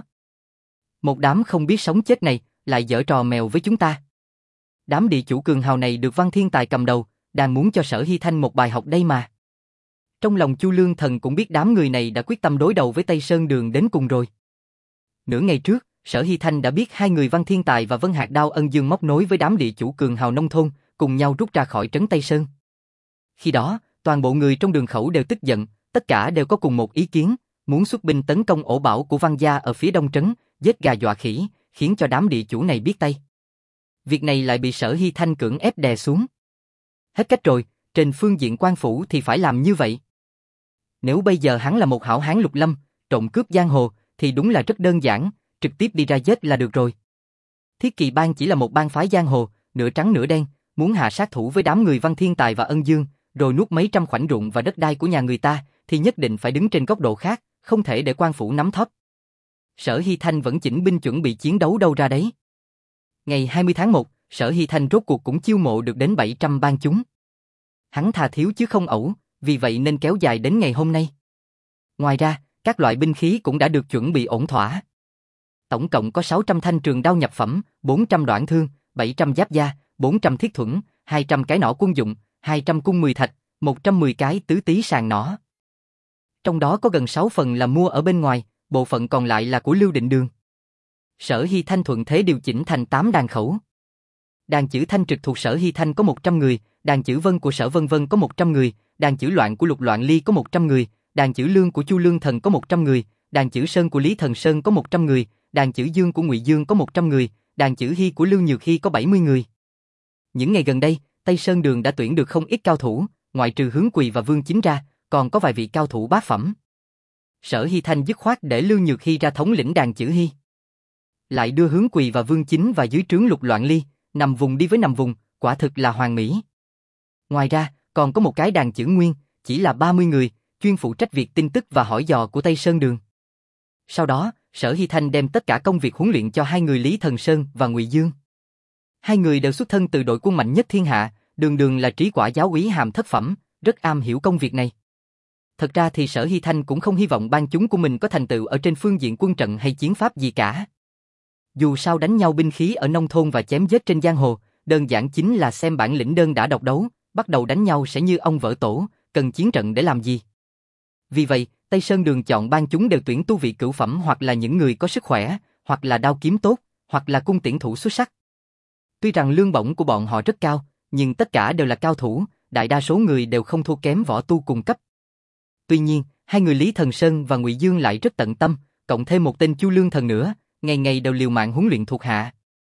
Một đám không biết sống chết này, lại giở trò mèo với chúng ta. Đám địa chủ cường hào này được Văn Thiên Tài cầm đầu, đang muốn cho Sở Hy Thanh một bài học đây mà. Trong lòng Chu Lương Thần cũng biết đám người này đã quyết tâm đối đầu với Tây Sơn Đường đến cùng rồi. Nửa ngày trước, Sở Hy Thanh đã biết hai người Văn Thiên Tài và Vân Hạc Đao Ân Dương móc nối với đám địa chủ cường hào nông thôn, cùng nhau rút ra khỏi trấn Tây Sơn. Khi đó, toàn bộ người trong đường khẩu đều tức giận, tất cả đều có cùng một ý kiến, muốn xuất binh tấn công ổ bảo của Văn gia ở phía đông trấn, giết gà dọa khỉ, khiến cho đám địa chủ này biết tay. Việc này lại bị Sở Hy Thanh cưỡng ép đè xuống. Hết cách rồi, trên phương diện quan phủ thì phải làm như vậy. Nếu bây giờ hắn là một hảo hán lục lâm, trộm cướp giang hồ, thì đúng là rất đơn giản, trực tiếp đi ra giết là được rồi. Thiết Kỳ Bang chỉ là một bang phái giang hồ, nửa trắng nửa đen, muốn hạ sát thủ với đám người Văn Thiên Tài và Ân Dương, rồi nuốt mấy trăm khoảnh ruộng và đất đai của nhà người ta, thì nhất định phải đứng trên góc độ khác, không thể để quan phủ nắm thóp. Sở Hy Thanh vẫn chỉnh binh chuẩn bị chiến đấu đâu ra đấy. Ngày hai mươi tháng một, Sở Hy Thanh rốt cuộc cũng chiêu mộ được đến bảy trăm bang chúng. Hắn thà thiếu chứ không ẩu, vì vậy nên kéo dài đến ngày hôm nay. Ngoài ra, các loại binh khí cũng đã được chuẩn bị ổn thỏa. Tổng cộng có sáu trăm thanh trường đao nhập phẩm, bốn trăm đoạn thương, bảy trăm giáp da, bốn trăm thiết thuẫn, hai trăm cái nỏ quân dụng, hai trăm cung mười thạch, một trăm mười cái tứ tý sàng nỏ. Trong đó có gần sáu phần là mua ở bên ngoài, bộ phận còn lại là của Lưu Định Đường. Sở Hy Thanh thuận thế điều chỉnh thành tám đàn khẩu. Đàn chữ Thanh trực thuộc Sở Hy Thanh có một trăm người, đàn chữ Vân của Sở Vân Vân có một trăm người, đàn chữ Loạn của Lục Loạn Ly có một trăm người, đàn chữ Lương của Chu Lương Thần có một trăm người, đàn chữ Sơn của Lý Thần Sơn có một trăm người, đàn chữ Dương của Ngụy Dương có một trăm người, đàn chữ Hy của Lưu Nhược Hy có bảy mươi người. Những ngày gần đây, Tây Sơn Đường đã tuyển được không ít cao thủ, ngoại trừ Hướng Quỳ và Vương Chính ra, còn có vài vị cao thủ bát phẩm. Sở Hy Thanh dứt khoát để Lưu Nhược Hy ra thống lĩnh đàn chữ Hy. Lại đưa Hướng Quỳ và Vương Chính và dưới trướng Lục Loạn Ly, nằm vùng đi với nằm vùng, quả thực là hoàn mỹ. Ngoài ra, còn có một cái đàn chữ Nguyên, chỉ là ba mươi người, chuyên phụ trách việc tin tức và hỏi dò của Tây Sơn Đường. Sau đó, Sở Hy Thanh đem tất cả công việc huấn luyện cho hai người Lý Thần Sơn và Ngụy Dương. Hai người đều xuất thân từ đội quân mạnh nhất thiên hạ, đường đường là trí quả giáo úy hàm thất phẩm, rất am hiểu công việc này. Thật ra thì Sở Hy Thanh cũng không hy vọng bang chúng của mình có thành tựu ở trên phương diện quân trận hay chiến pháp gì cả. Dù sao đánh nhau binh khí ở nông thôn và chém giết trên giang hồ, đơn giản chính là xem bản lĩnh đơn đã độc đấu, bắt đầu đánh nhau sẽ như ong vỡ tổ, cần chiến trận để làm gì. Vì vậy, Tây Sơn Đường chọn bang chúng đều tuyển tu vị cửu phẩm hoặc là những người có sức khỏe, hoặc là đao kiếm tốt, hoặc là cung tiễn thủ xuất sắc. Tuy rằng lương bổng của bọn họ rất cao, nhưng tất cả đều là cao thủ, đại đa số người đều không thua kém võ tu cùng cấp. Tuy nhiên, hai người Lý Thần Sơn và Ngụy Dương lại rất tận tâm, cộng thêm một tên Chu Lương Thần nữa, ngày ngày đều liều mạng huấn luyện thuộc hạ.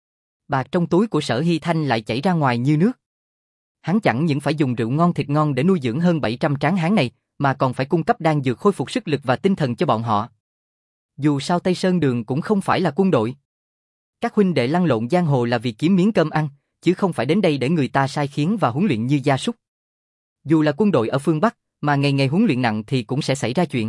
Bạc trong túi của Sở Hy Thanh lại chảy ra ngoài như nước. Hắn chẳng những phải dùng rượu ngon thịt ngon để nuôi dưỡng hơn bảy trăm tráng hán này, mà còn phải cung cấp đan dược khôi phục sức lực và tinh thần cho bọn họ. Dù sao Tây Sơn Đường cũng không phải là quân đội. Các huynh đệ lăn lộn giang hồ là vì kiếm miếng cơm ăn, chứ không phải đến đây để người ta sai khiến và huấn luyện như gia súc. Dù là quân đội ở phương Bắc, mà ngày ngày huấn luyện nặng thì cũng sẽ xảy ra chuyện.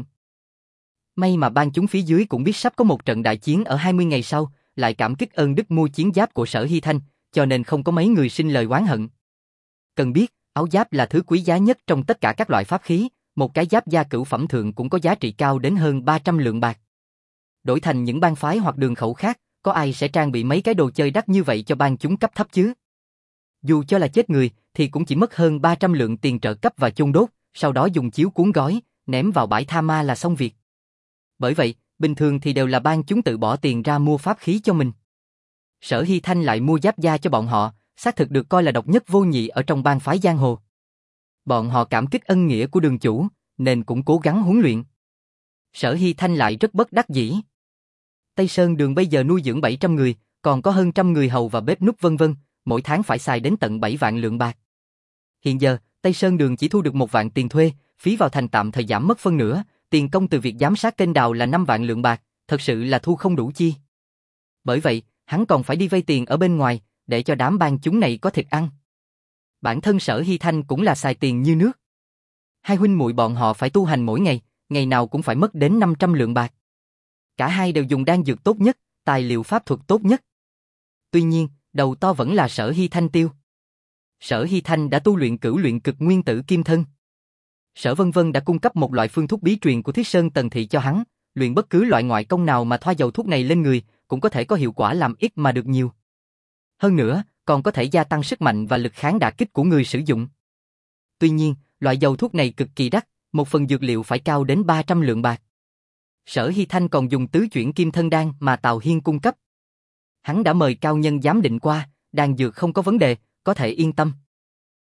May mà ban chúng phía dưới cũng biết sắp có một trận đại chiến ở hai mươi ngày sau, lại cảm kích ơn đức mua chiến giáp của Sở Hy Thanh, cho nên không có mấy người sinh lời oán hận. Cần biết, áo giáp là thứ quý giá nhất trong tất cả các loại pháp khí, một cái giáp da cửu phẩm thượng cũng có giá trị cao đến hơn ba trăm lượng bạc. Đổi thành những bang phái hoặc đường khẩu khác, có ai sẽ trang bị mấy cái đồ chơi đắt như vậy cho bang chúng cấp thấp chứ? Dù cho là chết người, thì cũng chỉ mất hơn ba trăm lượng tiền trợ cấp và chôn đốt, sau đó dùng chiếu cuốn gói, ném vào bãi tha ma là xong việc. Bởi vậy, bình thường thì đều là bang chúng tự bỏ tiền ra mua pháp khí cho mình. Sở Hy Thanh lại mua giáp da cho bọn họ, xác thực được coi là độc nhất vô nhị ở trong bang phái giang hồ. Bọn họ cảm kích ân nghĩa của đường chủ, nên cũng cố gắng huấn luyện. Sở Hy Thanh lại rất bất đắc dĩ. Tây Sơn Đường bây giờ nuôi dưỡng bảy trăm người, còn có hơn trăm người hầu và bếp núc vân vân, mỗi tháng phải xài đến tận bảy vạn lượng bạc. Hiện giờ, Tây Sơn Đường chỉ thu được một vạn tiền thuê, phí vào thành tạm thời giảm mất phân nửa, tiền công từ việc giám sát kênh đào là năm vạn lượng bạc, thật sự là thu không đủ chi. Bởi vậy, hắn còn phải đi vay tiền ở bên ngoài, để cho đám bang chúng này có thịt ăn. Bản thân Sở Hy Thanh cũng là xài tiền như nước. Hai huynh muội bọn họ phải tu hành mỗi ngày, ngày nào cũng phải mất đến năm trăm lượng bạc. Cả hai đều dùng đan dược tốt nhất, tài liệu pháp thuật tốt nhất. Tuy nhiên, đầu to vẫn là Sở Hy Thanh tiêu. Sở Hy Thanh đã tu luyện cửu luyện cực nguyên tử kim thân. Sở Vân Vân đã cung cấp một loại phương thuốc bí truyền của Thiết Sơn Tần Thị cho hắn, luyện bất cứ loại ngoại công nào mà thoa dầu thuốc này lên người, cũng có thể có hiệu quả làm ít mà được nhiều. Hơn nữa, còn có thể gia tăng sức mạnh và lực kháng đả kích của người sử dụng. Tuy nhiên, loại dầu thuốc này cực kỳ đắt, một phần dược liệu phải cao đến ba trăm lượng bạc. Sở Hy Thanh còn dùng tứ chuyển kim thân đan mà Tào Hiên cung cấp. Hắn đã mời cao nhân giám định qua, đan dược không có vấn đề, có thể yên tâm.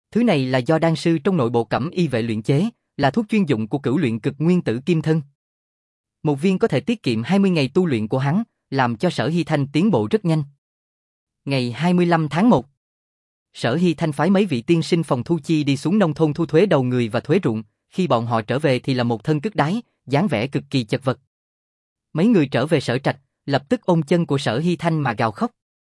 Thứ này là do đan sư trong nội bộ Cẩm Y vệ luyện chế, là thuốc chuyên dụng của Cửu Luyện Cực Nguyên Tử Kim Thân. Một viên có thể tiết kiệm hai mươi ngày tu luyện của hắn, làm cho Sở Hy Thanh tiến bộ rất nhanh. Ngày hai mươi lăm tháng một, Sở Hy Thanh phái mấy vị tiên sinh phòng thu chi đi xuống nông thôn thu thuế đầu người và thuế ruộng, khi bọn họ trở về thì là một thân cứt đái, dáng vẻ cực kỳ chật vật. Mấy người trở về sở trạch, lập tức ôm chân của Sở Hy Thanh mà gào khóc.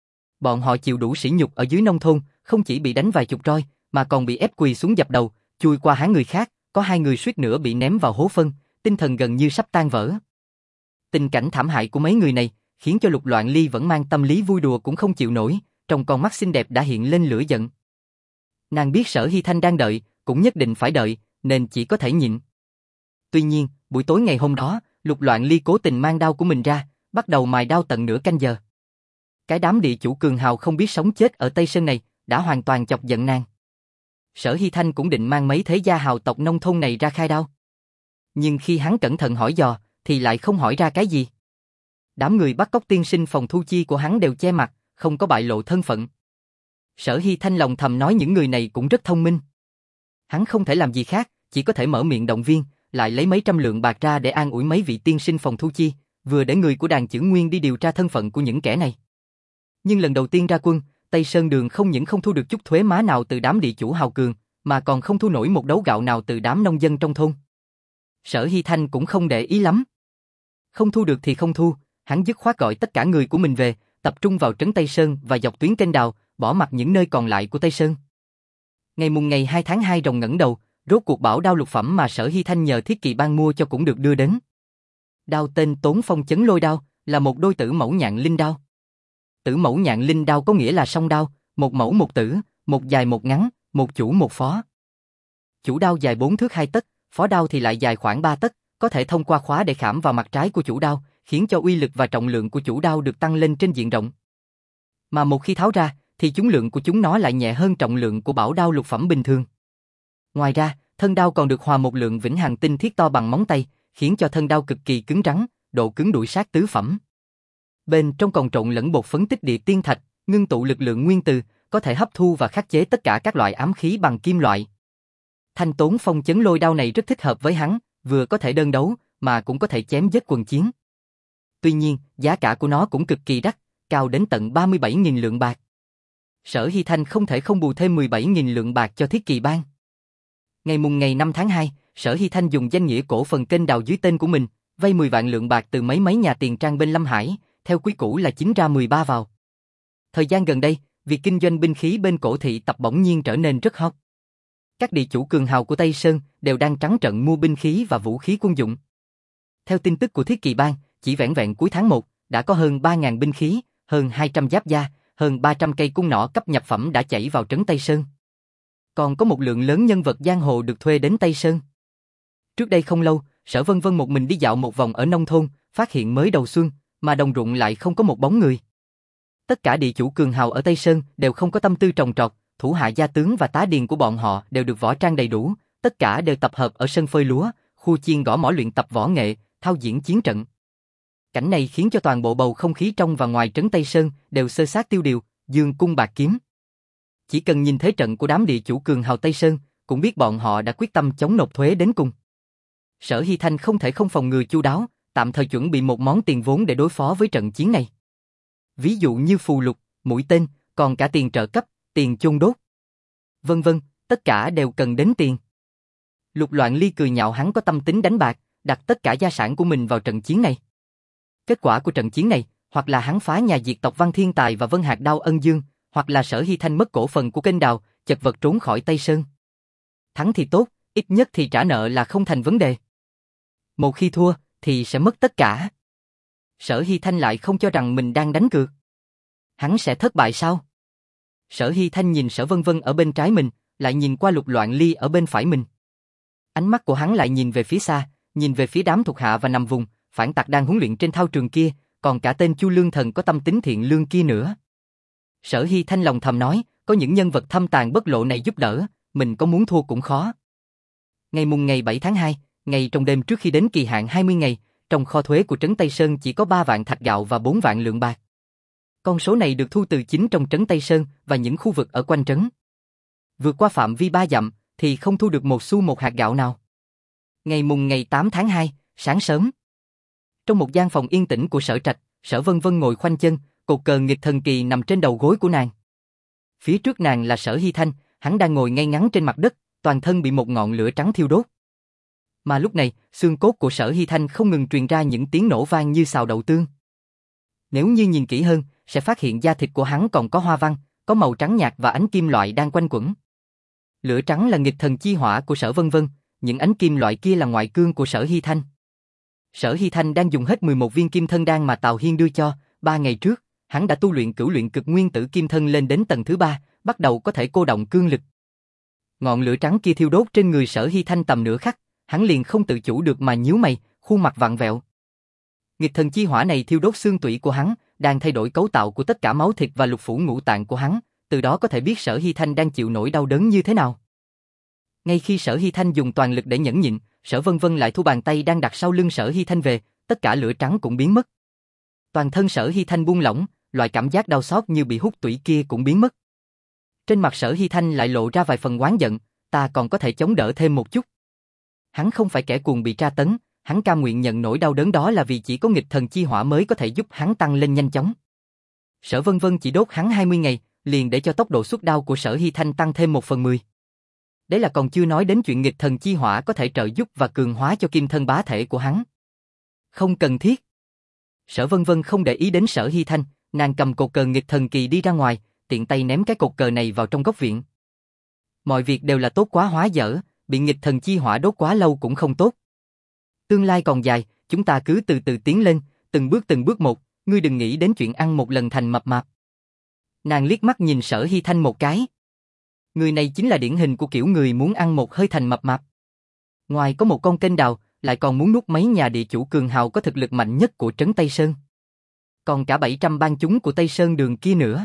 Bọn họ chịu đủ sỉ nhục ở dưới nông thôn, không chỉ bị đánh vài chục roi, mà còn bị ép quỳ xuống dập đầu, chui qua háng người khác, có hai người suýt nữa bị ném vào hố phân, tinh thần gần như sắp tan vỡ. Tình cảnh thảm hại của mấy người này, khiến cho Lục Loạn Ly vẫn mang tâm lý vui đùa cũng không chịu nổi, trong con mắt xinh đẹp đã hiện lên lửa giận. Nàng biết Sở Hy Thanh đang đợi, cũng nhất định phải đợi, nên chỉ có thể nhịn. Tuy nhiên, buổi tối ngày hôm đó, Lục Loạn Ly cố tình mang đao của mình ra, bắt đầu mài đao tận nửa canh giờ. Cái đám địa chủ cường hào không biết sống chết ở Tây Sơn này, đã hoàn toàn chọc giận nàng. Sở Hy Thanh cũng định mang mấy thế gia hào tộc nông thôn này ra khai đao. Nhưng khi hắn cẩn thận hỏi dò, thì lại không hỏi ra cái gì. Đám người bắt cóc tiên sinh phòng thu chi của hắn đều che mặt, không có bại lộ thân phận. Sở Hy Thanh lòng thầm nói những người này cũng rất thông minh. Hắn không thể làm gì khác, chỉ có thể mở miệng động viên, lại lấy mấy trăm lượng bạc ra để an ủi mấy vị tiên sinh phòng thu chi, vừa để người của đàn Chưởng Nguyên đi điều tra thân phận của những kẻ này. Nhưng lần đầu tiên ra quân, Tây Sơn Đường không những không thu được chút thuế má nào từ đám địa chủ hào cường, mà còn không thu nổi một đấu gạo nào từ đám nông dân trong thôn. Sở Hy Thanh cũng không để ý lắm. Không thu được thì không thu, hắn dứt khoát gọi tất cả người của mình về, tập trung vào trấn Tây Sơn và dọc tuyến kênh đào, bỏ mặc những nơi còn lại của Tây Sơn. Ngày mùng ngày hai tháng hai rồng ngẩng đầu, rốt cuộc bảo đao lục phẩm mà Sở Hy Thanh nhờ Thiết Kỳ Bang mua cho cũng được đưa đến. Đao tên Tốn Phong Chấn Lôi Đao, là một đôi tử mẫu nhạn linh đao. Tử mẫu nhạn linh đao có nghĩa là song đao, một mẫu một tử, một dài một ngắn, một chủ một phó. Chủ đao dài bốn thước hai tấc, phó đao thì lại dài khoảng ba tấc, có thể thông qua khóa để khảm vào mặt trái của chủ đao, khiến cho uy lực và trọng lượng của chủ đao được tăng lên trên diện rộng. Mà một khi tháo ra, thì chúng lượng của chúng nó lại nhẹ hơn trọng lượng của bảo đao lục phẩm bình thường. Ngoài ra, thân đao còn được hòa một lượng vĩnh hằng tinh thiết to bằng móng tay, khiến cho thân đao cực kỳ cứng rắn, độ cứng đuổi sát tứ phẩm. Bên trong còn trộn lẫn bột phấn tích địa tiên thạch, ngưng tụ lực lượng nguyên từ, có thể hấp thu và khắc chế tất cả các loại ám khí bằng kim loại. Thanh Tốn Phong Chấn Lôi Đao này rất thích hợp với hắn, vừa có thể đơn đấu, mà cũng có thể chém giết quần chiến. Tuy nhiên, giá cả của nó cũng cực kỳ đắt, cao đến tận ba mươi bảy nghìn lượng bạc. Sở Hy Thanh không thể không bù thêm mười bảy nghìn lượng bạc cho Thiết Kỳ Bang. Ngày mùng ngày năm tháng hai, Sở Hy Thanh dùng danh nghĩa cổ phần kênh đào dưới tên của mình, vay mười vạn lượng bạc từ mấy mấy nhà tiền trang bên Lâm Hải, theo quý cũ là chín ra mười ba vào. Thời gian gần đây, việc kinh doanh binh khí bên cổ thị tập bỗng nhiên trở nên rất hot. Các địa chủ cường hào của Tây Sơn đều đang trắng trợn mua binh khí và vũ khí quân dụng. Theo tin tức của Thiết Kỳ Bang, chỉ vẻn vẹn cuối tháng một, đã có hơn ba nghìn binh khí, hơn hai trăm giáp da, hơn ba trăm cây cung nỏ cấp nhập phẩm đã chảy vào trấn Tây Sơn. Còn có một lượng lớn nhân vật giang hồ được thuê đến Tây Sơn. Trước đây không lâu, Sở Vân Vân một mình đi dạo một vòng ở nông thôn, phát hiện mới đầu xuân, mà đồng ruộng lại không có một bóng người. Tất cả địa chủ cường hào ở Tây Sơn đều không có tâm tư trồng trọt, thủ hạ gia tướng và tá điền của bọn họ đều được võ trang đầy đủ, tất cả đều tập hợp ở sân phơi lúa, khu chiên gõ mõ luyện tập võ nghệ, thao diễn chiến trận. Cảnh này khiến cho toàn bộ bầu không khí trong và ngoài trấn Tây Sơn đều xơ xác tiêu điều, dương cung bạc kiếm. Chỉ cần nhìn thế trận của đám địa chủ cường hào Tây Sơn, cũng biết bọn họ đã quyết tâm chống nộp thuế đến cùng. Sở Hy Thanh không thể không phòng ngừa chu đáo, tạm thời chuẩn bị một món tiền vốn để đối phó với trận chiến này. Ví dụ như phù lục, mũi tên, còn cả tiền trợ cấp, tiền chôn đốt, vân vân, tất cả đều cần đến tiền. Lục Loạn Ly cười nhạo hắn có tâm tính đánh bạc, đặt tất cả gia sản của mình vào trận chiến này. Kết quả của trận chiến này, hoặc là hắn phá nhà diệt tộc Văn Thiên Tài và Vân Hạc Đao Ân Dương, hoặc là Sở Hy Thanh mất cổ phần của kênh đào, chật vật trốn khỏi Tây Sơn. Thắng thì tốt, ít nhất thì trả nợ là không thành vấn đề. Một khi thua, thì sẽ mất tất cả. Sở Hy Thanh lại không cho rằng mình đang đánh cược. Hắn sẽ thất bại sao? Sở Hy Thanh nhìn Sở Vân Vân ở bên trái mình, lại nhìn qua Lục Loạn Ly ở bên phải mình. Ánh mắt của hắn lại nhìn về phía xa, nhìn về phía đám thuộc hạ và nằm vùng, phản tặc đang huấn luyện trên thao trường kia, còn cả tên Chu Lương Thần có tâm tính thiện lương kia nữa. Sở Hy Thanh lòng thầm nói, có những nhân vật thâm tàn bất lộ này giúp đỡ, mình có muốn thua cũng khó. Ngày mùng ngày bảy tháng hai, ngày trong đêm trước khi đến kỳ hạn hai mươi ngày, trong kho thuế của trấn Tây Sơn chỉ có ba vạn thạch gạo và bốn vạn lượng bạc. Con số này được thu từ chính trong trấn Tây Sơn và những khu vực ở quanh trấn. vượt qua phạm vi ba dặm, thì không thu được một xu một hạt gạo nào. Ngày mùng ngày tám tháng hai, sáng sớm. Trong một gian phòng yên tĩnh của Sở Trạch, Sở Vân Vân ngồi khoanh chân, cột cờ nghịch thần kỳ nằm trên đầu gối của nàng. Phía trước nàng là Sở Hy Thanh, hắn đang ngồi ngay ngắn trên mặt đất, toàn thân bị một ngọn lửa trắng thiêu đốt. Mà lúc này, xương cốt của Sở Hy Thanh không ngừng truyền ra những tiếng nổ vang như xào đậu tương. Nếu như nhìn kỹ hơn, sẽ phát hiện da thịt của hắn còn có hoa văn, có màu trắng nhạt và ánh kim loại đang quanh quẩn. Lửa trắng là nghịch thần chi hỏa của Sở Vân Vân, những ánh kim loại kia là ngoại cương của Sở Hy Thanh. Sở Hy Thanh đang dùng hết mười một viên kim thân đan mà Tào Hiên đưa cho, ba ngày trước, hắn đã tu luyện cửu luyện cực nguyên tử kim thân lên đến tầng thứ ba, bắt đầu có thể cô động cương lực. Ngọn lửa trắng kia thiêu đốt trên người Sở Hy Thanh tầm nửa khắc, hắn liền không tự chủ được mà nhíu mày, khuôn mặt vặn vẹo. Nghịch thần chi hỏa này thiêu đốt xương tủy của hắn, đang thay đổi cấu tạo của tất cả máu thịt và lục phủ ngũ tạng của hắn, từ đó có thể biết Sở Hy Thanh đang chịu nỗi đau đớn như thế nào. Ngay khi Sở Hy Thanh dùng toàn lực để nhẫn nhịn, Sở Vân Vân lại thu bàn tay đang đặt sau lưng Sở Hy Thanh về, tất cả lửa trắng cũng biến mất. Toàn thân Sở Hy Thanh buông lỏng, loại cảm giác đau xót như bị hút tủy kia cũng biến mất. Trên mặt Sở Hy Thanh lại lộ ra vài phần oán giận, ta còn có thể chống đỡ thêm một chút. Hắn không phải kẻ cuồng bị tra tấn, hắn cam nguyện nhận nỗi đau đớn đó là vì chỉ có nghịch thần chi hỏa mới có thể giúp hắn tăng lên nhanh chóng. Sở Vân Vân chỉ đốt hắn hai mươi ngày, liền để cho tốc độ xuất đao của Sở Hy Thanh tăng thêm một phần mười. Đấy là còn chưa nói đến chuyện nghịch thần chi hỏa có thể trợ giúp và cường hóa cho kim thân bá thể của hắn. Không cần thiết. Sở Vân Vân không để ý đến Sở Hy Thanh, nàng cầm cột cờ nghịch thần kỳ đi ra ngoài, tiện tay ném cái cột cờ này vào trong góc viện. Mọi việc đều là tốt quá hóa dở, bị nghịch thần chi hỏa đốt quá lâu cũng không tốt. Tương lai còn dài, chúng ta cứ từ từ tiến lên, từng bước từng bước một, ngươi đừng nghĩ đến chuyện ăn một lần thành mập mạp. Nàng liếc mắt nhìn Sở Hy Thanh một cái. Người này chính là điển hình của kiểu người muốn ăn một hơi thành mập mạp. Ngoài có một con kênh đào, lại còn muốn nuốt mấy nhà địa chủ cường hào có thực lực mạnh nhất của trấn Tây Sơn. Còn cả bảy trăm bang chúng của Tây Sơn đường kia nữa.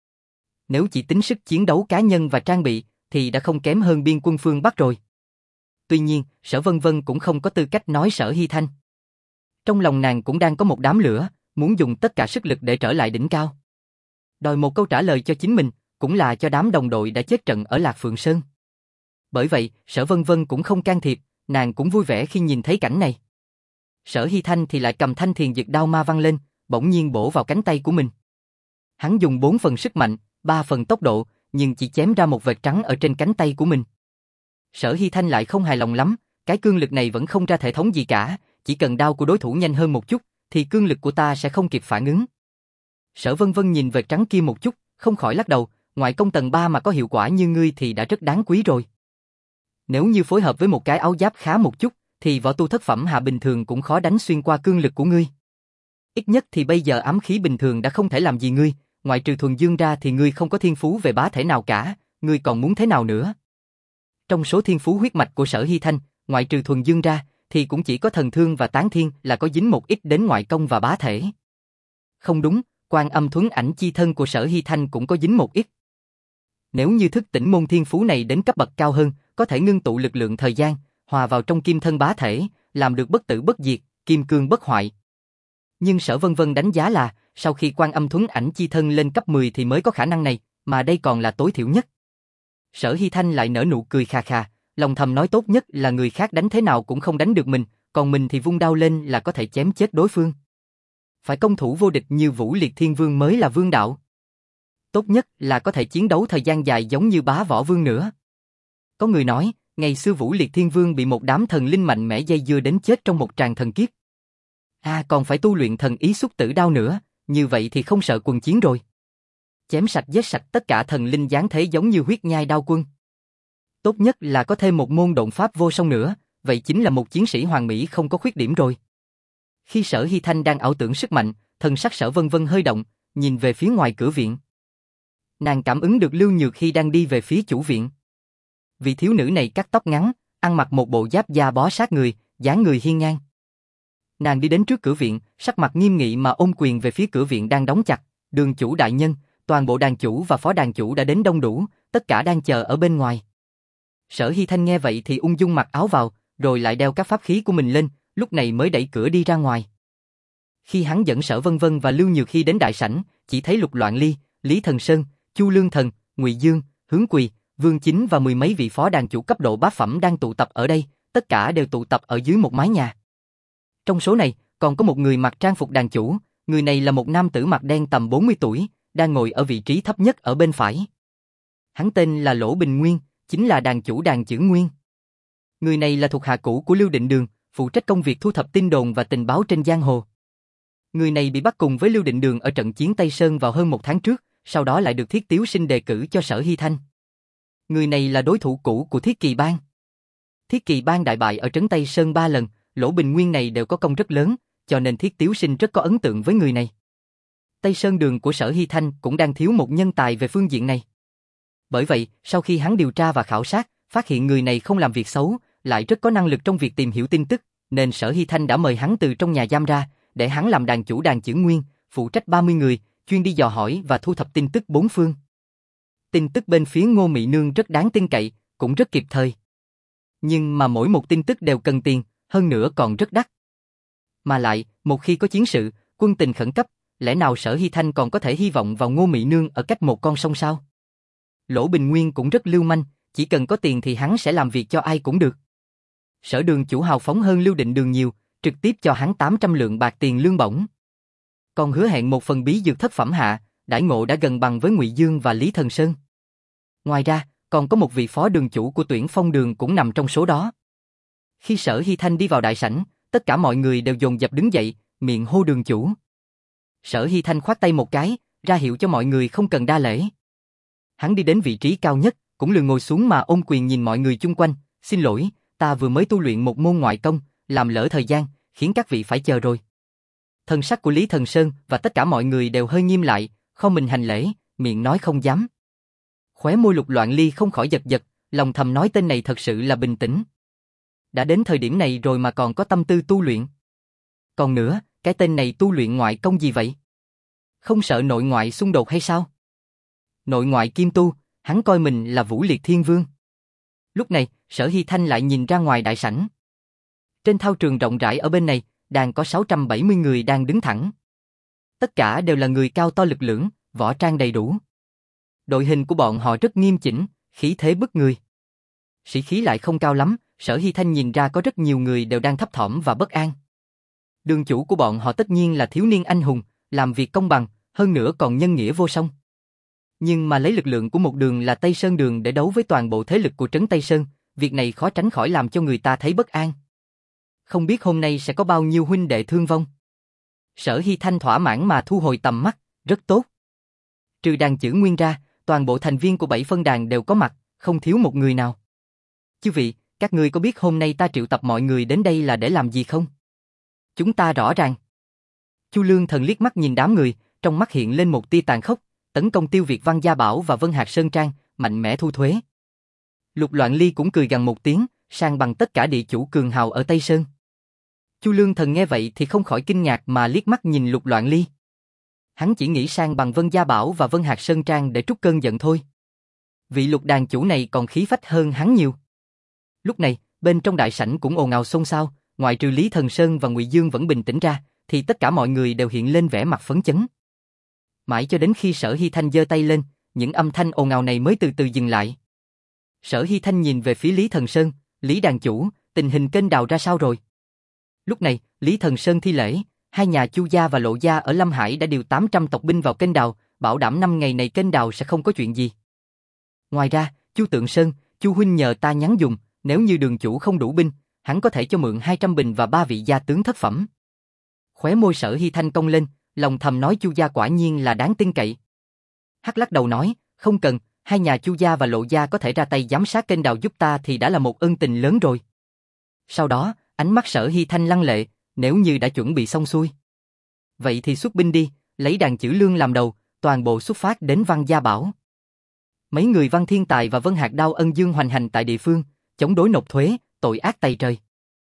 Nếu chỉ tính sức chiến đấu cá nhân và trang bị, thì đã không kém hơn biên quân phương Bắc rồi. Tuy nhiên, Sở Vân Vân cũng không có tư cách nói Sở Hy Thanh. Trong lòng nàng cũng đang có một đám lửa, muốn dùng tất cả sức lực để trở lại đỉnh cao. Đòi một câu trả lời cho chính mình, cũng là cho đám đồng đội đã chết trận ở Lạc Phượng Sơn. Bởi vậy, Sở Vân Vân cũng không can thiệp, nàng cũng vui vẻ khi nhìn thấy cảnh này. Sở Hy Thanh thì lại cầm thanh thiền dực đao ma văng lên, bỗng nhiên bổ vào cánh tay của mình. Hắn dùng bốn phần sức mạnh, ba phần tốc độ, nhưng chỉ chém ra một vệt trắng ở trên cánh tay của mình. Sở Hy Thanh lại không hài lòng lắm, cái cương lực này vẫn không ra thể thống gì cả, chỉ cần đao của đối thủ nhanh hơn một chút, thì cương lực của ta sẽ không kịp phản ứng. Sở Vân Vân nhìn vệt trắng kia một chút, không khỏi lắc đầu, ngoại công tầng ba mà có hiệu quả như ngươi thì đã rất đáng quý rồi. Nếu như phối hợp với một cái áo giáp khá một chút, thì võ tu thất phẩm hạ bình thường cũng khó đánh xuyên qua cương lực của ngươi. Ít nhất thì bây giờ ám khí bình thường đã không thể làm gì ngươi, ngoại trừ thuần dương ra thì ngươi không có thiên phú về bá thể nào cả, ngươi còn muốn thế nào nữa? Trong số thiên phú huyết mạch của Sở Hy Thanh, ngoại trừ thuần dương ra, thì cũng chỉ có thần thương và tán thiên là có dính một ít đến ngoại công và bá thể. Không đúng, Quan Âm Thuấn Ảnh chi thân của Sở Hy Thanh cũng có dính một ít. Nếu như thức tỉnh môn thiên phú này đến cấp bậc cao hơn, có thể ngưng tụ lực lượng thời gian, hòa vào trong kim thân bá thể, làm được bất tử bất diệt, kim cương bất hoại. Nhưng Sở Vân Vân đánh giá là, sau khi Quan Âm Thuấn Ảnh chi thân lên cấp mười thì mới có khả năng này, mà đây còn là tối thiểu nhất. Sở Hy Thanh lại nở nụ cười khà khà, lòng thầm nói tốt nhất là người khác đánh thế nào cũng không đánh được mình, còn mình thì vung đao lên là có thể chém chết đối phương. Phải công thủ vô địch như Vũ Liệt Thiên Vương mới là vương đạo. Tốt nhất là có thể chiến đấu thời gian dài giống như Bá Võ Vương nữa. Có người nói, ngày xưa Vũ Liệt Thiên Vương bị một đám thần linh mạnh mẽ dây dưa đến chết trong một tràng thần kiếp. À còn phải tu luyện thần ý xúc tử đao nữa, như vậy thì không sợ quần chiến rồi. Chém sạch giết sạch tất cả thần linh giáng thế giống như huyết nhai đao quân. Tốt nhất là có thêm một môn độn pháp vô song nữa, vậy chính là một chiến sĩ hoàn mỹ không có khuyết điểm rồi. Khi Sở Hy Thanh đang ảo tưởng sức mạnh, thần sắc Sở Vân Vân hơi động, nhìn về phía ngoài cửa viện. Nàng cảm ứng được Lưu Nhược Hy đang đi về phía chủ viện. Vị thiếu nữ này cắt tóc ngắn, ăn mặc một bộ giáp da bó sát người, dáng người hiên ngang. Nàng đi đến trước cửa viện, sắc mặt nghiêm nghị mà ôm quyền về phía cửa viện đang đóng chặt. Đường chủ đại nhân, toàn bộ đàn chủ và phó đàn chủ đã đến đông đủ, tất cả đang chờ ở bên ngoài. Sở Hy Thanh nghe vậy thì ung dung mặc áo vào, rồi lại đeo các pháp khí của mình lên, lúc này mới đẩy cửa đi ra ngoài. Khi hắn dẫn Sở Vân Vân và Lưu Nhược Hy đến đại sảnh, chỉ thấy Lục Loạn Ly, Lý Thần Sơn, Chu Lương Thần, Ngụy Dương, Hướng Quỳ, Vương Chính và mười mấy vị phó đàn chủ cấp độ bát phẩm đang tụ tập ở đây, tất cả đều tụ tập ở dưới một mái nhà. Trong số này, còn có một người mặc trang phục đàn chủ, người này là một nam tử mặt đen tầm bốn mươi tuổi, đang ngồi ở vị trí thấp nhất ở bên phải. Hắn tên là Lỗ Bình Nguyên, chính là đàn chủ đàn Chữ Nguyên. Người này là thuộc hạ cũ của Lưu Định Đường, phụ trách công việc thu thập tin đồn và tình báo trên giang hồ. Người này bị bắt cùng với Lưu Định Đường ở trận chiến Tây Sơn vào hơn một tháng trước, sau đó lại được Thiết Tiếu Sinh đề cử cho Sở Hy Thanh. Người này là đối thủ cũ của Thiết Kỳ Bang. Thiết Kỳ Bang đại bại ở trấn Tây Sơn ba lần, Lỗ Bình Nguyên này đều có công rất lớn, cho nên Thiết Tiếu Sinh rất có ấn tượng với người này. Tây Sơn Đường của Sở Hy Thanh cũng đang thiếu một nhân tài về phương diện này. Bởi vậy, sau khi hắn điều tra và khảo sát, phát hiện người này không làm việc xấu, lại rất có năng lực trong việc tìm hiểu tin tức, nên Sở Hy Thanh đã mời hắn từ trong nhà giam ra, để hắn làm đàn chủ đàn Chữ Nguyên, phụ trách ba mươi người, chuyên đi dò hỏi và thu thập tin tức bốn phương. Tin tức bên phía Ngô Mị Nương rất đáng tin cậy, cũng rất kịp thời. Nhưng mà mỗi một tin tức đều cần tiền, hơn nữa còn rất đắt. Mà lại, một khi có chiến sự, quân tình khẩn cấp, lẽ nào Sở Hy Thanh còn có thể hy vọng vào Ngô Mị Nương ở cách một con sông sao? Lỗ Bình Nguyên cũng rất lưu manh, chỉ cần có tiền thì hắn sẽ làm việc cho ai cũng được. Sở Đường chủ hào phóng hơn Lưu Định Đường nhiều, trực tiếp cho hắn tám trăm lượng bạc tiền lương bổng. Còn hứa hẹn một phần bí dược thất phẩm hạ, đãi ngộ đã gần bằng với Ngụy Dương và Lý Thần Sơn. Ngoài ra, còn có một vị phó đường chủ của Tuyển Phong Đường cũng nằm trong số đó. Khi Sở Hy Thanh đi vào đại sảnh, tất cả mọi người đều dồn dập đứng dậy, miệng hô đường chủ. Sở Hy Thanh khoát tay một cái, ra hiệu cho mọi người không cần đa lễ. Hắn đi đến vị trí cao nhất, cũng lười ngồi xuống mà ôm quyền nhìn mọi người chung quanh. Xin lỗi, ta vừa mới tu luyện một môn ngoại công, làm lỡ thời gian, khiến các vị phải chờ rồi. Thần sắc của Lý Thần Sơn và tất cả mọi người đều hơi nghiêm lại, không mình hành lễ, miệng nói không dám. Khóe môi Lục Loạn Ly không khỏi giật giật, lòng thầm nói tên này thật sự là bình tĩnh. Đã đến thời điểm này rồi mà còn có tâm tư tu luyện. Còn nữa, cái tên này tu luyện ngoại công gì vậy? Không sợ nội ngoại xung đột hay sao? Nội ngoại kim tu, hắn coi mình là Vũ Liệt Thiên Vương. Lúc này, Sở Hy Thanh lại nhìn ra ngoài đại sảnh. Trên thao trường rộng rãi ở bên này, đang có sáu trăm bảy mươi người đang đứng thẳng. Tất cả đều là người cao to lực lưỡng, võ trang đầy đủ. Đội hình của bọn họ rất nghiêm chỉnh, khí thế bức người. Sĩ khí lại không cao lắm, Sở Hy Thanh nhìn ra có rất nhiều người đều đang thấp thỏm và bất an. Đường chủ của bọn họ tất nhiên là thiếu niên anh hùng, làm việc công bằng, hơn nữa còn nhân nghĩa vô song. Nhưng mà lấy lực lượng của một đường là Tây Sơn Đường để đấu với toàn bộ thế lực của trấn Tây Sơn, việc này khó tránh khỏi làm cho người ta thấy bất an. Không biết hôm nay sẽ có bao nhiêu huynh đệ thương vong. Sở Hy Thanh thỏa mãn mà thu hồi tầm mắt, rất tốt. Trừ đàn Chữ Nguyên ra, toàn bộ thành viên của bảy phân đàn đều có mặt, không thiếu một người nào. Chư vị, các ngươi có biết hôm nay ta triệu tập mọi người đến đây là để làm gì không? Chúng ta rõ ràng. Chu Lương Thần liếc mắt nhìn đám người, trong mắt hiện lên một tia tàn khốc, tấn công Tiêu Việt Văn Gia Bảo và Vân Hạc Sơn Trang, mạnh mẽ thu thuế. Lục Loạn Ly cũng cười gằn một tiếng, sang bằng tất cả địa chủ cường hào ở Tây Sơn. Chu Lương Thần nghe vậy thì không khỏi kinh ngạc mà liếc mắt nhìn Lục Loạn Ly. Hắn chỉ nghĩ sang bằng Vân Gia Bảo và Vân Hạc Sơn Trang để trút cơn giận thôi. Vị Lục đàn chủ này còn khí phách hơn hắn nhiều. Lúc này, bên trong đại sảnh cũng ồn ào xôn xao, ngoại trừ Lý Thần Sơn và Ngụy Dương vẫn bình tĩnh ra, thì tất cả mọi người đều hiện lên vẻ mặt phấn chấn. Mãi cho đến khi Sở Hy Thanh giơ tay lên, những âm thanh ồn ào này mới từ từ dừng lại. Sở Hy Thanh nhìn về phía Lý Thần Sơn, Lý đàn chủ, tình hình kênh đào ra sao rồi? Lúc này, Lý Thần Sơn thi lễ, hai nhà Chu gia và Lộ gia ở Lâm Hải đã điều tám trăm tộc binh vào kênh đào, bảo đảm năm ngày này kênh đào sẽ không có chuyện gì. Ngoài ra, Chu Tượng Sơn, Chu huynh nhờ ta nhắn dùng, nếu như đường chủ không đủ binh, hắn có thể cho mượn hai trăm bình và ba vị gia tướng thất phẩm. Khóe môi Sở Hy Thanh cong lên, lòng thầm nói Chu gia quả nhiên là đáng tin cậy. Hắc lắc đầu nói, không cần, hai nhà Chu gia và Lộ gia có thể ra tay giám sát kênh đào giúp ta thì đã là một ân tình lớn rồi. Sau đó, ánh mắt Sở Hy Thanh lăng lệ, nếu như đã chuẩn bị xong xuôi. Vậy thì xuất binh đi, lấy đàn Chữ Lương làm đầu, toàn bộ xuất phát đến Văn Gia Bảo. Mấy người Văn Thiên Tài và Vân Hạc Đao ân dương hoành hành tại địa phương, chống đối nộp thuế, tội ác tày trời.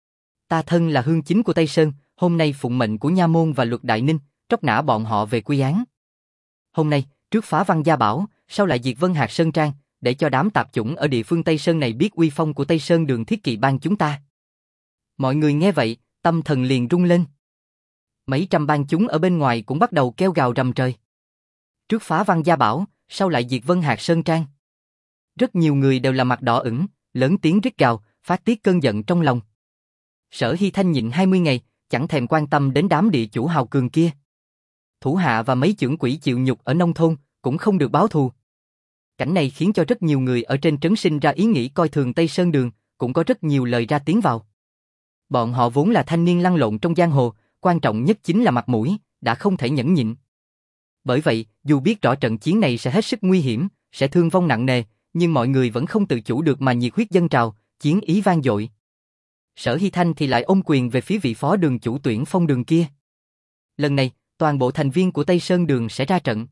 Ta thân là hương chính của Tây Sơn, hôm nay phụng mệnh của Nha Môn và Luật Đại Ninh, tróc nã bọn họ về quy án. Hôm nay, trước phá Văn Gia Bảo, sau lại diệt Vân Hạc Sơn Trang, để cho đám tạp chủng ở địa phương Tây Sơn này biết uy phong của Tây Sơn Đường Thiết Kỵ Bang chúng ta. Mọi người nghe vậy, tâm thần liền rung lên. Mấy trăm bang chúng ở bên ngoài cũng bắt đầu kêu gào rầm trời. Trước phá Văn Gia Bảo, sau lại diệt Vân Hạc Sơn Trang. Rất nhiều người đều là mặt đỏ ửng, lớn tiếng rít gào, phát tiết cơn giận trong lòng. Sở Hy Thanh nhịn hai mươi ngày, chẳng thèm quan tâm đến đám địa chủ hào cường kia. Thủ hạ và mấy chưởng quỷ chịu nhục ở nông thôn, cũng không được báo thù. Cảnh này khiến cho rất nhiều người ở trên trấn sinh ra ý nghĩ coi thường Tây Sơn Đường, cũng có rất nhiều lời ra tiếng vào. Bọn họ vốn là thanh niên lăn lộn trong giang hồ, quan trọng nhất chính là mặt mũi, đã không thể nhẫn nhịn. Bởi vậy, dù biết rõ trận chiến này sẽ hết sức nguy hiểm, sẽ thương vong nặng nề, nhưng mọi người vẫn không tự chủ được mà nhiệt huyết dâng trào, chiến ý vang dội. Sở Hy Thanh thì lại ôm quyền về phía vị phó đường chủ Tuyển Phong Đường kia. Lần này, toàn bộ thành viên của Tây Sơn Đường sẽ ra trận.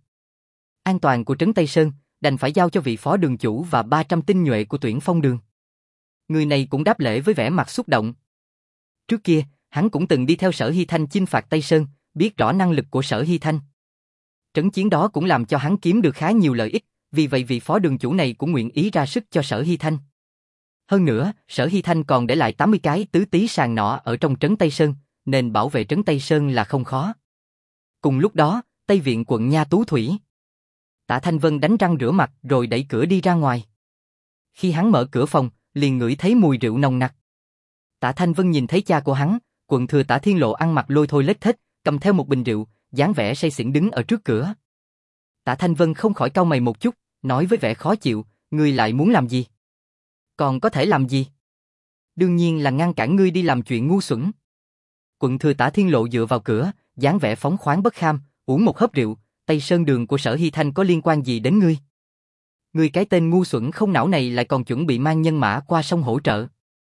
An toàn của trấn Tây Sơn đành phải giao cho vị phó đường chủ và ba trăm tinh nhuệ của Tuyển Phong Đường. Người này cũng đáp lễ với vẻ mặt xúc động. Trước kia, hắn cũng từng đi theo Sở Hy Thanh chinh phạt Tây Sơn, biết rõ năng lực của Sở Hy Thanh. Trấn chiến đó cũng làm cho hắn kiếm được khá nhiều lợi ích, vì vậy vị phó đường chủ này cũng nguyện ý ra sức cho Sở Hy Thanh. Hơn nữa, Sở Hy Thanh còn để lại tám mươi cái tứ tí sàng nỏ ở trong trấn Tây Sơn, nên bảo vệ trấn Tây Sơn là không khó. Cùng lúc đó, Tây viện quận Nha Tú Thủy. Tạ Thanh Vân đánh răng rửa mặt rồi đẩy cửa đi ra ngoài. Khi hắn mở cửa phòng, liền ngửi thấy mùi rượu nồng nặc. Tạ Thanh Vân nhìn thấy cha của hắn, quận thừa Tạ Thiên Lộ ăn mặc lôi thôi lết thết, cầm theo một bình rượu, dáng vẻ say xỉn đứng ở trước cửa. Tạ Thanh Vân không khỏi cau mày một chút, nói với vẻ khó chịu, ngươi lại muốn làm gì? Còn có thể làm gì? Đương nhiên là ngăn cản ngươi đi làm chuyện ngu xuẩn. Quận thừa Tạ Thiên Lộ dựa vào cửa, dáng vẻ phóng khoáng bất kham, uống một hớp rượu, Tây Sơn Đường của Sở Hy Thanh có liên quan gì đến ngươi? Ngươi cái tên ngu xuẩn không não này lại còn chuẩn bị mang nhân mã qua sông hỗ trợ.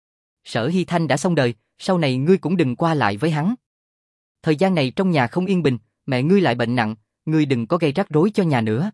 Sở Hy Thanh đã xong đời, sau này ngươi cũng đừng qua lại với hắn. Thời gian này trong nhà không yên bình, mẹ ngươi lại bệnh nặng, ngươi đừng có gây rắc rối cho nhà nữa.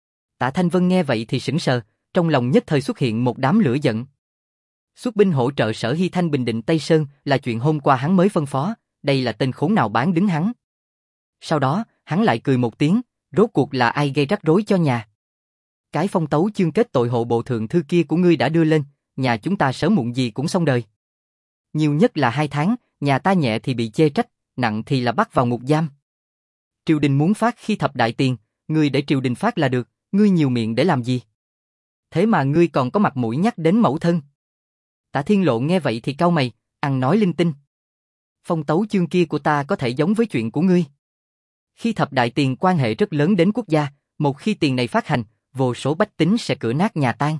Tạ Thanh Vân nghe vậy thì sững sờ, trong lòng nhất thời xuất hiện một đám lửa giận. Xuất binh hỗ trợ Sở Hy Thanh bình định Tây Sơn là chuyện hôm qua hắn mới phân phó, đây là tên khốn nào bán đứng hắn. Sau đó, hắn lại cười một tiếng, rốt cuộc là ai gây rắc rối cho nhà? Cái phong tấu chương kết tội hộ bộ thượng thư kia của ngươi đã đưa lên, nhà chúng ta sớm muộn gì cũng xong đời. Nhiều nhất là hai tháng, nhà ta nhẹ thì bị chê trách, nặng thì là bắt vào ngục giam. Triều đình muốn phát khi thập đại tiền, ngươi để triều đình phát là được, ngươi nhiều miệng để làm gì? Thế mà ngươi còn có mặt mũi nhắc đến mẫu thân. Tạ Thiên Lộ nghe vậy thì cau mày, ăn nói linh tinh. Phong tấu chương kia của ta có thể giống với chuyện của ngươi. Khi thập đại tiền quan hệ rất lớn đến quốc gia, một khi tiền này phát hành, vô số bách tính sẽ cửa nát nhà tan.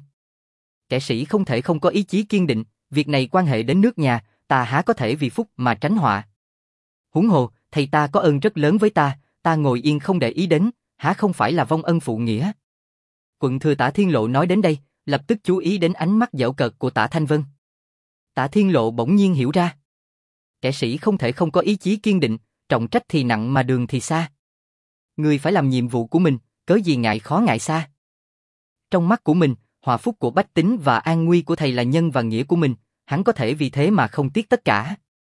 Kẻ sĩ không thể không có ý chí kiên định, việc này quan hệ đến nước nhà, ta há có thể vì phúc mà tránh họa. Huống hồ, thầy ta có ơn rất lớn với ta, ta ngồi yên không để ý đến, há không phải là vong ân phụ nghĩa. Quận thừa Tạ Thiên Lộ nói đến đây, lập tức chú ý đến ánh mắt giễu cợt của Tạ Thanh Vân. Tạ Thiên Lộ bỗng nhiên hiểu ra. Kẻ sĩ không thể không có ý chí kiên định, trọng trách thì nặng mà đường thì xa. Người phải làm nhiệm vụ của mình, cớ gì ngại khó ngại xa. Trong mắt của mình, hòa phúc của bách tính và an nguy của thầy là nhân và nghĩa của mình, hắn có thể vì thế mà không tiếc tất cả.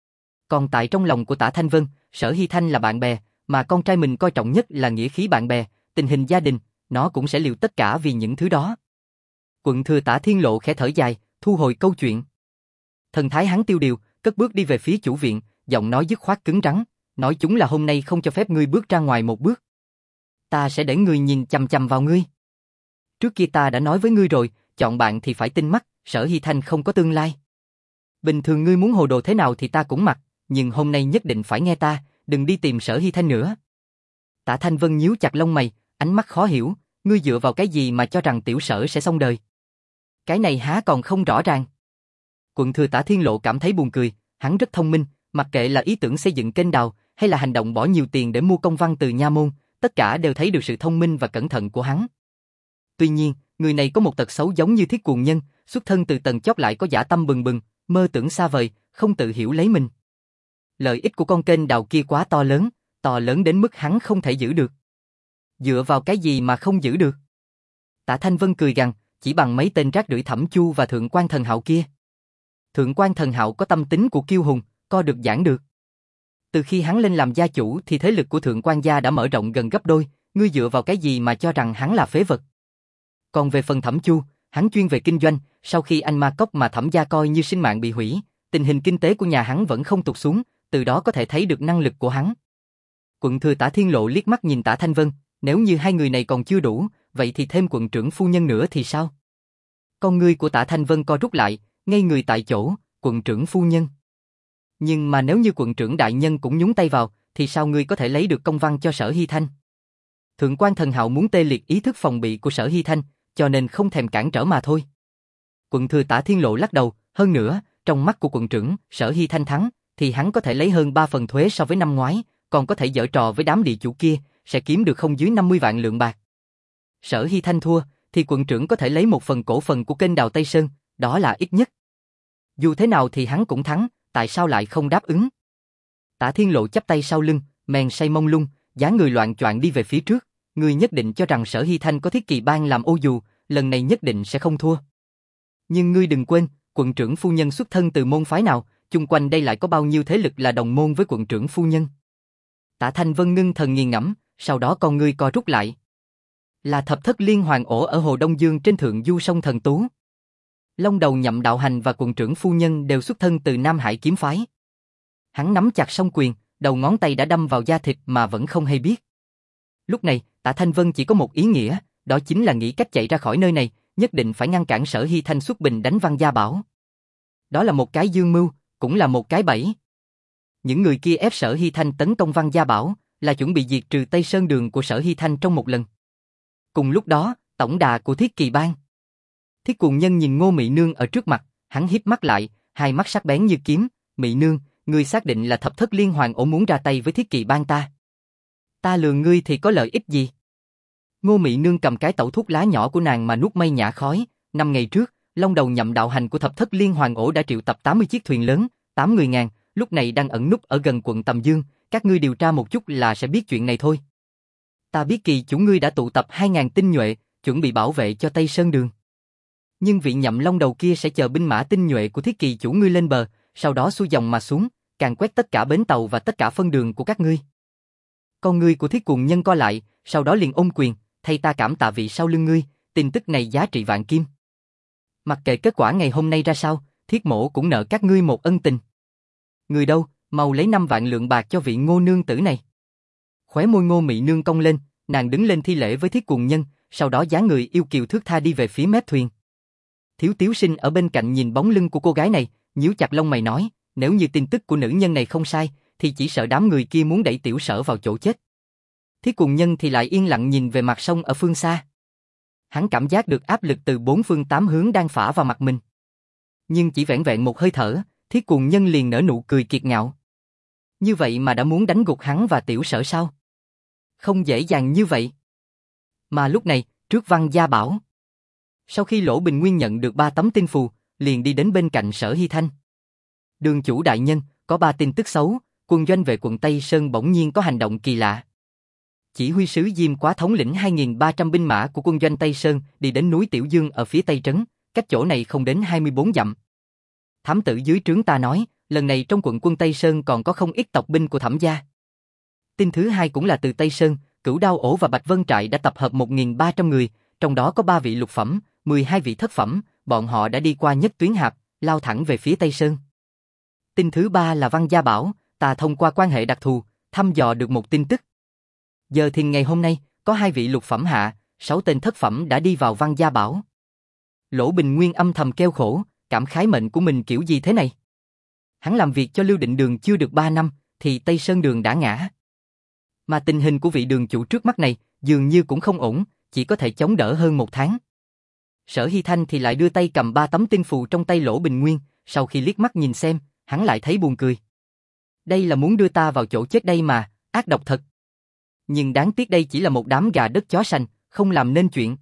Còn tại trong lòng của Tạ Thanh Vân, Sở Hy Thanh là bạn bè, mà con trai mình coi trọng nhất là nghĩa khí bạn bè, tình hình gia đình, nó cũng sẽ liều tất cả vì những thứ đó. Quận thừa Tạ Thiên Lộ khẽ thở dài, thu hồi câu chuyện. Thần thái hắn tiêu điều, cất bước đi về phía chủ viện, giọng nói dứt khoát cứng rắn, nói chúng là hôm nay không cho phép ngươi bước ra ngoài một bước. Ta sẽ để ngươi nhìn chằm chằm vào ngươi. Trước kia ta đã nói với ngươi rồi, chọn bạn thì phải tinh mắt, Sở Hy Thanh không có tương lai. Bình thường ngươi muốn hồ đồ thế nào thì ta cũng mặc, nhưng hôm nay nhất định phải nghe ta, đừng đi tìm Sở Hy Thanh nữa. Tạ Thanh Vân nhíu chặt lông mày, ánh mắt khó hiểu, ngươi dựa vào cái gì mà cho rằng tiểu Sở sẽ xong đời? Cái này há còn không rõ ràng. Quận thừa Tạ Thiên Lộ cảm thấy buồn cười, hắn rất thông minh, mặc kệ là ý tưởng xây dựng kênh đào, hay là hành động bỏ nhiều tiền để mua công văn từ nha môn, tất cả đều thấy được sự thông minh và cẩn thận của hắn. Tuy nhiên, người này có một tật xấu giống như thiết cuồng nhân, xuất thân từ tầng chót lại có dã tâm bừng bừng, mơ tưởng xa vời, không tự hiểu lấy mình. Lợi ích của con kênh đào kia quá to lớn, to lớn đến mức hắn không thể giữ được. Dựa vào cái gì mà không giữ được? Tạ Thanh Vân cười gằn, chỉ bằng mấy tên rác rưởi Thẩm Chu và Thượng quan Thần Hạo kia. Thượng quan Thần Hạo có tâm tính của kiêu hùng, co được giãn được. Từ khi hắn lên làm gia chủ thì thế lực của Thượng quan gia đã mở rộng gần gấp đôi, ngươi dựa vào cái gì mà cho rằng hắn là phế vật? Còn về phần Thẩm Chu, hắn chuyên về kinh doanh, sau khi anh ma cốc mà Thẩm gia coi như sinh mạng bị hủy, tình hình kinh tế của nhà hắn vẫn không tụt xuống, từ đó có thể thấy được năng lực của hắn. Quận thừa Tạ Thiên Lộ liếc mắt nhìn Tạ Thanh Vân, nếu như hai người này còn chưa đủ, vậy thì thêm quận trưởng phu nhân nữa thì sao? Con ngươi của Tả Thanh Vân co rút lại, ngây người tại chỗ, quận trưởng phu nhân. Nhưng mà nếu như quận trưởng đại nhân cũng nhúng tay vào, thì sao ngươi có thể lấy được công văn cho Sở Hy Thanh? Thượng quan Thần Hạo muốn tê liệt ý thức phòng bị của Sở Hy Thanh, cho nên không thèm cản trở mà thôi. Quận thừa Tả Thiên Lộ lắc đầu, hơn nữa, trong mắt của quận trưởng, Sở Hy Thanh thắng, thì hắn có thể lấy hơn ba phần thuế so với năm ngoái, còn có thể giở trò với đám địa chủ kia, sẽ kiếm được không dưới năm mươi vạn lượng bạc. Sở Hy Thanh thua, thì quận trưởng có thể lấy một phần cổ phần của kênh đào Tây Sơn, đó là ít nhất. Dù thế nào thì hắn cũng thắng, tại sao lại không đáp ứng? Tả Thiên Lộ chắp tay sau lưng, mèn say mông lung, dáng người loạn choạng đi về phía trước, ngươi nhất định cho rằng Sở Hy Thanh có Thiết Kỳ Bang làm ô dù, lần này nhất định sẽ không thua. Nhưng ngươi đừng quên, quận trưởng phu nhân xuất thân từ môn phái nào, chung quanh đây lại có bao nhiêu thế lực là đồng môn với quận trưởng phu nhân. Tả Thanh Vân ngưng thần nghiền ngẫm, sau đó con ngươi co rút lại. Là Thập Thất Liên Hoàng ổ ở Hồ Đông Dương trên thượng du sông Thần Tú. Long Đầu Nhậm Đạo Hành và quận trưởng phu nhân đều xuất thân từ Nam Hải kiếm phái. Hắn nắm chặt song quyền, đầu ngón tay đã đâm vào da thịt mà vẫn không hay biết. Lúc này, Tả Thanh Vân chỉ có một ý nghĩa, đó chính là nghĩ cách chạy ra khỏi nơi này, nhất định phải ngăn cản Sở Hy Thanh xuất binh đánh Văn Gia Bảo. Đó là một cái dương mưu, cũng là một cái bẫy. Những người kia ép Sở Hy Thanh tấn công Văn Gia Bảo, là chuẩn bị diệt trừ Tây Sơn Đường của Sở Hy Thanh trong một lần. Cùng lúc đó, tổng đà của Thiết Kỳ Bang. Thiết Cuồng Nhân nhìn Ngô Mị Nương ở trước mặt, hắn híp mắt lại, hai mắt sắc bén như kiếm, Mị Nương, ngươi xác định là Thập Thất Liên Hoàng ổ muốn ra tay với Thiết Kỳ Bang ta. Ta lừa ngươi thì có lợi ích gì? Ngô Mị Nương cầm cái tẩu thuốc lá nhỏ của nàng mà nuốt mây nhả khói, năm ngày trước, Long Đầu Nhậm Đạo Hành của Thập Thất Liên Hoàng ổ đã triệu tập tám mươi chiếc thuyền lớn, tám người ngàn, lúc này đang ẩn núp ở gần quận Tầm Dương, các ngươi điều tra một chút là sẽ biết chuyện này thôi. Ta biết Kỳ chủ ngươi đã tụ tập hai ngàn tinh nhuệ, chuẩn bị bảo vệ cho Tây Sơn Đường. Nhưng vị Nhậm Long Đầu kia sẽ chờ binh mã tinh nhuệ của Thiết Kỳ chủ ngươi lên bờ, sau đó xuôi dòng mà xuống, càn quét tất cả bến tàu và tất cả phân đường của các ngươi. Con ngươi của Thiết Cuồng Nhân co lại, sau đó liền ôm quyền, thay ta cảm tạ vị sau lưng ngươi, tin tức này giá trị vạn kim. Mặc kệ kết quả ngày hôm nay ra sao, Thiết mổ cũng nợ các ngươi một ân tình. Người đâu, mau lấy năm vạn lượng bạc cho vị Ngô nương tử này. Khóe môi Ngô Mị Nương cong lên, nàng đứng lên thi lễ với Thiết Cuồng Nhân, sau đó dáng người yêu kiều thướt tha đi về phía mép thuyền. Thiếu Tiếu Sinh ở bên cạnh nhìn bóng lưng của cô gái này, nhíu chặt lông mày nói, nếu như tin tức của nữ nhân này không sai, thì chỉ sợ đám người kia muốn đẩy Tiểu Sở vào chỗ chết. Thiết Cuồng Nhân thì lại yên lặng nhìn về mặt sông ở phương xa. Hắn cảm giác được áp lực từ bốn phương tám hướng đang phả vào mặt mình. Nhưng chỉ vẻn vẹn một hơi thở, Thiết Cuồng Nhân liền nở nụ cười kiệt ngạo. Như vậy mà đã muốn đánh gục hắn và Tiểu Sở sao? Không dễ dàng như vậy. Mà lúc này, trước Văn Gia Bảo. Sau khi Lỗ Bình Nguyên nhận được ba tấm tin phù, liền đi đến bên cạnh Sở Hy Thanh. Đường chủ đại nhân, có ba tin tức xấu, quân doanh vệ quận Tây Sơn bỗng nhiên có hành động kỳ lạ. Chỉ huy sứ Diêm Quá thống lĩnh hai nghìn ba trăm binh mã của quân doanh Tây Sơn đi đến núi Tiểu Dương ở phía Tây Trấn, cách chỗ này không đến hai mươi bốn dặm. Thám tử dưới trướng ta nói, lần này trong quận quân Tây Sơn còn có không ít tộc binh của Thẩm gia. Tin thứ hai cũng là từ Tây Sơn, Cửu Đao Ổ và Bạch Vân Trại đã tập hợp một nghìn ba trăm người, trong đó có ba vị lục phẩm, mười hai vị thất phẩm, bọn họ đã đi qua nhất tuyến hạp, lao thẳng về phía Tây Sơn. Tin thứ ba là Văn Gia Bảo, ta thông qua quan hệ đặc thù, thăm dò được một tin tức. Giờ thì ngày hôm nay, có hai vị lục phẩm hạ, sáu tên thất phẩm đã đi vào Văn Gia Bảo. Lỗ Bình Nguyên âm thầm kêu khổ, cảm khái mệnh của mình kiểu gì thế này. Hắn làm việc cho Lưu Định Đường chưa được ba năm, thì Tây Sơn Đường đã ngã. Mà tình hình của vị đường chủ trước mắt này, dường như cũng không ổn, chỉ có thể chống đỡ hơn một tháng. Sở Hy Thanh thì lại đưa tay cầm ba tấm tin phù trong tay Lỗ Bình Nguyên, sau khi liếc mắt nhìn xem, hắn lại thấy buồn cười. Đây là muốn đưa ta vào chỗ chết đây mà, ác độc thật. Nhưng đáng tiếc đây chỉ là một đám gà đất chó sành, không làm nên chuyện.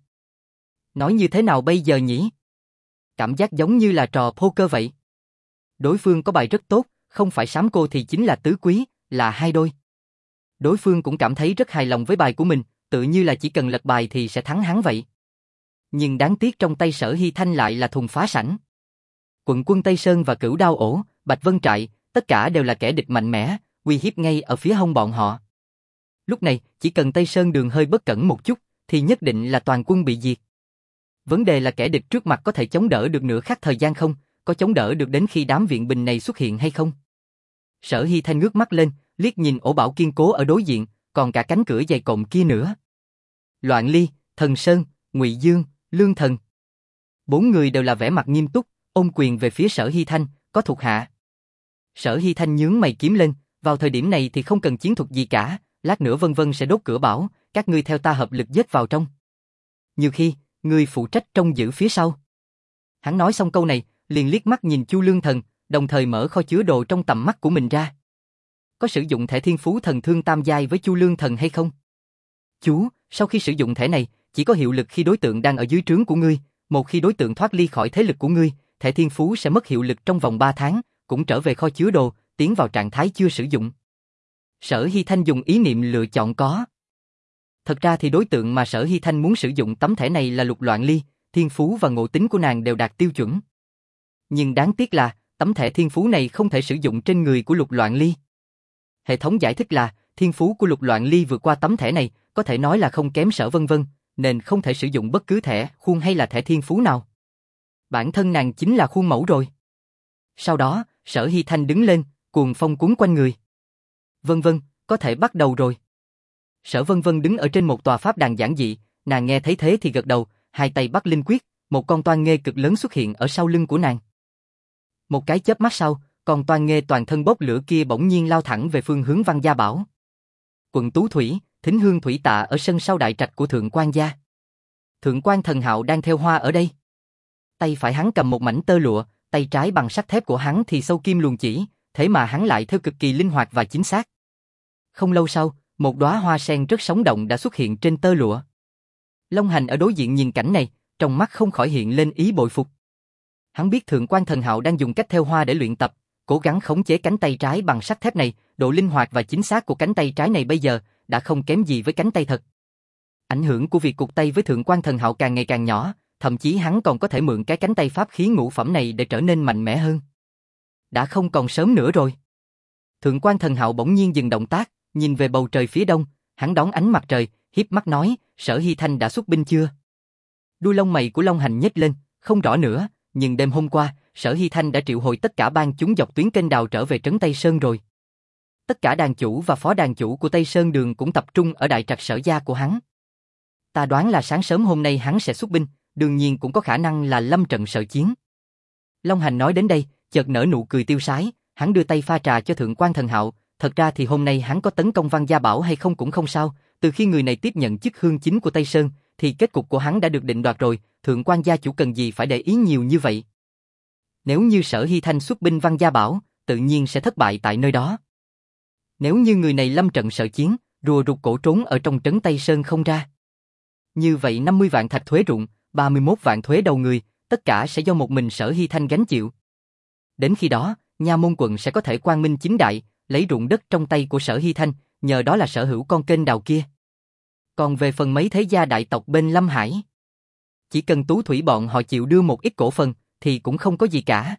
Nói như thế nào bây giờ nhỉ? Cảm giác giống như là trò poker vậy. Đối phương có bài rất tốt, không phải sám cô thì chính là tứ quý, là hai đôi. Đối phương cũng cảm thấy rất hài lòng với bài của mình, tự như là chỉ cần lật bài thì sẽ thắng hắn vậy. Nhưng đáng tiếc trong tay Sở Hy Thanh lại là thùng phá sẵn. Quận quân Tây Sơn và Cửu Đao Ổ, Bạch Vân Trại, tất cả đều là kẻ địch mạnh mẽ, uy hiếp ngay ở phía hông bọn họ. Lúc này, chỉ cần Tây Sơn Đường hơi bất cẩn một chút, thì nhất định là toàn quân bị diệt. Vấn đề là kẻ địch trước mặt có thể chống đỡ được nửa khắc thời gian không, có chống đỡ được đến khi đám viện binh này xuất hiện hay không. Sở Hy Thanh ngước mắt lên, liếc nhìn ổ bảo kiên cố ở đối diện, còn cả cánh cửa dày cộm kia nữa. Loạn Ly, Thần Sơn, Ngụy Dương, Lương Thần. Bốn người đều là vẻ mặt nghiêm túc, ôm quyền về phía Sở Hy Thanh, có thuộc hạ. Sở Hy Thanh nhướng mày kiếm lên, vào thời điểm này thì không cần chiến thuật gì cả, lát nữa Vân Vân sẽ đốt cửa bảo, các ngươi theo ta hợp lực giết vào trong. Nhiều khi, ngươi phụ trách trông giữ phía sau. Hắn nói xong câu này, liền liếc mắt nhìn Chu Lương Thần, đồng thời mở kho chứa đồ trong tầm mắt của mình ra. Có sử dụng thẻ Thiên Phú Thần Thương Tam Giai với Chu Lương Thần hay không? Chú, sau khi sử dụng thẻ này, chỉ có hiệu lực khi đối tượng đang ở dưới trướng của ngươi, một khi đối tượng thoát ly khỏi thế lực của ngươi, thẻ Thiên Phú sẽ mất hiệu lực trong vòng ba tháng, cũng trở về kho chứa đồ, tiến vào trạng thái chưa sử dụng. Sở Hy Thanh dùng ý niệm lựa chọn có. Thật ra thì đối tượng mà Sở Hy Thanh muốn sử dụng tấm thẻ này là Lục Loạn Ly, thiên phú và ngộ tính của nàng đều đạt tiêu chuẩn. Nhưng đáng tiếc là, tấm thẻ thiên phú này không thể sử dụng trên người của Lục Loạn Ly. Hệ thống giải thích là, thiên phú của Lục Loạn Ly vượt qua tấm thẻ này, có thể nói là không kém Sở Vân Vân, nên không thể sử dụng bất cứ thẻ, khuôn hay là thẻ thiên phú nào. Bản thân nàng chính là khuôn mẫu rồi. Sau đó, Sở Hy Thanh đứng lên, cuồng phong cuốn quanh người. Vân Vân, có thể bắt đầu rồi. Sở Vân Vân đứng ở trên một tòa pháp đàn giản dị, nàng nghe thấy thế thì gật đầu, hai tay bắt linh quyết, một con toan nghê cực lớn xuất hiện ở sau lưng của nàng. Một cái chớp mắt sau, con toan nghê toàn thân bốc lửa kia bỗng nhiên lao thẳng về phương hướng Văn Gia Bảo. Quận Tú Thủy, Thính Hương Thủy Tạ ở sân sau đại trạch của Thượng Quan gia. Thượng Quan Thần Hạo đang theo hoa ở đây. Tay phải hắn cầm một mảnh tơ lụa, tay trái bằng sắt thép của hắn thì sâu kim luồn chỉ, thế mà hắn lại theo cực kỳ linh hoạt và chính xác. Không lâu sau, một đóa hoa sen rất sống động đã xuất hiện trên tơ lụa. Long Hành ở đối diện nhìn cảnh này, trong mắt không khỏi hiện lên ý bội phục. Hắn biết Thượng Quan Thần Hạo đang dùng cách theo hoa để luyện tập, cố gắng khống chế cánh tay trái bằng sắt thép này, độ linh hoạt và chính xác của cánh tay trái này bây giờ đã không kém gì với cánh tay thật. Ảnh hưởng của việc cụt tay với Thượng Quan Thần Hạo càng ngày càng nhỏ, thậm chí hắn còn có thể mượn cái cánh tay pháp khí ngũ phẩm này để trở nên mạnh mẽ hơn. Đã không còn sớm nữa rồi. Thượng Quan Thần Hạo bỗng nhiên dừng động tác, nhìn về bầu trời phía đông, hắn đón ánh mặt trời, hiếp mắt nói, Sở Hy Thanh đã xuất binh chưa? Đuôi lông mày của Long Hành nhếch lên, không rõ nữa, nhưng đêm hôm qua, Sở Hy Thanh đã triệu hồi tất cả ban chúng dọc tuyến kênh đào trở về trấn Tây Sơn rồi. Tất cả đàn chủ và phó đàn chủ của Tây Sơn Đường cũng tập trung ở đại trạch Sở gia của hắn. Ta đoán là sáng sớm hôm nay hắn sẽ xuất binh, đương nhiên cũng có khả năng là lâm trận sợ chiến. Long Hành nói đến đây, chợt nở nụ cười tiêu sái, hắn đưa tay pha trà cho Thượng Quan Thần Hạo, thật ra thì hôm nay hắn có tấn công Văn Gia Bảo hay không cũng không sao, từ khi người này tiếp nhận chức hương chính của Tây Sơn, thì kết cục của hắn đã được định đoạt rồi, Thượng Quan gia chủ cần gì phải để ý nhiều như vậy. Nếu như Sở Hy Thanh xuất binh Văn Gia Bảo, tự nhiên sẽ thất bại tại nơi đó. Nếu như người này lâm trận sợ chiến, rùa rụt cổ trốn ở trong trấn Tây Sơn không ra. Như vậy năm mươi vạn thạch thuế ruộng, ba mươi mốt vạn thuế đầu người, tất cả sẽ do một mình Sở Hy Thanh gánh chịu. Đến khi đó, Nha Môn quận sẽ có thể quang minh chính đại, lấy ruộng đất trong tay của Sở Hy Thanh, nhờ đó là sở hữu con kênh đào kia. Còn về phần mấy thế gia đại tộc bên Lâm Hải, chỉ cần Tú Thủy bọn họ chịu đưa một ít cổ phần, thì cũng không có gì cả.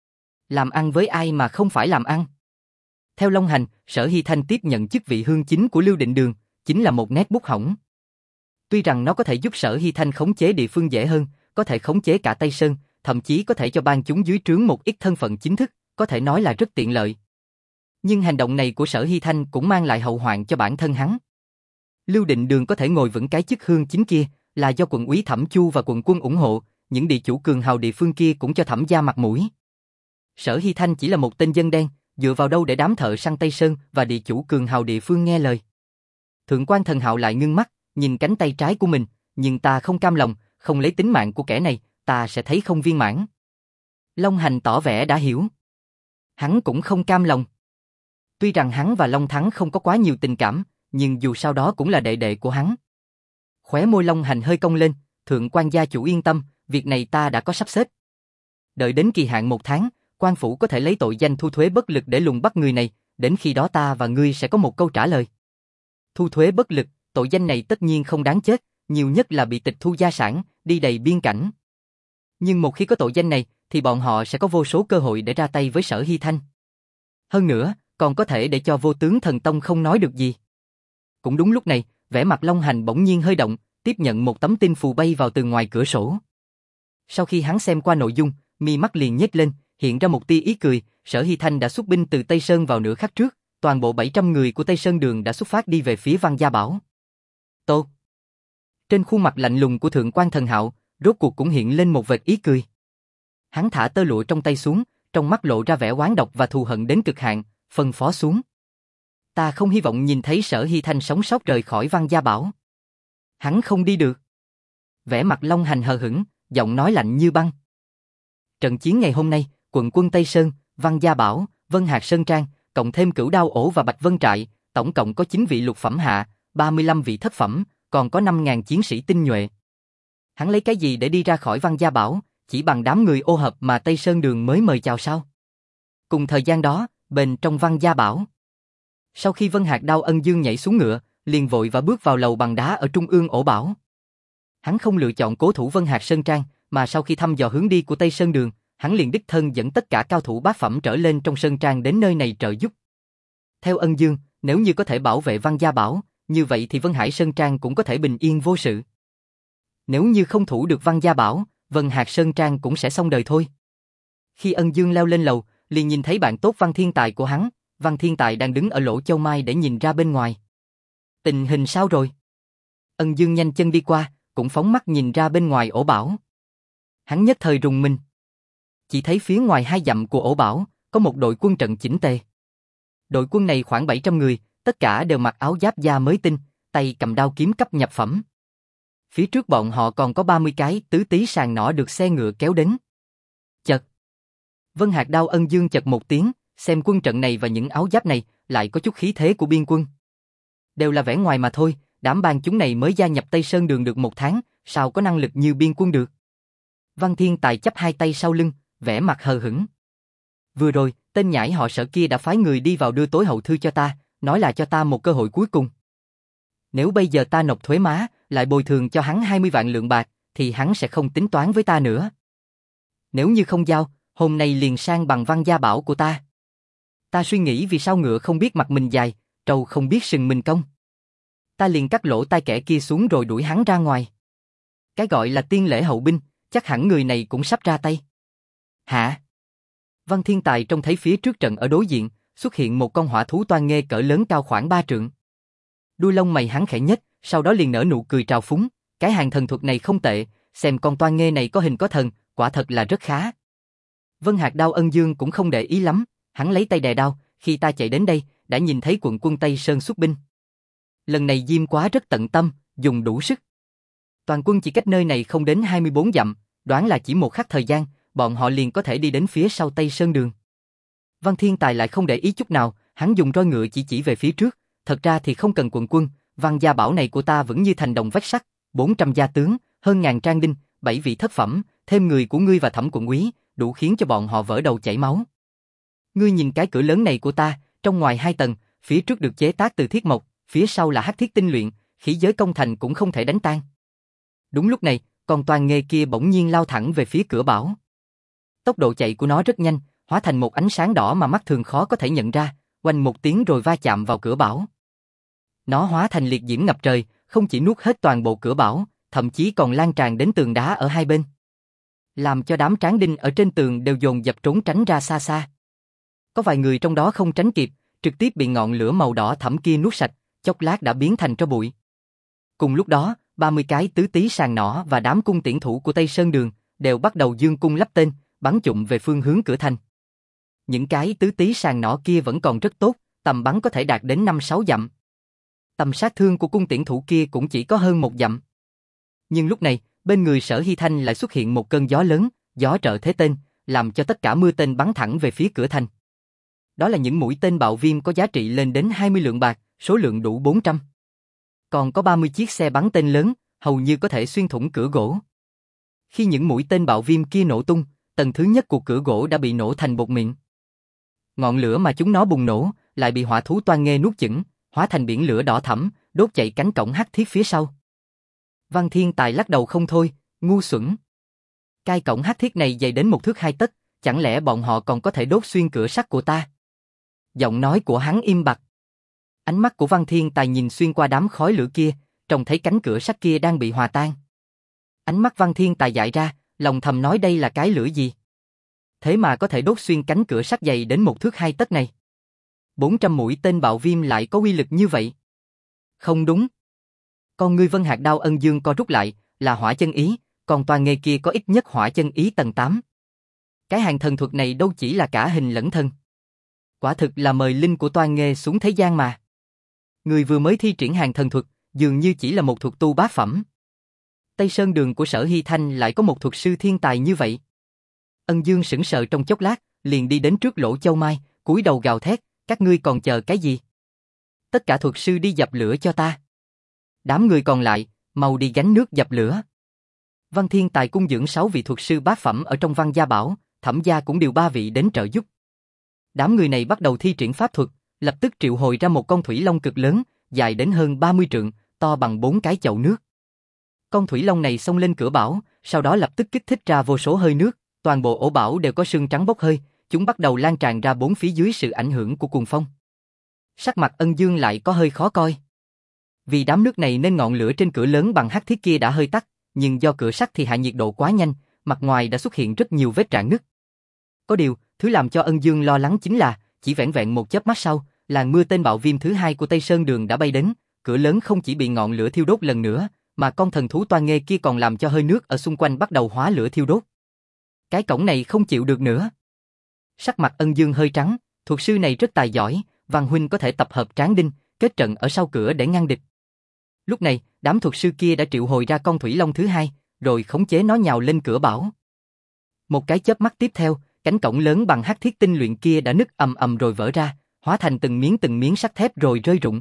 Làm ăn với ai mà không phải làm ăn. Theo Long Hành, Sở Hy Thanh tiếp nhận chức vị hương chính của Lưu Định Đường, chính là một nét bút hỏng. Tuy rằng nó có thể giúp Sở Hy Thanh khống chế địa phương dễ hơn, có thể khống chế cả Tây Sơn, thậm chí có thể cho ban chúng dưới trướng một ít thân phận chính thức, có thể nói là rất tiện lợi. Nhưng hành động này của Sở Hy Thanh cũng mang lại hậu hoạn cho bản thân hắn. Lưu Định Đường có thể ngồi vững cái chức hương chính kia là do quận úy Thẩm Chu và quận quân ủng hộ, những địa chủ cường hào địa phương kia cũng cho Thẩm gia mặt mũi. Sở Hy Thanh chỉ là một tên dân đen, dựa vào đâu để đám thợ săn Tây Sơn và địa chủ cường hào địa phương nghe lời. Thượng Quan Thần Hạo lại ngưng mắt, nhìn cánh tay trái của mình, nhưng ta không cam lòng, không lấy tính mạng của kẻ này, ta sẽ thấy không viên mãn. Long Hành tỏ vẻ đã hiểu. Hắn cũng không cam lòng. Tuy rằng hắn và Long Thắng không có quá nhiều tình cảm, nhưng dù sao đó cũng là đệ đệ của hắn. Khóe môi Long Hành hơi cong lên, Thượng Quan gia chủ yên tâm, việc này ta đã có sắp xếp. Đợi đến kỳ hạn một tháng, quan phủ có thể lấy tội danh thu thuế bất lực để lùng bắt người này, đến khi đó ta và ngươi sẽ có một câu trả lời. Thu thuế bất lực, tội danh này tất nhiên không đáng chết, nhiều nhất là bị tịch thu gia sản, đi đầy biên cảnh. Nhưng một khi có tội danh này, thì bọn họ sẽ có vô số cơ hội để ra tay với Sở Hy Thanh. Hơn nữa, còn có thể để cho Vô Tướng Thần Tông không nói được gì. Cũng đúng lúc này, vẻ mặt Long Hành bỗng nhiên hơi động, tiếp nhận một tấm tin phù bay vào từ ngoài cửa sổ. Sau khi hắn xem qua nội dung, mi mắt liền nhếch lên, hiện ra một tia ý cười, Sở Hy Thanh đã xuất binh từ Tây Sơn vào nửa khắc trước, toàn bộ bảy trăm người của Tây Sơn Đường đã xuất phát đi về phía Văn Gia Bảo. Tốt. Trên khuôn mặt lạnh lùng của Thượng Quan Thần Hạo, rốt cuộc cũng hiện lên một vệt ý cười. Hắn thả tơ lụa trong tay xuống, trong mắt lộ ra vẻ oán độc và thù hận đến cực hạn, phân phó xuống. Ta không hy vọng nhìn thấy Sở Hy Thanh sống sót rời khỏi Văn Gia Bảo. Hắn không đi được. Vẻ mặt Long Hành hờ hững, giọng nói lạnh như băng. Trận chiến ngày hôm nay, quận quân Tây Sơn, Văn Gia Bảo, Vân Hạc Sơn Trang, cộng thêm Cửu Đao Ổ và Bạch Vân Trại, tổng cộng có chín vị lục phẩm hạ, ba mươi lăm vị thất phẩm, còn có năm nghìn chiến sĩ tinh nhuệ. Hắn lấy cái gì để đi ra khỏi Văn Gia Bảo, chỉ bằng đám người ô hợp mà Tây Sơn Đường mới mời chào sao? Cùng thời gian đó, bên trong Văn Gia Bảo. Sau khi Vân Hạc Đao Ân Dương nhảy xuống ngựa, liền vội và bước vào lầu bằng đá ở trung ương ổ bảo. Hắn không lựa chọn cố thủ Vân Hạc Sơn Trang, mà sau khi thăm dò hướng đi của Tây Sơn Đường, hắn liền đích thân dẫn tất cả cao thủ bát phẩm trở lên trong Sơn Trang đến nơi này trợ giúp. Theo Ân Dương, nếu như có thể bảo vệ Văn Gia Bảo, như vậy thì Vân Hải Sơn Trang cũng có thể bình yên vô sự. Nếu như không thủ được Văn Gia Bảo, Vân Hạc Sơn Trang cũng sẽ xong đời thôi. Khi Ân Dương leo lên lầu, liền nhìn thấy bạn tốt Văn Thiên Tài của hắn, Văn Thiên Tài đang đứng ở lỗ châu mai để nhìn ra bên ngoài. Tình hình sao rồi? Ân Dương nhanh chân đi qua, cũng phóng mắt nhìn ra bên ngoài ổ bảo. Hắn nhất thời rùng mình. Chỉ thấy phía ngoài hai dặm của ổ bảo, có một đội quân trận chỉnh tề. Đội quân này khoảng bảy trăm người, tất cả đều mặc áo giáp da mới tinh, tay cầm đao kiếm cấp nhập phẩm. Phía trước bọn họ còn có ba mươi cái tứ tí sàng nỏ được xe ngựa kéo đến. Chật. Vân Hạc Đao Ân Dương chật một tiếng, xem quân trận này và những áo giáp này lại có chút khí thế của biên quân. Đều là vẻ ngoài mà thôi, đám bang chúng này mới gia nhập Tây Sơn Đường được một tháng, sao có năng lực như biên quân được. Văn Thiên Tài chắp hai tay sau lưng, vẻ mặt hờ hững. Vừa rồi, tên nhãi họ Sở kia đã phái người đi vào đưa tối hậu thư cho ta, nói là cho ta một cơ hội cuối cùng. Nếu bây giờ ta nộp thuế má, lại bồi thường cho hắn hai mươi vạn lượng bạc, thì hắn sẽ không tính toán với ta nữa. Nếu như không giao, hôm nay liền sang bằng Văn Gia Bảo của ta. Ta suy nghĩ vì sao ngựa không biết mặt mình dài, trâu không biết sừng mình cong. Ta liền cắt lỗ tai kẻ kia xuống rồi đuổi hắn ra ngoài. Cái gọi là tiên lễ hậu binh, chắc hẳn người này cũng sắp ra tay. Hả? Văn Thiên Tài trông thấy phía trước trận ở đối diện, xuất hiện một con hỏa thú toan nghê cỡ lớn cao khoảng ba trượng. Đuôi lông mày hắn khẽ nhếch, sau đó liền nở nụ cười trào phúng, cái hàng thần thuật này không tệ, xem con toan nghê này có hình có thần, quả thật là rất khá. Vân Hạc Đao Ân Dương cũng không để ý lắm, hắn lấy tay đè đao, khi ta chạy đến đây, đã nhìn thấy quận quân Tây Sơn xuất binh. Lần này Diêm Quá rất tận tâm, dùng đủ sức. Toàn quân chỉ cách nơi này không đến hai mươi bốn dặm, đoán là chỉ một khắc thời gian, bọn họ liền có thể đi đến phía sau Tây Sơn Đường. Văn Thiên Tài lại không để ý chút nào, hắn dùng roi ngựa chỉ chỉ về phía trước, thật ra thì không cần quận quân, Văn Gia Bảo này của ta vẫn như thành đồng vách sắt, bốn trăm gia tướng, hơn ngàn trang đinh, bảy vị thất phẩm, thêm người của ngươi và Thẩm quận úy, đủ khiến cho bọn họ vỡ đầu chảy máu. Ngươi nhìn cái cửa lớn này của ta, trong ngoài hai tầng, phía trước được chế tác từ thiết mộc, phía sau là hắc thiết tinh luyện, khí giới công thành cũng không thể đánh tan. Đúng lúc này, con toan nghê kia bỗng nhiên lao thẳng về phía cửa bảo. Tốc độ chạy của nó rất nhanh, hóa thành một ánh sáng đỏ mà mắt thường khó có thể nhận ra, oanh một tiếng rồi va chạm vào cửa bảo. Nó hóa thành liệt diễm ngập trời, không chỉ nuốt hết toàn bộ cửa bảo, thậm chí còn lan tràn đến tường đá ở hai bên, làm cho đám tráng đinh ở trên tường đều dồn dập trốn tránh ra xa xa. Có vài người trong đó không tránh kịp, trực tiếp bị ngọn lửa màu đỏ thẫm kia nuốt sạch, chốc lát đã biến thành tro bụi. Cùng lúc đó, ba mươi cái tứ tí sàng nỏ và đám cung tiễn thủ của Tây Sơn Đường đều bắt đầu dương cung lắp tên, bắn chụm về phương hướng cửa thành. Những cái tứ tí sàng nỏ kia vẫn còn rất tốt, tầm bắn có thể đạt đến năm sáu dặm. Tầm sát thương của cung tiễn thủ kia cũng chỉ có hơn một dặm. Nhưng lúc này, bên người Sở Hy Thanh lại xuất hiện một cơn gió lớn, gió trợ thế tên, làm cho tất cả mưa tên bắn thẳng về phía cửa thành. Đó là những mũi tên bạo viêm có giá trị lên đến hai mươi lượng bạc, số lượng đủ bốn trăm. Còn có ba mươi chiếc xe bắn tên lớn, hầu như có thể xuyên thủng cửa gỗ. Khi những mũi tên bạo viêm kia nổ tung, tầng thứ nhất của cửa gỗ đã bị nổ thành bột mịn. Ngọn lửa mà chúng nó bùng nổ, lại bị hỏa thú toan nghê nuốt chửng, hóa thành biển lửa đỏ thẫm, đốt chạy cánh cổng hắc thiết phía sau. Văn Thiên Tài lắc đầu không thôi, ngu xuẩn. Cái cổng hắc thiết này dày đến một thước hai tấc, chẳng lẽ bọn họ còn có thể đốt xuyên cửa sắt của ta? Giọng nói của hắn im bặt. Ánh mắt của Văn Thiên Tài nhìn xuyên qua đám khói lửa kia, trông thấy cánh cửa sắt kia đang bị hòa tan. Ánh mắt Văn Thiên Tài dại ra, lòng thầm nói đây là cái lửa gì? Thế mà có thể đốt xuyên cánh cửa sắt dày đến một thước hai tấc này. bốn trăm mũi tên bạo viêm lại có uy lực như vậy? Không đúng. Con ngươi Vân Hạc Đao Ân Dương co rút lại, là hỏa chân ý, còn toa nghê kia có ít nhất hỏa chân ý tầng tám. Cái hàng thần thuật này đâu chỉ là cả hình lẫn thân. Quả thực là mời linh của toa nghê xuống thế gian mà. Người vừa mới thi triển hàng thần thuật, dường như chỉ là một thuật tu bát phẩm. Tây Sơn Đường của Sở Hy Thanh lại có một thuật sư thiên tài như vậy. Ân Dương sững sờ trong chốc lát, liền đi đến trước Lỗ Châu Mai, cúi đầu gào thét, các ngươi còn chờ cái gì? Tất cả thuật sư đi dập lửa cho ta. Đám người còn lại, mau đi gánh nước dập lửa. Văn Thiên Tài cung dưỡng sáu vị thuật sư bát phẩm ở trong Văn Gia Bảo, Thẩm Gia cũng điều ba vị đến trợ giúp. Đám người này bắt đầu thi triển pháp thuật, lập tức triệu hồi ra một con thủy long cực lớn, dài đến hơn ba mươi trượng, to bằng bốn cái chậu nước. Con thủy long này xông lên cửa bảo, sau đó lập tức kích thích ra vô số hơi nước, toàn bộ ổ bảo đều có sương trắng bốc hơi, chúng bắt đầu lan tràn ra bốn phía dưới sự ảnh hưởng của cuồng phong. Sắc mặt Ân Dương lại có hơi khó coi. Vì đám nước này nên ngọn lửa trên cửa lớn bằng hắc thiết kia đã hơi tắt, nhưng do cửa sắt thì hạ nhiệt độ quá nhanh, mặt ngoài đã xuất hiện rất nhiều vết rạn nứt. Có điều, thứ làm cho Ân Dương lo lắng chính là, chỉ vẻn vẹn một chớp mắt sau, làn mưa tên bạo viêm thứ hai của Tây Sơn Đường đã bay đến, cửa lớn không chỉ bị ngọn lửa thiêu đốt lần nữa, mà con thần thú toa nghê kia còn làm cho hơi nước ở xung quanh bắt đầu hóa lửa thiêu đốt. Cái cổng này không chịu được nữa. Sắc mặt Ân Dương hơi trắng, thuật sư này rất tài giỏi, Văn huynh có thể tập hợp tráng đinh, kết trận ở sau cửa để ngăn địch. Lúc này, đám thuật sư kia đã triệu hồi ra con thủy long thứ hai, rồi khống chế nó nhào lên cửa bảo. Một cái chớp mắt tiếp theo, cánh cổng lớn bằng hắc thiết tinh luyện kia đã nứt ầm ầm rồi vỡ ra, hóa thành từng miếng từng miếng sắt thép rồi rơi rụng.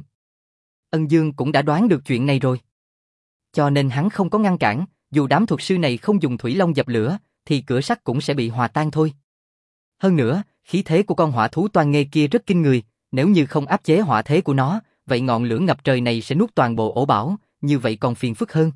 Ân Dương cũng đã đoán được chuyện này rồi. Cho nên hắn không có ngăn cản, dù đám thuật sư này không dùng thủy long dập lửa, thì cửa sắt cũng sẽ bị hòa tan thôi. Hơn nữa, khí thế của con hỏa thú toa nghê kia rất kinh người, nếu như không áp chế hỏa thế của nó, vậy ngọn lửa ngập trời này sẽ nuốt toàn bộ ổ bảo, như vậy còn phiền phức hơn.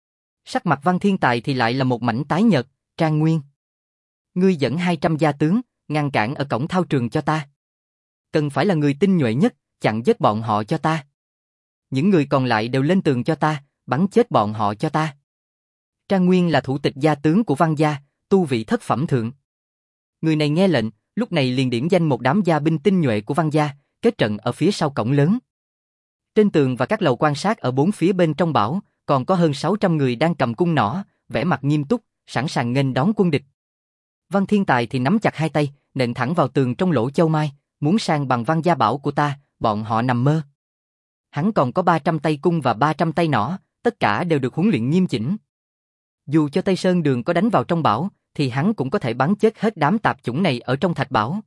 Sắc mặt Văn Thiên Tài thì lại là một mảnh tái nhợt, Trang Nguyên. Ngươi dẫn hai trăm gia tướng, ngăn cản ở cổng thao trường cho ta. Cần phải là người tinh nhuệ nhất, chặn giết bọn họ cho ta. Những người còn lại đều lên tường cho ta, bắn chết bọn họ cho ta. Trang Nguyên là thủ tịch gia tướng của Văn Gia, tu vị thất phẩm thượng. Người này nghe lệnh, lúc này liền điểm danh một đám gia binh tinh nhuệ của Văn Gia, kết trận ở phía sau cổng lớn. Trên tường và các lầu quan sát ở bốn phía bên trong bảo, còn có hơn sáu trăm người đang cầm cung nỏ, vẻ mặt nghiêm túc, sẵn sàng nghênh đón quân địch. Văn Thiên Tài thì nắm chặt hai tay, nện thẳng vào tường trong Lỗ Châu Mai, muốn sang bằng Văn Gia Bảo của ta, bọn họ nằm mơ. Hắn còn có ba trăm tay cung và ba trăm tay nỏ, tất cả đều được huấn luyện nghiêm chỉnh. Dù cho Tây Sơn Đường có đánh vào trong bảo, thì hắn cũng có thể bắn chết hết đám tạp chủng này ở trong thạch bảo.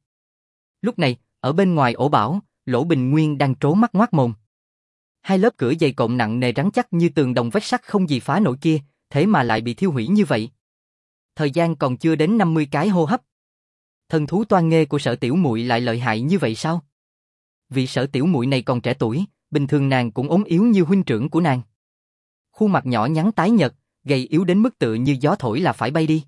Lúc này, ở bên ngoài ổ bảo, Lỗ Bình Nguyên đang trố mắt ngoác mồm. Hai lớp cửa dày cộm nặng nề rắn chắc như tường đồng vách sắt không gì phá nổi kia, thế mà lại bị thiêu hủy như vậy. Thời gian còn chưa đến năm mươi cái hô hấp. Thần thú toa nghê của Sở tiểu muội lại lợi hại như vậy sao? Vị Sở tiểu muội này còn trẻ tuổi, bình thường nàng cũng ốm yếu như huynh trưởng của nàng. Khuôn mặt nhỏ nhắn tái nhợt, gầy yếu đến mức tựa như gió thổi là phải bay đi.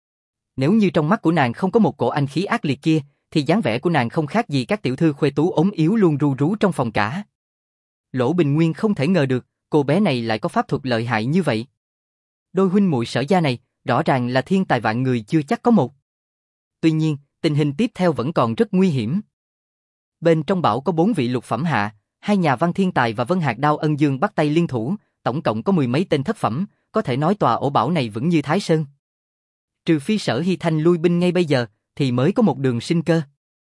Nếu như trong mắt của nàng không có một cổ anh khí ác liệt kia, thì dáng vẻ của nàng không khác gì các tiểu thư khuê tú ốm yếu luôn ru rú trong phòng cả. Lỗ Bình Nguyên không thể ngờ được, cô bé này lại có pháp thuật lợi hại như vậy. Đôi huynh muội Sở gia này, rõ ràng là thiên tài vạn người chưa chắc có một. Tuy nhiên, tình hình tiếp theo vẫn còn rất nguy hiểm. Bên trong bảo có bốn vị lục phẩm hạ, hai nhà Văn Thiên Tài và Vân Hạc Đao Ân Dương bắt tay liên thủ, tổng cộng có mười mấy tên thất phẩm, có thể nói tòa ổ bảo này vững như Thái Sơn. Trừ phi Sở Hy Thanh lui binh ngay bây giờ, thì mới có một đường sinh cơ.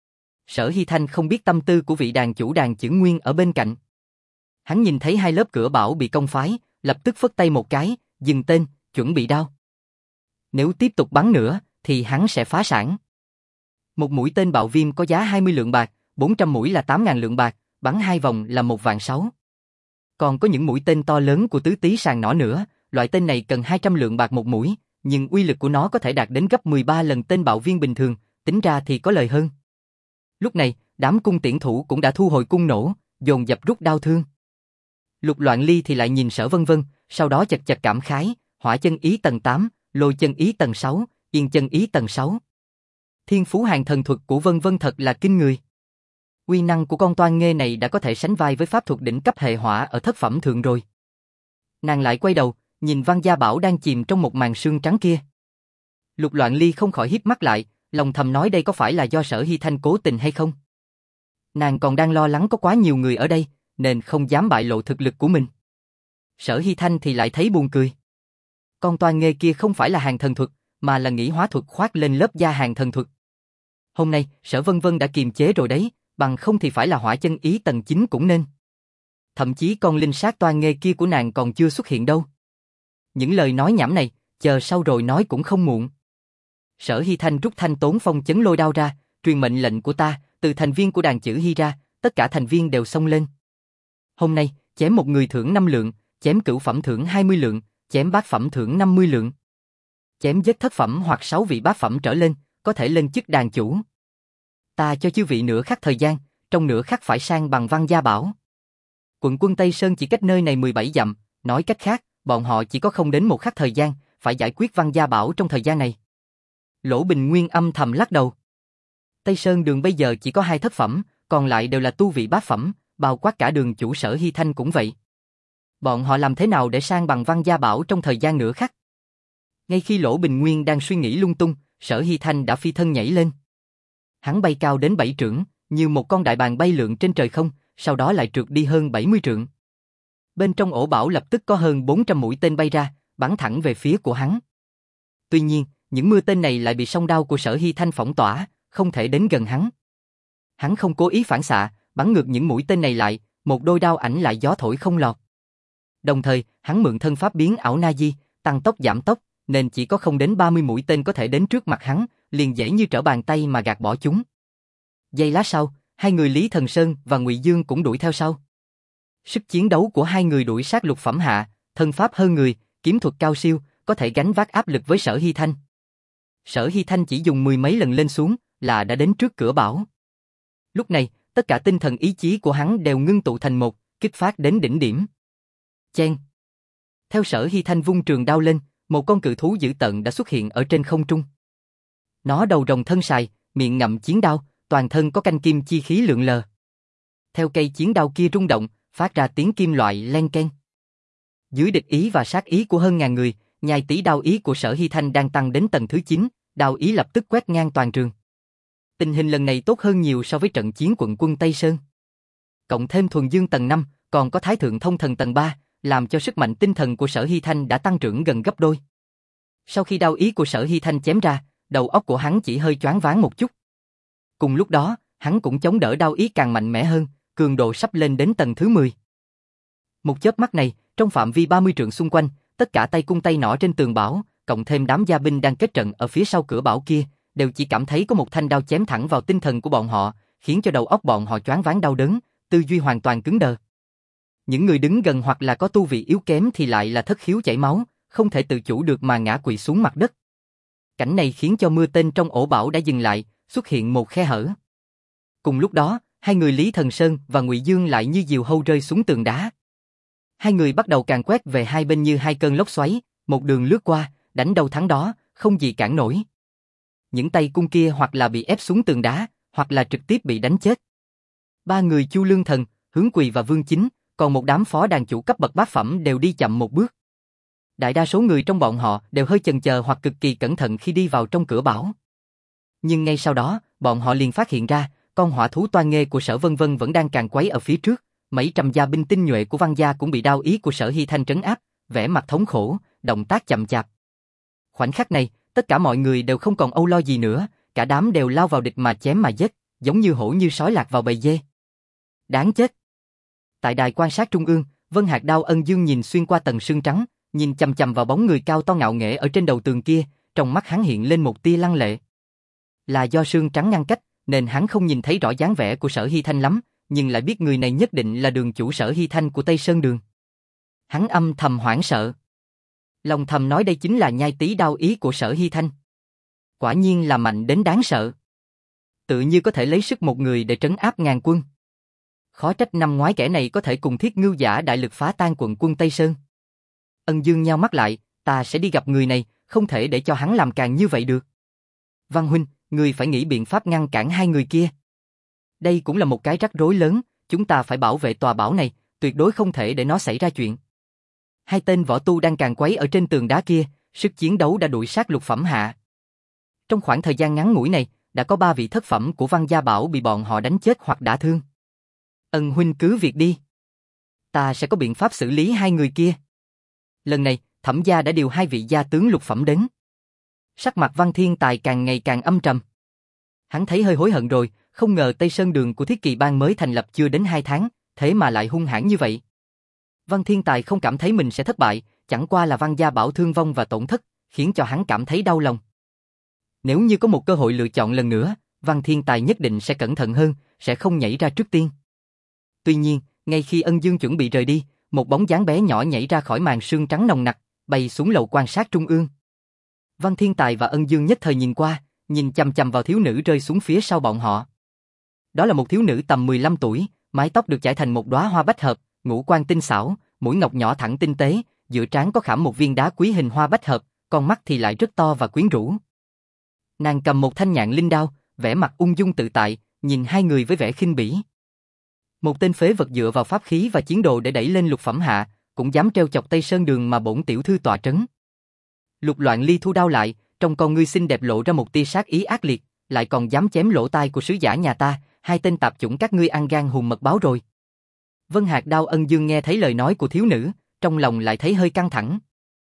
Sở Hy Thanh không biết tâm tư của vị đàn chủ đàn Chưởng Nguyên ở bên cạnh. Hắn nhìn thấy hai lớp cửa bảo bị công phái, lập tức phất tay một cái, dừng tên, chuẩn bị đao. Nếu tiếp tục bắn nữa, thì hắn sẽ phá sản. Một mũi tên bạo viêm có giá hai mươi lượng bạc, bốn trăm mũi là tám ngàn lượng bạc, bắn hai vòng là một vạn sáu. Còn có những mũi tên to lớn của tứ tý sàng nỏ nữa, loại tên này cần hai trăm lượng bạc một mũi, nhưng uy lực của nó có thể đạt đến gấp mười ba lần tên bạo viên bình thường, tính ra thì có lời hơn. Lúc này, đám cung tiễn thủ cũng đã thu hồi cung nổ, dồn dập rút đao thương. Lục Loạn Ly thì lại nhìn Sở Vân Vân, sau đó chật chật cảm khái, hỏa chân ý tầng tám, lôi chân ý tầng sáu, yên chân ý tầng sáu. Thiên phú hàng thần thuật của Vân Vân thật là kinh người. Uy năng của con toan nghê này đã có thể sánh vai với pháp thuật đỉnh cấp hệ hỏa ở thất phẩm thượng rồi. Nàng lại quay đầu, nhìn Văn Gia Bảo đang chìm trong một màn sương trắng kia. Lục Loạn Ly không khỏi híp mắt lại, lòng thầm nói đây có phải là do Sở Hy Thanh cố tình hay không? Nàng còn đang lo lắng có quá nhiều người ở đây, nên không dám bại lộ thực lực của mình. Sở Hy Thanh thì lại thấy buồn cười. con toa nghê kia không phải là hàng thần thuật, mà là nghĩ hóa thuật khoác lên lớp da hàng thần thuật. Hôm nay, Sở Vân Vân đã kiềm chế rồi đấy, bằng không thì phải là hỏa chân ý tầng chín cũng nên. Thậm chí con linh sát toa nghê kia của nàng còn chưa xuất hiện đâu. Những lời nói nhảm này, chờ sau rồi nói cũng không muộn. Sở Hy Thanh rút thanh tốn phong chấn lôi đao ra, truyền mệnh lệnh của ta, từ thành viên của đàn chữ Hy ra, tất cả thành viên đều xông lên. Hôm nay, chém một người thưởng năm lượng, chém cửu phẩm thưởng hai mươi lượng, chém bát phẩm thưởng năm mươi lượng. Chém giết thất phẩm hoặc sáu vị bát phẩm trở lên, có thể lên chức đàn chủ. Ta cho chư vị nửa khắc thời gian, trong nửa khắc phải sang bằng Văn Gia Bảo. Quận quân Tây Sơn chỉ cách nơi này mười bảy dặm, nói cách khác, bọn họ chỉ có không đến một khắc thời gian, phải giải quyết Văn Gia Bảo trong thời gian này. Lỗ Bình Nguyên âm thầm lắc đầu. Tây Sơn đường bây giờ chỉ có hai thất phẩm, còn lại đều là tu vị bát phẩm, bao quát cả đường chủ Sở Hy Thanh cũng vậy. Bọn họ làm thế nào để sang bằng Văn Gia Bảo trong thời gian nửa khắc? Ngay khi Lỗ Bình Nguyên đang suy nghĩ lung tung, Sở Hy Thanh đã phi thân nhảy lên. Hắn bay cao đến bảy trượng, như một con đại bàng bay lượn trên trời không, sau đó lại trượt đi hơn bảy mươi trượng. Bên trong ổ bảo lập tức có hơn bốn trăm mũi tên bay ra, bắn thẳng về phía của hắn. Tuy nhiên, những mưa tên này lại bị song đao của Sở Hy Thanh phỏng tỏa, không thể đến gần hắn. Hắn không cố ý phản xạ, bắn ngược những mũi tên này lại, một đôi đao ảnh lại gió thổi không lọt. Đồng thời, hắn mượn thân pháp biến ảo Na Di, tăng tốc giảm tốc, nên chỉ có không đến ba mươi mũi tên có thể đến trước mặt hắn, liền dễ như trở bàn tay mà gạt bỏ chúng. Giây lát sau, hai người Lý Thần Sơn và Ngụy Dương cũng đuổi theo sau. Sức chiến đấu của hai người đuổi sát lục phẩm hạ, thân pháp hơn người, kiếm thuật cao siêu, có thể gánh vác áp lực với Sở Hy Thanh. Sở Hy Thanh chỉ dùng mười mấy lần lên xuống là đã đến trước cửa bảo. Lúc này, tất cả tinh thần ý chí của hắn đều ngưng tụ thành một, kích phát đến đỉnh điểm. Chen. Theo Sở Hy Thanh vung trường đao lên, một con cự thú dữ tợn đã xuất hiện ở trên không trung. Nó đầu rồng thân sài, miệng ngậm chiến đao, toàn thân có canh kim chi khí lượn lờ. Theo cây chiến đao kia rung động, phát ra tiếng kim loại len keng. Dưới địch ý và sát ý của hơn ngàn người, nhai tỷ đao ý của Sở Hy Thanh đang tăng đến tầng thứ chín, đao ý lập tức quét ngang toàn trường. Tình hình lần này tốt hơn nhiều so với trận chiến quận quân Tây Sơn. Cộng thêm thuần dương tầng năm, còn có thái thượng thông thần tầng ba, làm cho sức mạnh tinh thần của Sở Hy Thanh đã tăng trưởng gần gấp đôi. Sau khi đao ý của Sở Hy Thanh chém ra, đầu óc của hắn chỉ hơi choáng váng một chút. Cùng lúc đó, hắn cũng chống đỡ đao ý càng mạnh mẽ hơn, cường độ sắp lên đến tầng thứ mười. Một chớp mắt này, trong phạm vi ba mươi trượng xung quanh, tất cả tay cung tay nỏ trên tường bảo, cộng thêm đám gia binh đang kết trận ở phía sau cửa bảo kia, đều chỉ cảm thấy có một thanh đao chém thẳng vào tinh thần của bọn họ, khiến cho đầu óc bọn họ choáng váng đau đớn, tư duy hoàn toàn cứng đờ. Những người đứng gần hoặc là có tu vị yếu kém thì lại là thất khiếu chảy máu, không thể tự chủ được mà ngã quỵ xuống mặt đất. Cảnh này khiến cho mưa tên trong ổ bảo đã dừng lại, xuất hiện một khe hở. Cùng lúc đó, hai người Lý Thần Sơn và Ngụy Dương lại như diều hâu rơi xuống tường đá. Hai người bắt đầu càn quét về hai bên như hai cơn lốc xoáy, một đường lướt qua, đánh đâu thắng đó, không gì cản nổi. Những tay cung kia hoặc là bị ép xuống tường đá, hoặc là trực tiếp bị đánh chết. Ba người Chu Lương Thần, Hướng Quỳ và Vương Chính, còn một đám phó đàn chủ cấp bậc bát phẩm đều đi chậm một bước. Đại đa số người trong bọn họ đều hơi chần chờ hoặc cực kỳ cẩn thận khi đi vào trong cửa bảo. Nhưng ngay sau đó, bọn họ liền phát hiện ra, con hỏa thú toa nghê của Sở Vân Vân vẫn đang càn quấy ở phía trước, mấy trăm gia binh tinh nhuệ của Văn gia cũng bị đao ý của Sở Hy Thanh trấn áp, vẻ mặt thống khổ, động tác chậm chạp. Khoảnh khắc này, tất cả mọi người đều không còn âu lo gì nữa, cả đám đều lao vào địch mà chém mà giết, giống như hổ như sói lạc vào bầy dê. Đáng chết. Tại đài quan sát trung ương, Vân Hạc Đao Ân Dương nhìn xuyên qua tầng sương trắng, nhìn chằm chằm vào bóng người cao to ngạo nghễ ở trên đầu tường kia, trong mắt hắn hiện lên một tia lăng lệ. Là do sương trắng ngăn cách, nên hắn không nhìn thấy rõ dáng vẻ của Sở Hy Thanh lắm, nhưng lại biết người này nhất định là đường chủ Sở Hy Thanh của Tây Sơn Đường. Hắn âm thầm hoảng sợ. Lòng thầm nói đây chính là nhai tí đao ý của Sở Hy Thanh. Quả nhiên là mạnh đến đáng sợ. Tự như có thể lấy sức một người để trấn áp ngàn quân. Khó trách năm ngoái kẻ này có thể cùng Thiết Ngưu giả đại lực phá tan quận quân Tây Sơn. Ân Dương nheo mắt lại, ta sẽ đi gặp người này, không thể để cho hắn làm càng như vậy được. Văn huynh, người phải nghĩ biện pháp ngăn cản hai người kia. Đây cũng là một cái rắc rối lớn, chúng ta phải bảo vệ tòa bảo này, tuyệt đối không thể để nó xảy ra chuyện. Hai tên võ tu đang càn quấy ở trên tường đá kia, sức chiến đấu đã đuổi sát lục phẩm hạ. Trong khoảng thời gian ngắn ngủi này, đã có ba vị thất phẩm của Văn Gia Bảo bị bọn họ đánh chết hoặc đả thương. Ân huynh cứ việc đi. Ta sẽ có biện pháp xử lý hai người kia. Lần này, Thẩm gia đã điều hai vị gia tướng lục phẩm đến. Sắc mặt Văn Thiên Tài càng ngày càng âm trầm. Hắn thấy hơi hối hận rồi, không ngờ Tây Sơn Đường của Thiết Kỳ Bang mới thành lập chưa đến hai tháng, thế mà lại hung hãn như vậy. Văn Thiên Tài không cảm thấy mình sẽ thất bại, chẳng qua là Văn gia bảo thương vong và tổn thất, khiến cho hắn cảm thấy đau lòng. Nếu như có một cơ hội lựa chọn lần nữa, Văn Thiên Tài nhất định sẽ cẩn thận hơn, sẽ không nhảy ra trước tiên. Tuy nhiên, ngay khi Ân Dương chuẩn bị rời đi, một bóng dáng bé nhỏ nhảy ra khỏi màn sương trắng nồng nặc, bay xuống lầu quan sát trung ương. Văn Thiên Tài và Ân Dương nhất thời nhìn qua, nhìn chằm chằm vào thiếu nữ rơi xuống phía sau bọn họ. Đó là một thiếu nữ tầm mười lăm tuổi, mái tóc được chải thành một đóa hoa bách hợp, ngũ quan tinh xảo, mũi ngọc nhỏ thẳng tinh tế, giữa trán có khảm một viên đá quý hình hoa bách hợp, con mắt thì lại rất to và quyến rũ. Nàng cầm một thanh nhạn linh đao, vẻ mặt ung dung tự tại, nhìn hai người với vẻ khinh bỉ. Một tên phế vật dựa vào pháp khí và chiến đồ để đẩy lên lục phẩm hạ, cũng dám treo chọc Tây Sơn Đường mà bổn tiểu thư tọa trấn. Lục Loạn Ly thu đao lại, trong con ngươi xinh đẹp lộ ra một tia sát ý ác liệt, lại còn dám chém lỗ tai của sứ giả nhà ta, hai tên tạp chủng các ngươi ăn gan hùm mật báo rồi. Vân Hạc Đao Ân Dương nghe thấy lời nói của thiếu nữ, trong lòng lại thấy hơi căng thẳng.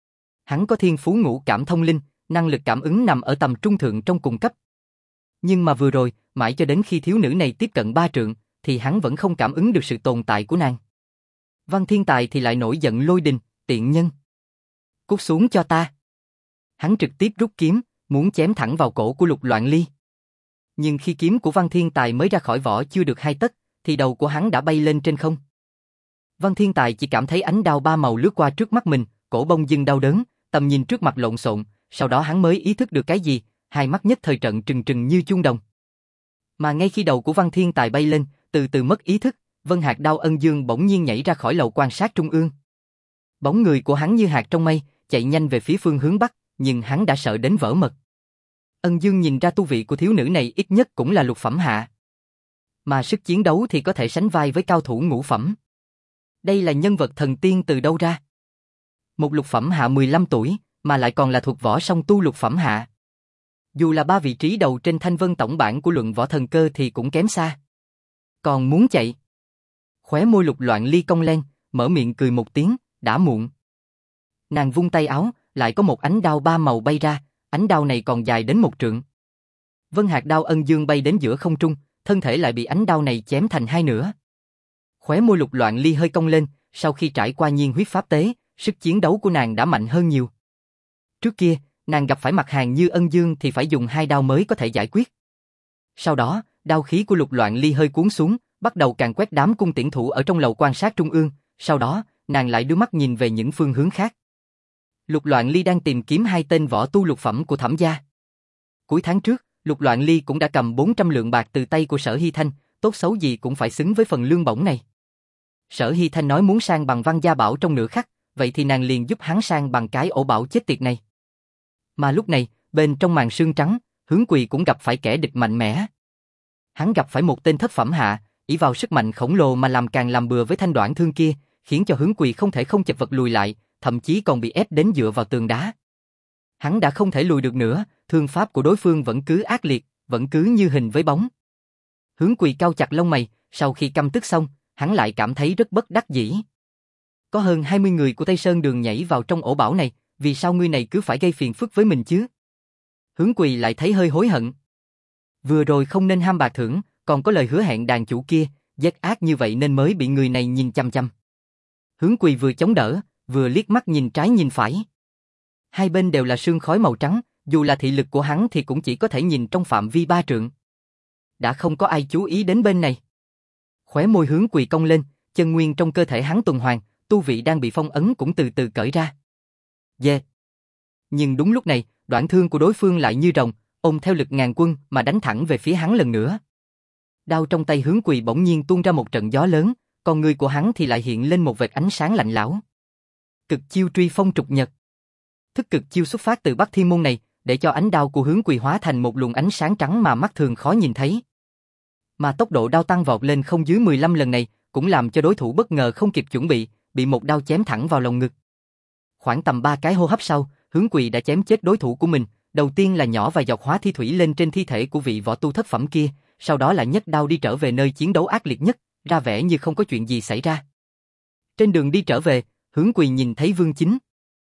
Hắn có thiên phú ngũ cảm thông linh, năng lực cảm ứng nằm ở tầm trung thượng trong cùng cấp. Nhưng mà vừa rồi, mãi cho đến khi thiếu nữ này tiếp cận ba trượng, thì hắn vẫn không cảm ứng được sự tồn tại của nàng. Văn Thiên Tài thì lại nổi giận lôi đình, tiện nhân. Cút xuống cho ta. Hắn trực tiếp rút kiếm, muốn chém thẳng vào cổ của Lục Loạn Ly. Nhưng khi kiếm của Văn Thiên Tài mới ra khỏi vỏ chưa được hai tấc, thì đầu của hắn đã bay lên trên không. Văn Thiên Tài chỉ cảm thấy ánh đao ba màu lướt qua trước mắt mình, cổ bông dưng đau đớn, tầm nhìn trước mặt lộn xộn, sau đó hắn mới ý thức được cái gì, hai mắt nhất thời trận trừng trừng như chuông đồng. Mà ngay khi đầu của Văn Thiên Tài bay lên, từ từ mất ý thức, Vân Hạc Đao Ân Dương bỗng nhiên nhảy ra khỏi lầu quan sát trung ương. Bóng người của hắn như hạt trong mây, chạy nhanh về phía phương hướng bắc, nhưng hắn đã sợ đến vỡ mật. Ân Dương nhìn ra tu vị của thiếu nữ này ít nhất cũng là lục phẩm hạ. Mà sức chiến đấu thì có thể sánh vai với cao thủ ngũ phẩm. Đây là nhân vật thần tiên từ đâu ra? Một lục phẩm hạ mười lăm tuổi, mà lại còn là thuộc võ song tu lục phẩm hạ. Dù là ba vị trí đầu trên thanh vân tổng bảng của luận võ thần cơ thì cũng kém xa. Còn muốn chạy? Khóe môi Lục Loạn Ly cong lên, mở miệng cười một tiếng, đã muộn. Nàng vung tay áo, lại có một ánh đao ba màu bay ra, ánh đao này còn dài đến một trượng. Vân Hạc Đao Ân Dương bay đến giữa không trung, thân thể lại bị ánh đao này chém thành hai nửa. Khóe môi Lục Loạn Ly hơi cong lên, sau khi trải qua nhiên huyết pháp tế, sức chiến đấu của nàng đã mạnh hơn nhiều. Trước kia, nàng gặp phải mặt hàng như Ân Dương thì phải dùng hai đao mới có thể giải quyết. Sau đó, đao khí của Lục Loạn Ly hơi cuốn xuống, bắt đầu càn quét đám cung tiễn thủ ở trong lầu quan sát trung ương, sau đó, nàng lại đưa mắt nhìn về những phương hướng khác. Lục Loạn Ly đang tìm kiếm hai tên võ tu lục phẩm của Thẩm gia. Cuối tháng trước, Lục Loạn Ly cũng đã cầm bốn trăm lượng bạc từ tay của Sở Hy Thanh, tốt xấu gì cũng phải xứng với phần lương bổng này. Sở Hy Thanh nói muốn sang bằng Văn gia bảo trong nửa khắc, vậy thì nàng liền giúp hắn sang bằng cái ổ bảo chết tiệt này. Mà lúc này, bên trong màn sương trắng, Hướng Quỳ cũng gặp phải kẻ địch mạnh mẽ. Hắn gặp phải một tên thất phẩm hạ, ỷ vào sức mạnh khổng lồ mà làm càng làm bừa với thanh đoạn thương kia, khiến cho Hướng Quỳ không thể không chật vật lùi lại, thậm chí còn bị ép đến dựa vào tường đá. Hắn đã không thể lùi được nữa, thương pháp của đối phương vẫn cứ ác liệt, vẫn cứ như hình với bóng. Hướng Quỳ cau chặt lông mày, sau khi căm tức xong, hắn lại cảm thấy rất bất đắc dĩ. Có hơn hai mươi người của Tây Sơn Đường nhảy vào trong ổ bảo này, vì sao ngươi này cứ phải gây phiền phức với mình chứ? Hướng Quỳ lại thấy hơi hối hận. Vừa rồi không nên ham bạc thưởng, còn có lời hứa hẹn đàn chủ kia, giết ác như vậy nên mới bị người này nhìn chăm chăm. Hướng Quỳ vừa chống đỡ, vừa liếc mắt nhìn trái nhìn phải. Hai bên đều là sương khói màu trắng, dù là thị lực của hắn thì cũng chỉ có thể nhìn trong phạm vi ba trượng. Đã không có ai chú ý đến bên này. Khóe môi Hướng Quỳ cong lên, chân nguyên trong cơ thể hắn tuần hoàn, tu vị đang bị phong ấn cũng từ từ cởi ra. Yeah. Nhưng đúng lúc này, đoạn thương của đối phương lại như rồng, ôm theo lực ngàn quân mà đánh thẳng về phía hắn lần nữa. Đao trong tay Hướng Quỳ bỗng nhiên tuôn ra một trận gió lớn, còn người của hắn thì lại hiện lên một vệt ánh sáng lạnh lẽo. Cực chiêu truy phong trục nhật. Thức cực chiêu xuất phát từ Bắc Thiên môn này, để cho ánh đao của Hướng Quỳ hóa thành một luồng ánh sáng trắng mà mắt thường khó nhìn thấy. Mà tốc độ đao tăng vọt lên không dưới mười lăm lần này, cũng làm cho đối thủ bất ngờ không kịp chuẩn bị, bị một đao chém thẳng vào lồng ngực. Khoảng tầm ba cái hô hấp sau, Hướng Quỳ đã chém chết đối thủ của mình, đầu tiên là nhỏ vài giọt hóa thi thủy lên trên thi thể của vị võ tu thất phẩm kia, sau đó là nhấc đao đi trở về nơi chiến đấu ác liệt nhất, ra vẻ như không có chuyện gì xảy ra. Trên đường đi trở về, Hướng Quỳ nhìn thấy Vương Chính.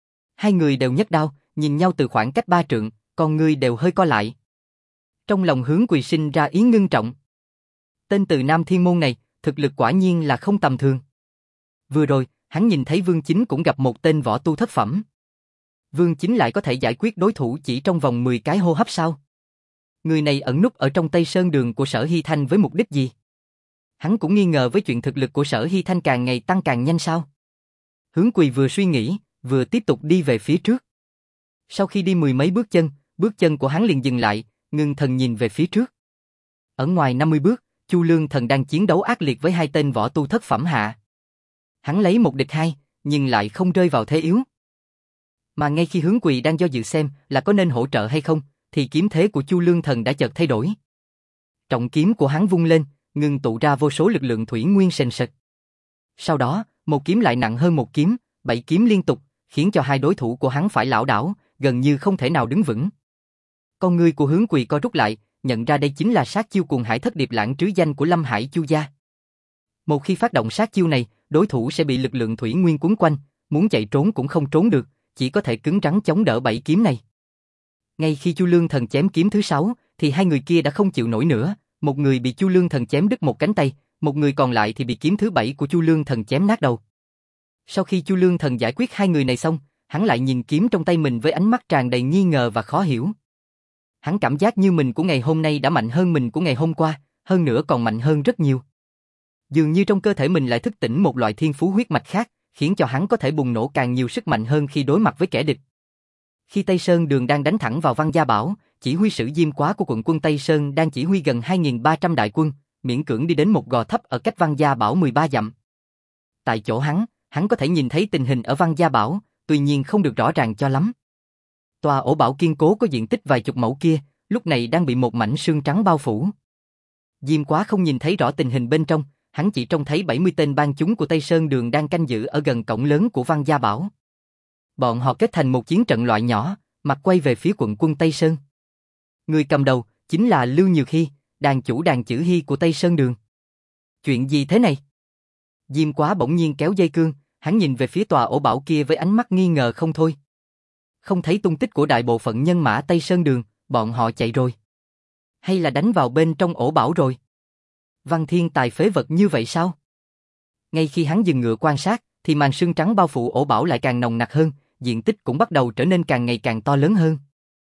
Hai người đều nhấc đao, nhìn nhau từ khoảng cách ba trượng, con ngươi đều hơi co lại. Trong lòng Hướng Quỳ sinh ra ý ngưng trọng. Tên Từ Nam Thiên Môn này, thực lực quả nhiên là không tầm thường. Vừa rồi, hắn nhìn thấy Vương Chính cũng gặp một tên võ tu thất phẩm. Vương Chính lại có thể giải quyết đối thủ chỉ trong vòng mười cái hô hấp sao? Người này ẩn núp ở trong Tây Sơn Đường của Sở Hy Thanh với mục đích gì? Hắn cũng nghi ngờ với chuyện thực lực của Sở Hy Thanh càng ngày tăng càng nhanh sao? Hướng Quỳ vừa suy nghĩ, vừa tiếp tục đi về phía trước. Sau khi đi mười mấy bước chân, bước chân của hắn liền dừng lại, ngưng thần nhìn về phía trước. Ở ngoài năm mươi bước, Chu Lương Thần đang chiến đấu ác liệt với hai tên võ tu thất phẩm hạ. Hắn lấy một địch hai, nhưng lại không rơi vào thế yếu. Mà ngay khi Hướng Quỳ đang do dự xem là có nên hỗ trợ hay không, thì kiếm thế của Chu Lương Thần đã chợt thay đổi. Trọng kiếm của hắn vung lên, ngưng tụ ra vô số lực lượng thủy nguyên sền sệt. Sau đó, một kiếm lại nặng hơn một kiếm, bảy kiếm liên tục, khiến cho hai đối thủ của hắn phải lảo đảo, gần như không thể nào đứng vững. Con ngươi của Hướng Quỳ co rút lại, nhận ra đây chính là sát chiêu Cuồng Hải Thất Điệp Lãng trứ danh của Lâm Hải Chu gia. Một khi phát động sát chiêu này, đối thủ sẽ bị lực lượng thủy nguyên cuốn quanh, muốn chạy trốn cũng không trốn được, chỉ có thể cứng rắn chống đỡ bảy kiếm này. Ngay khi Chu Lương Thần chém kiếm thứ sáu, thì hai người kia đã không chịu nổi nữa, một người bị Chu Lương Thần chém đứt một cánh tay, một người còn lại thì bị kiếm thứ bảy của Chu Lương Thần chém nát đầu. Sau khi Chu Lương Thần giải quyết hai người này xong, hắn lại nhìn kiếm trong tay mình với ánh mắt tràn đầy nghi ngờ và khó hiểu. Hắn cảm giác như mình của ngày hôm nay đã mạnh hơn mình của ngày hôm qua, hơn nữa còn mạnh hơn rất nhiều. Dường như trong cơ thể mình lại thức tỉnh một loại thiên phú huyết mạch khác, khiến cho hắn có thể bùng nổ càng nhiều sức mạnh hơn khi đối mặt với kẻ địch. Khi Tây Sơn Đường đang đánh thẳng vào Văn Gia Bảo, chỉ huy sử Diêm Quá của quận quân Tây Sơn đang chỉ huy gần hai nghìn ba trăm đại quân, miễn cưỡng đi đến một gò thấp ở cách Văn Gia Bảo mười ba dặm. Tại chỗ hắn, hắn có thể nhìn thấy tình hình ở Văn Gia Bảo, tuy nhiên không được rõ ràng cho lắm. Tòa ổ bảo kiên cố có diện tích vài chục mẫu kia, lúc này đang bị một mảnh sương trắng bao phủ. Diêm Quá không nhìn thấy rõ tình hình bên trong, hắn chỉ trông thấy bảy mươi tên bang chúng của Tây Sơn Đường đang canh giữ ở gần cổng lớn của Văn Gia Bảo. Bọn họ kết thành một chiến trận loại nhỏ, mặt quay về phía quận quân Tây Sơn. Người cầm đầu chính là Lưu Nhược Hy, đàn chủ đàn chữ Hy của Tây Sơn Đường. Chuyện gì thế này? Diêm Quá bỗng nhiên kéo dây cương, hắn nhìn về phía tòa ổ bảo kia với ánh mắt nghi ngờ không thôi. Không thấy tung tích của đại bộ phận nhân mã Tây Sơn Đường, bọn họ chạy rồi. Hay là đánh vào bên trong ổ bảo rồi? Văn Thiên Tài phế vật như vậy sao? Ngay khi hắn dừng ngựa quan sát, thì màn sương trắng bao phủ ổ bảo lại càng nồng nặc hơn, diện tích cũng bắt đầu trở nên càng ngày càng to lớn hơn.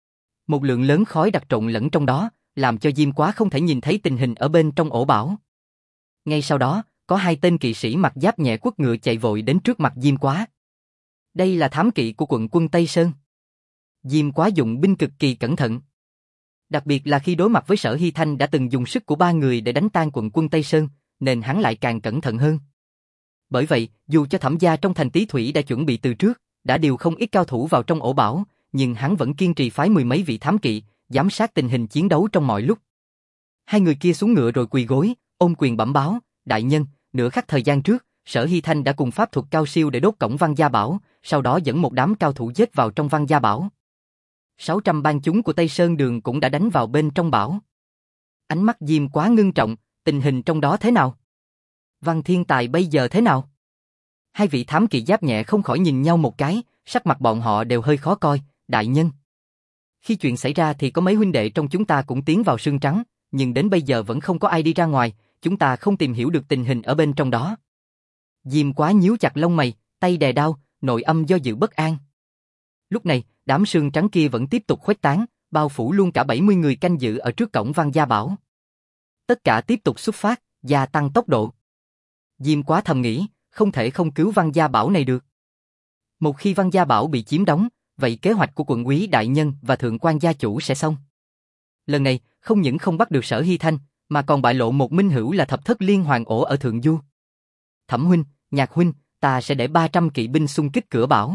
Một lượng lớn khói đặc trộn lẫn trong đó, làm cho Diêm Quá không thể nhìn thấy tình hình ở bên trong ổ bảo. Ngay sau đó, có hai tên kỵ sĩ mặc giáp nhẹ quất ngựa chạy vội đến trước mặt Diêm Quá. Đây là thám kỵ của quận quân Tây Sơn. Diêm Quá dụng binh cực kỳ cẩn thận. Đặc biệt là khi đối mặt với Sở Hy Thanh đã từng dùng sức của ba người để đánh tan quận quân Tây Sơn, nên hắn lại càng cẩn thận hơn. Bởi vậy, dù cho Thẩm gia trong thành Tý Thủy đã chuẩn bị từ trước, đã điều không ít cao thủ vào trong ổ bảo, nhưng hắn vẫn kiên trì phái mười mấy vị thám kỵ, giám sát tình hình chiến đấu trong mọi lúc. Hai người kia xuống ngựa rồi quỳ gối, ôm quyền bẩm báo, đại nhân, nửa khắc thời gian trước, Sở Hy Thanh đã cùng pháp thuật cao siêu để đốt cổng Văn Gia Bảo, sau đó dẫn một đám cao thủ giết vào trong Văn Gia Bảo. sáu trăm bang chúng của Tây Sơn Đường cũng đã đánh vào bên trong bảo. Ánh mắt Diêm Quá ngưng trọng, tình hình trong đó thế nào? Văn Thiên Tài bây giờ thế nào? Hai vị thám kỵ giáp nhẹ không khỏi nhìn nhau một cái, sắc mặt bọn họ đều hơi khó coi, đại nhân. Khi chuyện xảy ra thì có mấy huynh đệ trong chúng ta cũng tiến vào sương trắng, nhưng đến bây giờ vẫn không có ai đi ra ngoài, chúng ta không tìm hiểu được tình hình ở bên trong đó. Diêm Quá nhíu chặt lông mày, tay đè đao, nội âm do dự bất an. Lúc này, đám sương trắng kia vẫn tiếp tục khuếch tán, bao phủ luôn cả bảy mươi người canh giữ ở trước cổng Văn Gia Bảo. Tất cả tiếp tục xuất phát, gia tăng tốc độ. Diêm Quá thầm nghĩ, không thể không cứu Văn Gia Bảo này được. Một khi Văn Gia Bảo bị chiếm đóng, vậy kế hoạch của quận úy đại nhân và thượng quan gia chủ sẽ xong. Lần này, không những không bắt được Sở Hy Thanh, mà còn bại lộ một minh hữu là Thập Thất Liên Hoàng ổ ở Thượng Du. Thẩm huynh, Nhạc huynh, ta sẽ để ba trăm kỵ binh xung kích cửa bảo.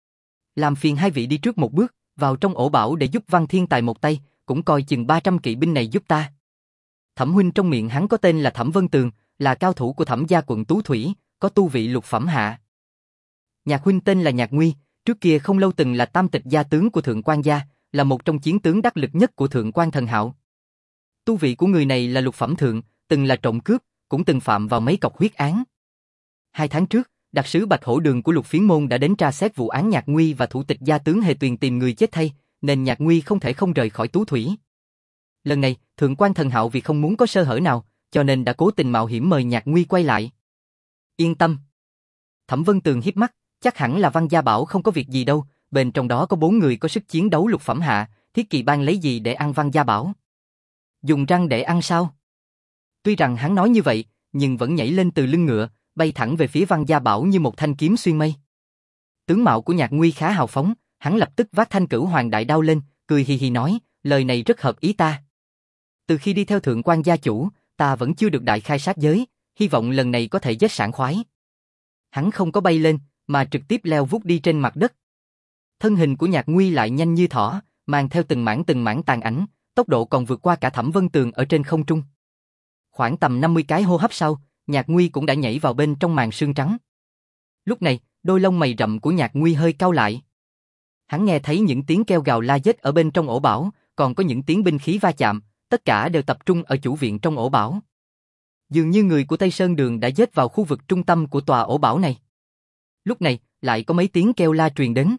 Làm phiền hai vị đi trước một bước, vào trong ổ bảo để giúp Văn Thiên Tài một tay, cũng coi chừng ba trăm kỵ binh này giúp ta. Thẩm huynh trong miệng hắn có tên là Thẩm Vân Tường, là cao thủ của Thẩm gia quận Tú Thủy, có tu vị lục phẩm hạ. Nhạc huynh tên là Nhạc Nguy, trước kia không lâu từng là tam tịch gia tướng của Thượng quan gia, là một trong chiến tướng đắc lực nhất của Thượng quan Thần Hạo. Tu vị của người này là lục phẩm thượng, từng là trộm cướp, cũng từng phạm vào mấy cọc huyết án. Hai tháng trước, đặc sứ Bạch Hổ Đường của Lục Phiến Môn đã đến tra xét vụ án Nhạc Nguy và thủ tịch gia tướng Hề Tuyền tìm người chết thay, nên Nhạc Nguy không thể không rời khỏi Tú Thủy. Lần này, Thượng quan Thần Hạo vì không muốn có sơ hở nào, cho nên đã cố tình mạo hiểm mời Nhạc Nguy quay lại. Yên tâm. Thẩm Vân Tường híp mắt, chắc hẳn là Văn Gia bảo không có việc gì đâu, bên trong đó có bốn người có sức chiến đấu lục phẩm hạ, Thiết Kỵ Bang lấy gì để ăn Văn Gia bảo? Dùng răng để ăn sao? Tuy rằng hắn nói như vậy, nhưng vẫn nhảy lên từ lưng ngựa, bay thẳng về phía Văn Gia bảo như một thanh kiếm xuyên mây. Tướng mạo của Nhạc Nguy khá hào phóng, hắn lập tức vác thanh Cửu Hoàng đại đao lên, cười hì hì nói, lời này rất hợp ý ta. Từ khi đi theo Thượng quan gia chủ, ta vẫn chưa được đại khai sát giới, hy vọng lần này có thể giết sảng khoái. Hắn không có bay lên, mà trực tiếp leo vút đi trên mặt đất. Thân hình của Nhạc Nguy lại nhanh như thỏ, mang theo từng mảng từng mảng tàn ảnh, tốc độ còn vượt qua cả Thẩm Vân Tường ở trên không trung. Khoảng tầm năm mươi cái hô hấp sau, Nhạc Nguy cũng đã nhảy vào bên trong màn sương trắng. Lúc này, đôi lông mày rậm của Nhạc Nguy hơi cau lại. Hắn nghe thấy những tiếng kêu gào la giết ở bên trong ổ bảo, còn có những tiếng binh khí va chạm, tất cả đều tập trung ở chủ viện trong ổ bảo. Dường như người của Tây Sơn Đường đã giết vào khu vực trung tâm của tòa ổ bảo này. Lúc này, lại có mấy tiếng kêu la truyền đến.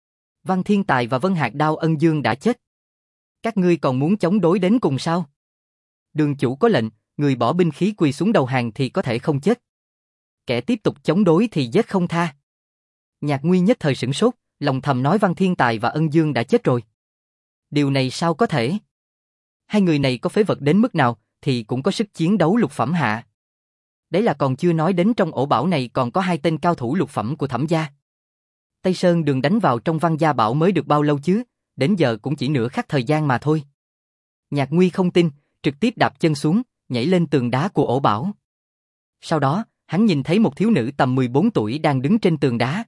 Văn Thiên Tài và Vân Hạc Đao Ân Dương đã chết. Các ngươi còn muốn chống đối đến cùng sao? Đường chủ có lệnh, người bỏ binh khí quỳ xuống đầu hàng thì có thể không chết. Kẻ tiếp tục chống đối thì giết không tha. Nhạc Nguy nhất thời sửng sốt, lòng thầm nói Văn Thiên Tài và Ân Dương đã chết rồi. Điều này sao có thể? Hai người này có phế vật đến mức nào thì cũng có sức chiến đấu lục phẩm hạ. Đấy là còn chưa nói đến trong ổ bảo này còn có hai tên cao thủ lục phẩm của Thẩm gia. Tây Sơn Đường đánh vào trong Văn Gia bảo mới được bao lâu chứ, đến giờ cũng chỉ nửa khắc thời gian mà thôi. Nhạc Nguy không tin, trực tiếp đạp chân xuống, nhảy lên tường đá của ổ bảo. Sau đó, hắn nhìn thấy một thiếu nữ tầm mười bốn tuổi đang đứng trên tường đá.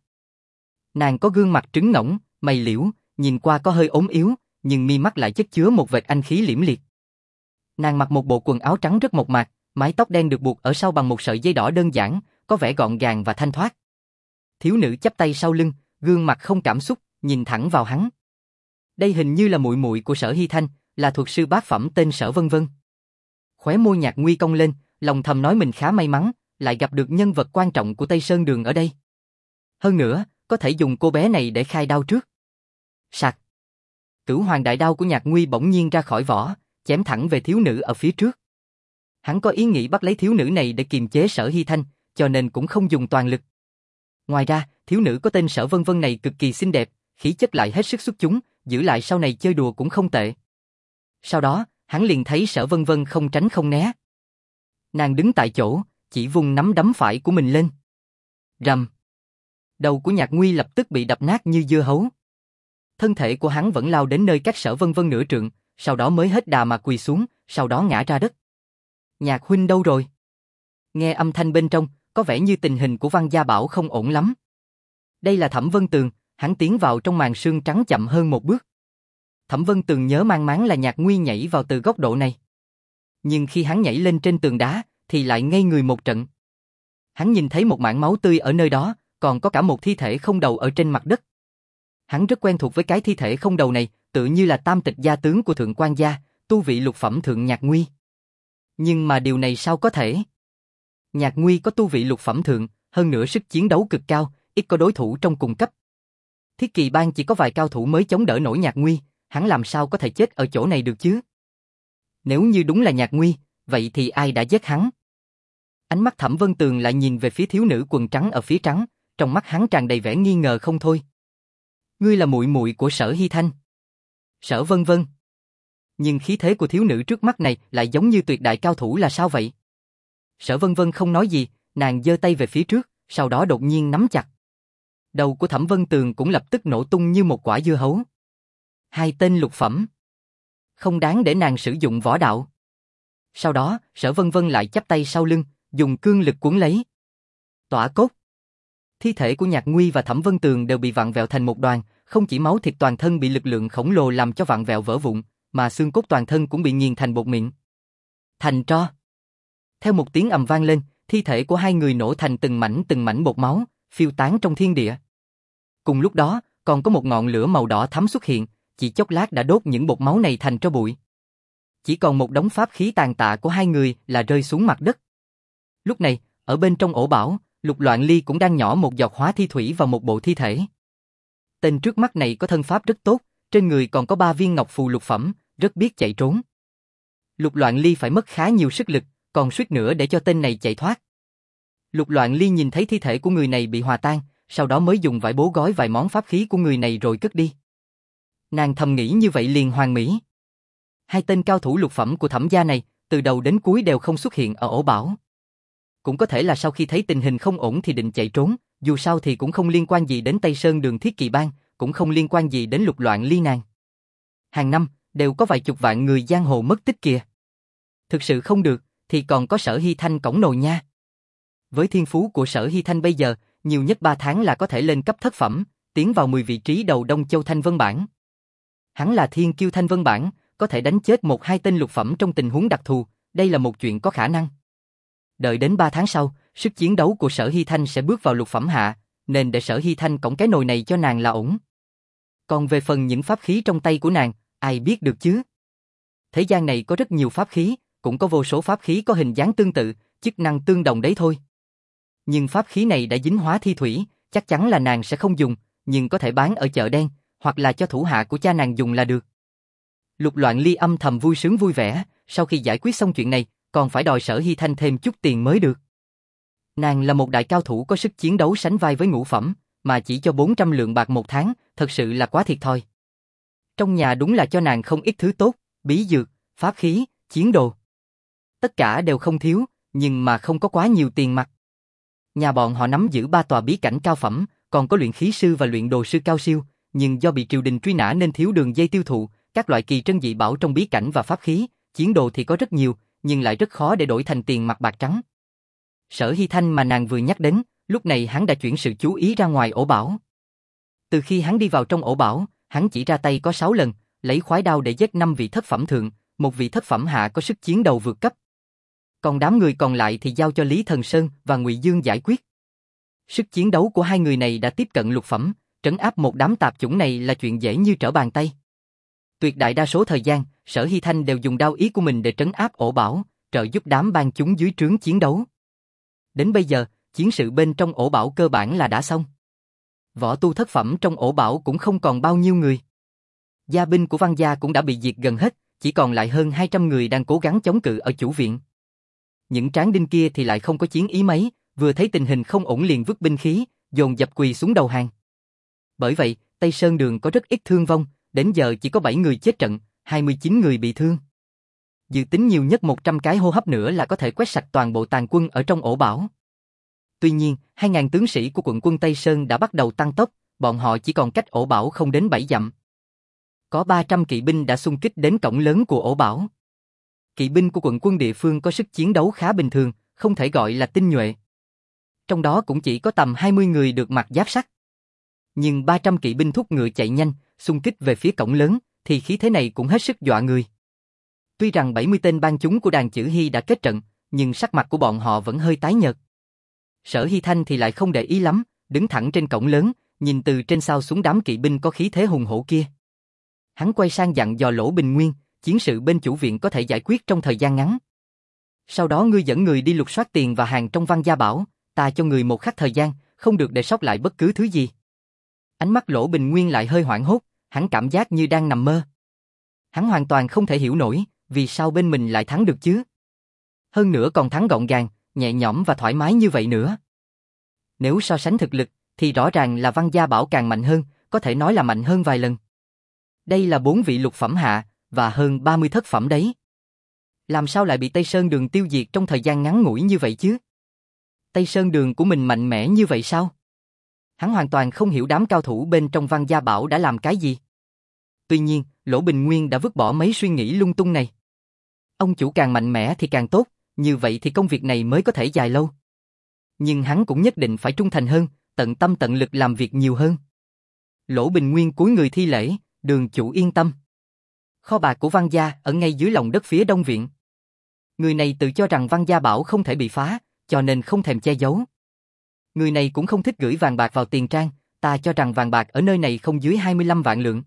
Nàng có gương mặt trứng ngỗng, mày liễu, nhìn qua có hơi ốm yếu, nhưng mi mắt lại chất chứa một vệt anh khí liễm liệt. Nàng mặc một bộ quần áo trắng rất mộc mạc, mái tóc đen được buộc ở sau bằng một sợi dây đỏ đơn giản, có vẻ gọn gàng và thanh thoát. Thiếu nữ chắp tay sau lưng, gương mặt không cảm xúc, nhìn thẳng vào hắn. Đây hình như là muội muội của Sở Hy Thanh, là thuật sư bát phẩm tên Sở Vân Vân. Khóe môi Nhạc Nguy cong lên, lòng thầm nói mình khá may mắn, lại gặp được nhân vật quan trọng của Tây Sơn Đường ở đây. Hơn nữa, có thể dùng cô bé này để khai đao trước. Sạc. Cửu Hoàng đại đao của Nhạc Nguy bỗng nhiên ra khỏi vỏ, chém thẳng về thiếu nữ ở phía trước. Hắn có ý nghĩ bắt lấy thiếu nữ này để kiềm chế Sở Hy Thanh, cho nên cũng không dùng toàn lực. Ngoài ra, thiếu nữ có tên Sở Vân Vân này cực kỳ xinh đẹp, khí chất lại hết sức xuất chúng, giữ lại sau này chơi đùa cũng không tệ. Sau đó, hắn liền thấy Sở Vân Vân không tránh không né. Nàng đứng tại chỗ, chỉ vung nắm đấm phải của mình lên. Rầm. Đầu của Nhạc Nguy lập tức bị đập nát như dưa hấu. Thân thể của hắn vẫn lao đến nơi cách Sở Vân Vân nửa trượng, sau đó mới hết đà mà quỳ xuống, sau đó ngã ra đất. Nhạc huynh đâu rồi? Nghe âm thanh bên trong, có vẻ như tình hình của Văn Gia bảo không ổn lắm. Đây là Thẩm Vân Tường, hắn tiến vào trong màn sương trắng chậm hơn một bước. Thẩm Vân Tường nhớ mang máng là Nhạc Nguy nhảy vào từ góc độ này. Nhưng khi hắn nhảy lên trên tường đá, thì lại ngây người một trận. Hắn nhìn thấy một mảng máu tươi ở nơi đó, còn có cả một thi thể không đầu ở trên mặt đất. Hắn rất quen thuộc với cái thi thể không đầu này, tự như là tam tịch gia tướng của Thượng quan gia, tu vị lục phẩm thượng Nhạc Nguy. Nhưng mà điều này sao có thể? Nhạc Nguy có tu vị lục phẩm thượng, hơn nữa sức chiến đấu cực cao, ít có đối thủ trong cùng cấp. Thiết Kỵ Bang chỉ có vài cao thủ mới chống đỡ nổi Nhạc Nguy, hắn làm sao có thể chết ở chỗ này được chứ? Nếu như đúng là Nhạc Nguy, vậy thì ai đã giết hắn? Ánh mắt Thẩm Vân Tường lại nhìn về phía thiếu nữ quần trắng ở phía trắng, trong mắt hắn tràn đầy vẻ nghi ngờ không thôi. Ngươi là muội muội của Sở Hy Thanh. Sở Vân Vân. Nhưng khí thế của thiếu nữ trước mắt này lại giống như tuyệt đại cao thủ là sao vậy? Sở Vân Vân không nói gì, nàng giơ tay về phía trước, sau đó đột nhiên nắm chặt. Đầu của Thẩm Vân Tường cũng lập tức nổ tung như một quả dưa hấu. Hai tên lục phẩm. Không đáng để nàng sử dụng võ đạo. Sau đó, Sở Vân Vân lại chắp tay sau lưng, dùng cương lực cuốn lấy. Tỏa cốt. Thi thể của Nhạc Nguy và Thẩm Vân Tường đều bị vặn vẹo thành một đoàn, không chỉ máu thịt toàn thân bị lực lượng khổng lồ làm cho vặn vẹo vỡ vụn, mà xương cốt toàn thân cũng bị nghiền thành bột mịn. Thành tro. Theo một tiếng ầm vang lên, thi thể của hai người nổ thành từng mảnh từng mảnh bột máu, phiêu tán trong thiên địa. Cùng lúc đó, còn có một ngọn lửa màu đỏ thắm xuất hiện, chỉ chốc lát đã đốt những bột máu này thành tro bụi. Chỉ còn một đống pháp khí tàn tạ của hai người là rơi xuống mặt đất. Lúc này, ở bên trong ổ bảo, Lục Loạn Ly cũng đang nhỏ một giọt hóa thi thủy vào một bộ thi thể. Tên trước mắt này có thân pháp rất tốt, trên người còn có ba viên ngọc phù lục phẩm, rất biết chạy trốn. Lục Loạn Ly phải mất khá nhiều sức lực, còn suýt nữa để cho tên này chạy thoát. Lục Loạn Ly nhìn thấy thi thể của người này bị hòa tan, sau đó mới dùng vải bố gói vài món pháp khí của người này rồi cất đi. Nàng thầm nghĩ như vậy liền hoàn mỹ. Hai tên cao thủ lục phẩm của Thẩm gia này, từ đầu đến cuối đều không xuất hiện ở ổ bảo. Cũng có thể là sau khi thấy tình hình không ổn thì định chạy trốn, dù sao thì cũng không liên quan gì đến Tây Sơn Đường Thiết Kỵ Bang, cũng không liên quan gì đến Lục Loạn Ly nàng. Hàng năm, đều có vài chục vạn người giang hồ mất tích kìa. Thực sự không được, thì còn có Sở Hy Thanh cổng nồi nha. Với thiên phú của Sở Hy Thanh bây giờ, nhiều nhất ba tháng là có thể lên cấp thất phẩm, tiến vào mười vị trí đầu Đông Châu Thanh Vân Bảng. Hắn là thiên kiêu Thanh Vân Bảng, có thể đánh chết một hai tên lục phẩm trong tình huống đặc thù, đây là một chuyện có khả năng. Đợi đến ba tháng sau, sức chiến đấu của Sở Hy Thanh sẽ bước vào lục phẩm hạ, nên để Sở Hy Thanh cõng cái nồi này cho nàng là ổn. Còn về phần những pháp khí trong tay của nàng, ai biết được chứ? Thế gian này có rất nhiều pháp khí, cũng có vô số pháp khí có hình dáng tương tự, chức năng tương đồng đấy thôi. Nhưng pháp khí này đã dính hóa thi thủy, chắc chắn là nàng sẽ không dùng, nhưng có thể bán ở chợ đen, hoặc là cho thủ hạ của cha nàng dùng là được. Lục Loạn Ly âm thầm vui sướng vui vẻ, sau khi giải quyết xong chuyện này, còn phải đòi Sở Hy Thanh thêm chút tiền mới được. Nàng là một đại cao thủ có sức chiến đấu sánh vai với ngũ phẩm, mà chỉ cho bốn trăm lượng bạc một tháng, thật sự là quá thiệt thòi. Trong nhà đúng là cho nàng không ít thứ tốt, bí dược, pháp khí, chiến đồ. Tất cả đều không thiếu, nhưng mà không có quá nhiều tiền mặt. Nhà bọn họ nắm giữ ba tòa bí cảnh cao phẩm, còn có luyện khí sư và luyện đồ sư cao siêu, nhưng do bị triều đình truy nã nên thiếu đường dây tiêu thụ, các loại kỳ trân dị bảo trong bí cảnh và pháp khí, chiến đồ thì có rất nhiều, nhưng lại rất khó để đổi thành tiền mặt bạc trắng. Sở Hy Thanh mà nàng vừa nhắc đến, lúc này hắn đã chuyển sự chú ý ra ngoài ổ bảo. Từ khi hắn đi vào trong ổ bảo, hắn chỉ ra tay có sáu lần, lấy khoái đao để giết năm vị thất phẩm thượng, một vị thất phẩm hạ có sức chiến đầu vượt cấp. Còn đám người còn lại thì giao cho Lý Thần Sơn và Ngụy Dương giải quyết. Sức chiến đấu của hai người này đã tiếp cận lục phẩm, trấn áp một đám tạp chủng này là chuyện dễ như trở bàn tay. Tuyệt đại đa số thời gian, Sở Hy Thanh đều dùng đao ý của mình để trấn áp ổ bảo, trợ giúp đám bang chúng dưới trướng chiến đấu. Đến bây giờ, chiến sự bên trong ổ bảo cơ bản là đã xong. Võ tu thất phẩm trong ổ bảo cũng không còn bao nhiêu người. Gia binh của Văn gia cũng đã bị diệt gần hết, chỉ còn lại hơn hai trăm người đang cố gắng chống cự ở chủ viện. Những tráng đinh kia thì lại không có chiến ý mấy, vừa thấy tình hình không ổn liền vứt binh khí, dồn dập quỳ xuống đầu hàng. Bởi vậy, Tây Sơn Đường có rất ít thương vong, đến giờ chỉ có bảy người chết trận, hai mươi chín người bị thương. Dự tính nhiều nhất một trăm cái hô hấp nữa là có thể quét sạch toàn bộ tàn quân ở trong ổ bảo. Tuy nhiên, hai nghìn tướng sĩ của quận quân Tây Sơn đã bắt đầu tăng tốc, bọn họ chỉ còn cách ổ bảo không đến bảy dặm. Có ba trăm kỵ binh đã xung kích đến cổng lớn của ổ bảo. Kỵ binh của quận quân địa phương có sức chiến đấu khá bình thường, không thể gọi là tinh nhuệ. Trong đó cũng chỉ có tầm hai mươi người được mặc giáp sắt. Nhưng ba trăm kỵ binh thúc ngựa chạy nhanh, xung kích về phía cổng lớn, thì khí thế này cũng hết sức dọa người. Tuy rằng bảy mươi tên bang chúng của Đàn Chữ Hy đã kết trận, nhưng sắc mặt của bọn họ vẫn hơi tái nhợt. Sở Hy Thanh thì lại không để ý lắm, đứng thẳng trên cổng lớn, nhìn từ trên cao xuống đám kỵ binh có khí thế hùng hổ kia. Hắn quay sang dặn dò Lỗ Bình Nguyên, chiến sự bên chủ viện có thể giải quyết trong thời gian ngắn. Sau đó ngươi dẫn người đi lục soát tiền và hàng trong Văn gia bảo, ta cho người một khắc thời gian, không được để sót lại bất cứ thứ gì. Ánh mắt Lỗ Bình Nguyên lại hơi hoảng hốt, hắn cảm giác như đang nằm mơ. Hắn hoàn toàn không thể hiểu nổi, vì sao bên mình lại thắng được chứ? Hơn nữa còn thắng gọn gàng, nhẹ nhõm và thoải mái như vậy nữa. Nếu so sánh thực lực, thì rõ ràng là Văn gia bảo càng mạnh hơn, có thể nói là mạnh hơn vài lần. Đây là bốn vị lục phẩm hạ, và hơn ba mươi thất phẩm đấy. Làm sao lại bị Tây Sơn Đường tiêu diệt trong thời gian ngắn ngủi như vậy chứ? Tây Sơn Đường của mình mạnh mẽ như vậy sao? Hắn hoàn toàn không hiểu đám cao thủ bên trong Văn gia bảo đã làm cái gì. Tuy nhiên, Lỗ Bình Nguyên đã vứt bỏ mấy suy nghĩ lung tung này. Ông chủ càng mạnh mẽ thì càng tốt, như vậy thì công việc này mới có thể dài lâu. Nhưng hắn cũng nhất định phải trung thành hơn, tận tâm tận lực làm việc nhiều hơn. Lỗ Bình Nguyên cúi người thi lễ, đường chủ yên tâm. Kho bạc của Văn gia ở ngay dưới lòng đất phía đông viện. Người này tự cho rằng Văn gia bảo không thể bị phá, cho nên không thèm che giấu. Người này cũng không thích gửi vàng bạc vào tiền trang, ta cho rằng vàng bạc ở nơi này không dưới hai mươi lăm vạn lượng.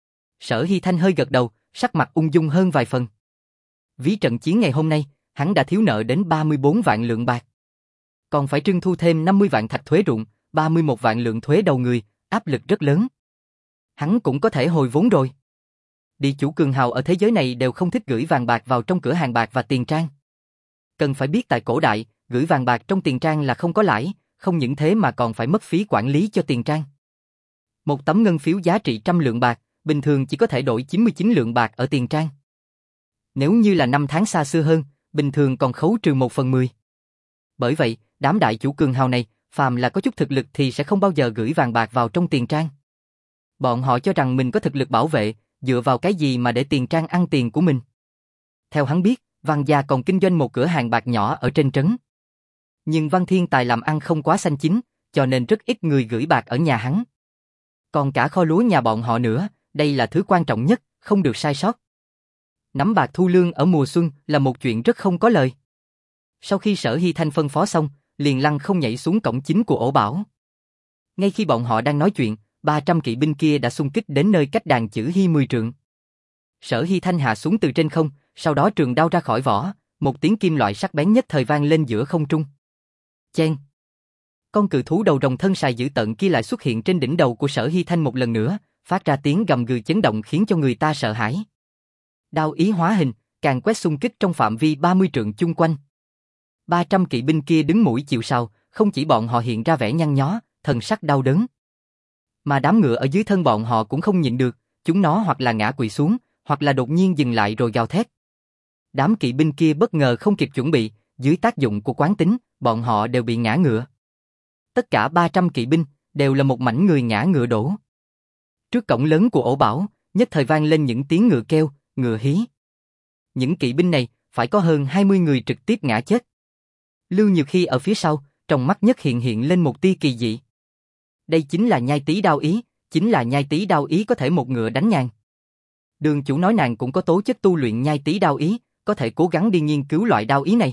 Sở Hy Thanh hơi gật đầu, sắc mặt ung dung hơn vài phần. Ví trận chiến ngày hôm nay, hắn đã thiếu nợ đến ba mươi bốn vạn lượng bạc. Còn phải trưng thu thêm năm mươi vạn thạch thuế ruộng, ba mươi mốt vạn lượng thuế đầu người, áp lực rất lớn. Hắn cũng có thể hồi vốn rồi. Địa chủ cường hào ở thế giới này đều không thích gửi vàng bạc vào trong cửa hàng bạc và tiền trang. Cần phải biết tại cổ đại, gửi vàng bạc trong tiền trang là không có lãi, không những thế mà còn phải mất phí quản lý cho tiền trang. Một tấm ngân phiếu giá trị trăm lượng bạc, bình thường chỉ có thể đổi chín mươi chín lượng bạc ở tiền trang. Nếu như là năm tháng xa xưa hơn, bình thường còn khấu trừ một phần mười. Bởi vậy, đám đại chủ cường hào này, phàm là có chút thực lực thì sẽ không bao giờ gửi vàng bạc vào trong tiền trang. Bọn họ cho rằng mình có thực lực bảo vệ, dựa vào cái gì mà để tiền trang ăn tiền của mình. Theo hắn biết, Văn gia còn kinh doanh một cửa hàng bạc nhỏ ở trên trấn. Nhưng Văn Thiên Tài làm ăn không quá xanh chín, cho nên rất ít người gửi bạc ở nhà hắn. Còn cả kho lúa nhà bọn họ nữa, đây là thứ quan trọng nhất, không được sai sót. Nắm bạc thu lương ở mùa xuân là một chuyện rất không có lời. Sau khi Sở Hy Thanh phân phó xong, liền lăng không nhảy xuống cổng chính của ổ bảo. Ngay khi bọn họ đang nói chuyện, ba trăm kỵ binh kia đã xung kích đến nơi cách đàn chữ Hy mười trượng. Sở Hy Thanh hạ xuống từ trên không, sau đó trường đao ra khỏi vỏ, một tiếng kim loại sắc bén nhất thời vang lên giữa không trung. Chen! Con cự thú đầu rồng thân sài dữ tợn kia lại xuất hiện trên đỉnh đầu của Sở Hy Thanh một lần nữa, phát ra tiếng gầm gừ chấn động khiến cho người ta sợ hãi. Đao ý hóa hình, càng quét xung kích trong phạm vi ba mươi trượng chung quanh. ba trăm kỵ binh kia đứng mũi chịu sào, không chỉ bọn họ hiện ra vẻ nhăn nhó, thần sắc đau đớn. Mà đám ngựa ở dưới thân bọn họ cũng không nhịn được, chúng nó hoặc là ngã quỵ xuống, hoặc là đột nhiên dừng lại rồi gào thét. Đám kỵ binh kia bất ngờ không kịp chuẩn bị, dưới tác dụng của quán tính, bọn họ đều bị ngã ngựa. Tất cả ba trăm kỵ binh, đều là một mảnh người ngã ngựa đổ. Trước cổng lớn của ổ bảo, nhất thời vang lên những tiếng ngựa kêu, ngựa hí. Những kỵ binh này, phải có hơn hai mươi người trực tiếp ngã chết. Lưu Nhược Hy ở phía sau, trong mắt nhất hiện hiện lên một tia kỳ dị. Đây chính là nhai tý đao ý, chính là nhai tý đao ý có thể một ngựa đánh ngàn. Đường chủ nói nàng cũng có tố chất tu luyện nhai tý đao ý, có thể cố gắng đi nghiên cứu loại đao ý này.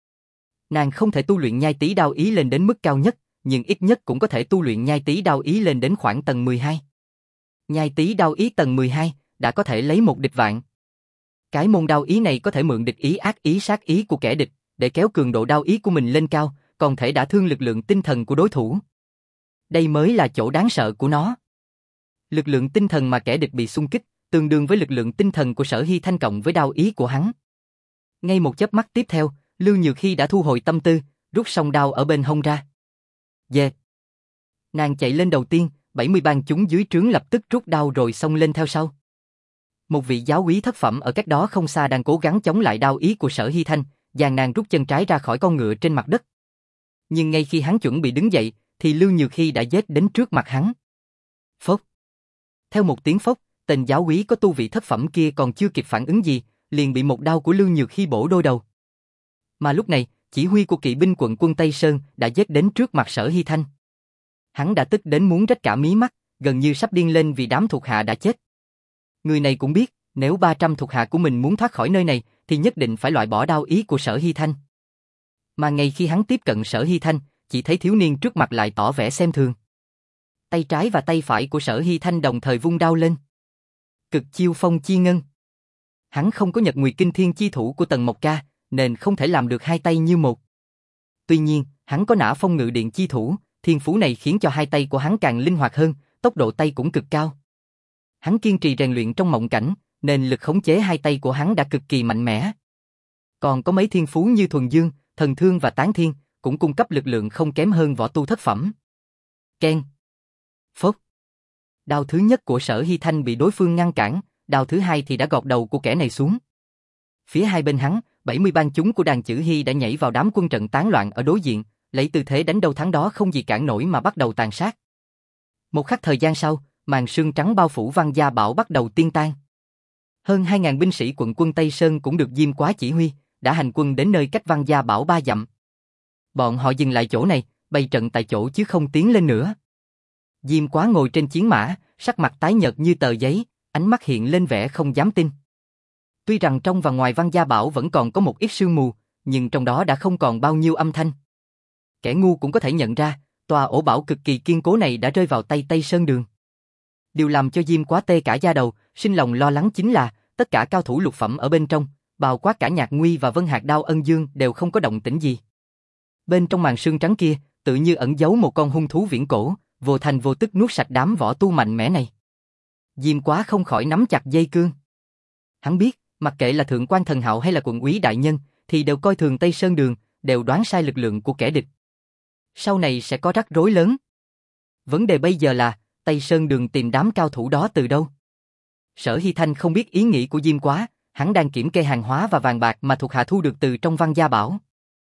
Nàng không thể tu luyện nhai tý đao ý lên đến mức cao nhất, nhưng ít nhất cũng có thể tu luyện nhai tý đao ý lên đến khoảng tầng mười hai. Nhai tý đao ý tầng mười hai, đã có thể lấy một địch vạn. Cái môn đao ý này có thể mượn địch ý ác ý sát ý của kẻ địch, để kéo cường độ đao ý của mình lên cao, còn thể đả thương lực lượng tinh thần của đối thủ. Đây mới là chỗ đáng sợ của nó. Lực lượng tinh thần mà kẻ địch bị xung kích, tương đương với lực lượng tinh thần của Sở Hy Thanh cộng với đao ý của hắn. Ngay một chớp mắt tiếp theo, Lưu Nhược Hy đã thu hồi tâm tư, rút song đao ở bên hông ra. Dê! Nàng chạy lên đầu tiên, bảy mươi bang chúng dưới trướng lập tức rút đao rồi xông lên theo sau. Một vị giáo úy thất phẩm ở cách đó không xa đang cố gắng chống lại đao ý của Sở Hy Thanh, dàn nàng rút chân trái ra khỏi con ngựa trên mặt đất. Nhưng ngay khi hắn chuẩn bị đứng dậy, thì Lưu Nhược Hy đã giết đến trước mặt hắn. Phốc! Theo một tiếng phốc, tên giáo úy có tu vị thất phẩm kia còn chưa kịp phản ứng gì, liền bị một đao của Lưu Nhược Hy bổ đôi đầu. Mà lúc này, chỉ huy của kỵ binh quận quân Tây Sơn đã giết đến trước mặt Sở Hy Thanh. Hắn đã tức đến muốn rách cả mí mắt, gần như sắp điên lên vì đám thuộc hạ đã chết. Người này cũng biết, nếu ba trăm thuộc hạ của mình muốn thoát khỏi nơi này, thì nhất định phải loại bỏ đao ý của Sở Hy Thanh. Mà ngay khi hắn tiếp cận Sở Hy Thanh, chỉ thấy thiếu niên trước mặt lại tỏ vẻ xem thường. Tay trái và tay phải của Sở Hy Thanh đồng thời vung đao lên. Cực chiêu phong chi ngân. Hắn không có Nhật Nguyệt Kinh Thiên chi thủ của Tần Mộc Ca, nên không thể làm được hai tay như một. Tuy nhiên, hắn có Nã Phong Ngự Điện chi thủ, thiên phú này khiến cho hai tay của hắn càng linh hoạt hơn, tốc độ tay cũng cực cao. Hắn kiên trì rèn luyện trong mộng cảnh, nên lực khống chế hai tay của hắn đã cực kỳ mạnh mẽ. Còn có mấy thiên phú như Thuần Dương, Thần Thương và Tán Thiên, cũng cung cấp lực lượng không kém hơn võ tu thất phẩm. Ken. Phốc. Đao thứ nhất của Sở Hy Thanh bị đối phương ngăn cản, đao thứ hai thì đã gọt đầu của kẻ này xuống. Phía hai bên hắn, bảy mươi bang chúng của đàn chữ Hy đã nhảy vào đám quân trận tán loạn ở đối diện, lấy tư thế đánh đâu thắng đó không gì cản nổi mà bắt đầu tàn sát. Một khắc thời gian sau, màn sương trắng bao phủ Văn Gia Bảo bắt đầu tiên tan. Hơn hai ngàn binh sĩ quận quân Tây Sơn cũng được Diêm Quá chỉ huy, đã hành quân đến nơi cách Văn Gia Bảo ba dặm. Bọn họ dừng lại chỗ này, bày trận tại chỗ chứ không tiến lên nữa. Diêm Quá ngồi trên chiến mã, sắc mặt tái nhợt như tờ giấy, ánh mắt hiện lên vẻ không dám tin. Tuy rằng trong và ngoài Văn Gia Bảo vẫn còn có một ít sương mù, nhưng trong đó đã không còn bao nhiêu âm thanh. Kẻ ngu cũng có thể nhận ra, tòa ổ bảo cực kỳ kiên cố này đã rơi vào tay Tây Sơn Đường. Điều làm cho Diêm Quá tê cả da đầu, sinh lòng lo lắng chính là, tất cả cao thủ lục phẩm ở bên trong, bao quát cả Nhạc Nguy và Vân Hạc Đao Ân Dương đều không có động tĩnh gì. Bên trong màn sương trắng kia, tự như ẩn giấu một con hung thú viễn cổ, vô thành vô tức nuốt sạch đám võ tu mạnh mẽ này. Diêm Quá không khỏi nắm chặt dây cương. Hắn biết, mặc kệ là Thượng quan Thần Hạo hay là quận úy đại nhân, thì đều coi thường Tây Sơn Đường, đều đoán sai lực lượng của kẻ địch. Sau này sẽ có rắc rối lớn. Vấn đề bây giờ là, Tây Sơn Đường tìm đám cao thủ đó từ đâu? Sở Hy Thanh không biết ý nghĩ của Diêm Quá, hắn đang kiểm kê hàng hóa và vàng bạc mà thuộc hạ thu được từ trong Văn Gia Bảo.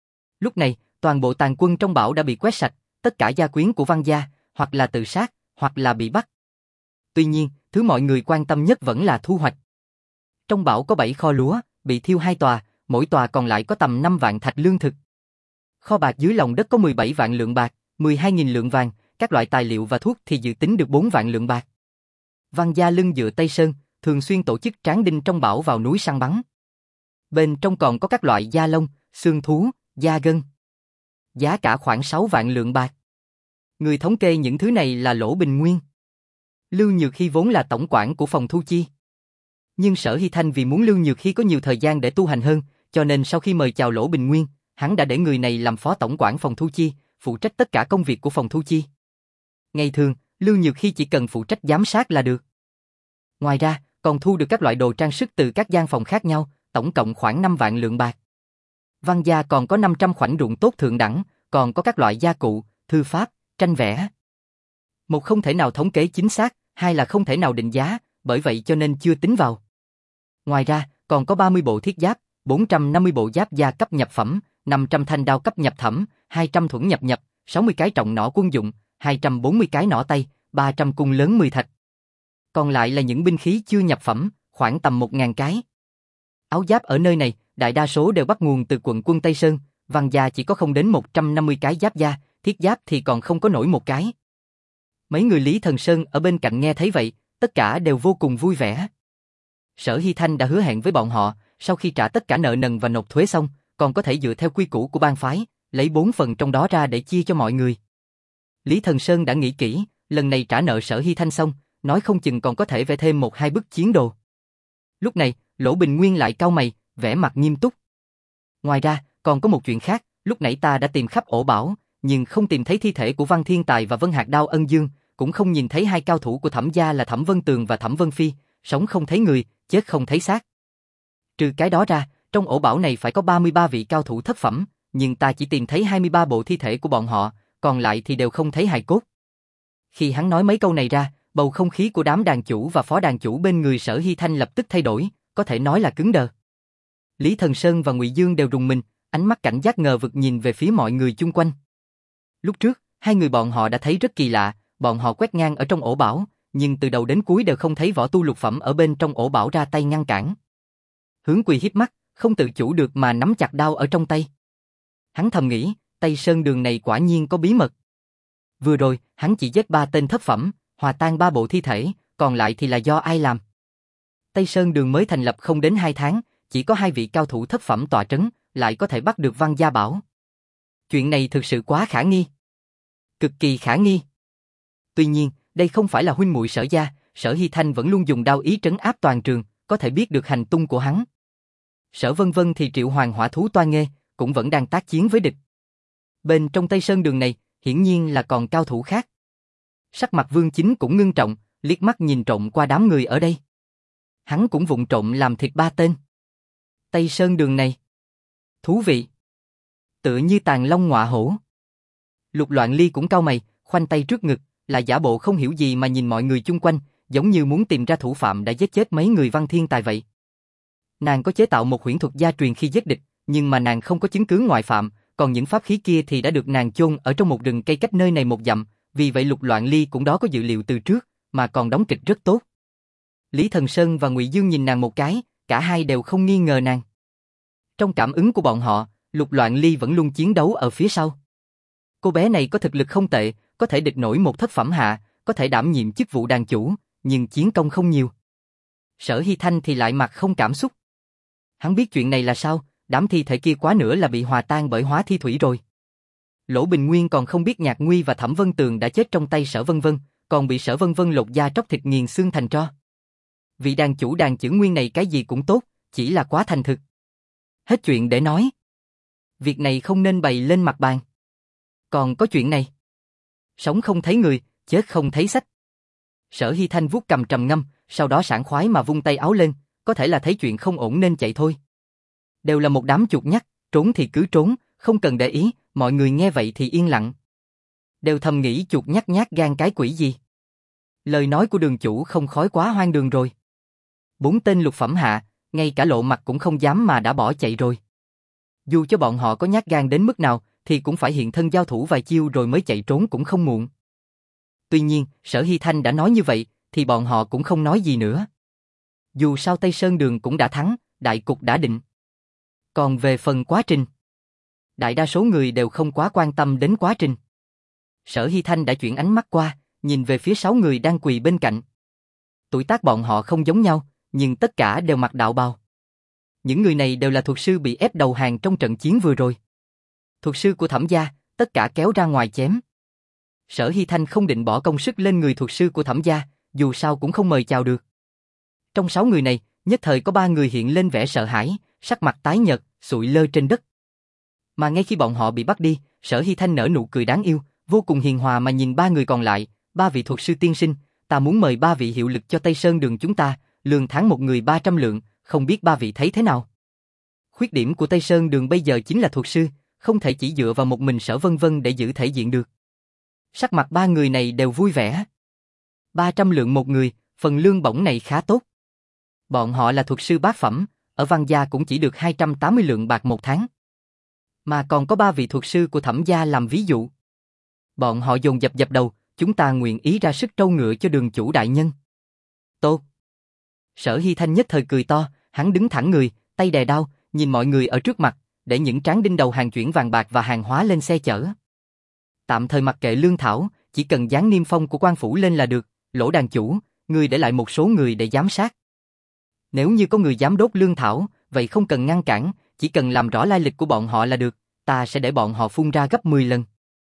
Lúc này, toàn bộ tàn quân trong bảo đã bị quét sạch, tất cả gia quyến của Văn Gia, hoặc là tự sát, hoặc là bị bắt. Tuy nhiên, thứ mọi người quan tâm nhất vẫn là thu hoạch. Trong bảo có bảy kho lúa, bị thiêu hai tòa, mỗi tòa còn lại có tầm năm vạn thạch lương thực. Kho bạc dưới lòng đất có mười bảy vạn lượng bạc, mười hai nghìn lượng vàng, các loại tài liệu và thuốc thì dự tính được bốn vạn lượng bạc. Văn Gia lưng dựa Tây Sơn, thường xuyên tổ chức tráng đinh trong bảo vào núi săn bắn. Bên trong còn có các loại da lông, xương thú, da gân. Giá cả khoảng sáu vạn lượng bạc. Người thống kê những thứ này là Lỗ Bình Nguyên. Lưu Nhược Hy vốn là tổng quản của phòng thu chi. Nhưng Sở Hy Thanh vì muốn Lưu Nhược Hy có nhiều thời gian để tu hành hơn, cho nên sau khi mời chào Lỗ Bình Nguyên, hắn đã để người này làm phó tổng quản phòng thu chi, phụ trách tất cả công việc của phòng thu chi. Ngày thường, Lưu Nhược Hy chỉ cần phụ trách giám sát là được. Ngoài ra, còn thu được các loại đồ trang sức từ các gian phòng khác nhau, tổng cộng khoảng năm vạn lượng bạc. Văn Gia còn có năm trăm khoảnh ruộng tốt thượng đẳng, còn có các loại gia cụ, thư pháp, tranh vẽ. Một không thể nào thống kế chính xác, hai là không thể nào định giá, bởi vậy cho nên chưa tính vào. Ngoài ra, còn có ba mươi bộ thiết giáp, bốn trăm năm mươi bộ giáp da cấp nhập phẩm, năm trăm thanh đao cấp nhập thẩm, hai trăm thuẫn nhập nhập, sáu mươi cái trọng nỏ quân dụng, hai trăm bốn mươi cái nỏ tay, ba trăm cung lớn mười thạch. Còn lại là những binh khí chưa nhập phẩm, khoảng tầm một nghìn cái. Áo giáp ở nơi này, đại đa số đều bắt nguồn từ quận quân Tây Sơn, Văn Gia chỉ có không đến một trăm năm mươi cái giáp da, thiết giáp thì còn không có nổi một cái. Mấy người Lý Thần Sơn ở bên cạnh nghe thấy vậy, tất cả đều vô cùng vui vẻ. Sở Hy Thanh đã hứa hẹn với bọn họ, sau khi trả tất cả nợ nần và nộp thuế xong, còn có thể dựa theo quy củ của bang phái, lấy bốn phần trong đó ra để chia cho mọi người. Lý Thần Sơn đã nghĩ kỹ, lần này trả nợ Sở Hy Thanh xong, nói không chừng còn có thể vẽ thêm một hai bức chiến đồ. Lúc này, Lỗ Bình Nguyên lại cau mày, vẻ mặt nghiêm túc. Ngoài ra, còn có một chuyện khác, lúc nãy ta đã tìm khắp ổ bảo, nhưng không tìm thấy thi thể của Văn Thiên Tài và Vân Hạc Đao Ân Dương, cũng không nhìn thấy hai cao thủ của Thẩm gia là Thẩm Vân Tường và Thẩm Vân Phi, sống không thấy người, chết không thấy xác. Trừ cái đó ra, trong ổ bảo này phải có ba mươi ba vị cao thủ thất phẩm, nhưng ta chỉ tìm thấy hai mươi ba bộ thi thể của bọn họ, còn lại thì đều không thấy hài cốt. Khi hắn nói mấy câu này ra, bầu không khí của đám đàn chủ và phó đàn chủ bên người Sở Hy Thanh lập tức thay đổi, có thể nói là cứng đờ. Lý Thần Sơn và Ngụy Dương đều rùng mình, ánh mắt cảnh giác ngờ vực nhìn về phía mọi người chung quanh. Lúc trước, hai người bọn họ đã thấy rất kỳ lạ, bọn họ quét ngang ở trong ổ bảo, nhưng từ đầu đến cuối đều không thấy võ tu lục phẩm ở bên trong ổ bảo ra tay ngăn cản. Hướng Quỳ híp mắt, không tự chủ được mà nắm chặt đao ở trong tay. Hắn thầm nghĩ, Tây Sơn Đường này quả nhiên có bí mật. Vừa rồi, hắn chỉ giết ba tên thất phẩm, hòa tan ba bộ thi thể, còn lại thì là do ai làm? Tây Sơn Đường mới thành lập không đến hai tháng, chỉ có hai vị cao thủ thất phẩm tọa trấn, lại có thể bắt được Văn Gia Bảo. Chuyện này thực sự quá khả nghi. Cực kỳ khả nghi. Tuy nhiên, đây không phải là huynh muội Sở gia, Sở Hy Thanh vẫn luôn dùng đao ý trấn áp toàn trường, có thể biết được hành tung của hắn. Sở Vân Vân thì triệu hoàng hỏa thú Toa Nghê, cũng vẫn đang tác chiến với địch. Bên trong Tây Sơn Đường này, hiển nhiên là còn cao thủ khác. Sắc mặt Vương Chính cũng ngưng trọng, liếc mắt nhìn trộm qua đám người ở đây. Hắn cũng vụng trộm làm thịt ba tên. Tây Sơn Đường này thú vị, tựa như tàng long ngọa hổ. Lục Loạn Ly cũng cau mày, khoanh tay trước ngực, là giả bộ không hiểu gì mà nhìn mọi người chung quanh, giống như muốn tìm ra thủ phạm đã giết chết mấy người Văn Thiên Tài vậy. Nàng có chế tạo một huyễn thuật gia truyền khi giết địch, nhưng mà nàng không có chứng cứ ngoại phạm, còn những pháp khí kia thì đã được nàng chôn ở trong một rừng cây cách nơi này một dặm, vì vậy Lục Loạn Ly cũng đó có dự liệu từ trước, mà còn đóng kịch rất tốt. Lý Thần Sơn và Ngụy Dương nhìn nàng một cái, cả hai đều không nghi ngờ nàng. Trong cảm ứng của bọn họ, Lục Loạn Ly vẫn luôn chiến đấu ở phía sau. Cô bé này có thực lực không tệ, có thể địch nổi một thất phẩm hạ, có thể đảm nhiệm chức vụ đàn chủ, nhưng chiến công không nhiều. Sở Hy Thanh thì lại mặt không cảm xúc. Hắn biết chuyện này là sao, đám thi thể kia quá nữa là bị hòa tan bởi hóa thi thủy rồi. Lỗ Bình Nguyên còn không biết Nhạc Nguy và Thẩm Vân Tường đã chết trong tay Sở Vân Vân, còn bị Sở Vân Vân lột da tróc thịt nghiền xương thành tro. Vị đàn chủ đàn chữ Nguyên này cái gì cũng tốt, chỉ là quá thành thực. Hết chuyện để nói. Việc này không nên bày lên mặt bàn. Còn có chuyện này. Sống không thấy người, chết không thấy sách. Sở Hy Thanh vuốt cầm trầm ngâm, sau đó sảng khoái mà vung tay áo lên, có thể là thấy chuyện không ổn nên chạy thôi. Đều là một đám chuột nhắt, trốn thì cứ trốn, không cần để ý, mọi người nghe vậy thì yên lặng. Đều thầm nghĩ chuột nhắt nhát gan cái quỷ gì. Lời nói của đường chủ không khói quá hoang đường rồi. Bốn tên lục phẩm hạ, ngay cả lộ mặt cũng không dám mà đã bỏ chạy rồi. Dù cho bọn họ có nhát gan đến mức nào, thì cũng phải hiện thân giao thủ vài chiêu rồi mới chạy trốn cũng không muộn. Tuy nhiên, Sở Hy Thanh đã nói như vậy, thì bọn họ cũng không nói gì nữa. Dù sao Tây Sơn Đường cũng đã thắng, đại cục đã định. Còn về phần quá trình, đại đa số người đều không quá quan tâm đến quá trình. Sở Hy Thanh đã chuyển ánh mắt qua, nhìn về phía sáu người đang quỳ bên cạnh. Tuổi tác bọn họ không giống nhau, nhưng tất cả đều mặc đạo bào. Những người này đều là thuật sư bị ép đầu hàng trong trận chiến vừa rồi. Thuật sư của Thẩm gia, tất cả kéo ra ngoài chém. Sở Hy Thanh không định bỏ công sức lên người thuật sư của Thẩm gia, dù sao cũng không mời chào được. Trong sáu người này, nhất thời có ba người hiện lên vẻ sợ hãi, sắc mặt tái nhợt, sụi lơ trên đất. Mà ngay khi bọn họ bị bắt đi, Sở Hy Thanh nở nụ cười đáng yêu, vô cùng hiền hòa mà nhìn ba người còn lại, ba vị thuật sư tiên sinh, ta muốn mời ba vị hiệu lực cho Tây Sơn Đường chúng ta, lương tháng một người ba trăm lượng, không biết ba vị thấy thế nào? Khuyết điểm của Tây Sơn Đường bây giờ chính là thuật sư, không thể chỉ dựa vào một mình Sở Vân Vân để giữ thể diện được. Sắc mặt ba người này đều vui vẻ. ba trăm lượng một người, phần lương bổng này khá tốt. Bọn họ là thuật sư bát phẩm, ở Văn gia cũng chỉ được hai trăm tám mươi lượng bạc một tháng. Mà còn có ba vị thuật sư của Thẩm gia làm ví dụ. Bọn họ dồn dập dập đầu, chúng ta nguyện ý ra sức trâu ngựa cho đường chủ đại nhân. Tốt. Sở Hy Thanh nhất thời cười to, hắn đứng thẳng người, tay đè đao, nhìn mọi người ở trước mặt, để những tráng đinh đầu hàng chuyển vàng bạc và hàng hóa lên xe chở. Tạm thời mặc kệ lương thảo, chỉ cần dán niêm phong của quan phủ lên là được, Lỗ đàn chủ, người để lại một số người để giám sát. Nếu như có người dám đốt lương thảo, vậy không cần ngăn cản, chỉ cần làm rõ lai lịch của bọn họ là được, ta sẽ để bọn họ phun ra gấp mười lần.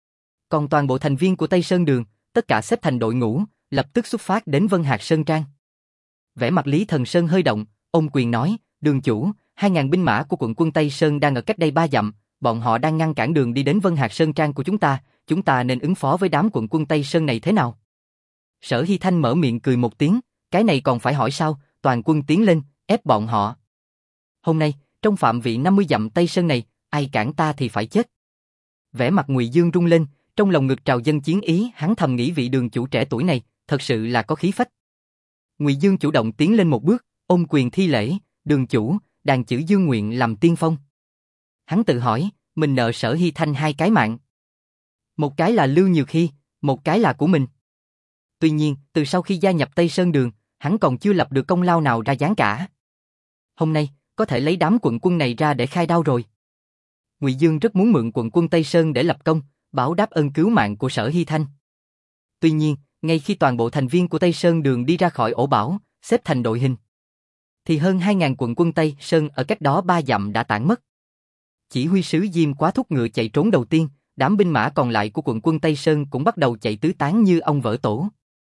Còn toàn bộ thành viên của Tây Sơn Đường, tất cả xếp thành đội ngũ, lập tức xuất phát đến Vân Hạc Sơn Trang. Vẻ mặt Lý Thần Sơn hơi động, ôm quyền nói, đường chủ, hai ngàn binh mã của quận quân Tây Sơn đang ở cách đây ba dặm, bọn họ đang ngăn cản đường đi đến Vân Hạc Sơn Trang của chúng ta, chúng ta nên ứng phó với đám quận quân Tây Sơn này thế nào? Sở Hy Thanh mở miệng cười một tiếng, cái này còn phải hỏi sao, toàn quân tiến lên, ép bọn họ. Hôm nay, trong phạm vị năm mươi dặm Tây Sơn này, ai cản ta thì phải chết. Vẻ mặt Ngụy Dương rung lên, trong lòng ngực trào dâng chiến ý, hắn thầm nghĩ vị đường chủ trẻ tuổi này, thật sự là có khí phách. Ngụy Dương chủ động tiến lên một bước, ôm quyền thi lễ, đường chủ, đàn chữ Dương nguyện làm tiên phong. Hắn tự hỏi, mình nợ Sở Hy Thanh hai cái mạng. Một cái là Lưu Nhược Hy, một cái là của mình. Tuy nhiên, từ sau khi gia nhập Tây Sơn Đường, hắn còn chưa lập được công lao nào ra dáng cả. Hôm nay, có thể lấy đám quận quân này ra để khai đao rồi. Ngụy Dương rất muốn mượn quận quân Tây Sơn để lập công, báo đáp ơn cứu mạng của Sở Hy Thanh. Tuy nhiên, ngay khi toàn bộ thành viên của Tây Sơn Đường đi ra khỏi ổ bảo, xếp thành đội hình, thì hơn hai ngàn quận quân Tây Sơn ở cách đó ba dặm đã tản mất. Chỉ huy sứ Diêm Quá thúc ngựa chạy trốn đầu tiên, đám binh mã còn lại của quận quân Tây Sơn cũng bắt đầu chạy tứ tán như ong vỡ tổ.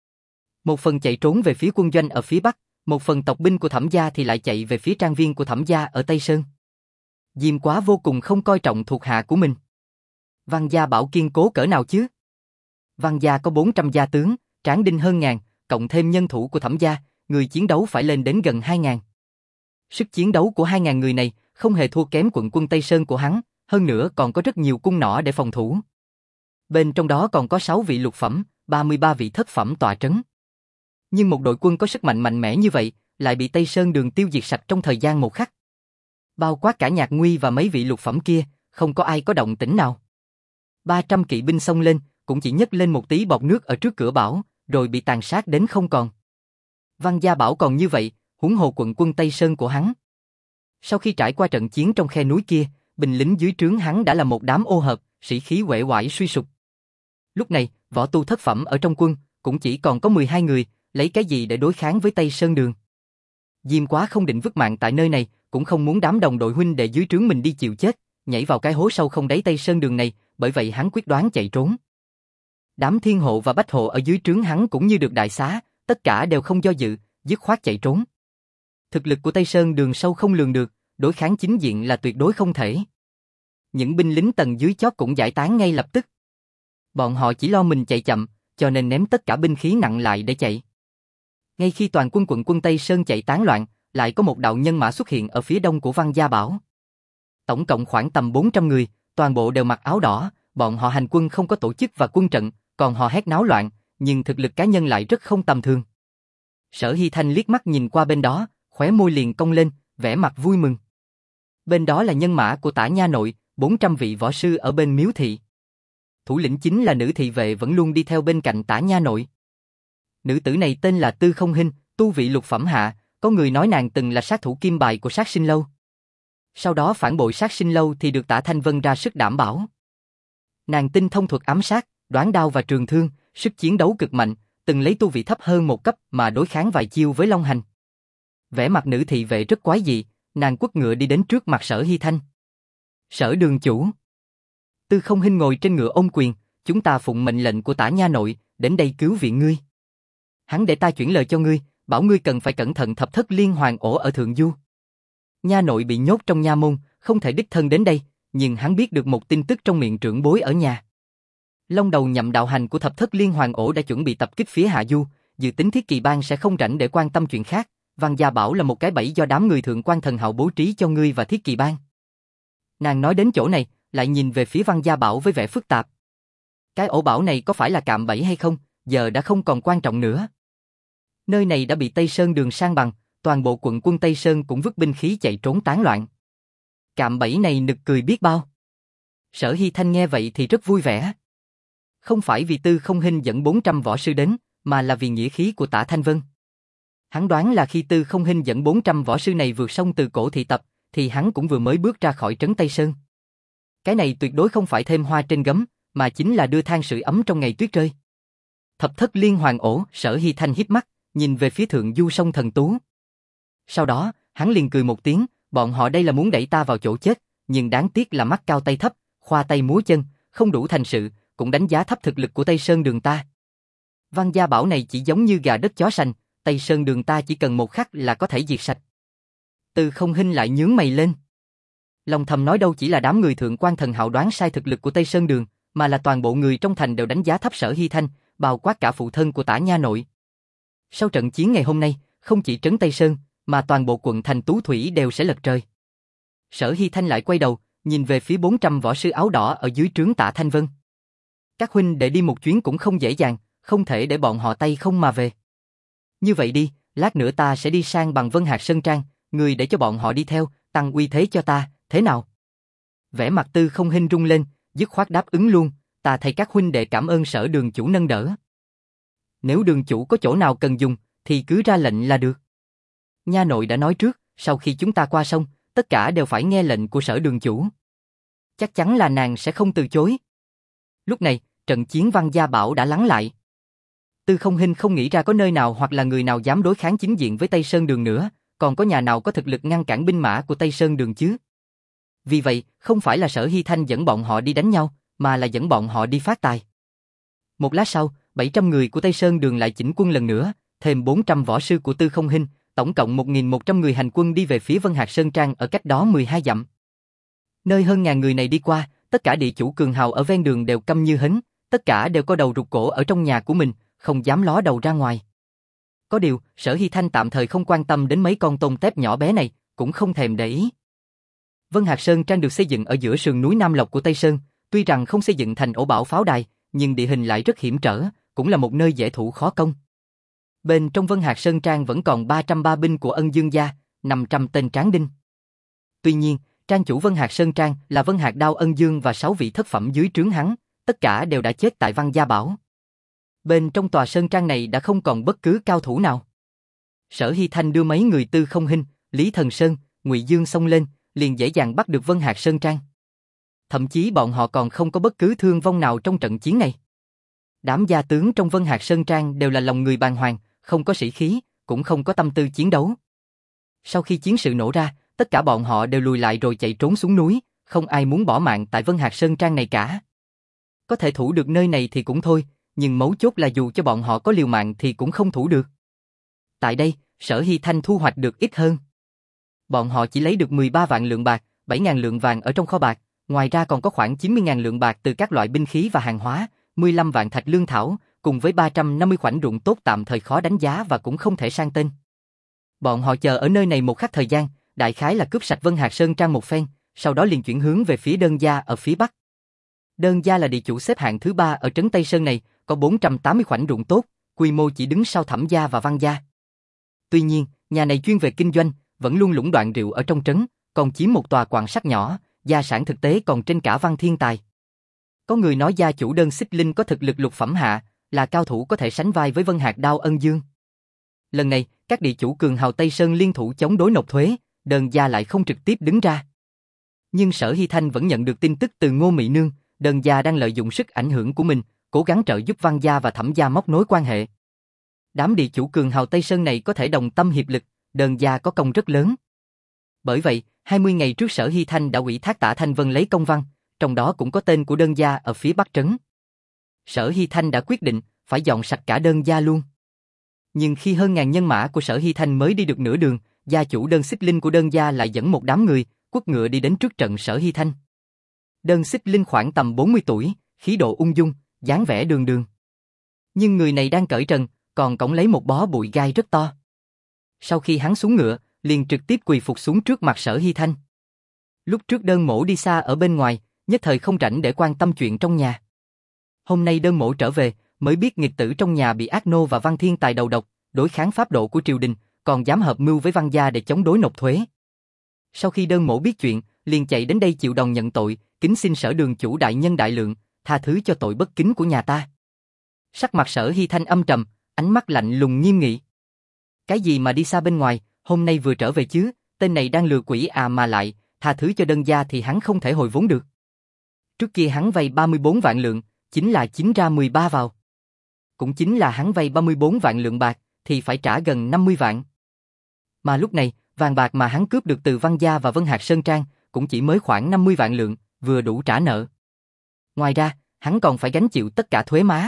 Một phần chạy trốn về phía quân doanh ở phía Bắc, một phần tộc binh của Thẩm gia thì lại chạy về phía trang viên của Thẩm gia ở Tây Sơn. Diêm Quá vô cùng không coi trọng thuộc hạ của mình. Văn gia bảo kiên cố cỡ nào chứ? Văn gia có bốn trăm gia tướng, tráng đinh hơn ngàn, cộng thêm nhân thủ của Thẩm gia, người chiến đấu phải lên đến gần hai ngàn. Sức chiến đấu của hai ngàn người này không hề thua kém quận quân Tây Sơn của hắn, hơn nữa còn có rất nhiều cung nỏ để phòng thủ. Bên trong đó còn có sáu vị lục phẩm, ba mươi ba vị thất phẩm tọa trấn. Nhưng một đội quân có sức mạnh mạnh mẽ như vậy, lại bị Tây Sơn Đường tiêu diệt sạch trong thời gian một khắc. Bao quát cả Nhạc Nguy và mấy vị lục phẩm kia, không có ai có động tĩnh nào. ba trăm kỵ binh xông lên, cũng chỉ nhấc lên một tí bọt nước ở trước cửa bảo, rồi bị tàn sát đến không còn. Văn gia bảo còn như vậy, huống hồ quận quân Tây Sơn của hắn. Sau khi trải qua trận chiến trong khe núi kia, binh lính dưới trướng hắn đã là một đám ô hợp, sĩ khí uể oải suy sụp. Lúc này, võ tu thất phẩm ở trong quân, cũng chỉ còn có mười hai người, lấy cái gì để đối kháng với Tây Sơn Đường. Diêm Quá không định vứt mạng tại nơi này, cũng không muốn đám đồng đội huynh đệ dưới trướng mình đi chịu chết, nhảy vào cái hố sâu không đáy Tây Sơn Đường này, bởi vậy hắn quyết đoán chạy trốn. Đám thiên hộ và bách hộ ở dưới trướng hắn cũng như được đại xá, tất cả đều không do dự, dứt khoát chạy trốn. Thực lực của Tây Sơn Đường sâu không lường được, đối kháng chính diện là tuyệt đối không thể. Những binh lính tầng dưới chót cũng giải tán ngay lập tức. Bọn họ chỉ lo mình chạy chậm, cho nên ném tất cả binh khí nặng lại để chạy. Ngay khi toàn quân quận quân Tây Sơn chạy tán loạn, lại có một đạo nhân mã xuất hiện ở phía đông của Văn Gia Bảo. Tổng cộng khoảng tầm bốn trăm người, toàn bộ đều mặc áo đỏ, bọn họ hành quân không có tổ chức và quân trận, còn họ hét náo loạn, nhưng thực lực cá nhân lại rất không tầm thường. Sở Hy Thanh liếc mắt nhìn qua bên đó, khóe môi liền cong lên, vẻ mặt vui mừng. Bên đó là nhân mã của Tả Nha Nội, bốn trăm vị võ sư ở bên Miếu Thị. Thủ lĩnh chính là nữ thị vệ vẫn luôn đi theo bên cạnh Tả Nha Nội. Nữ tử này tên là Tư Không Hinh, tu vị lục phẩm hạ, có người nói nàng từng là sát thủ kim bài của Sát Sinh Lâu. Sau đó phản bội Sát Sinh Lâu thì được Tả Thanh Vân ra sức đảm bảo. Nàng tinh thông thuật ám sát, đoán đao và trường thương, sức chiến đấu cực mạnh, từng lấy tu vị thấp hơn một cấp mà đối kháng vài chiêu với Long Hành. Vẻ mặt nữ thị vệ rất quái dị, nàng quất ngựa đi đến trước mặt Sở Hy Thanh. Sở đường chủ. Tư Không Hinh ngồi trên ngựa ôm quyền, chúng ta phụng mệnh lệnh của Tả Nha Nội, đến đây cứu viện ngươi. Hắn để ta chuyển lời cho ngươi, bảo ngươi cần phải cẩn thận Thập Thất Liên Hoàn ổ ở Thượng Du. Nha Nội bị nhốt trong nha môn, không thể đích thân đến đây, nhưng hắn biết được một tin tức trong miệng trưởng bối ở nhà. Long đầu nhậm đạo hành của Thập Thất Liên Hoàn ổ đã chuẩn bị tập kích phía Hạ Du, dự tính Thiết Kỳ Bang sẽ không rảnh để quan tâm chuyện khác. Văn Gia Bảo là một cái bẫy do đám người Thượng Quan Thần Hạo bố trí cho ngươi và Thiết Kỳ Bang. Nàng nói đến chỗ này, lại nhìn về phía Văn Gia Bảo với vẻ phức tạp. Cái ổ bảo này có phải là cạm bẫy hay không, giờ đã không còn quan trọng nữa. Nơi này đã bị Tây Sơn Đường san bằng, toàn bộ quận quân Tây Sơn cũng vứt binh khí chạy trốn tán loạn. Cạm bẫy này nực cười biết bao. Sở Hy Thanh nghe vậy thì rất vui vẻ. Không phải vì Tư Không Hinh dẫn bốn trăm võ sư đến, mà là vì nghĩa khí của Tả Thanh Vân. Hắn đoán là khi Tư Không Hinh dẫn bốn trăm võ sư này vượt sông từ cổ thị tập, thì hắn cũng vừa mới bước ra khỏi trấn Tây Sơn. Cái này tuyệt đối không phải thêm hoa trên gấm, mà chính là đưa than sưởi ấm trong ngày tuyết rơi. Thập Thất Liên Hoàn ổ, Sở Hy Thanh híp mắt, nhìn về phía Thượng Du sông Thần Tú. Sau đó, hắn liền cười một tiếng, bọn họ đây là muốn đẩy ta vào chỗ chết, nhưng đáng tiếc là mắt cao tay thấp, khoa tay múa chân, không đủ thành sự, cũng đánh giá thấp thực lực của Tây Sơn Đường ta. Văn Gia Bảo này chỉ giống như gà đất chó sành, Tây Sơn Đường ta chỉ cần một khắc là có thể diệt sạch. Tư Không Hinh lại nhướng mày lên. Lòng thầm nói đâu chỉ là đám người Thượng Quan Thần Hạo đoán sai thực lực của Tây Sơn Đường, mà là toàn bộ người trong thành đều đánh giá thấp Sở Hy Thanh, bao quát cả phụ thân của Tả Nha Nội. Sau trận chiến ngày hôm nay, không chỉ trấn Tây Sơn, mà toàn bộ quận thành Tú Thủy đều sẽ lật trời. Sở Hy Thanh lại quay đầu, nhìn về phía bốn trăm võ sư áo đỏ ở dưới trướng Tả Thanh Vân. Các huynh để đi một chuyến cũng không dễ dàng, không thể để bọn họ tay không mà về. Như vậy đi, lát nữa ta sẽ đi sang bằng Vân Hạc Sơn Trang, người để cho bọn họ đi theo, tăng uy thế cho ta, thế nào? Vẻ mặt Tư Không Hinh rung lên, dứt khoát đáp ứng luôn, ta thay các huynh đệ cảm ơn Sở đường chủ nâng đỡ. Nếu đường chủ có chỗ nào cần dùng, thì cứ ra lệnh là được. Nha Nội đã nói trước, sau khi chúng ta qua sông, tất cả đều phải nghe lệnh của Sở đường chủ. Chắc chắn là nàng sẽ không từ chối. Lúc này, trận chiến Văn Gia Bảo đã lắng lại. Tư Không Hinh không nghĩ ra có nơi nào hoặc là người nào dám đối kháng chính diện với Tây Sơn Đường nữa, còn có nhà nào có thực lực ngăn cản binh mã của Tây Sơn Đường chứ? Vì vậy, không phải là Sở Hy Thanh dẫn bọn họ đi đánh nhau, mà là dẫn bọn họ đi phát tài. Một lát sau, bảy trăm người của Tây Sơn Đường lại chỉnh quân lần nữa, thêm bốn trăm võ sư của Tư Không Hinh, tổng cộng một nghìn một trăm người hành quân đi về phía Vân Hạc Sơn Trang ở cách đó mười hai dặm. Nơi hơn ngàn người này đi qua, tất cả địa chủ cường hào ở ven đường đều câm như hến, tất cả đều có đầu rụt cổ ở trong nhà của mình, không dám ló đầu ra ngoài. Có điều, Sở Hy Thanh tạm thời không quan tâm đến mấy con tôm tép nhỏ bé này, cũng không thèm để ý. Vân Hạc Sơn Trang được xây dựng ở giữa sườn núi Nam Lộc của Tây Sơn, tuy rằng không xây dựng thành ổ bảo pháo đài, nhưng địa hình lại rất hiểm trở, cũng là một nơi dễ thủ khó công. Bên trong Vân Hạc Sơn Trang vẫn còn ba trăm ba binh của Ân Dương gia, năm trăm tên tráng đinh. Tuy nhiên, trang chủ Vân Hạc Sơn Trang là Vân Hạc Đao Ân Dương và sáu vị thất phẩm dưới trướng hắn, tất cả đều đã chết tại Văn Gia Bảo. Bên trong tòa sơn trang này đã không còn bất cứ cao thủ nào. Sở Hy Thanh đưa mấy người Tư Không Hinh, Lý Thần Sơn, Ngụy Dương xông lên, liền dễ dàng bắt được Vân Hạc Sơn Trang. Thậm chí bọn họ còn không có bất cứ thương vong nào trong trận chiến này. Đám gia tướng trong Vân Hạc Sơn Trang đều là lòng người bàng hoàng, không có sĩ khí, cũng không có tâm tư chiến đấu. Sau khi chiến sự nổ ra, tất cả bọn họ đều lùi lại rồi chạy trốn xuống núi, không ai muốn bỏ mạng tại Vân Hạc Sơn Trang này cả. Có thể thủ được nơi này thì cũng thôi, nhưng mấu chốt là dù cho bọn họ có liều mạng thì cũng không thủ được. Tại đây, Sở Hy Thanh thu hoạch được ít hơn. Bọn họ chỉ lấy được mười ba vạn lượng bạc, bảy nghìn lượng vàng ở trong kho bạc, ngoài ra còn có khoảng chín mươi nghìn lượng bạc từ các loại binh khí và hàng hóa, mười lăm vạn thạch lương thảo, cùng với ba trăm năm mươi khoảnh ruộng tốt tạm thời khó đánh giá và cũng không thể sang tên. Bọn họ chờ ở nơi này một khắc thời gian, đại khái là cướp sạch Vân Hạc Sơn Trang một phen, sau đó liền chuyển hướng về phía Đơn gia ở phía bắc. Đơn gia là địa chủ xếp hạng thứ ba ở trấn Tây Sơn này, có bốn trăm tám mươi khoảnh ruộng tốt, quy mô chỉ đứng sau Thẩm gia và Văn gia. Tuy nhiên, nhà này chuyên về kinh doanh, vẫn luôn lũng đoạn rượu ở trong trấn, còn chiếm một tòa quặng sắt nhỏ, gia sản thực tế còn trên cả Văn Thiên Tài. Có người nói gia chủ Đơn Xích Linh có thực lực lục phẩm hạ, là cao thủ có thể sánh vai với Vân Hạc Đao Ân Dương. Lần này, các địa chủ cường hào Tây Sơn liên thủ chống đối nộp thuế, Đơn gia lại không trực tiếp đứng ra. Nhưng Sở Hy Thanh vẫn nhận được tin tức từ Ngô Mị Nương, Đơn gia đang lợi dụng sức ảnh hưởng của mình, cố gắng trợ giúp Văn gia và Thẩm gia móc nối quan hệ. Đám địa chủ cường hào Tây Sơn này có thể đồng tâm hiệp lực, Đơn gia có công rất lớn. Bởi vậy, hai mươi ngày trước Sở Hy Thanh đã ủy thác Tả Thanh Vân lấy công văn, trong đó cũng có tên của Đơn gia ở phía bắc trấn. Sở Hy Thanh đã quyết định phải dọn sạch cả Đơn gia luôn. Nhưng khi hơn ngàn nhân mã của Sở Hy Thanh mới đi được nửa đường, gia chủ Đơn Xích Linh của Đơn gia lại dẫn một đám người, quất ngựa đi đến trước trận Sở Hy Thanh. Đơn Xích Linh khoảng tầm bốn mươi tuổi, khí độ ung dung, dáng vẻ đường đường. Nhưng người này đang cởi trần, còn cõng lấy một bó bụi gai rất to. Sau khi hắn xuống ngựa, liền trực tiếp quỳ phục xuống trước mặt Sở Hy Thanh. Lúc trước Đơn mỗ đi xa ở bên ngoài, nhất thời không rảnh để quan tâm chuyện trong nhà. Hôm nay Đơn mỗ trở về, mới biết nghịch tử trong nhà bị Ác Nô và Văn Thiên Tài đầu độc, đối kháng pháp độ của triều đình, còn dám hợp mưu với Văn gia để chống đối nộp thuế. Sau khi Đơn mỗ biết chuyện, liền chạy đến đây chịu đòn nhận tội, kính xin Sở đường chủ đại nhân đại lượng, tha thứ cho tội bất kính của nhà ta. Sắc mặt Sở Hy Thanh âm trầm, ánh mắt lạnh lùng nghiêm nghị. Cái gì mà đi xa bên ngoài, hôm nay vừa trở về chứ, tên này đang lừa quỷ à mà lại, tha thứ cho Đơn gia thì hắn không thể hồi vốn được. Trước kia hắn vay ba mươi bốn vạn lượng, chính là chín ra mười ba vào. Cũng chính là hắn vay ba mươi bốn vạn lượng bạc, thì phải trả gần năm mươi vạn. Mà lúc này, vàng bạc mà hắn cướp được từ Văn gia và Vân Hạc Sơn Trang, cũng chỉ mới khoảng năm mươi vạn lượng, vừa đủ trả nợ. Ngoài ra, hắn còn phải gánh chịu tất cả thuế má.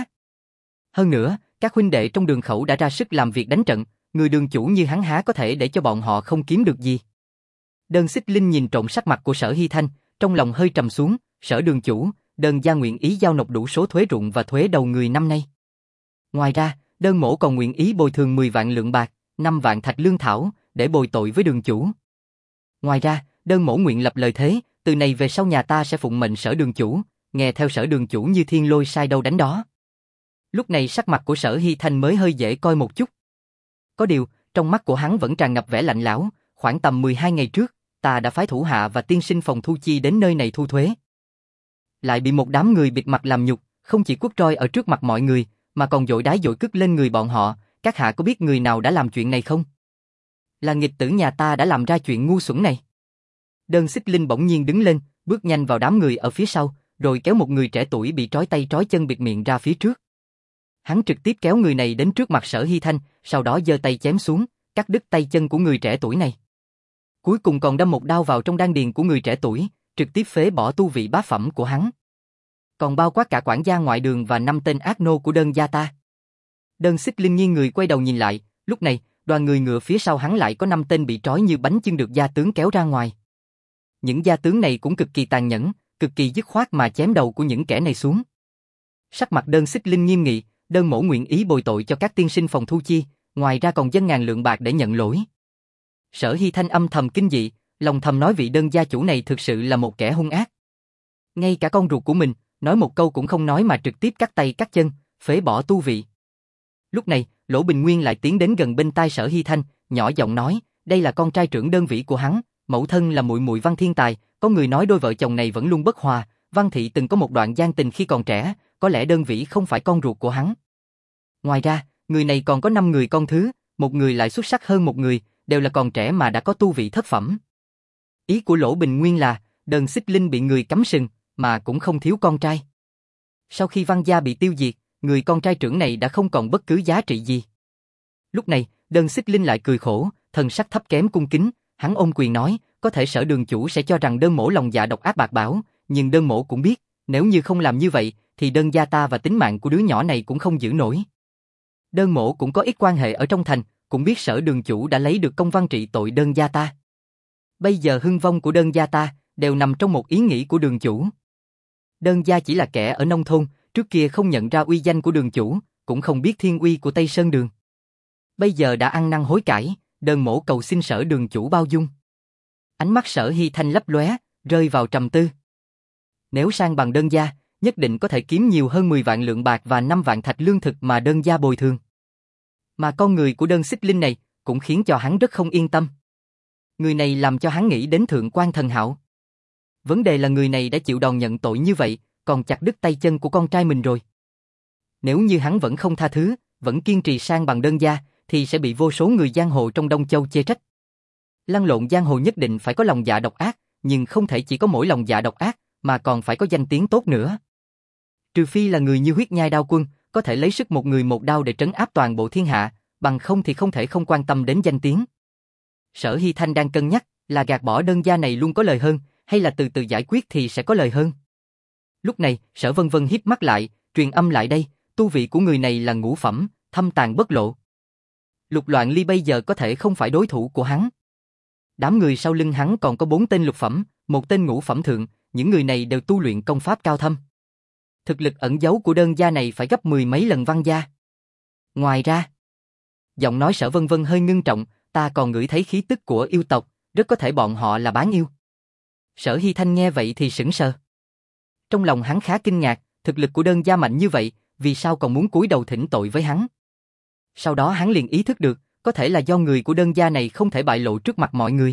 Hơn nữa, các huynh đệ trong đường khẩu đã ra sức làm việc đánh trận, người đường chủ như hắn há có thể để cho bọn họ không kiếm được gì. Đơn Xích Linh nhìn trộm sắc mặt của Sở Hy Thanh, trong lòng hơi trầm xuống, Sở đường chủ, Đơn gia nguyện ý giao nộp đủ số thuế ruộng và thuế đầu người năm nay. Ngoài ra, Đơn mỗ còn nguyện ý bồi thường mười vạn lượng bạc, năm vạn thạch lương thảo, để bồi tội với đường chủ. Ngoài ra, Đơn mỗ nguyện lập lời thế, từ này về sau nhà ta sẽ phụng mệnh Sở đường chủ, nghe theo Sở đường chủ như thiên lôi sai đâu đánh đó. Lúc này sắc mặt của Sở Hy Thanh mới hơi dễ coi một chút. Có điều, trong mắt của hắn vẫn tràn ngập vẻ lạnh lẽo, khoảng tầm mười hai ngày trước, ta đã phái thủ hạ và tiên sinh phòng thu chi đến nơi này thu thuế. Lại bị một đám người bịt mặt làm nhục, không chỉ quất roi ở trước mặt mọi người, mà còn dội đái dội cứt lên người bọn họ, các hạ có biết người nào đã làm chuyện này không? Là nghịch tử nhà ta đã làm ra chuyện ngu xuẩn này. Đơn Xích Linh bỗng nhiên đứng lên, bước nhanh vào đám người ở phía sau, rồi kéo một người trẻ tuổi bị trói tay trói chân bịt miệng ra phía trước. Hắn trực tiếp kéo người này đến trước mặt Sở Hy Thanh, sau đó giơ tay chém xuống, cắt đứt tay chân của người trẻ tuổi này. Cuối cùng còn đâm một đao vào trong đan điền của người trẻ tuổi, trực tiếp phế bỏ tu vị bá phẩm của hắn. Còn bao quát cả quản gia ngoại đường và năm tên ác nô của Đơn gia ta. Đơn Xích Linh nghiêng người quay đầu nhìn lại, lúc này, đoàn người ngựa phía sau hắn lại có năm tên bị trói như bánh chưng được gia tướng kéo ra ngoài. Những gia tướng này cũng cực kỳ tàn nhẫn, cực kỳ dứt khoát mà chém đầu của những kẻ này xuống. Sắc mặt Đơn Xích Linh nghiêm nghị, Đơn mỗ nguyện ý bồi tội cho các tiên sinh phòng thu chi, ngoài ra còn dâng ngàn lượng bạc để nhận lỗi. Sở Hy Thanh âm thầm kinh dị, lòng thầm nói vị Đơn gia chủ này thực sự là một kẻ hung ác. Ngay cả con ruột của mình, nói một câu cũng không nói mà trực tiếp cắt tay cắt chân, phế bỏ tu vị. Lúc này, Lỗ Bình Nguyên lại tiến đến gần bên tai Sở Hy Thanh, nhỏ giọng nói, đây là con trai trưởng đơn vĩ của hắn, mẫu thân là muội muội Văn Thiên Tài, có người nói đôi vợ chồng này vẫn luôn bất hòa, Văn thị từng có một đoạn gian tình khi còn trẻ, có lẽ đơn vĩ không phải con ruột của hắn. Ngoài ra, người này còn có năm người con thứ, một người lại xuất sắc hơn một người, đều là còn trẻ mà đã có tu vị thất phẩm. Ý của Lỗ Bình Nguyên là, Đơn Xích Linh bị người cắm sừng, mà cũng không thiếu con trai. Sau khi Văn gia bị tiêu diệt, người con trai trưởng này đã không còn bất cứ giá trị gì. Lúc này, Đơn Xích Linh lại cười khổ, thần sắc thấp kém cung kính, hắn ôm quyền nói, có thể Sở đường chủ sẽ cho rằng Đơn mỗ lòng dạ độc ác bạc bẽo, nhưng Đơn mỗ cũng biết, nếu như không làm như vậy, thì Đơn gia ta và tính mạng của đứa nhỏ này cũng không giữ nổi. Đơn mỗ cũng có ít quan hệ ở trong thành, cũng biết Sở đường chủ đã lấy được công văn trị tội Đơn gia ta. Bây giờ hưng vong của Đơn gia ta đều nằm trong một ý nghĩ của đường chủ. Đơn gia chỉ là kẻ ở nông thôn, Trước kia không nhận ra uy danh của đường chủ, cũng không biết thiên uy của Tây Sơn Đường. Bây giờ đã ăn năn hối cải, đơn mổ cầu xin Sở đường chủ bao dung. Ánh mắt Sở Hy Thanh lấp lóe, rơi vào trầm tư. Nếu sang bằng đơn gia, nhất định có thể kiếm nhiều hơn mười vạn lượng bạc và năm vạn thạch lương thực mà đơn gia bồi thường. Mà con người của đơn xích linh này cũng khiến cho hắn rất không yên tâm. Người này làm cho hắn nghĩ đến Thượng Quan Thần Hạo. Vấn đề là người này đã chịu đòn nhận tội như vậy, còn chặt đứt tay chân của con trai mình rồi. Nếu như hắn vẫn không tha thứ, vẫn kiên trì sang bằng đơn gia, thì sẽ bị vô số người giang hồ trong Đông Châu chê trách. Lăn lộn giang hồ nhất định phải có lòng dạ độc ác, nhưng không thể chỉ có mỗi lòng dạ độc ác, mà còn phải có danh tiếng tốt nữa. Trừ phi là người như Huyết Nhai Đao Quân, có thể lấy sức một người một đao để trấn áp toàn bộ thiên hạ, bằng không thì không thể không quan tâm đến danh tiếng. Sở Hy Thanh đang cân nhắc, là gạt bỏ đơn gia này luôn có lời hơn, hay là từ từ giải quyết thì sẽ có lời hơn. Lúc này, Sở Vân Vân híp mắt lại, truyền âm lại đây, tu vị của người này là ngũ phẩm, thâm tàng bất lộ. Lục Loạn Ly bây giờ có thể không phải đối thủ của hắn. Đám người sau lưng hắn còn có bốn tên lục phẩm, một tên ngũ phẩm thượng, những người này đều tu luyện công pháp cao thâm. Thực lực ẩn giấu của đơn gia này phải gấp mười mấy lần Văn gia. Ngoài ra, giọng nói Sở Vân Vân hơi ngưng trọng, ta còn ngửi thấy khí tức của yêu tộc, rất có thể bọn họ là bán yêu. Sở Hy Thanh nghe vậy thì sững sờ. Trong lòng hắn khá kinh ngạc, thực lực của đơn gia mạnh như vậy, vì sao còn muốn cúi đầu thỉnh tội với hắn? Sau đó hắn liền ý thức được, có thể là do người của đơn gia này không thể bại lộ trước mặt mọi người.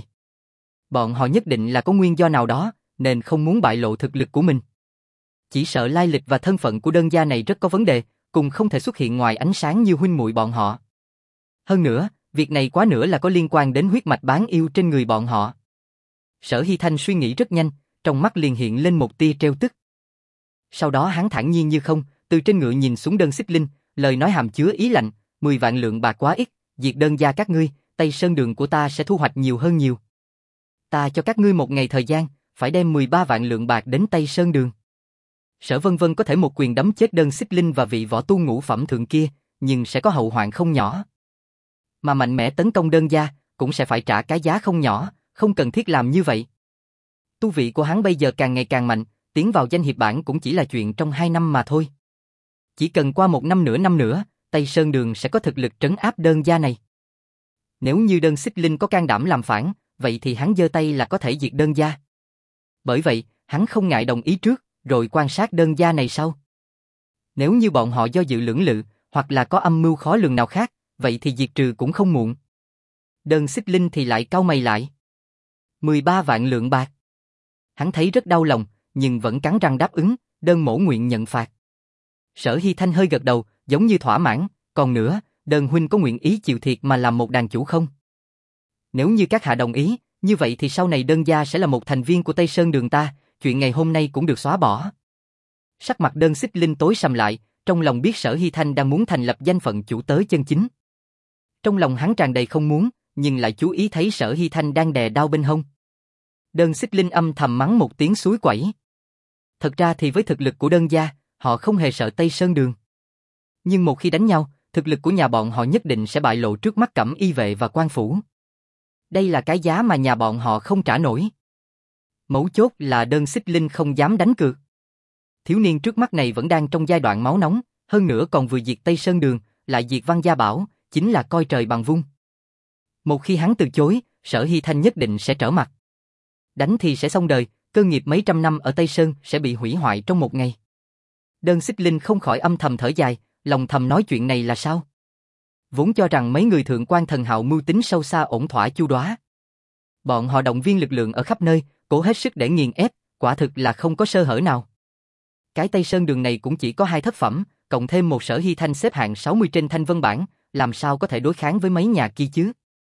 Bọn họ nhất định là có nguyên do nào đó, nên không muốn bại lộ thực lực của mình. Chỉ sợ lai lịch và thân phận của đơn gia này rất có vấn đề, cùng không thể xuất hiện ngoài ánh sáng như huynh muội bọn họ. Hơn nữa, việc này quá nữa là có liên quan đến huyết mạch bán yêu trên người bọn họ. Sở Hy Thanh suy nghĩ rất nhanh, trong mắt liền hiện lên một tia trêu tức. Sau đó hắn thản nhiên như không, từ trên ngựa nhìn xuống đơn xích linh, lời nói hàm chứa ý lạnh, mười vạn lượng bạc quá ít, diệt đơn gia các ngươi, Tây Sơn Đường của ta sẽ thu hoạch nhiều hơn nhiều. Ta cho các ngươi một ngày thời gian, phải đem mười ba vạn lượng bạc đến Tây Sơn Đường. Sở Vân Vân có thể một quyền đấm chết đơn xích linh và vị võ tu ngũ phẩm thượng kia, nhưng sẽ có hậu hoạn không nhỏ. Mà mạnh mẽ tấn công đơn gia, cũng sẽ phải trả cái giá không nhỏ, không cần thiết làm như vậy. Tu vị của hắn bây giờ càng ngày càng mạnh, tiến vào danh hiệp bảng cũng chỉ là chuyện trong hai năm mà thôi. Chỉ cần qua một năm nửa năm nữa, Tây Sơn Đường sẽ có thực lực trấn áp đơn gia này. Nếu như đơn xích linh có can đảm làm phản, vậy thì hắn giơ tay là có thể diệt đơn gia. Bởi vậy, hắn không ngại đồng ý trước, rồi quan sát đơn gia này sau. Nếu như bọn họ do dự lưỡng lự, hoặc là có âm mưu khó lường nào khác, vậy thì diệt trừ cũng không muộn. Đơn xích linh thì lại cau mày lại. mười ba vạn lượng bạc. Hắn thấy rất đau lòng, nhưng vẫn cắn răng đáp ứng, đơn mổ nguyện nhận phạt. Sở Hy Thanh hơi gật đầu, giống như thỏa mãn, còn nữa, đơn huynh có nguyện ý chịu thiệt mà làm một đàn chủ không? Nếu như các hạ đồng ý, như vậy thì sau này đơn gia sẽ là một thành viên của Tây Sơn Đường ta, chuyện ngày hôm nay cũng được xóa bỏ. Sắc mặt đơn xích linh tối sầm lại, trong lòng biết Sở Hy Thanh đang muốn thành lập danh phận chủ tớ chân chính. Trong lòng hắn tràn đầy không muốn, nhưng lại chú ý thấy Sở Hy Thanh đang đè đao bên hông. Đơn xích linh âm thầm mắng một tiếng suối quẩy. Thật ra thì với thực lực của đơn gia, họ không hề sợ Tây Sơn Đường. Nhưng một khi đánh nhau, thực lực của nhà bọn họ nhất định sẽ bại lộ trước mắt Cẩm Y vệ và quan phủ. Đây là cái giá mà nhà bọn họ không trả nổi. Mấu chốt là đơn xích linh không dám đánh cược. Thiếu niên trước mắt này vẫn đang trong giai đoạn máu nóng, hơn nữa còn vừa diệt Tây Sơn Đường, lại diệt Văn Gia Bảo, chính là coi trời bằng vung. Một khi hắn từ chối, Sở Hy Thanh nhất định sẽ trở mặt. Đánh thì sẽ xong đời, cơ nghiệp mấy trăm năm ở Tây Sơn sẽ bị hủy hoại trong một ngày. Đơn xích linh không khỏi âm thầm thở dài, lòng thầm nói chuyện này là sao? Vốn cho rằng mấy người Thượng Quan Thần Hạo mưu tính sâu xa ổn thỏa chu đáo. Bọn họ động viên lực lượng ở khắp nơi, cố hết sức để nghiền ép, quả thực là không có sơ hở nào. Cái Tây Sơn Đường này cũng chỉ có hai thất phẩm, cộng thêm một Sở Hy Thanh xếp hạng sáu mươi trên thanh vân bảng, làm sao có thể đối kháng với mấy nhà kia chứ?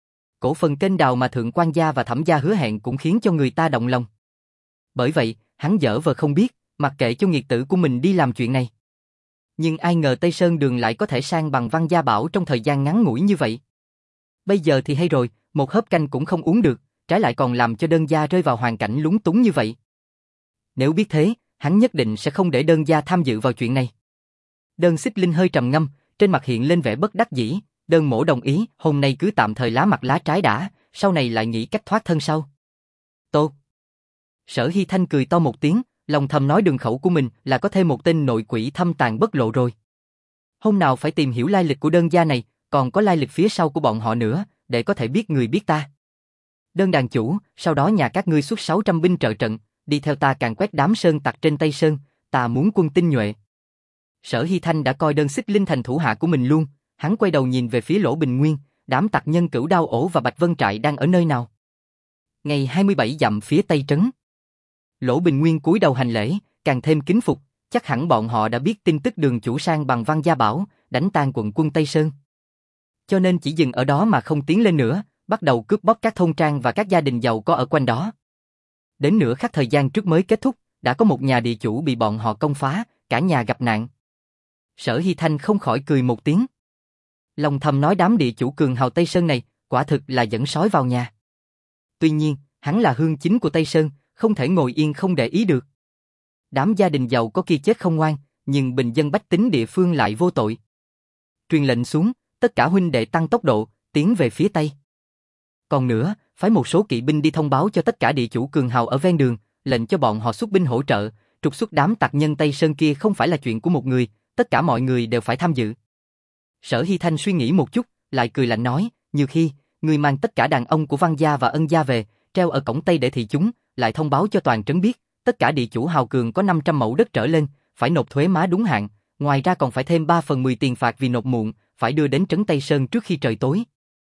Cổ phần kênh đào mà Thượng Quan gia và Thẩm gia hứa hẹn cũng khiến cho người ta động lòng. Bởi vậy, hắn dở vờ không biết, mặc kệ cho nghiệt tử của mình đi làm chuyện này. Nhưng ai ngờ Tây Sơn Đường lại có thể sang bằng Văn Gia Bảo trong thời gian ngắn ngủi như vậy. Bây giờ thì hay rồi, một hớp canh cũng không uống được, trái lại còn làm cho đơn gia rơi vào hoàn cảnh lúng túng như vậy. Nếu biết thế, hắn nhất định sẽ không để đơn gia tham dự vào chuyện này. Đơn xích linh hơi trầm ngâm, trên mặt hiện lên vẻ bất đắc dĩ, đơn mổ đồng ý, hôm nay cứ tạm thời lá mặt lá trái đã, sau này lại nghĩ cách thoát thân sau. Tốt. Sở Hy Thanh cười to một tiếng, lòng thầm nói đường khẩu của mình là có thêm một tên nội quỷ thâm tàn bất lộ rồi. Hôm nào phải tìm hiểu lai lịch của đơn gia này, còn có lai lịch phía sau của bọn họ nữa, để có thể biết người biết ta. Đơn đàn chủ, sau đó nhà các ngươi xuất sáu trăm binh trợ trận, đi theo ta càn quét đám sơn tặc trên Tây Sơn, ta muốn quân tinh nhuệ. Sở Hy Thanh đã coi đơn Xích Linh thành thủ hạ của mình luôn, hắn quay đầu nhìn về phía Lỗ Bình Nguyên, đám tặc nhân Cửu Đao Ổ và Bạch Vân Trại đang ở nơi nào. Ngày hai mươi bảy dặm phía Tây trấn. Lỗ Bình Nguyên cúi đầu hành lễ, càng thêm kính phục, chắc hẳn bọn họ đã biết tin tức đường chủ sang bằng Văn Gia Bảo, đánh tan quận quân Tây Sơn. Cho nên chỉ dừng ở đó mà không tiến lên nữa, bắt đầu cướp bóc các thôn trang và các gia đình giàu có ở quanh đó. Đến nửa khắc thời gian trước mới kết thúc, đã có một nhà địa chủ bị bọn họ công phá, cả nhà gặp nạn. Sở Hy Thanh không khỏi cười một tiếng. Lòng thầm nói đám địa chủ cường hào Tây Sơn này, quả thực là dẫn sói vào nhà. Tuy nhiên, hắn là hương chính của Tây Sơn, không thể ngồi yên không để ý được. Đám gia đình giàu có kia chết không ngoan, nhưng bình dân bách tính địa phương lại vô tội. Truyền lệnh xuống, tất cả huynh đệ tăng tốc độ, tiến về phía Tây. Còn nữa, phái một số kỵ binh đi thông báo cho tất cả địa chủ cường hào ở ven đường, lệnh cho bọn họ xuất binh hỗ trợ, trục xuất đám tặc nhân Tây Sơn kia không phải là chuyện của một người, tất cả mọi người đều phải tham dự. Sở Hy Thanh suy nghĩ một chút, lại cười lạnh nói, nhiều khi, người mang tất cả đàn ông của Văn gia và Ân gia về, treo ở cổng Tây để thị chúng, lại thông báo cho toàn trấn biết, tất cả địa chủ hào cường có năm trăm mẫu đất trở lên, phải nộp thuế má đúng hạn, ngoài ra còn phải thêm ba phần mười tiền phạt vì nộp muộn, phải đưa đến trấn Tây Sơn trước khi trời tối.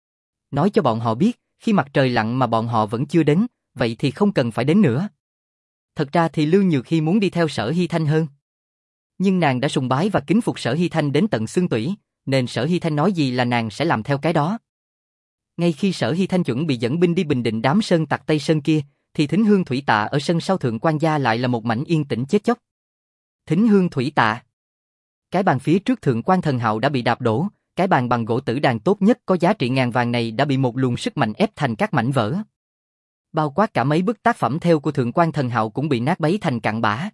Nói cho bọn họ biết, khi mặt trời lặn mà bọn họ vẫn chưa đến, vậy thì không cần phải đến nữa. Thật ra thì Lưu Nhược Hy muốn đi theo Sở Hy Thanh hơn. Nhưng nàng đã sùng bái và kính phục Sở Hy Thanh đến tận xương tủy, nên Sở Hy Thanh nói gì là nàng sẽ làm theo cái đó. Ngay khi Sở Hy Thanh chuẩn bị dẫn binh đi bình định đám sơn tặc Tây Sơn kia, thì Thính Hương Thủy Tạ ở sân sau Thượng Quan gia lại là một mảnh yên tĩnh chết chóc. Thính Hương Thủy Tạ. Cái bàn phía trước Thượng Quan Thần Hạo đã bị đạp đổ, cái bàn bằng gỗ tử đàn tốt nhất có giá trị ngàn vàng này đã bị một luồng sức mạnh ép thành các mảnh vỡ. Bao quát cả mấy bức tác phẩm theo của Thượng Quan Thần Hạo cũng bị nát bấy thành cặn bã.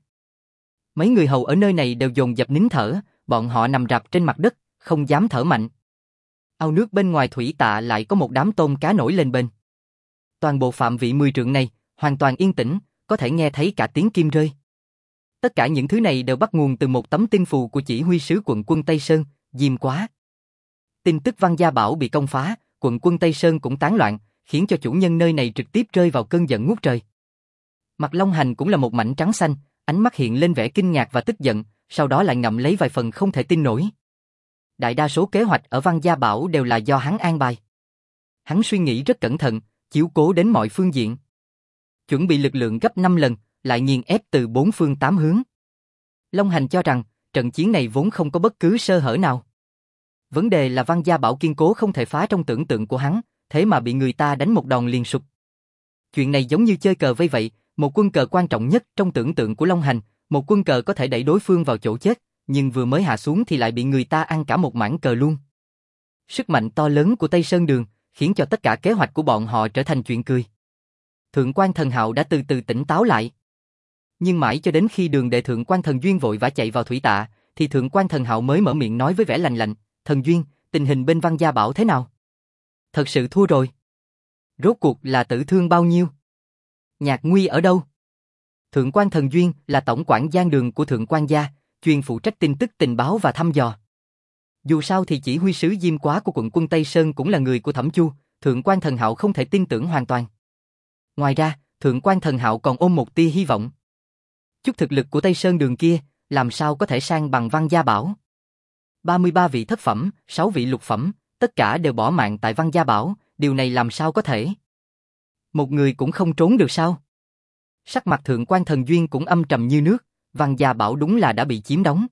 Mấy người hầu ở nơi này đều dồn dập nín thở, bọn họ nằm rạp trên mặt đất, không dám thở mạnh. Ao nước bên ngoài thủy tạ lại có một đám tôm cá nổi lên bên. Toàn bộ phạm vị mười trượng này, hoàn toàn yên tĩnh, có thể nghe thấy cả tiếng kim rơi. Tất cả những thứ này đều bắt nguồn từ một tấm tin phù của chỉ huy sứ quận quân Tây Sơn, Diêm Quá. Tin tức Văn Gia Bảo bị công phá, quận quân Tây Sơn cũng tán loạn, khiến cho chủ nhân nơi này trực tiếp rơi vào cơn giận ngút trời. Mặt Long Hành cũng là một mảnh trắng xanh, ánh mắt hiện lên vẻ kinh ngạc và tức giận, sau đó lại ngậm lấy vài phần không thể tin nổi. Đại đa số kế hoạch ở Văn Gia Bảo đều là do hắn an bài. Hắn suy nghĩ rất cẩn thận, chiếu cố đến mọi phương diện. Chuẩn bị lực lượng gấp năm lần, lại nghiền ép từ bốn phương tám hướng. Long Hành cho rằng, trận chiến này vốn không có bất cứ sơ hở nào. Vấn đề là Văn Gia Bảo kiên cố không thể phá trong tưởng tượng của hắn, thế mà bị người ta đánh một đòn liền sụp. Chuyện này giống như chơi cờ vây vậy, một quân cờ quan trọng nhất trong tưởng tượng của Long Hành, một quân cờ có thể đẩy đối phương vào chỗ chết, nhưng vừa mới hạ xuống thì lại bị người ta ăn cả một mảng cờ luôn. Sức mạnh to lớn của Tây Sơn Đường, khiến cho tất cả kế hoạch của bọn họ trở thành chuyện cười. Thượng Quan Thần Hạo đã từ từ tỉnh táo lại. Nhưng mãi cho đến khi Đường đệ Thượng Quan Thần Duyên vội vã chạy vào thủy tạ, thì Thượng Quan Thần Hạo mới mở miệng nói với vẻ lạnh lạnh, Thần Duyên, tình hình bên Văn Gia Bảo thế nào? Thật sự thua rồi. Rốt cuộc là tử thương bao nhiêu? Nhạc Nguy ở đâu? Thượng Quan Thần Duyên là tổng quản Giang Đường của Thượng Quan gia, chuyên phụ trách tin tức tình báo và thăm dò. Dù sao thì chỉ huy sứ Diêm Quá của quận quân Tây Sơn cũng là người của Thẩm Chu, Thượng Quan Thần Hạo không thể tin tưởng hoàn toàn. Ngoài ra, Thượng Quan Thần Hạo còn ôm một tia hy vọng. Chút thực lực của Tây Sơn Đường kia, làm sao có thể sang bằng Văn Gia Bảo? ba mươi ba vị thất phẩm, sáu vị lục phẩm, tất cả đều bỏ mạng tại Văn Gia Bảo, điều này làm sao có thể? Một người cũng không trốn được sao? Sắc mặt Thượng Quan Thần Duyên cũng âm trầm như nước, Văn Gia Bảo đúng là đã bị chiếm đóng.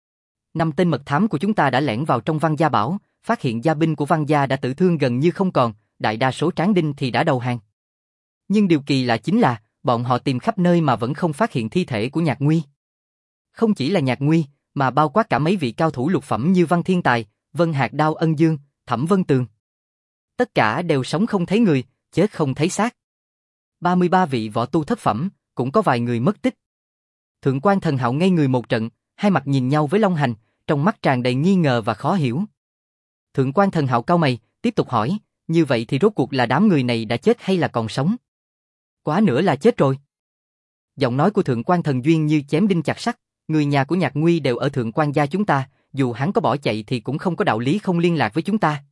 Năm tên mật thám của chúng ta đã lẻn vào trong Văn Gia Bảo, phát hiện gia binh của Văn Gia đã tử thương gần như không còn, đại đa số tráng đinh thì đã đầu hàng. Nhưng điều kỳ lạ chính là, bọn họ tìm khắp nơi mà vẫn không phát hiện thi thể của Nhạc Nguy. Không chỉ là Nhạc Nguy, mà bao quát cả mấy vị cao thủ lục phẩm như Văn Thiên Tài, Vân Hạc Đao Ân Dương, Thẩm Vân Tường. Tất cả đều sống không thấy người, chết không thấy xác. ba mươi ba vị võ tu thất phẩm, cũng có vài người mất tích. Thượng Quan Thần Hạo ngây người một trận, hai mặt nhìn nhau với Long Hành, trong mắt tràn đầy nghi ngờ và khó hiểu. Thượng Quan Thần Hạo cau mày, tiếp tục hỏi, như vậy thì rốt cuộc là đám người này đã chết hay là còn sống? Quá nữa là chết rồi. Giọng nói của Thượng quan Thần Duyên như chém đinh chặt sắt, người nhà của Nhạc Nguy đều ở Thượng quan gia chúng ta, dù hắn có bỏ chạy thì cũng không có đạo lý không liên lạc với chúng ta.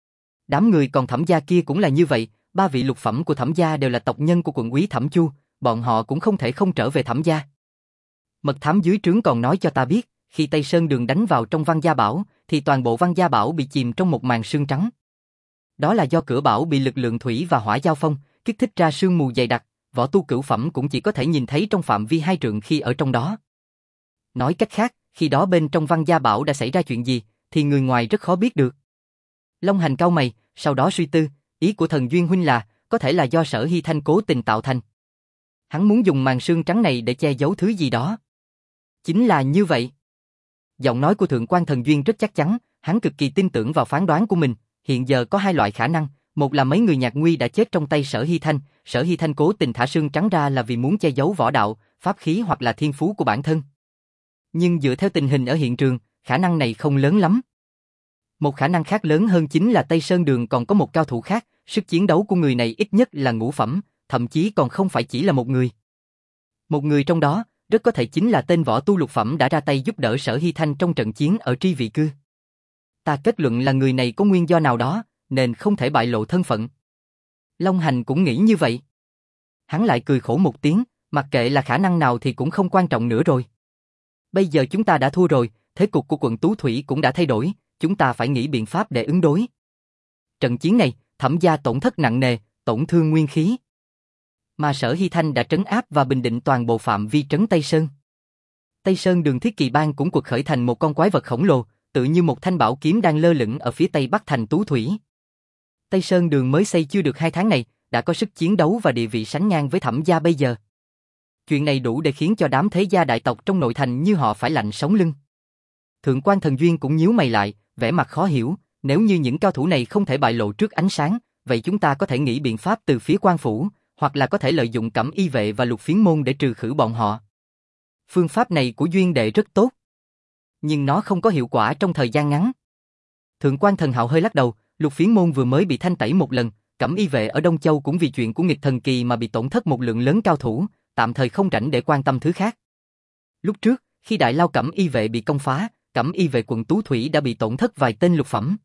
Đám người còn Thẩm gia kia cũng là như vậy, ba vị lục phẩm của Thẩm gia đều là tộc nhân của quận úy Thẩm Chu, bọn họ cũng không thể không trở về Thẩm gia. Mật thám dưới trướng còn nói cho ta biết, khi Tây Sơn Đường đánh vào trong Văn Gia Bảo, thì toàn bộ Văn Gia Bảo bị chìm trong một màn sương trắng. Đó là do cửa bảo bị lực lượng thủy và hỏa giao phong, kích thích ra sương mù dày đặc, võ tu cửu phẩm cũng chỉ có thể nhìn thấy trong phạm vi hai trượng khi ở trong đó. Nói cách khác, khi đó bên trong Văn Gia Bảo đã xảy ra chuyện gì, thì người ngoài rất khó biết được. Long Hành cau mày, sau đó suy tư, ý của Thần Duyên huynh là, có thể là do Sở Hy Thanh cố tình tạo thành. Hắn muốn dùng màn sương trắng này để che giấu thứ gì đó. Chính là như vậy. Giọng nói của Thượng quan Thần Duyên rất chắc chắn, hắn cực kỳ tin tưởng vào phán đoán của mình. Hiện giờ có hai loại khả năng, một là mấy người Nhạc Nguy đã chết trong tay Sở Hy Thanh, Sở Hy Thanh cố tình thả sương trắng ra là vì muốn che giấu võ đạo, pháp khí hoặc là thiên phú của bản thân. Nhưng dựa theo tình hình ở hiện trường, khả năng này không lớn lắm. Một khả năng khác lớn hơn chính là Tây Sơn Đường còn có một cao thủ khác, sức chiến đấu của người này ít nhất là ngũ phẩm, thậm chí còn không phải chỉ là một người. Một người trong đó, rất có thể chính là tên võ tu lục phẩm đã ra tay giúp đỡ Sở Hy Thanh trong trận chiến ở Tri Vị Cư. Ta kết luận là người này có nguyên do nào đó, nên không thể bại lộ thân phận. Long Hành cũng nghĩ như vậy. Hắn lại cười khổ một tiếng, mặc kệ là khả năng nào thì cũng không quan trọng nữa rồi. Bây giờ chúng ta đã thua rồi, thế cục của quận Tú Thủy cũng đã thay đổi, chúng ta phải nghĩ biện pháp để ứng đối. Trận chiến này, Thẩm gia tổn thất nặng nề, tổn thương nguyên khí. Mà Sở Hy Thanh đã trấn áp và bình định toàn bộ phạm vi trấn Tây Sơn. Tây Sơn Đường Thiết Kỳ Bang cũng quật khởi thành một con quái vật khổng lồ, tự như một thanh bảo kiếm đang lơ lửng ở phía tây bắc thành Tú Thủy. Tây Sơn Đường mới xây chưa được hai tháng này, đã có sức chiến đấu và địa vị sánh ngang với Thẩm gia bây giờ. Chuyện này đủ để khiến cho đám thế gia đại tộc trong nội thành như họ phải lạnh sống lưng. Thượng quan Thần Duyên cũng nhíu mày lại, vẻ mặt khó hiểu, nếu như những cao thủ này không thể bại lộ trước ánh sáng, vậy chúng ta có thể nghĩ biện pháp từ phía quan phủ, hoặc là có thể lợi dụng Cẩm Y vệ và Lục Phiến môn để trừ khử bọn họ. Phương pháp này của Duyên đệ rất tốt, nhưng nó không có hiệu quả trong thời gian ngắn. Thượng quan Thần Hạo hơi lắc đầu, Lục Phiến môn vừa mới bị thanh tẩy một lần, Cẩm Y vệ ở Đông Châu cũng vì chuyện của nghịch thần kỳ mà bị tổn thất một lượng lớn cao thủ, tạm thời không rảnh để quan tâm thứ khác. Lúc trước, khi đại lao Cẩm Y vệ bị công phá, Cẩm Y vệ quận Tú Thủy đã bị tổn thất vài tên lục phẩm.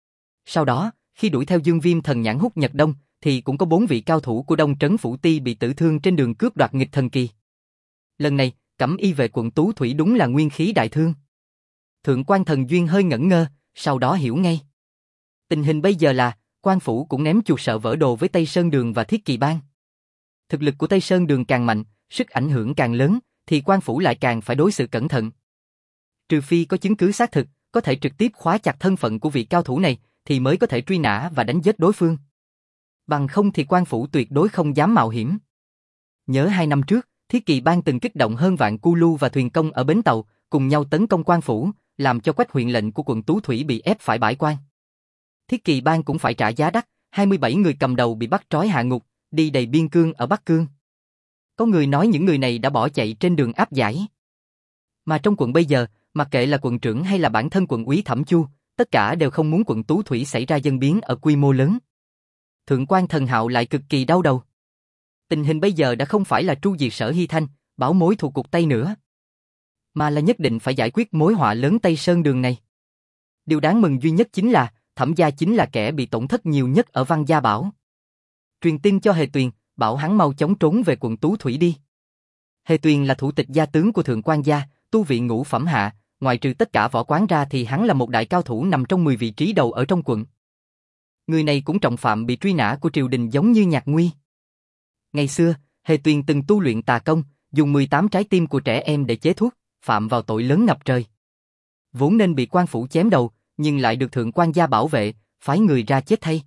Sau đó, khi đuổi theo Dương Viêm thần nhãn hút Nhật Đông, thì cũng có bốn vị cao thủ của Đông Trấn Phủ Ti bị tử thương trên đường cướp đoạt nghịch thần kỳ. Lần này, Cẩm Y vệ quận Tú Thủy đúng là nguyên khí đại thương. Thượng quan Thần Duyên hơi ngẩn ngơ, sau đó hiểu ngay. Tình hình bây giờ là, quan phủ cũng ném chuột sợ vỡ đồ với Tây Sơn Đường và Thiết Kỳ Bang. Thực lực của Tây Sơn Đường càng mạnh, sức ảnh hưởng càng lớn, thì quan phủ lại càng phải đối xử cẩn thận. Trừ phi có chứng cứ xác thực, có thể trực tiếp khóa chặt thân phận của vị cao thủ này, thì mới có thể truy nã và đánh giết đối phương. Bằng không thì quan phủ tuyệt đối không dám mạo hiểm. Nhớ hai năm trước, Thiết Kỳ Bang từng kích động hơn vạn cu lu và thuyền công ở bến tàu, cùng nhau tấn công quan phủ, làm cho Quách huyện lệnh của quận Tú Thủy bị ép phải bãi quan. Thiết Kỳ Bang cũng phải trả giá đắt, hai mươi bảy người cầm đầu bị bắt trói hạ ngục, đi đầy biên cương ở Bắc Cương. Có người nói những người này đã bỏ chạy trên đường áp giải. Mà trong quận bây giờ, mặc kệ là quận trưởng hay là bản thân quận úy Thẩm Chu, tất cả đều không muốn quận Tú Thủy xảy ra dân biến ở quy mô lớn. Thượng quan Thần Hạo lại cực kỳ đau đầu. Tình hình bây giờ đã không phải là tru diệt Sở Hy Thanh, bảo mối thù cục Tây nữa, mà là nhất định phải giải quyết mối họa lớn Tây Sơn Đường này. Điều đáng mừng duy nhất chính là, Thẩm gia chính là kẻ bị tổn thất nhiều nhất ở Văn Gia Bảo. Truyền tin cho Hề Tuyền, bảo hắn mau chóng trốn về quận Tú Thủy đi. Hề Tuyền là thủ tịch gia tướng của Thượng quan gia, tu vị ngũ phẩm hạ, ngoài trừ tất cả võ quán ra thì hắn là một đại cao thủ nằm trong mười vị trí đầu ở trong quận. Người này cũng trọng phạm bị truy nã của triều đình giống như Nhạc Nguy. Ngày xưa, Hề Tuyền từng tu luyện tà công, dùng mười tám trái tim của trẻ em để chế thuốc, phạm vào tội lớn ngập trời. Vốn nên bị quan phủ chém đầu, nhưng lại được Thượng quan gia bảo vệ, phái người ra chết thay.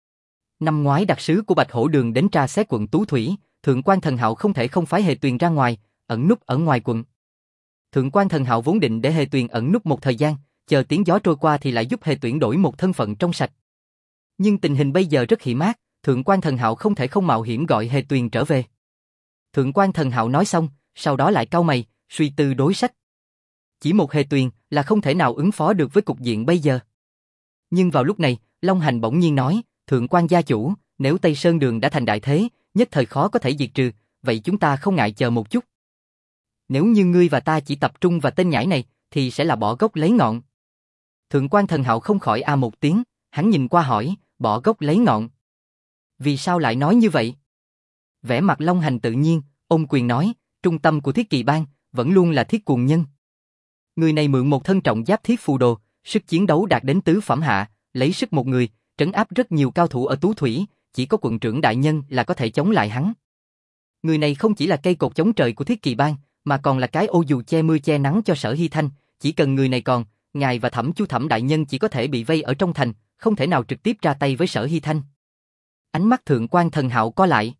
Năm ngoái đặc sứ của Bạch Hổ Đường đến tra xét quận Tú Thủy, Thượng quan Thần Hạo không thể không phái Hề Tuyền ra ngoài, ẩn núp ở ngoài quận. Thượng quan Thần Hạo vốn định để Hề Tuyền ẩn núp một thời gian, chờ tiếng gió trôi qua thì lại giúp Hề Tuyền đổi một thân phận trong sạch. Nhưng tình hình bây giờ rất hiểm ác, Thượng quan Thần Hạo không thể không mạo hiểm gọi Hề Tuyền trở về. Thượng quan Thần Hạo nói xong, sau đó lại cau mày, suy tư đối sách. Chỉ một Hề Tuyền là không thể nào ứng phó được với cục diện bây giờ. Nhưng vào lúc này, Long Hành bỗng nhiên nói, Thượng quan gia chủ, nếu Tây Sơn Đường đã thành đại thế, nhất thời khó có thể diệt trừ, vậy chúng ta không ngại chờ một chút, Nếu như ngươi và ta chỉ tập trung vào tên nhãi này, thì sẽ là bỏ gốc lấy ngọn. Thượng quan Thần Hạo không khỏi a một tiếng, hắn nhìn qua hỏi, bỏ gốc lấy ngọn. Vì sao lại nói như vậy? Vẻ mặt Long Hành tự nhiên, ôm quyền nói, trung tâm của Thiết Kỳ Bang vẫn luôn là Thiết Cuồng Nhân. Người này mượn một thân trọng giáp thiết phù đồ, sức chiến đấu đạt đến tứ phẩm hạ, lấy sức một người, trấn áp rất nhiều cao thủ ở Tú Thủy, chỉ có quận trưởng đại nhân là có thể chống lại hắn. Người này không chỉ là cây cột chống trời của Thiết Kỳ Bang, mà còn là cái ô dù che mưa che nắng cho Sở Hy Thanh, chỉ cần người này còn, ngài và Thẩm Chu Thẩm đại nhân chỉ có thể bị vây ở trong thành, không thể nào trực tiếp ra tay với Sở Hy Thanh. Ánh mắt Thượng quan Thần Hạo co lại.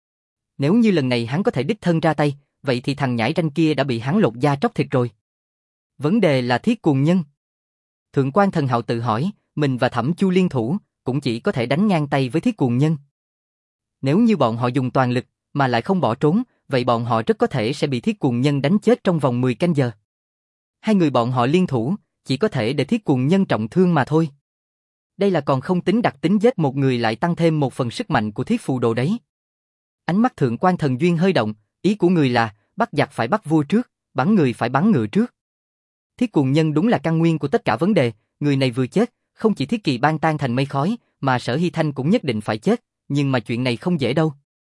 Nếu như lần này hắn có thể đích thân ra tay, vậy thì thằng nhãi ranh kia đã bị hắn lột da tróc thịt rồi. Vấn đề là Thiết Cuồng Nhân. Thượng quan Thần Hạo tự hỏi, mình và Thẩm Chu liên thủ, cũng chỉ có thể đánh ngang tay với Thiết Cuồng Nhân. Nếu như bọn họ dùng toàn lực, mà lại không bỏ trốn, vậy bọn họ rất có thể sẽ bị Thiết Cuồng Nhân đánh chết trong vòng mười canh giờ. Hai người bọn họ liên thủ, chỉ có thể để Thiết Cuồng Nhân trọng thương mà thôi. Đây là còn không tính đặc tính giết một người lại tăng thêm một phần sức mạnh của thiết phù đồ đấy. Ánh mắt Thượng quan Thần Duyên hơi động, ý của người là, bắt giặc phải bắt vua trước, bắn người phải bắn ngựa trước. Thiết Cuồng Nhân đúng là căn nguyên của tất cả vấn đề, người này vừa chết, không chỉ Thiết Kỳ Bang tan thành mây khói, mà Sở Hy Thanh cũng nhất định phải chết, nhưng mà chuyện này không dễ đâu.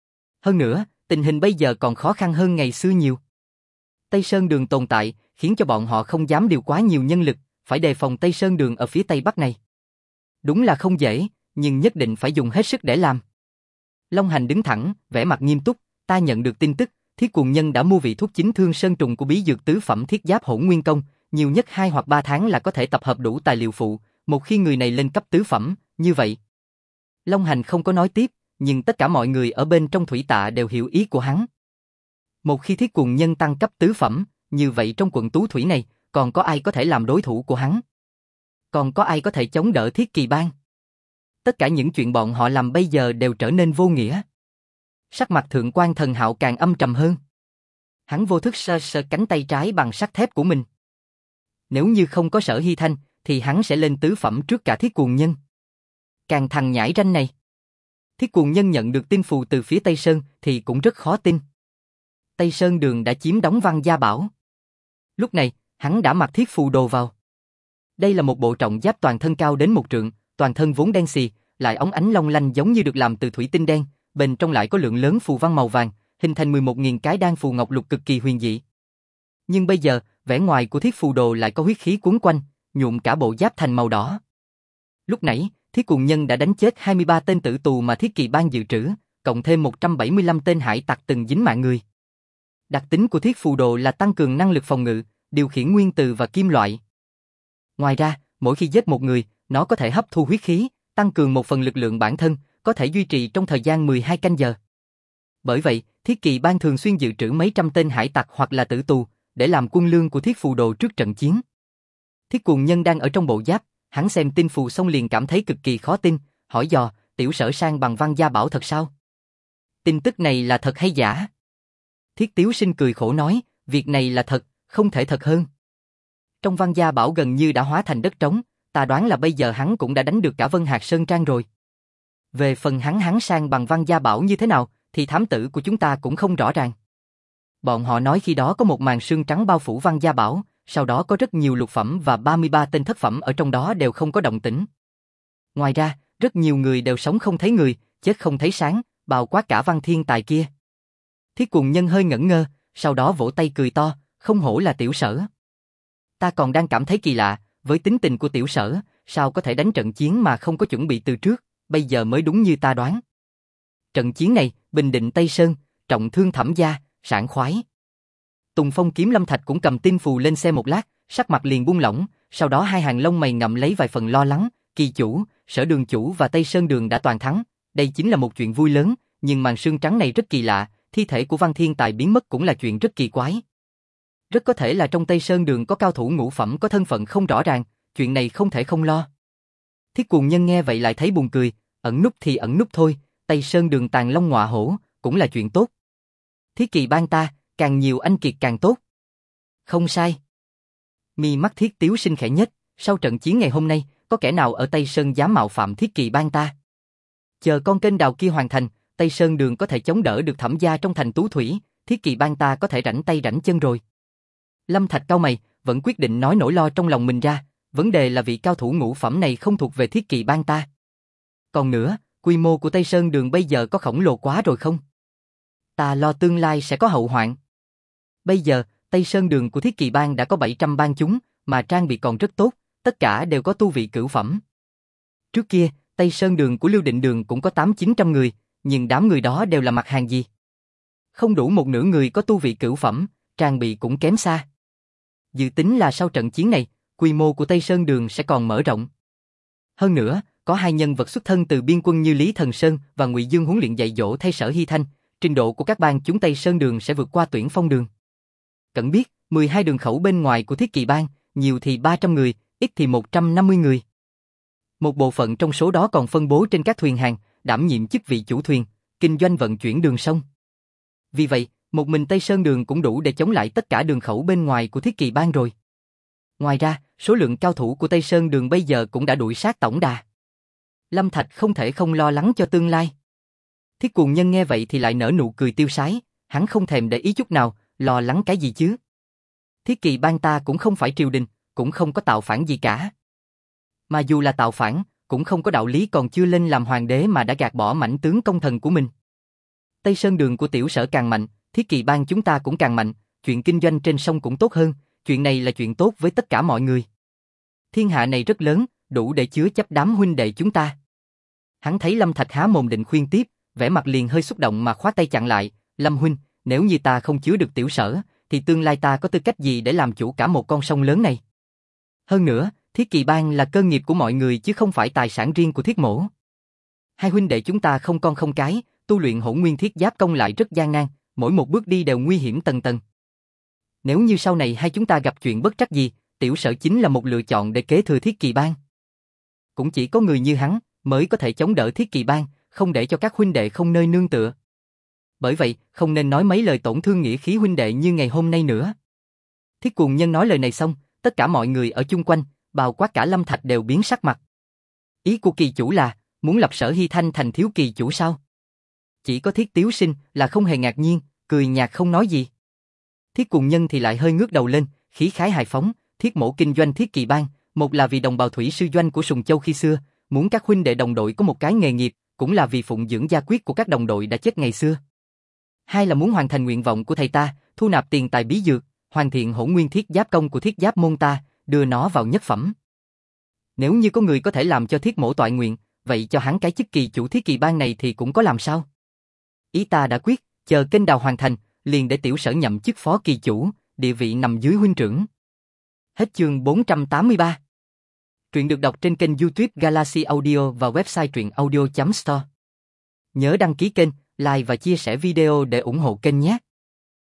Hơn nữa, tình hình bây giờ còn khó khăn hơn ngày xưa nhiều. Tây Sơn Đường tồn tại, khiến cho bọn họ không dám điều quá nhiều nhân lực, phải đề phòng Tây Sơn Đường ở phía Tây Bắc này. Đúng là không dễ, nhưng nhất định phải dùng hết sức để làm. Long Hành đứng thẳng, vẻ mặt nghiêm túc, ta nhận được tin tức, Thiết Cuồng Nhân đã mua vị thuốc chính thương sơn trùng của bí dược tứ phẩm thiết giáp hỗn nguyên công, nhiều nhất hai hoặc ba tháng là có thể tập hợp đủ tài liệu phụ, một khi người này lên cấp tứ phẩm, như vậy. Long Hành không có nói tiếp, nhưng tất cả mọi người ở bên trong thủy tạ đều hiểu ý của hắn. Một khi Thiết Cuồng Nhân tăng cấp tứ phẩm, như vậy trong quận Tú Thủy này, còn có ai có thể làm đối thủ của hắn? Còn có ai có thể chống đỡ Thiết Kỳ Bang? Tất cả những chuyện bọn họ làm bây giờ đều trở nên vô nghĩa. Sắc mặt Thượng quan Thần Hạo càng âm trầm hơn. Hắn vô thức sơ sơ cánh tay trái bằng sắt thép của mình. Nếu như không có Sở Hy Thanh, thì hắn sẽ lên tứ phẩm trước cả Thiết Cuồng Nhân. Càng thằng nhãi ranh này. Thiết Cuồng Nhân nhận được tin phù từ phía Tây Sơn thì cũng rất khó tin. Tây Sơn Đường đã chiếm đóng Văn Gia Bảo. Lúc này, hắn đã mặc thiết phù đồ vào. Đây là một bộ trọng giáp toàn thân cao đến một trượng, toàn thân vốn đen xì, lại óng ánh long lanh giống như được làm từ thủy tinh đen, bên trong lại có lượng lớn phù văn màu vàng, hình thành mười một nghìn cái đan phù ngọc lục cực kỳ huyền dị. Nhưng bây giờ, vẻ ngoài của thiết phù đồ lại có huyết khí cuốn quanh, nhuộm cả bộ giáp thành màu đỏ. Lúc nãy, Thiết Cuồng Nhân đã đánh chết hai mươi ba tên tử tù mà Thiết Kỳ Bang dự trữ, cộng thêm một trăm bảy mươi lăm tên hải tặc từng dính mạng người. Đặc tính của thiết phù đồ là tăng cường năng lực phòng ngự, điều khiển nguyên tử và kim loại. Ngoài ra, mỗi khi giết một người, nó có thể hấp thu huyết khí, tăng cường một phần lực lượng bản thân, có thể duy trì trong thời gian mười hai canh giờ. Bởi vậy, Thiết Kỳ Bang thường xuyên dự trữ mấy trăm tên hải tặc hoặc là tử tù, để làm quân lương của thiết phù đồ trước trận chiến. Thiết Cuồng Nhân đang ở trong bộ giáp, hắn xem tin phù xong liền cảm thấy cực kỳ khó tin, hỏi dò, tiểu Sở sang bằng Văn Gia Bảo thật sao? Tin tức này là thật hay giả? Thiết Tiếu Sinh cười khổ nói, việc này là thật, không thể thật hơn. Trong Văn Gia Bảo gần như đã hóa thành đất trống, ta đoán là bây giờ hắn cũng đã đánh được cả Vân Hạc Sơn Trang rồi. Về phần hắn hắn sang bằng Văn Gia Bảo như thế nào, thì thám tử của chúng ta cũng không rõ ràng. Bọn họ nói khi đó có một màn sương trắng bao phủ Văn Gia Bảo, sau đó có rất nhiều lục phẩm và ba mươi ba tên thất phẩm ở trong đó đều không có động tĩnh. Ngoài ra, rất nhiều người đều sống không thấy người, chết không thấy sáng, bao quát cả Văn Thiên Tài kia. Thiết Cuồng Nhân hơi ngẩn ngơ, sau đó vỗ tay cười to, không hổ là tiểu Sở. Ta còn đang cảm thấy kỳ lạ, với tính tình của tiểu Sở, sao có thể đánh trận chiến mà không có chuẩn bị từ trước, bây giờ mới đúng như ta đoán. Trận chiến này, bình định Tây Sơn, trọng thương Thẩm gia, sảng khoái. Tùng Phong Kiếm Lâm Thạch cũng cầm tin phù lên xe một lát, sắc mặt liền buông lỏng, sau đó hai hàng lông mày ngậm lấy vài phần lo lắng, Kỳ chủ, Sở Đường chủ và Tây Sơn Đường đã toàn thắng, đây chính là một chuyện vui lớn, nhưng màn sương trắng này rất kỳ lạ, thi thể của Văn Thiên Tài biến mất cũng là chuyện rất kỳ quái. Rất có thể là trong Tây Sơn Đường có cao thủ ngũ phẩm có thân phận không rõ ràng, chuyện này không thể không lo. Thiết Cuồng Nhân nghe vậy lại thấy buồn cười, ẩn núp thì ẩn núp thôi, Tây Sơn Đường tàn long ngọa hổ, cũng là chuyện tốt. Thiết Kỳ Bang ta, càng nhiều anh kiệt càng tốt. Không sai. Mi mắt Thiết Tiếu Sinh khẽ nhếch, sau trận chiến ngày hôm nay, có kẻ nào ở Tây Sơn dám mạo phạm Thiết Kỳ Bang ta? Chờ con kênh đào kia hoàn thành, Tây Sơn Đường có thể chống đỡ được Thẩm gia trong thành Tú Thủy, thiết kỵ bang ta có thể rảnh tay rảnh chân rồi. Lâm Thạch cau mày, vẫn quyết định nói nỗi lo trong lòng mình ra, vấn đề là vị cao thủ ngũ phẩm này không thuộc về thiết kỵ bang ta. Còn nữa, quy mô của Tây Sơn Đường bây giờ có khổng lồ quá rồi không? Ta lo tương lai sẽ có hậu hoạn. Bây giờ, Tây Sơn Đường của thiết kỵ bang đã có bảy trăm bang chúng, mà trang bị còn rất tốt, tất cả đều có tu vị cửu phẩm. Trước kia, Tây Sơn Đường của Lưu Định Đường cũng có tám chín trăm người, nhưng đám người đó đều là mặt hàng gì? Không đủ một nửa người có tu vị cửu phẩm, trang bị cũng kém xa. Dự tính là sau trận chiến này, quy mô của Tây Sơn Đường sẽ còn mở rộng. Hơn nữa, có hai nhân vật xuất thân từ biên quân như Lý Thần Sơn và Ngụy Dương huấn luyện dạy dỗ thay Sở Hy Thanh, trình độ của các bang chúng Tây Sơn Đường sẽ vượt qua Tuyển Phong Đường. Cẩn biết, mười hai đường khẩu bên ngoài của thiết kỵ bang, nhiều thì ba trăm người, ít thì một trăm năm mươi người. Một bộ phận trong số đó còn phân bố trên các thuyền hàng, đảm nhiệm chức vị chủ thuyền, kinh doanh vận chuyển đường sông. Vì vậy, một mình Tây Sơn Đường cũng đủ để chống lại tất cả đường khẩu bên ngoài của thiết kỵ bang rồi. Ngoài ra, số lượng cao thủ của Tây Sơn Đường bây giờ cũng đã đuổi sát tổng đà. Lâm Thạch không thể không lo lắng cho tương lai. Thiết Cuồng Nhân nghe vậy thì lại nở nụ cười tiêu sái, hắn không thèm để ý chút nào, lo lắng cái gì chứ? Thiết kỵ bang ta cũng không phải triều đình, cũng không có tạo phản gì cả. Mà dù là tạo phản, cũng không có đạo lý còn chưa lên làm hoàng đế mà đã gạt bỏ mãnh tướng công thần của mình. Tây Sơn Đường của tiểu sở càng mạnh, thiết kỵ bang chúng ta cũng càng mạnh, chuyện kinh doanh trên sông cũng tốt hơn, chuyện này là chuyện tốt với tất cả mọi người. Thiên hạ này rất lớn, đủ để chứa chấp đám huynh đệ chúng ta. Hắn thấy Lâm Thạch há mồm định khuyên tiếp, vẻ mặt liền hơi xúc động mà khoát tay chặn lại, Lâm huynh, nếu như ta không chứa được tiểu sở, thì tương lai ta có tư cách gì để làm chủ cả một con sông lớn này? Hơn nữa, thiết kỵ bang là cơ nghiệp của mọi người chứ không phải tài sản riêng của Thiết mỗ. Hai huynh đệ chúng ta không con không cái, tu luyện hỗn nguyên thiết giáp công lại rất gian nan, mỗi một bước đi đều nguy hiểm tầng tầng. Nếu như sau này hai chúng ta gặp chuyện bất trắc gì, tiểu sở chính là một lựa chọn để kế thừa thiết kỵ bang. Cũng chỉ có người như hắn mới có thể chống đỡ thiết kỵ bang, không để cho các huynh đệ không nơi nương tựa. Bởi vậy, không nên nói mấy lời tổn thương nghĩa khí huynh đệ như ngày hôm nay nữa. Thiết Cuồng Nhân nói lời này xong, tất cả mọi người ở chung quanh, bao quát cả Lâm Thạch đều biến sắc mặt. Ý của kỳ chủ là, muốn lập Sở Hy Thanh thành thiếu kỳ chủ sao? Chỉ có Thiết Tiếu Sinh là không hề ngạc nhiên, cười nhạt không nói gì. Thiết Cuồng Nhân thì lại hơi ngước đầu lên, khí khái hài phóng, Thiết mỗ kinh doanh thiết kỵ bang, một là vì đồng bào thủy sư doanh của Sùng Châu khi xưa, muốn các huynh đệ đồng đội có một cái nghề nghiệp, cũng là vì phụng dưỡng gia quyết của các đồng đội đã chết ngày xưa. Hai là muốn hoàn thành nguyện vọng của thầy ta, thu nạp tiền tài bí dược, hoàn thiện hỗn nguyên thiết giáp công của thiết giáp môn ta, đưa nó vào nhất phẩm. Nếu như có người có thể làm cho Thiết mỗ toại nguyện, vậy cho hắn cái chức kỳ chủ thiết kỵ bang này thì cũng có làm sao? Ý ta đã quyết, chờ kênh đào hoàn thành, liền để tiểu sở nhậm chức phó kỳ chủ, địa vị nằm dưới huynh trưởng. Hết chương bốn trăm tám mươi ba. Truyện được đọc trên kênh YouTube Galaxy Audio và website truyện audio chấm store. Nhớ đăng ký kênh, like và chia sẻ video để ủng hộ kênh nhé.